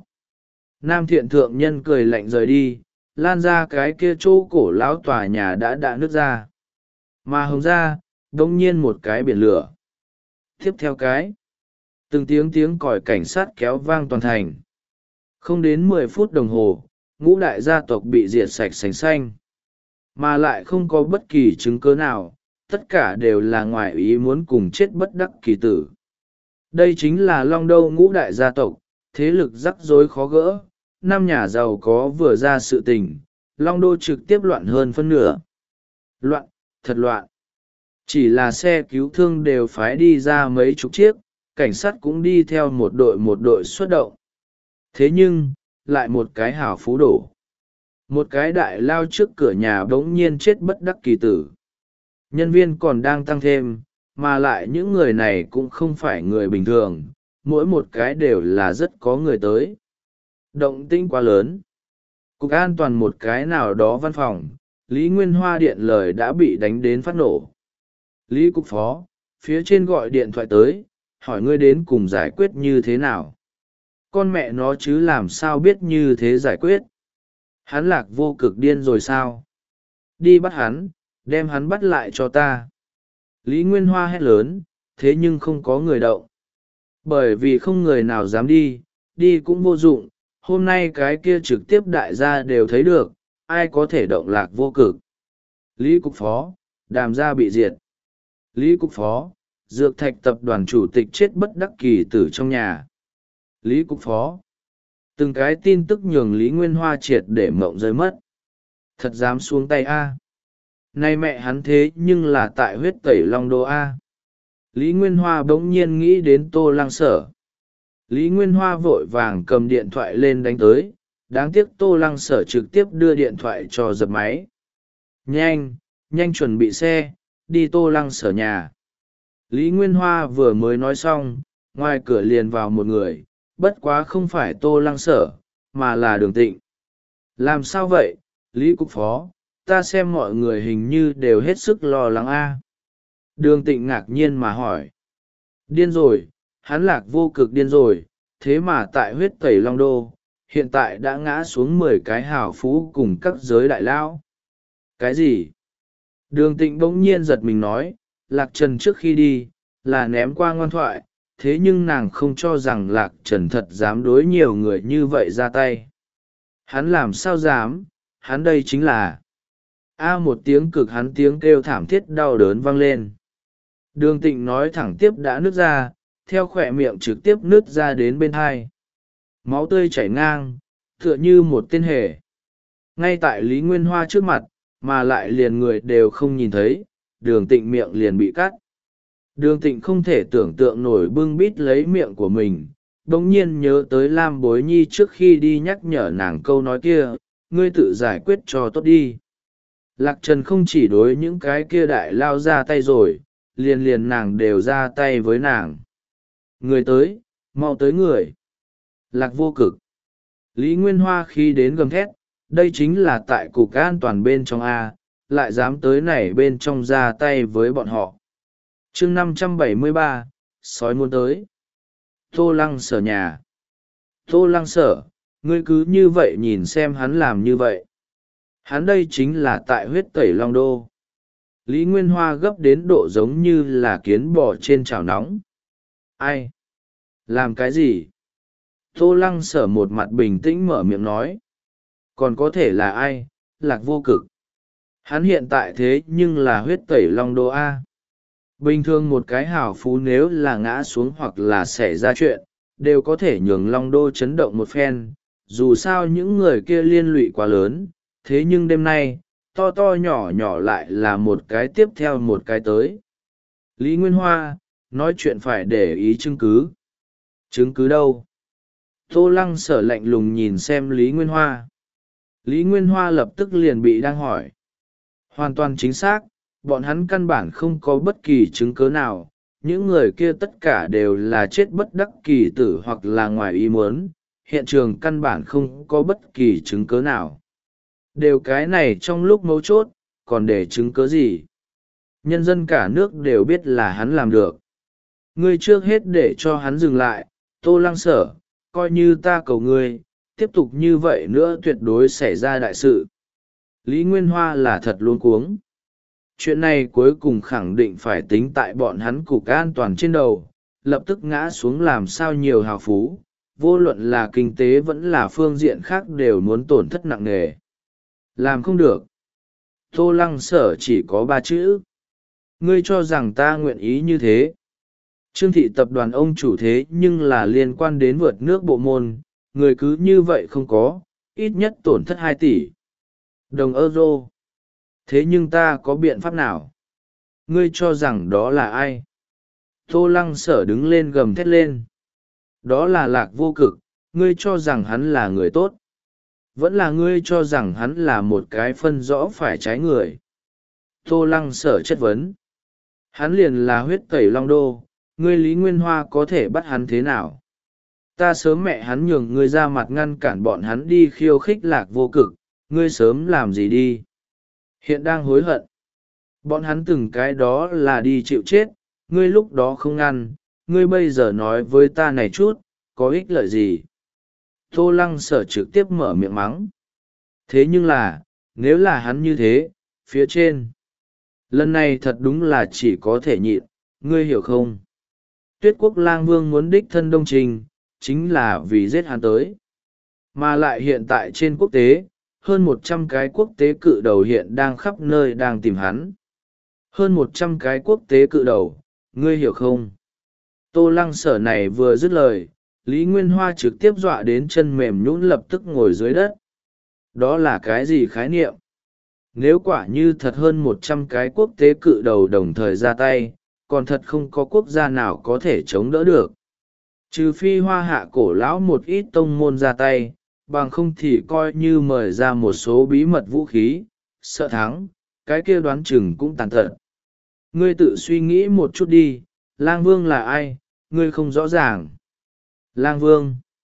Nam Thiện Thượng Nhân cười lạnh rời đi, Lan ra cái kia chỗ cổ lão tòa nhà đã đã nứt ra. Mà Hồng ra, đông nhiên một cái biển lửa. Tiếp theo cái, từng tiếng tiếng còi cảnh sát kéo vang toàn thành. Không đến mười phút đồng hồ, ngũ đại gia tộc bị diệt sạch sành xanh. Mà lại không có bất kỳ chứng cứ nào, tất cả đều là ngoại ý muốn cùng chết bất đắc kỳ tử. Đây chính là Long Đô ngũ đại gia tộc, thế lực rắc rối khó gỡ, năm nhà giàu có vừa ra sự tình, Long Đô trực tiếp loạn hơn phân nửa. Loạn, thật loạn. Chỉ là xe cứu thương đều phái đi ra mấy chục chiếc, cảnh sát cũng đi theo một đội một đội xuất động. Thế nhưng, lại một cái hảo phú đổ. Một cái đại lao trước cửa nhà bỗng nhiên chết bất đắc kỳ tử. Nhân viên còn đang tăng thêm, mà lại những người này cũng không phải người bình thường, mỗi một cái đều là rất có người tới. Động tĩnh quá lớn. Cục an toàn một cái nào đó văn phòng, Lý Nguyên Hoa điện lời đã bị đánh đến phát nổ. Lý Cục Phó, phía trên gọi điện thoại tới, hỏi ngươi đến cùng giải quyết như thế nào. Con mẹ nó chứ làm sao biết như thế giải quyết. Hắn Lạc Vô Cực điên rồi sao? Đi bắt hắn, đem hắn bắt lại cho ta. Lý Nguyên Hoa hét lớn, thế nhưng không có người động. Bởi vì không người nào dám đi, đi cũng vô dụng, hôm nay cái kia trực tiếp đại gia đều thấy được, ai có thể động Lạc Vô Cực. Lý Cục Phó, Đàm gia bị diệt. Lý Cục Phó, Dược Thạch tập đoàn chủ tịch chết bất đắc kỳ tử trong nhà. Lý Cục Phó, từng cái tin tức nhường Lý Nguyên Hoa triệt để mộng rơi mất. Thật dám xuống tay a. Nay mẹ hắn thế nhưng là tại huyết tẩy Long Đô a. Lý Nguyên Hoa bỗng nhiên nghĩ đến Tô Lăng Sở. Lý Nguyên Hoa vội vàng cầm điện thoại lên đánh tới, đáng tiếc Tô Lăng Sở trực tiếp đưa điện thoại cho dập máy. Nhanh, nhanh chuẩn bị xe, đi Tô Lăng Sở nhà. Lý Nguyên Hoa vừa mới nói xong, ngoài cửa liền vào một người, bất quá không phải Tô Lăng Sở, mà là Đường Tịnh. Làm sao vậy, Lý Cục Phó, ta xem mọi người hình như đều hết sức lo lắng a. Đường Tịnh ngạc nhiên mà hỏi. Điên rồi, hắn Lạc Vô Cực điên rồi, thế mà tại huyết tẩy Long Đô, hiện tại đã ngã xuống mười cái hào phú cùng các giới đại lão. Cái gì? Đường Tịnh bỗng nhiên giật mình nói, Lạc Trần trước khi đi, là ném qua ngoan thoại, thế nhưng nàng không cho rằng Lạc Trần thật dám đối nhiều người như vậy ra tay. Hắn làm sao dám, hắn đây chính là... A một tiếng cực hắn tiếng kêu thảm thiết đau đớn vang lên. Đường Tịnh nói thẳng tiếp đã nứt ra, theo khỏe miệng trực tiếp nứt ra đến bên hai. Máu tươi chảy ngang, tựa như một tên hề. Ngay tại Lý Nguyên Hoa trước mặt, mà lại liền người đều không nhìn thấy, Đường Tịnh miệng liền bị cắt. Đường Tịnh không thể tưởng tượng nổi bưng bít lấy miệng của mình, bỗng nhiên nhớ tới Lam Bối Nhi trước khi đi nhắc nhở nàng câu nói kia, ngươi tự giải quyết cho tốt đi. Lạc Trần không chỉ đối những cái kia đại lao ra tay rồi, liền liền nàng đều ra tay với nàng. Người tới, mau tới người. Lạc Vô Cực. Lý Nguyên Hoa khi đến gầm thét, đây chính là tại cục an toàn bên trong A, lại dám tới này bên trong ra tay với bọn họ. chương năm trăm bảy mươi ba, sói muốn tới. Tô Lăng Sở nhà. Tô Lăng Sở, ngươi cứ như vậy nhìn xem hắn làm như vậy. Hắn đây chính là tại huyết tẩy Long Đô. Lý Nguyên Hoa gấp đến độ giống như là kiến bò trên chảo nóng. Ai? Làm cái gì? Tô Lăng Sở một mặt bình tĩnh mở miệng nói. Còn có thể là ai? Lạc Vô Cực. Hắn hiện tại thế nhưng là huyết tẩy Long Đô A. Bình thường một cái hào phú nếu là ngã xuống hoặc là xảy ra chuyện, đều có thể nhường Long Đô chấn động một phen. Dù sao những người kia liên lụy quá lớn, thế nhưng đêm nay, to to nhỏ nhỏ lại là một cái tiếp theo một cái tới. Lý Nguyên Hoa, nói chuyện phải để ý chứng cứ. Chứng cứ đâu? Tô Lăng Sở lạnh lùng nhìn xem Lý Nguyên Hoa. Lý Nguyên Hoa lập tức liền bị đang hỏi. Hoàn toàn chính xác, bọn hắn căn bản không có bất kỳ chứng cứ nào. Những người kia tất cả đều là chết bất đắc kỳ tử hoặc là ngoài ý muốn. Hiện trường căn bản không có bất kỳ chứng cứ nào. Đều cái này trong lúc mấu chốt, còn để chứng cứ gì? Nhân dân cả nước đều biết là hắn làm được. Ngươi trước hết để cho hắn dừng lại, Tô Lăng Sở, coi như ta cầu ngươi, tiếp tục như vậy nữa tuyệt đối xảy ra đại sự. Lý Nguyên Hoa là thật luống cuống. Chuyện này cuối cùng khẳng định phải tính tại bọn hắn cục an toàn trên đầu, lập tức ngã xuống làm sao nhiều hào phú, vô luận là kinh tế vẫn là phương diện khác đều muốn tổn thất nặng nề. Làm không được. Tô Lăng Sở chỉ có ba chữ. Ngươi cho rằng ta nguyện ý như thế. Trương thị tập đoàn ông chủ thế nhưng là liên quan đến vượt nước bộ môn, người cứ như vậy không có, ít nhất tổn thất hai tỷ đồng euro. Thế nhưng ta có biện pháp nào? Ngươi cho rằng đó là ai? Tô Lăng Sở đứng lên gầm thét lên. Đó là Lạc Vô Cực, ngươi cho rằng hắn là người tốt. Vẫn là ngươi cho rằng hắn là một cái phân rõ phải trái người. Tô Lăng Sở chất vấn. Hắn liền là huyết tẩy Long Đô, ngươi Lý Nguyên Hoa có thể bắt hắn thế nào? Ta sớm mẹ hắn nhường ngươi ra mặt ngăn cản bọn hắn đi khiêu khích Lạc Vô Cực, ngươi sớm làm gì đi? Hiện đang hối hận. Bọn hắn từng cái đó là đi chịu chết, ngươi lúc đó không ngăn, ngươi bây giờ nói với ta này chút, có ích lợi gì? Tô Lăng Sở trực tiếp mở miệng mắng. Thế nhưng là, nếu là hắn như thế, phía trên. Lần này thật đúng là chỉ có thể nhịn, ngươi hiểu không? Tuyết Quốc Lang Vương muốn đích thân Đông Trình, chính là vì giết hắn tới. Mà lại hiện tại trên quốc tế, hơn một trăm cái quốc tế cự đầu hiện đang khắp nơi đang tìm hắn. Hơn một trăm cái quốc tế cự đầu, ngươi hiểu không? Tô Lăng Sở này vừa dứt lời, Lý Nguyên Hoa trực tiếp dọa đến chân mềm nhũn lập tức ngồi dưới đất. Đó là cái gì khái niệm? Nếu quả như thật hơn một trăm cái quốc tế cự đầu đồng thời ra tay, còn thật không có quốc gia nào có thể chống đỡ được. Trừ phi Hoa Hạ cổ lão một ít tông môn ra tay, bằng không thì coi như mời ra một số bí mật vũ khí, sợ thắng, cái kia đoán chừng cũng tàn tật. Ngươi tự suy nghĩ một chút đi, Lang Vương là ai, ngươi không rõ ràng. Lang Vương.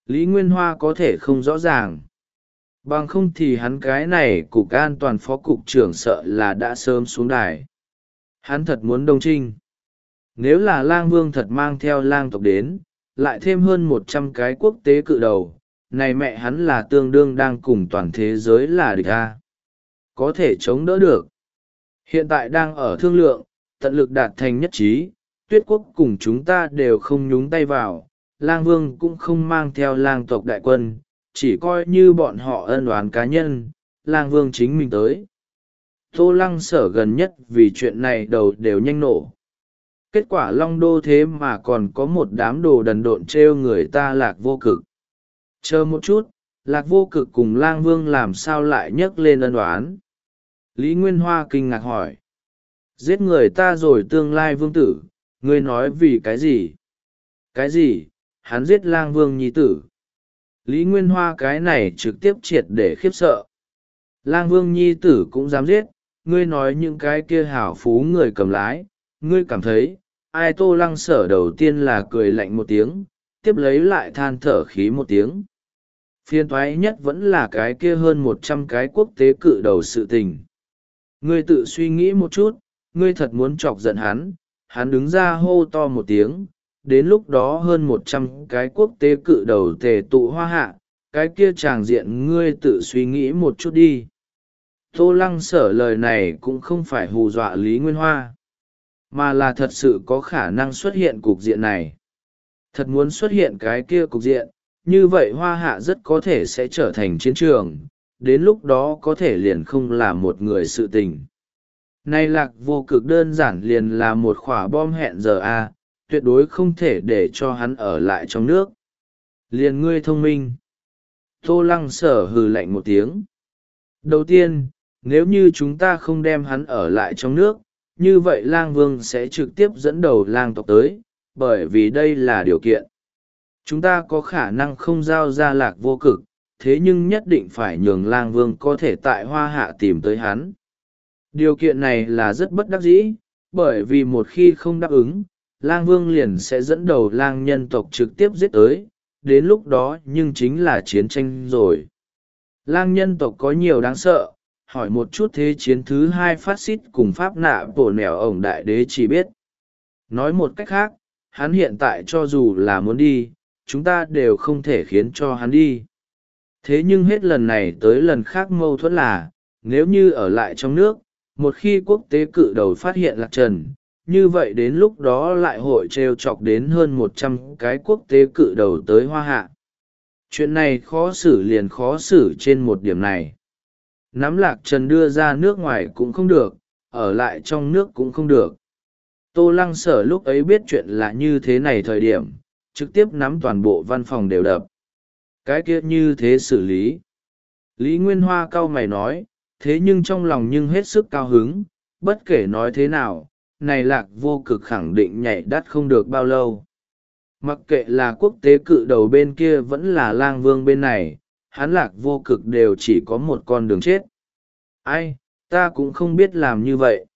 Lý Nguyên Hoa có thể không rõ ràng. Bằng không thì hắn cái này cục an toàn phó cục trưởng sợ là đã sớm xuống đài. Hắn thật muốn đông trinh. Nếu là lang vương thật mang theo lang tộc đến, lại thêm hơn một trăm cái quốc tế cự đầu, này mẹ hắn là tương đương đang cùng toàn thế giới là địch a. Có thể chống đỡ được. Hiện tại đang ở thương lượng, tận lực đạt thành nhất trí, Tuyết quốc cùng chúng ta đều không nhúng tay vào, lang vương cũng không mang theo lang tộc đại quân, chỉ coi như bọn họ ân oán cá nhân, lang vương chính mình tới. Tô Lăng Sở gần nhất vì chuyện này đầu đều nhanh nổ. Kết quả Long Đô thế mà còn có một đám đồ đần độn trêu người ta Lạc Vô Cực. Chờ một chút, Lạc Vô Cực cùng lang vương làm sao lại nhấc lên ân oán? Lý Nguyên Hoa kinh ngạc hỏi. Giết người ta rồi tương lai vương tử, ngươi nói vì cái gì? Cái gì? Hắn giết lang vương nhi tử. Lý Nguyên Hoa cái này trực tiếp triệt để khiếp sợ. Lang vương nhi tử cũng dám giết, ngươi nói những cái kia hảo phú người cầm lái, ngươi cảm thấy, ai? Tô Lăng Sở đầu tiên là cười lạnh một tiếng, tiếp lấy lại than thở khí một tiếng. Phiên toái nhất vẫn là cái kia hơn một trăm cái quốc tế cự đầu sự tình. Ngươi tự suy nghĩ một chút, ngươi thật muốn chọc giận hắn, hắn đứng ra hô to một tiếng, đến lúc đó hơn một trăm cái quốc tế cự đầu tề tụ hoa hạ, cái kia tràng diện ngươi tự suy nghĩ một chút đi. Tô Lăng Sở lời này cũng không phải hù dọa Lý Nguyên Hoa, mà là thật sự có khả năng xuất hiện cục diện này. Thật muốn xuất hiện cái kia cục diện, như vậy hoa hạ rất có thể sẽ trở thành chiến trường, đến lúc đó có thể liền không là một người sự tình. Nay Lạc Vô Cực đơn giản liền là một quả bom hẹn giờ a, tuyệt đối không thể để cho hắn ở lại trong nước. Liền ngươi thông minh. Tô Lăng Sở hừ lạnh một tiếng. Đầu tiên, nếu như chúng ta không đem hắn ở lại trong nước, như vậy lang vương sẽ trực tiếp dẫn đầu lang tộc tới, bởi vì đây là điều kiện. Chúng ta có khả năng không giao ra Lạc Vô Cực, thế nhưng nhất định phải nhường lang vương có thể tại hoa hạ tìm tới hắn. Điều kiện này là rất bất đắc dĩ, bởi vì một khi không đáp ứng, lang vương liền sẽ dẫn đầu lang nhân tộc trực tiếp giết tới, đến lúc đó nhưng chính là chiến tranh rồi. Lang nhân tộc có nhiều đáng sợ, hỏi một chút thế chiến thứ hai phát xít cùng pháp nạ bổ nẻo ổng đại đế chỉ biết. Nói một cách khác, hắn hiện tại cho dù là muốn đi, chúng ta đều không thể khiến cho hắn đi. Thế nhưng hết lần này tới lần khác mâu thuẫn là, nếu như ở lại trong nước, một khi quốc tế cự đầu phát hiện Lạc Trần, như vậy đến lúc đó lại hội trêu chọc đến hơn một trăm cái quốc tế cự đầu tới hoa hạ. Chuyện này khó xử liền khó xử trên một điểm này. Nắm Lạc Trần đưa ra nước ngoài cũng không được, ở lại trong nước cũng không được. Tô Lăng Sở lúc ấy biết chuyện là như thế này thời điểm, trực tiếp nắm toàn bộ văn phòng đều đập. Cái kia như thế xử lý. Lý Nguyên Hoa cau mày nói, thế nhưng trong lòng nhưng hết sức cao hứng, bất kể nói thế nào, này Lạc Vô Cực khẳng định nhảy đắt không được bao lâu. Mặc kệ là quốc tế cự đầu bên kia vẫn là lang vương bên này, hắn Lạc Vô Cực đều chỉ có một con đường chết. Ai, ta cũng không biết làm như vậy.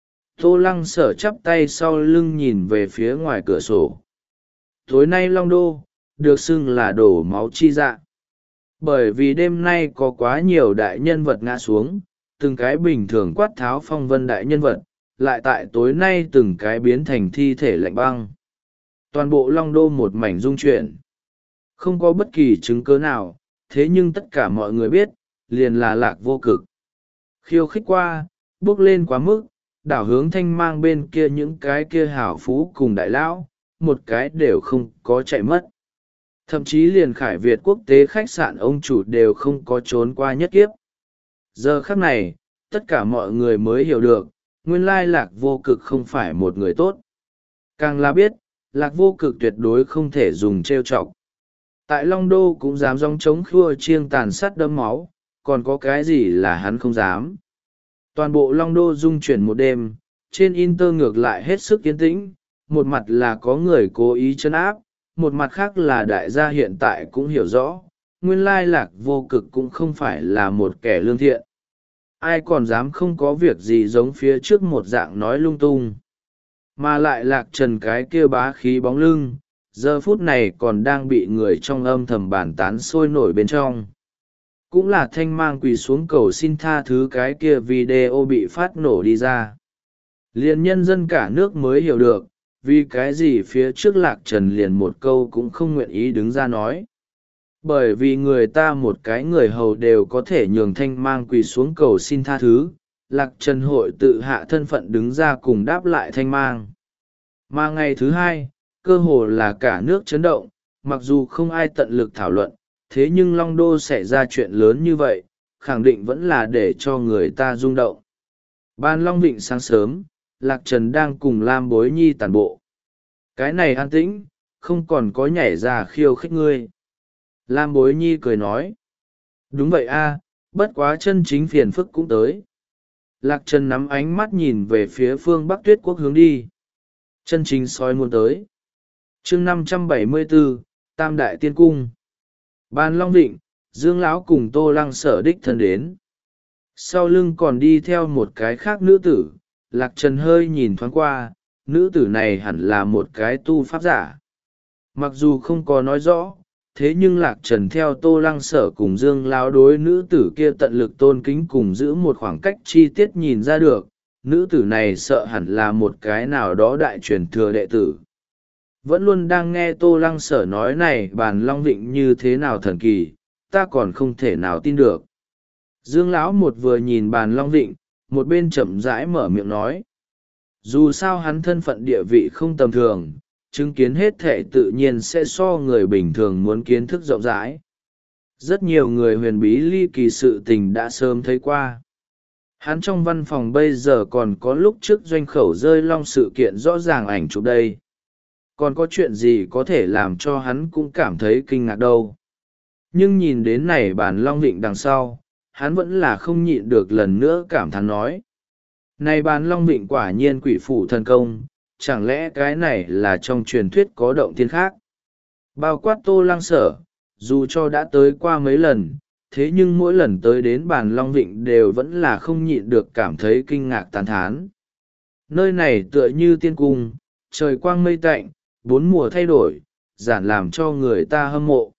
Tô Lăng Sở chắp tay sau lưng nhìn về phía ngoài cửa sổ. Tối nay Long Đô, được xưng là đổ máu chi dạ. Bởi vì đêm nay có quá nhiều đại nhân vật ngã xuống, từng cái bình thường quát tháo phong vân đại nhân vật, lại tại tối nay từng cái biến thành thi thể lạnh băng. Toàn bộ Long Đô một mảnh rung chuyển. Không có bất kỳ chứng cớ nào, thế nhưng tất cả mọi người biết, liền là Lạc Vô Cực. Khiêu khích qua, bước lên quá mức, đảo hướng thanh mang bên kia những cái kia hảo phú cùng đại lão, một cái đều không có chạy mất. Thậm chí liền Khải Việt quốc tế khách sạn ông chủ đều không có trốn qua nhất kiếp. Giờ khắc này, tất cả mọi người mới hiểu được, nguyên lai Lạc Vô Cực không phải một người tốt. Càng là biết, Lạc Vô Cực tuyệt đối không thể dùng trêu chọc. Tại Long Đô cũng dám dòng chống khua chiêng tàn sát đẫm máu, còn có cái gì là hắn không dám. Toàn bộ Long Đô rung chuyển một đêm, trên Inter ngược lại hết sức yên tĩnh, một mặt là có người cố ý trấn áp, một mặt khác là đại gia hiện tại cũng hiểu rõ, nguyên lai Lạc Vô Cực cũng không phải là một kẻ lương thiện. Ai còn dám không có việc gì giống phía trước một dạng nói lung tung. Mà lại Lạc Trần cái kia bá khí bóng lưng, giờ phút này còn đang bị người trong âm thầm bàn tán sôi nổi bên trong. Cũng là Thanh Mang quỳ xuống cầu xin tha thứ cái kia video bị phát nổ đi ra. Liền nhân dân cả nước mới hiểu được, vì cái gì phía trước Lạc Trần liền một câu cũng không nguyện ý đứng ra nói. Bởi vì người ta một cái người hầu đều có thể nhường Thanh Mang quỳ xuống cầu xin tha thứ, Lạc Trần hội tự hạ thân phận đứng ra cùng đáp lại Thanh Mang. Mà ngày thứ hai, cơ hồ là cả nước chấn động, mặc dù không ai tận lực thảo luận, thế nhưng Long Đô xảy ra chuyện lớn như vậy, khẳng định vẫn là để cho người ta rung động. Ban Long Vịnh sáng sớm, Lạc Trần đang cùng Lam Bối Nhi tản bộ. Cái này an tĩnh, không còn có nhảy ra khiêu khích ngươi. Lam Bối Nhi cười nói. Đúng vậy a, bất quá chân chính phiền phức cũng tới. Lạc Trần nắm ánh mắt nhìn về phía phương Bắc Tuyết Quốc hướng đi. Chân chính sói muốn tới. chương năm trăm bảy mươi bốn, Tam Đại Tiên Cung. Ban Long Vịnh, Dương Lão cùng Tô Lăng Sở đích thân đến. Sau lưng còn đi theo một cái khác nữ tử. Lạc Trần hơi nhìn thoáng qua, nữ tử này hẳn là một cái tu pháp giả. Mặc dù không có nói rõ, thế nhưng Lạc Trần theo Tô Lăng Sở cùng Dương Lão đối nữ tử kia tận lực tôn kính cùng giữ một khoảng cách chi tiết nhìn ra được, nữ tử này sợ hẳn là một cái nào đó đại truyền thừa đệ tử. Vẫn luôn đang nghe Tô Lăng Sở nói này Bàn Long Vịnh như thế nào thần kỳ, ta còn không thể nào tin được. Dương Lão một vừa nhìn Bàn Long Vịnh, một bên chậm rãi mở miệng nói. Dù sao hắn thân phận địa vị không tầm thường, chứng kiến hết thể tự nhiên sẽ so người bình thường muốn kiến thức rộng rãi. Rất nhiều người huyền bí ly kỳ sự tình đã sớm thấy qua. Hắn trong văn phòng bây giờ còn có lúc trước doanh khẩu rơi long sự kiện rõ ràng ảnh chụp đây. Còn có chuyện gì có thể làm cho hắn cũng cảm thấy kinh ngạc đâu. Nhưng nhìn đến này Bàn Long Vịnh đằng sau, hắn vẫn là không nhịn được lần nữa cảm thán nói. Này Bàn Long Vịnh quả nhiên quỷ phủ thần công, chẳng lẽ cái này là trong truyền thuyết có động thiên khác. Bao quát Tô Lăng Sở, dù cho đã tới qua mấy lần, thế nhưng mỗi lần tới đến Bàn Long Vịnh đều vẫn là không nhịn được cảm thấy kinh ngạc tán thán. Nơi này tựa như tiên cung, trời quang mây tạnh, bốn mùa thay đổi, giản làm cho người ta hâm mộ.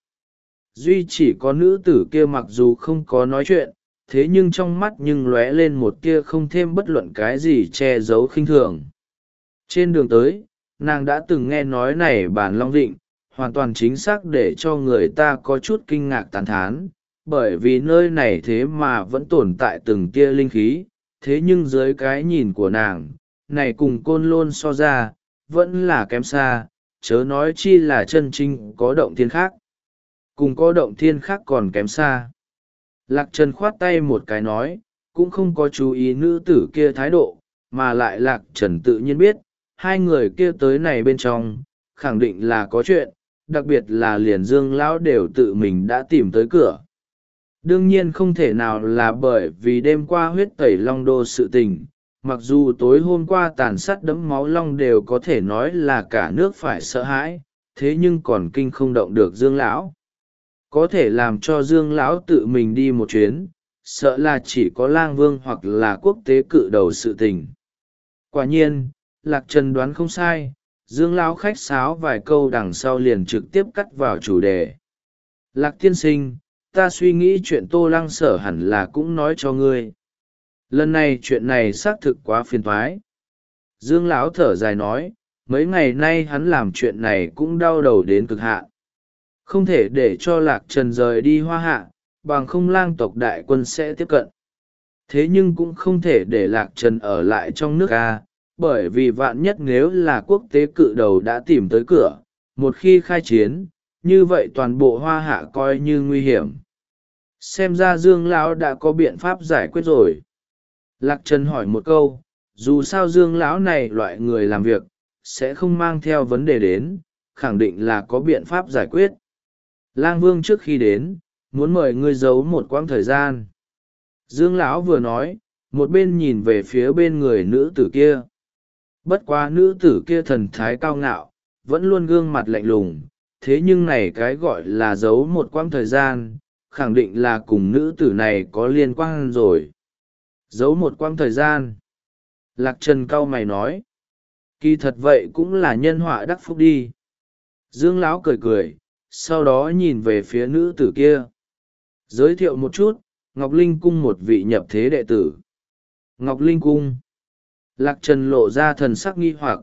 Duy chỉ có nữ tử kia mặc dù không có nói chuyện, thế nhưng trong mắt nhưng lóe lên một tia không thêm bất luận cái gì che giấu khinh thường. Trên đường tới, nàng đã từng nghe nói này Bàn Long Vịnh, hoàn toàn chính xác để cho người ta có chút kinh ngạc tán thán, bởi vì nơi này thế mà vẫn tồn tại từng tia linh khí, thế nhưng dưới cái nhìn của nàng, này cùng Côn Lôn so ra, vẫn là kém xa, chớ nói chi là chân chính có động thiên khác. Cùng có động thiên khác còn kém xa. Lạc Trần khoát tay một cái nói, cũng không có chú ý nữ tử kia thái độ, mà lại Lạc Trần tự nhiên biết, hai người kia tới này bên trong, khẳng định là có chuyện, đặc biệt là liền Dương Lão đều tự mình đã tìm tới cửa. Đương nhiên không thể nào là bởi vì đêm qua huyết tẩy Long Đô sự tình, mặc dù tối hôm qua tàn sát đẫm máu long đều có thể nói là cả nước phải sợ hãi, thế nhưng còn kinh không động được Dương Lão. Có thể làm cho Dương Lão tự mình đi một chuyến, sợ là chỉ có Lang Vương hoặc là quốc tế cự đầu sự tình. Quả nhiên, Lạc Trần đoán không sai, Dương Lão khách sáo vài câu đằng sau liền trực tiếp cắt vào chủ đề. Lạc tiên sinh, ta suy nghĩ chuyện Tô Lăng Sở hẳn là cũng nói cho ngươi. Lần này chuyện này xác thực quá phiền toái. Dương Lão thở dài nói, mấy ngày nay hắn làm chuyện này cũng đau đầu đến cực hạn. Không thể để cho Lạc Trần rời đi Hoa Hạ, bằng không Lang tộc đại quân sẽ tiếp cận. Thế nhưng cũng không thể để Lạc Trần ở lại trong nước A, bởi vì vạn nhất nếu là quốc tế cự đầu đã tìm tới cửa, một khi khai chiến, như vậy toàn bộ Hoa Hạ coi như nguy hiểm. Xem ra Dương Lão đã có biện pháp giải quyết rồi. Lạc Trần hỏi một câu, dù sao Dương Lão này loại người làm việc, sẽ không mang theo vấn đề đến, khẳng định là có biện pháp giải quyết. Lang Vương trước khi đến, muốn mời ngươi giấu một quãng thời gian. Dương Lão vừa nói, một bên nhìn về phía bên người nữ tử kia. Bất quá nữ tử kia thần thái cao ngạo, vẫn luôn gương mặt lạnh lùng, thế nhưng này cái gọi là giấu một quãng thời gian, khẳng định là cùng nữ tử này có liên quan rồi. Giấu một quãng thời gian. Lạc Trần cau mày nói. Kỳ thật vậy cũng là nhân họa đắc phúc đi. Dương lão cười cười, sau đó nhìn về phía nữ tử kia. Giới thiệu một chút, Ngọc Linh Cung một vị nhập thế đệ tử. Ngọc Linh Cung. Lạc Trần lộ ra thần sắc nghi hoặc.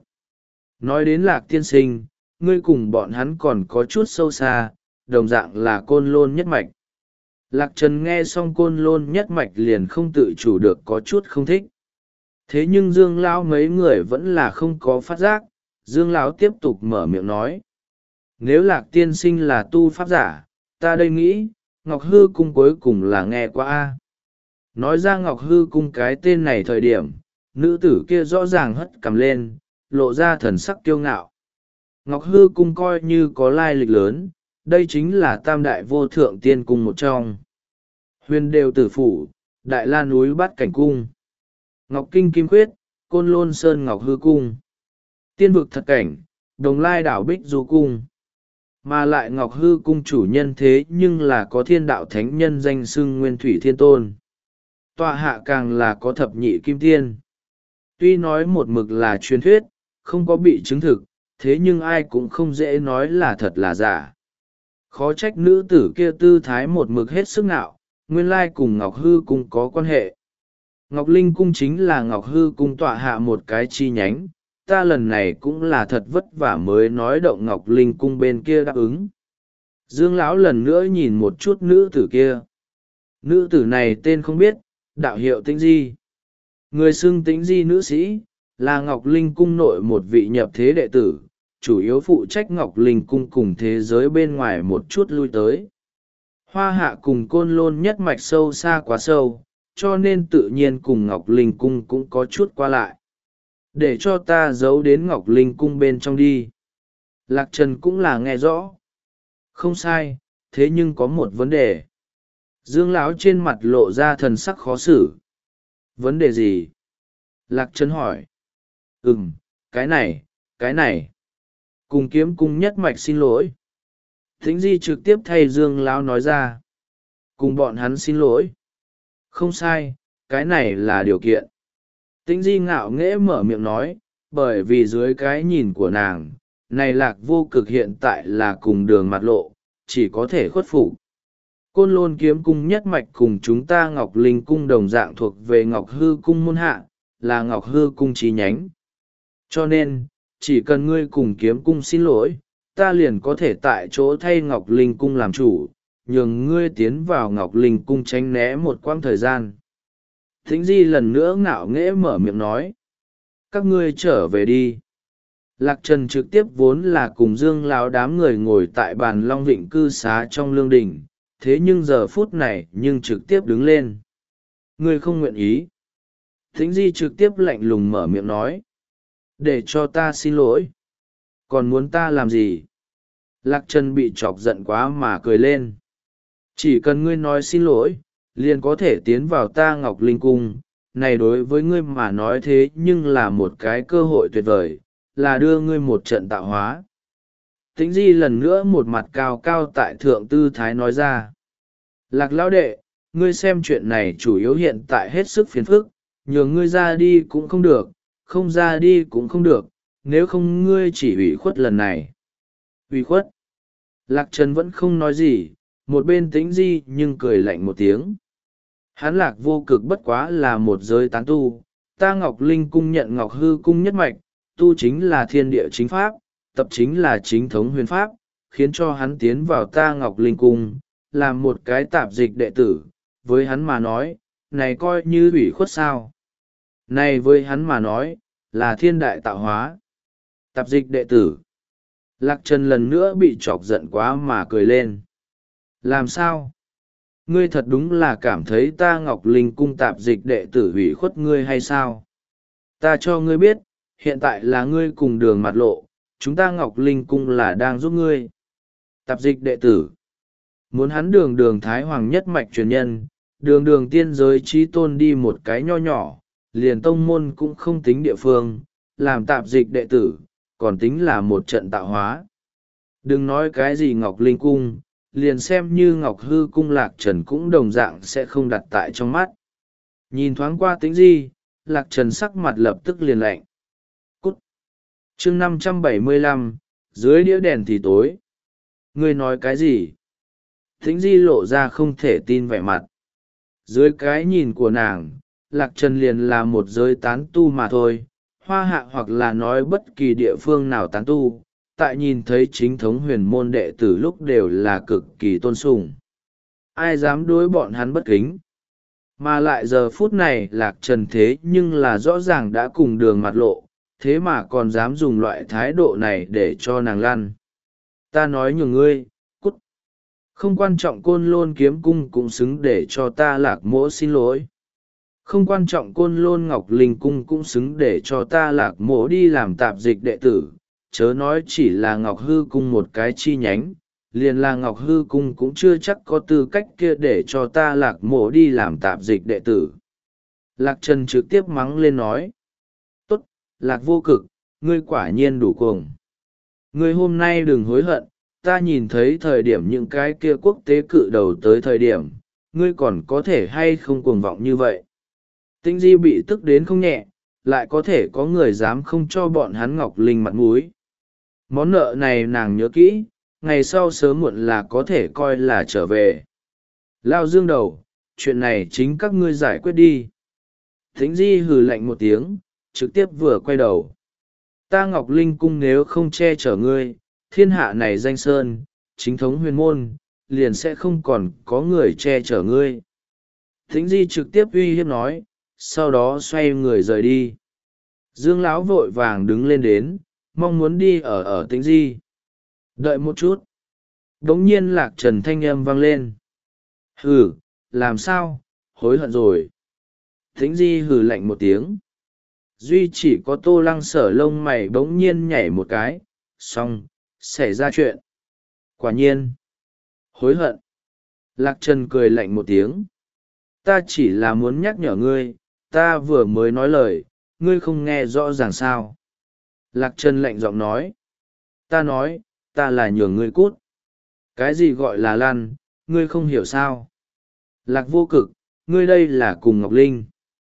Nói đến Lạc tiên sinh, ngươi cùng bọn hắn còn có chút sâu xa, đồng dạng là côn lôn nhất mạch. Lạc Trần nghe xong côn lôn nhất mạch liền không tự chủ được có chút không thích. Thế nhưng Dương lão mấy người vẫn là không có phát giác. Dương lão tiếp tục mở miệng nói. Nếu Lạc tiên sinh là tu pháp giả, ta đây nghĩ, Ngọc Hư Cung cuối cùng là nghe qua a. Nói ra Ngọc Hư Cung cái tên này thời điểm, nữ tử kia rõ ràng hất cằm lên, lộ ra thần sắc kiêu ngạo. Ngọc Hư Cung coi như có lai lịch lớn, đây chính là tam đại vô thượng tiên cung một trong. Huyền đều tử phủ, Đại La núi Bát Cảnh Cung, Ngọc Kinh Kim Khuyết, Côn Lôn Sơn Ngọc Hư Cung, Tiên vực Thật Cảnh, Đồng Lai đảo Bích Du Cung. Mà lại Ngọc Hư Cung chủ nhân thế nhưng là có thiên đạo thánh nhân danh xưng Nguyên Thủy Thiên Tôn. Tọa hạ càng là có thập nhị kim tiên. Tuy nói một mực là truyền thuyết, không có bị chứng thực, thế nhưng ai cũng không dễ nói là thật là giả. Khó trách nữ tử kia tư thái một mực hết sức nạo, nguyên lai cùng Ngọc Hư Cung có quan hệ. Ngọc Linh Cung chính là Ngọc Hư Cung tọa hạ một cái chi nhánh, ta lần này cũng là thật vất vả mới nói động Ngọc Linh Cung bên kia đáp ứng. Dương lão lần nữa nhìn một chút nữ tử kia. Nữ tử này tên không biết, đạo hiệu Tĩnh Di. Người xưng Tĩnh Di nữ sĩ, là Ngọc Linh Cung nội một vị nhập thế đệ tử, chủ yếu phụ trách Ngọc Linh Cung cùng thế giới bên ngoài một chút lui tới. Hoa hạ cùng côn lôn nhất mạch sâu xa quá sâu, cho nên tự nhiên cùng Ngọc Linh Cung cũng có chút qua lại. Để cho ta giấu đến Ngọc Linh Cung bên trong đi. Lạc Trần cũng là nghe rõ. Không sai, thế nhưng có một vấn đề. Dương lão trên mặt lộ ra thần sắc khó xử. Vấn đề gì? Lạc Trần hỏi. Ừm, cái này, cái này. Cùng kiếm cung nhất mạch xin lỗi. Thính Di trực tiếp thay Dương lão nói ra. Cùng bọn hắn xin lỗi. Không sai, cái này là điều kiện. Tĩnh Di ngạo nghễ mở miệng nói, bởi vì dưới cái nhìn của nàng, này Lạc vô cực hiện tại là cùng đường mặt lộ, chỉ có thể khuất phục. Côn Lôn kiếm cung nhất mạch cùng chúng ta Ngọc Linh Cung đồng dạng thuộc về Ngọc Hư Cung môn hạ, là Ngọc Hư Cung chi nhánh. Cho nên, chỉ cần ngươi cùng kiếm cung xin lỗi, ta liền có thể tại chỗ thay Ngọc Linh Cung làm chủ, nhường ngươi tiến vào Ngọc Linh Cung tránh né một quãng thời gian. Thính Di lần nữa ngạo nghễ mở miệng nói. Các ngươi trở về đi. Lạc Trần trực tiếp vốn là cùng Dương lão đám người ngồi tại bàn Long Vịnh cư xá trong lương đình, thế nhưng giờ phút này nhưng trực tiếp đứng lên. Ngươi không nguyện ý. Thính Di trực tiếp lạnh lùng mở miệng nói. Để cho ta xin lỗi. Còn muốn ta làm gì? Lạc Trần bị chọc giận quá mà cười lên. Chỉ cần ngươi nói xin lỗi, liền có thể tiến vào ta Ngọc Linh Cung. Này đối với ngươi mà nói thế nhưng là một cái cơ hội tuyệt vời, là đưa ngươi một trận tạo hóa. Tĩnh Di lần nữa một mặt cao cao tại thượng tư thái nói ra. Lạc lão đệ, ngươi xem chuyện này chủ yếu hiện tại hết sức phiền phức, nhường ngươi ra đi cũng không được, không ra đi cũng không được, nếu không ngươi chỉ ủy khuất lần này. Ủy khuất. Lạc Trần vẫn không nói gì, một bên Tĩnh Di nhưng cười lạnh một tiếng. Hắn Lạc vô cực bất quá là một giới tán tu, ta Ngọc Linh Cung nhận Ngọc Hư Cung nhất mạch, tu chính là thiên địa chính pháp, tập chính là chính thống huyền pháp, khiến cho hắn tiến vào ta Ngọc Linh Cung, làm một cái tạp dịch đệ tử, với hắn mà nói, này coi như ủy khuất sao. Này với hắn mà nói, là thiên đại tạo hóa. Tạp dịch đệ tử. Lạc Trần lần nữa bị chọc giận quá mà cười lên. Làm sao? Ngươi thật đúng là cảm thấy ta Ngọc Linh Cung tạp dịch đệ tử ủy khuất ngươi hay sao? Ta cho ngươi biết, hiện tại là ngươi cùng đường mặt lộ, chúng ta Ngọc Linh Cung là đang giúp ngươi. Tạp dịch đệ tử. Muốn hắn đường đường Thái Hoàng nhất mạch truyền nhân, đường đường tiên giới trí tôn đi một cái nho nhỏ, liền tông môn cũng không tính địa phương, làm tạp dịch đệ tử, còn tính là một trận tạo hóa. Đừng nói cái gì Ngọc Linh Cung, liền xem như Ngọc Hư Cung Lạc Trần cũng đồng dạng sẽ không đặt tại trong mắt. Nhìn thoáng qua Tĩnh Di, Lạc Trần sắc mặt lập tức liền lạnh. Cút! Chương năm trăm bảy mươi lăm, dưới đĩa đèn thì tối. Ngươi nói cái gì? Thính di lộ ra không thể tin vẻ mặt. Dưới cái nhìn của nàng, Lạc Trần liền là một giới tán tu mà thôi, hoa hạ hoặc là nói bất kỳ địa phương nào tán tu, tại nhìn thấy chính thống huyền môn đệ tử lúc đều là cực kỳ tôn sùng. Ai dám đối bọn hắn bất kính? Mà lại giờ phút này Lạc Trần thế nhưng là rõ ràng đã cùng đường mặt lộ, thế mà còn dám dùng loại thái độ này để cho nàng lăn. Ta nói nhường ngươi, cút. Không quan trọng Côn Lôn kiếm cung cũng xứng để cho ta Lạc mỗ xin lỗi. Không quan trọng Côn Lôn Ngọc Linh cung cũng xứng để cho ta Lạc mỗ đi làm tạp dịch đệ tử, chớ nói chỉ là Ngọc Hư cung một cái chi nhánh, liền là Ngọc Hư cung cũng chưa chắc có tư cách kia để cho ta Lạc mỗ đi làm tạp dịch đệ tử. Lạc Trần trực tiếp mắng lên nói. Tốt, Lạc Vô Cực, ngươi quả nhiên đủ cuồng. Ngươi hôm nay đừng hối hận, ta nhìn thấy thời điểm những cái kia quốc tế cự đầu tới thời điểm, ngươi còn có thể hay không cuồng vọng như vậy. Tĩnh Di bị tức đến không nhẹ, lại có thể có người dám không cho bọn hắn Ngọc Linh mặt mũi. Món nợ này nàng nhớ kỹ, ngày sau sớm muộn là có thể coi là trở về. Lao Dương đầu, chuyện này chính các ngươi giải quyết đi. Tĩnh Di hừ lạnh một tiếng, trực tiếp vừa quay đầu. Ta Ngọc Linh cung nếu không che chở ngươi, thiên hạ này danh sơn, chính thống huyền môn, liền sẽ không còn có người che chở ngươi. Tĩnh Di trực tiếp uy hiếp nói, sau đó xoay người rời đi. Dương Lão vội vàng đứng lên đến, mong muốn đi ở ở Tĩnh Di. Đợi một chút. Đống nhiên Lạc Trần thanh âm vang lên. Hừ, làm sao, hối hận rồi. Tĩnh Di hừ lạnh một tiếng. Duy chỉ có Tô Lăng Sở lông mày bỗng nhiên nhảy một cái, xong, xảy ra chuyện. Quả nhiên. Hối hận. Lạc Trần cười lạnh một tiếng. Ta chỉ là muốn nhắc nhở ngươi, ta vừa mới nói lời, ngươi không nghe rõ ràng sao. Lạc Trần lạnh giọng nói. Ta nói, ta là nhường ngươi cút. Cái gì gọi là lăn, ngươi không hiểu sao. Lạc Vô Cực, ngươi đây là cùng Ngọc Linh.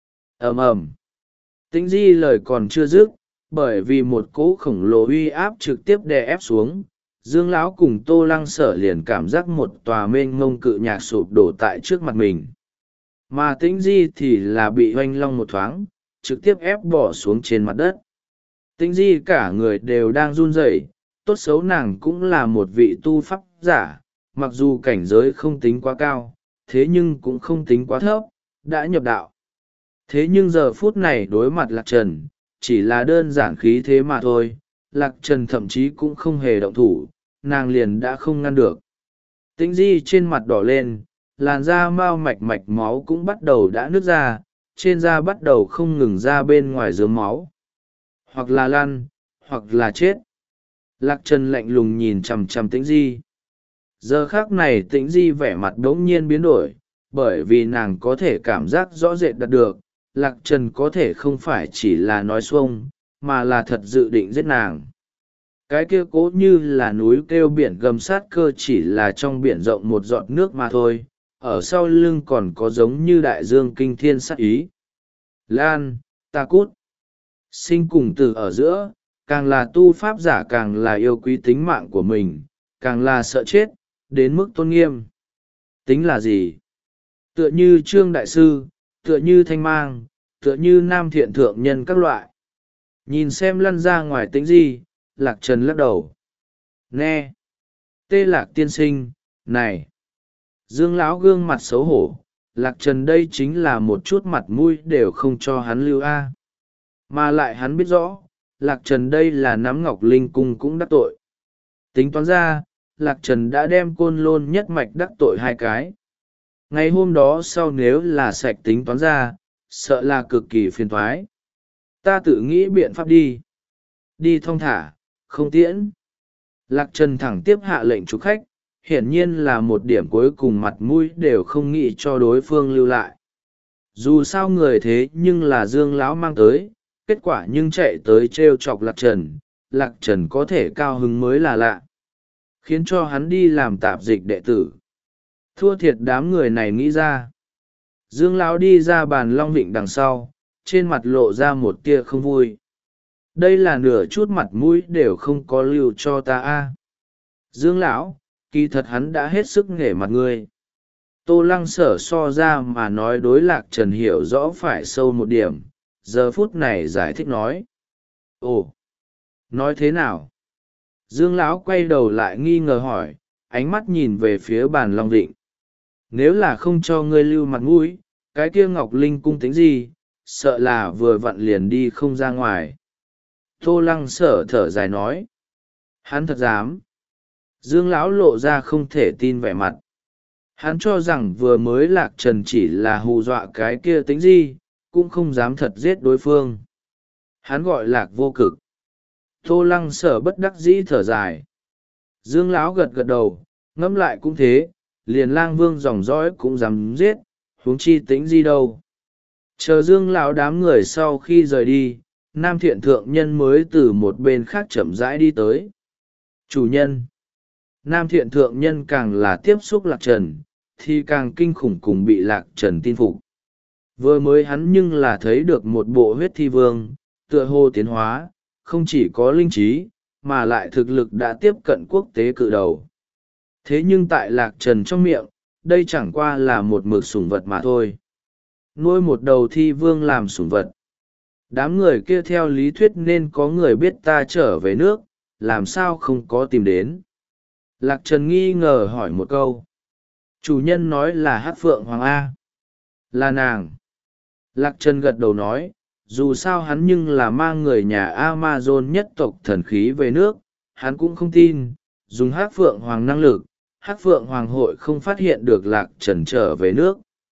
ầm ầm. Tĩnh Di lời còn chưa dứt, bởi vì một cỗ khổng lồ uy áp trực tiếp đè ép xuống, Dương Lão cùng Tô Lăng Sở liền cảm giác một tòa mênh mông cự nhạc sụp đổ tại trước mặt mình. Mà Tĩnh Di thì là bị oanh long một thoáng, trực tiếp ép bỏ xuống trên mặt đất. Tĩnh Di cả người đều đang run rẩy, tốt xấu nàng cũng là một vị tu pháp giả, mặc dù cảnh giới không tính quá cao, thế nhưng cũng không tính quá thấp, đã nhập đạo. Thế nhưng giờ phút này đối mặt Lạc Trần, chỉ là đơn giản khí thế mà thôi, Lạc Trần thậm chí cũng không hề động thủ, nàng liền đã không ngăn được. Tĩnh Di trên mặt đỏ lên, làn da mao mạch mạch máu cũng bắt đầu đã nứt ra, trên da bắt đầu không ngừng ra bên ngoài dớm máu. Hoặc là lăn, hoặc là chết. Lạc Trần lạnh lùng nhìn chằm chằm Tĩnh Di. Giờ khác này Tĩnh Di vẻ mặt đống nhiên biến đổi, bởi vì nàng có thể cảm giác rõ rệt đạt được, Lạc Trần có thể không phải chỉ là nói xuông, mà là thật dự định giết nàng. Cái kia cố như là núi kêu biển gầm sát cơ chỉ là trong biển rộng một giọt nước mà thôi, ở sau lưng còn có giống như đại dương kinh thiên sát ý. Lan, ta cút. Sinh cùng tử ở giữa, càng là tu pháp giả càng là yêu quý tính mạng của mình, càng là sợ chết, đến mức tôn nghiêm. Tính là gì? Tựa như Trương Đại Sư, tựa như Thanh Mang, tựa như Nam Thiện Thượng Nhân các loại. Nhìn xem lăn ra ngoài Tĩnh Di, Lạc Trần lắc đầu. Nghe! Tê Lạc tiên sinh, này! Dương Lão gương mặt xấu hổ, Lạc Trần đây chính là một chút mặt mũi đều không cho hắn lưu a. Mà lại hắn biết rõ, Lạc Trần đây là nắm Ngọc Linh cung cũng đắc tội. Tính toán ra, Lạc Trần đã đem Côn Lôn nhất mạch đắc tội hai cái. Ngày hôm đó sau nếu là sạch tính toán ra, sợ là cực kỳ phiền toái. Ta tự nghĩ biện pháp đi. Đi thong thả, không tiễn. Lạc Trần thẳng tiếp hạ lệnh chủ khách, hiển nhiên là một điểm cuối cùng mặt mũi đều không nghĩ cho đối phương lưu lại. Dù sao người thế nhưng là Dương Lão mang tới, kết quả nhưng chạy tới trêu chọc Lạc Trần, Lạc Trần có thể cao hứng mới là lạ. Khiến cho hắn đi làm tạp dịch đệ tử. Thua thiệt đám người này nghĩ ra. Dương Lão đi ra bàn long vịnh đằng sau, trên mặt lộ ra một tia không vui. đây là nửa chút mặt mũi đều không có lưu cho ta a. Dương lão, kỳ thật hắn đã hết sức nể mặt ngươi. Tô Lăng Sở so ra mà nói đối Lạc Trần hiểu rõ phải sâu một điểm, giờ phút này giải thích nói. Ồ, nói thế nào? Dương lão quay đầu lại nghi ngờ hỏi, ánh mắt nhìn về phía bàn Long Định. Nếu là không cho ngươi lưu mặt mũi, cái kia Ngọc Linh cung tính gì, sợ là vừa vặn liền đi không ra ngoài. Tô Lăng Sở thở dài nói. Hắn thật dám. Dương lão lộ ra không thể tin vẻ mặt. Hắn cho rằng vừa mới Lạc Trần chỉ là hù dọa cái kia tính gì, cũng không dám thật giết đối phương. Hắn gọi Lạc Vô Cực. Tô Lăng Sở bất đắc dĩ thở dài. Dương lão gật gật đầu, ngẫm lại cũng thế, liền Lang Vương dòng dõi cũng dám giết, huống chi tính gì đâu. Chờ Dương lão đám người sau khi rời đi, Nam Thiện Thượng Nhân mới từ một bên khác chậm rãi đi tới. Chủ nhân. Nam Thiện Thượng Nhân càng là tiếp xúc Lạc Trần, thì càng kinh khủng cùng bị Lạc Trần tin phục. Vừa mới hắn nhưng là thấy được một bộ huyết thi vương, tựa hồ tiến hóa, không chỉ có linh trí, mà lại thực lực đã tiếp cận quốc tế cự đầu. Thế nhưng tại Lạc Trần trong miệng, đây chẳng qua là một mực sủng vật mà thôi. Nuôi một đầu thi vương làm sủng vật. Đám người kia theo lý thuyết nên có người biết ta trở về nước, làm sao không có tìm đến. Lạc Trần nghi ngờ hỏi một câu. Chủ nhân nói là Hắc Phượng Hoàng A. Là nàng. Lạc Trần gật đầu nói, dù sao hắn nhưng là mang người nhà Amazon nhất tộc thần khí về nước, hắn cũng không tin, dùng Hắc Phượng Hoàng năng lực, Hắc Phượng Hoàng hội không phát hiện được Lạc Trần trở về nước.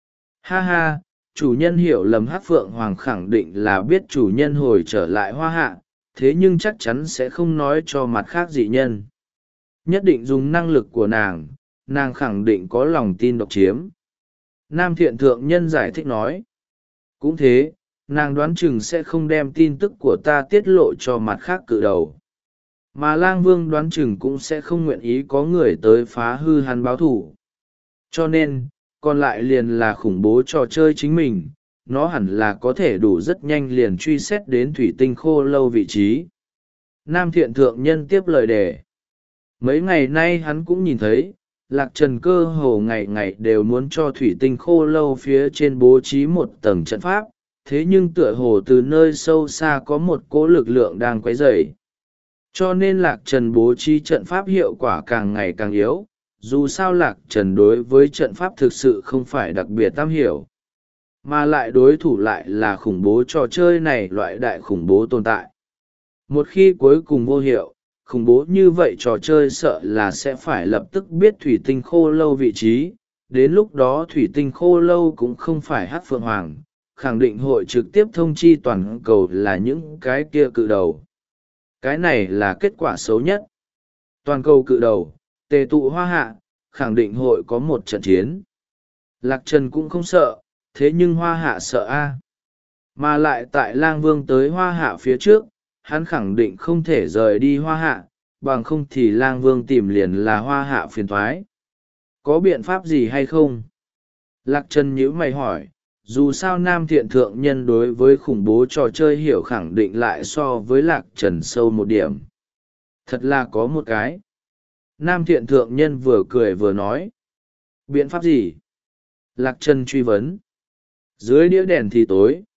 Ha ha, chủ nhân hiểu lầm, Hắc Phượng Hoàng khẳng định là biết chủ nhân hồi trở lại Hoa Hạ, thế nhưng chắc chắn sẽ không nói cho mặt khác dị nhân. Nhất định dùng năng lực của nàng, nàng khẳng định có lòng tin độc chiếm. Nam Thiện Thượng Nhân giải thích nói. Cũng thế, nàng đoán chừng sẽ không đem tin tức của ta tiết lộ cho mặt khác cự đầu. Mà Lang Vương đoán chừng cũng sẽ không nguyện ý có người tới phá hư hắn báo thủ. Cho nên, còn lại liền là khủng bố trò chơi chính mình, nó hẳn là có thể đủ rất nhanh liền truy xét đến thủy tinh khô lâu vị trí. Nam Thiện Thượng Nhân tiếp lời đề. Mấy ngày nay hắn cũng nhìn thấy, Lạc Trần cơ hồ ngày ngày đều muốn cho thủy tinh khô lâu phía trên bố trí một tầng trận pháp, thế nhưng tựa hồ từ nơi sâu xa có một cỗ lực lượng đang quấy rầy. Cho nên Lạc Trần bố trí trận pháp hiệu quả càng ngày càng yếu, dù sao Lạc Trần đối với trận pháp thực sự không phải đặc biệt am hiểu, mà lại đối thủ lại là khủng bố trò chơi này loại đại khủng bố tồn tại. Một khi cuối cùng vô hiệu, khủng bố như vậy trò chơi sợ là sẽ phải lập tức biết thủy tinh khô lâu vị trí, đến lúc đó thủy tinh khô lâu cũng không phải Hắc Phượng Hoàng, khẳng định hội trực tiếp thông chi toàn cầu là những cái kia cự đầu. Cái này là kết quả xấu nhất. Toàn cầu cự đầu, tề tụ Hoa Hạ, khẳng định hội có một trận chiến. Lạc Trần cũng không sợ, thế nhưng Hoa Hạ sợ a. Mà lại tại Lang Vương tới Hoa Hạ phía trước, hắn khẳng định không thể rời đi Hoa Hạ, bằng không thì Lang Vương tìm liền là Hoa Hạ phiền thoái. Có biện pháp gì hay không? Lạc Trần nhíu mày hỏi, dù sao Nam Thiện Thượng Nhân đối với khủng bố trò chơi hiểu khẳng định lại so với Lạc Trần sâu một điểm. Thật là có một cái. Nam Thiện Thượng Nhân vừa cười vừa nói. Biện pháp gì? Lạc Trần truy vấn. Dưới đĩa đèn thì tối,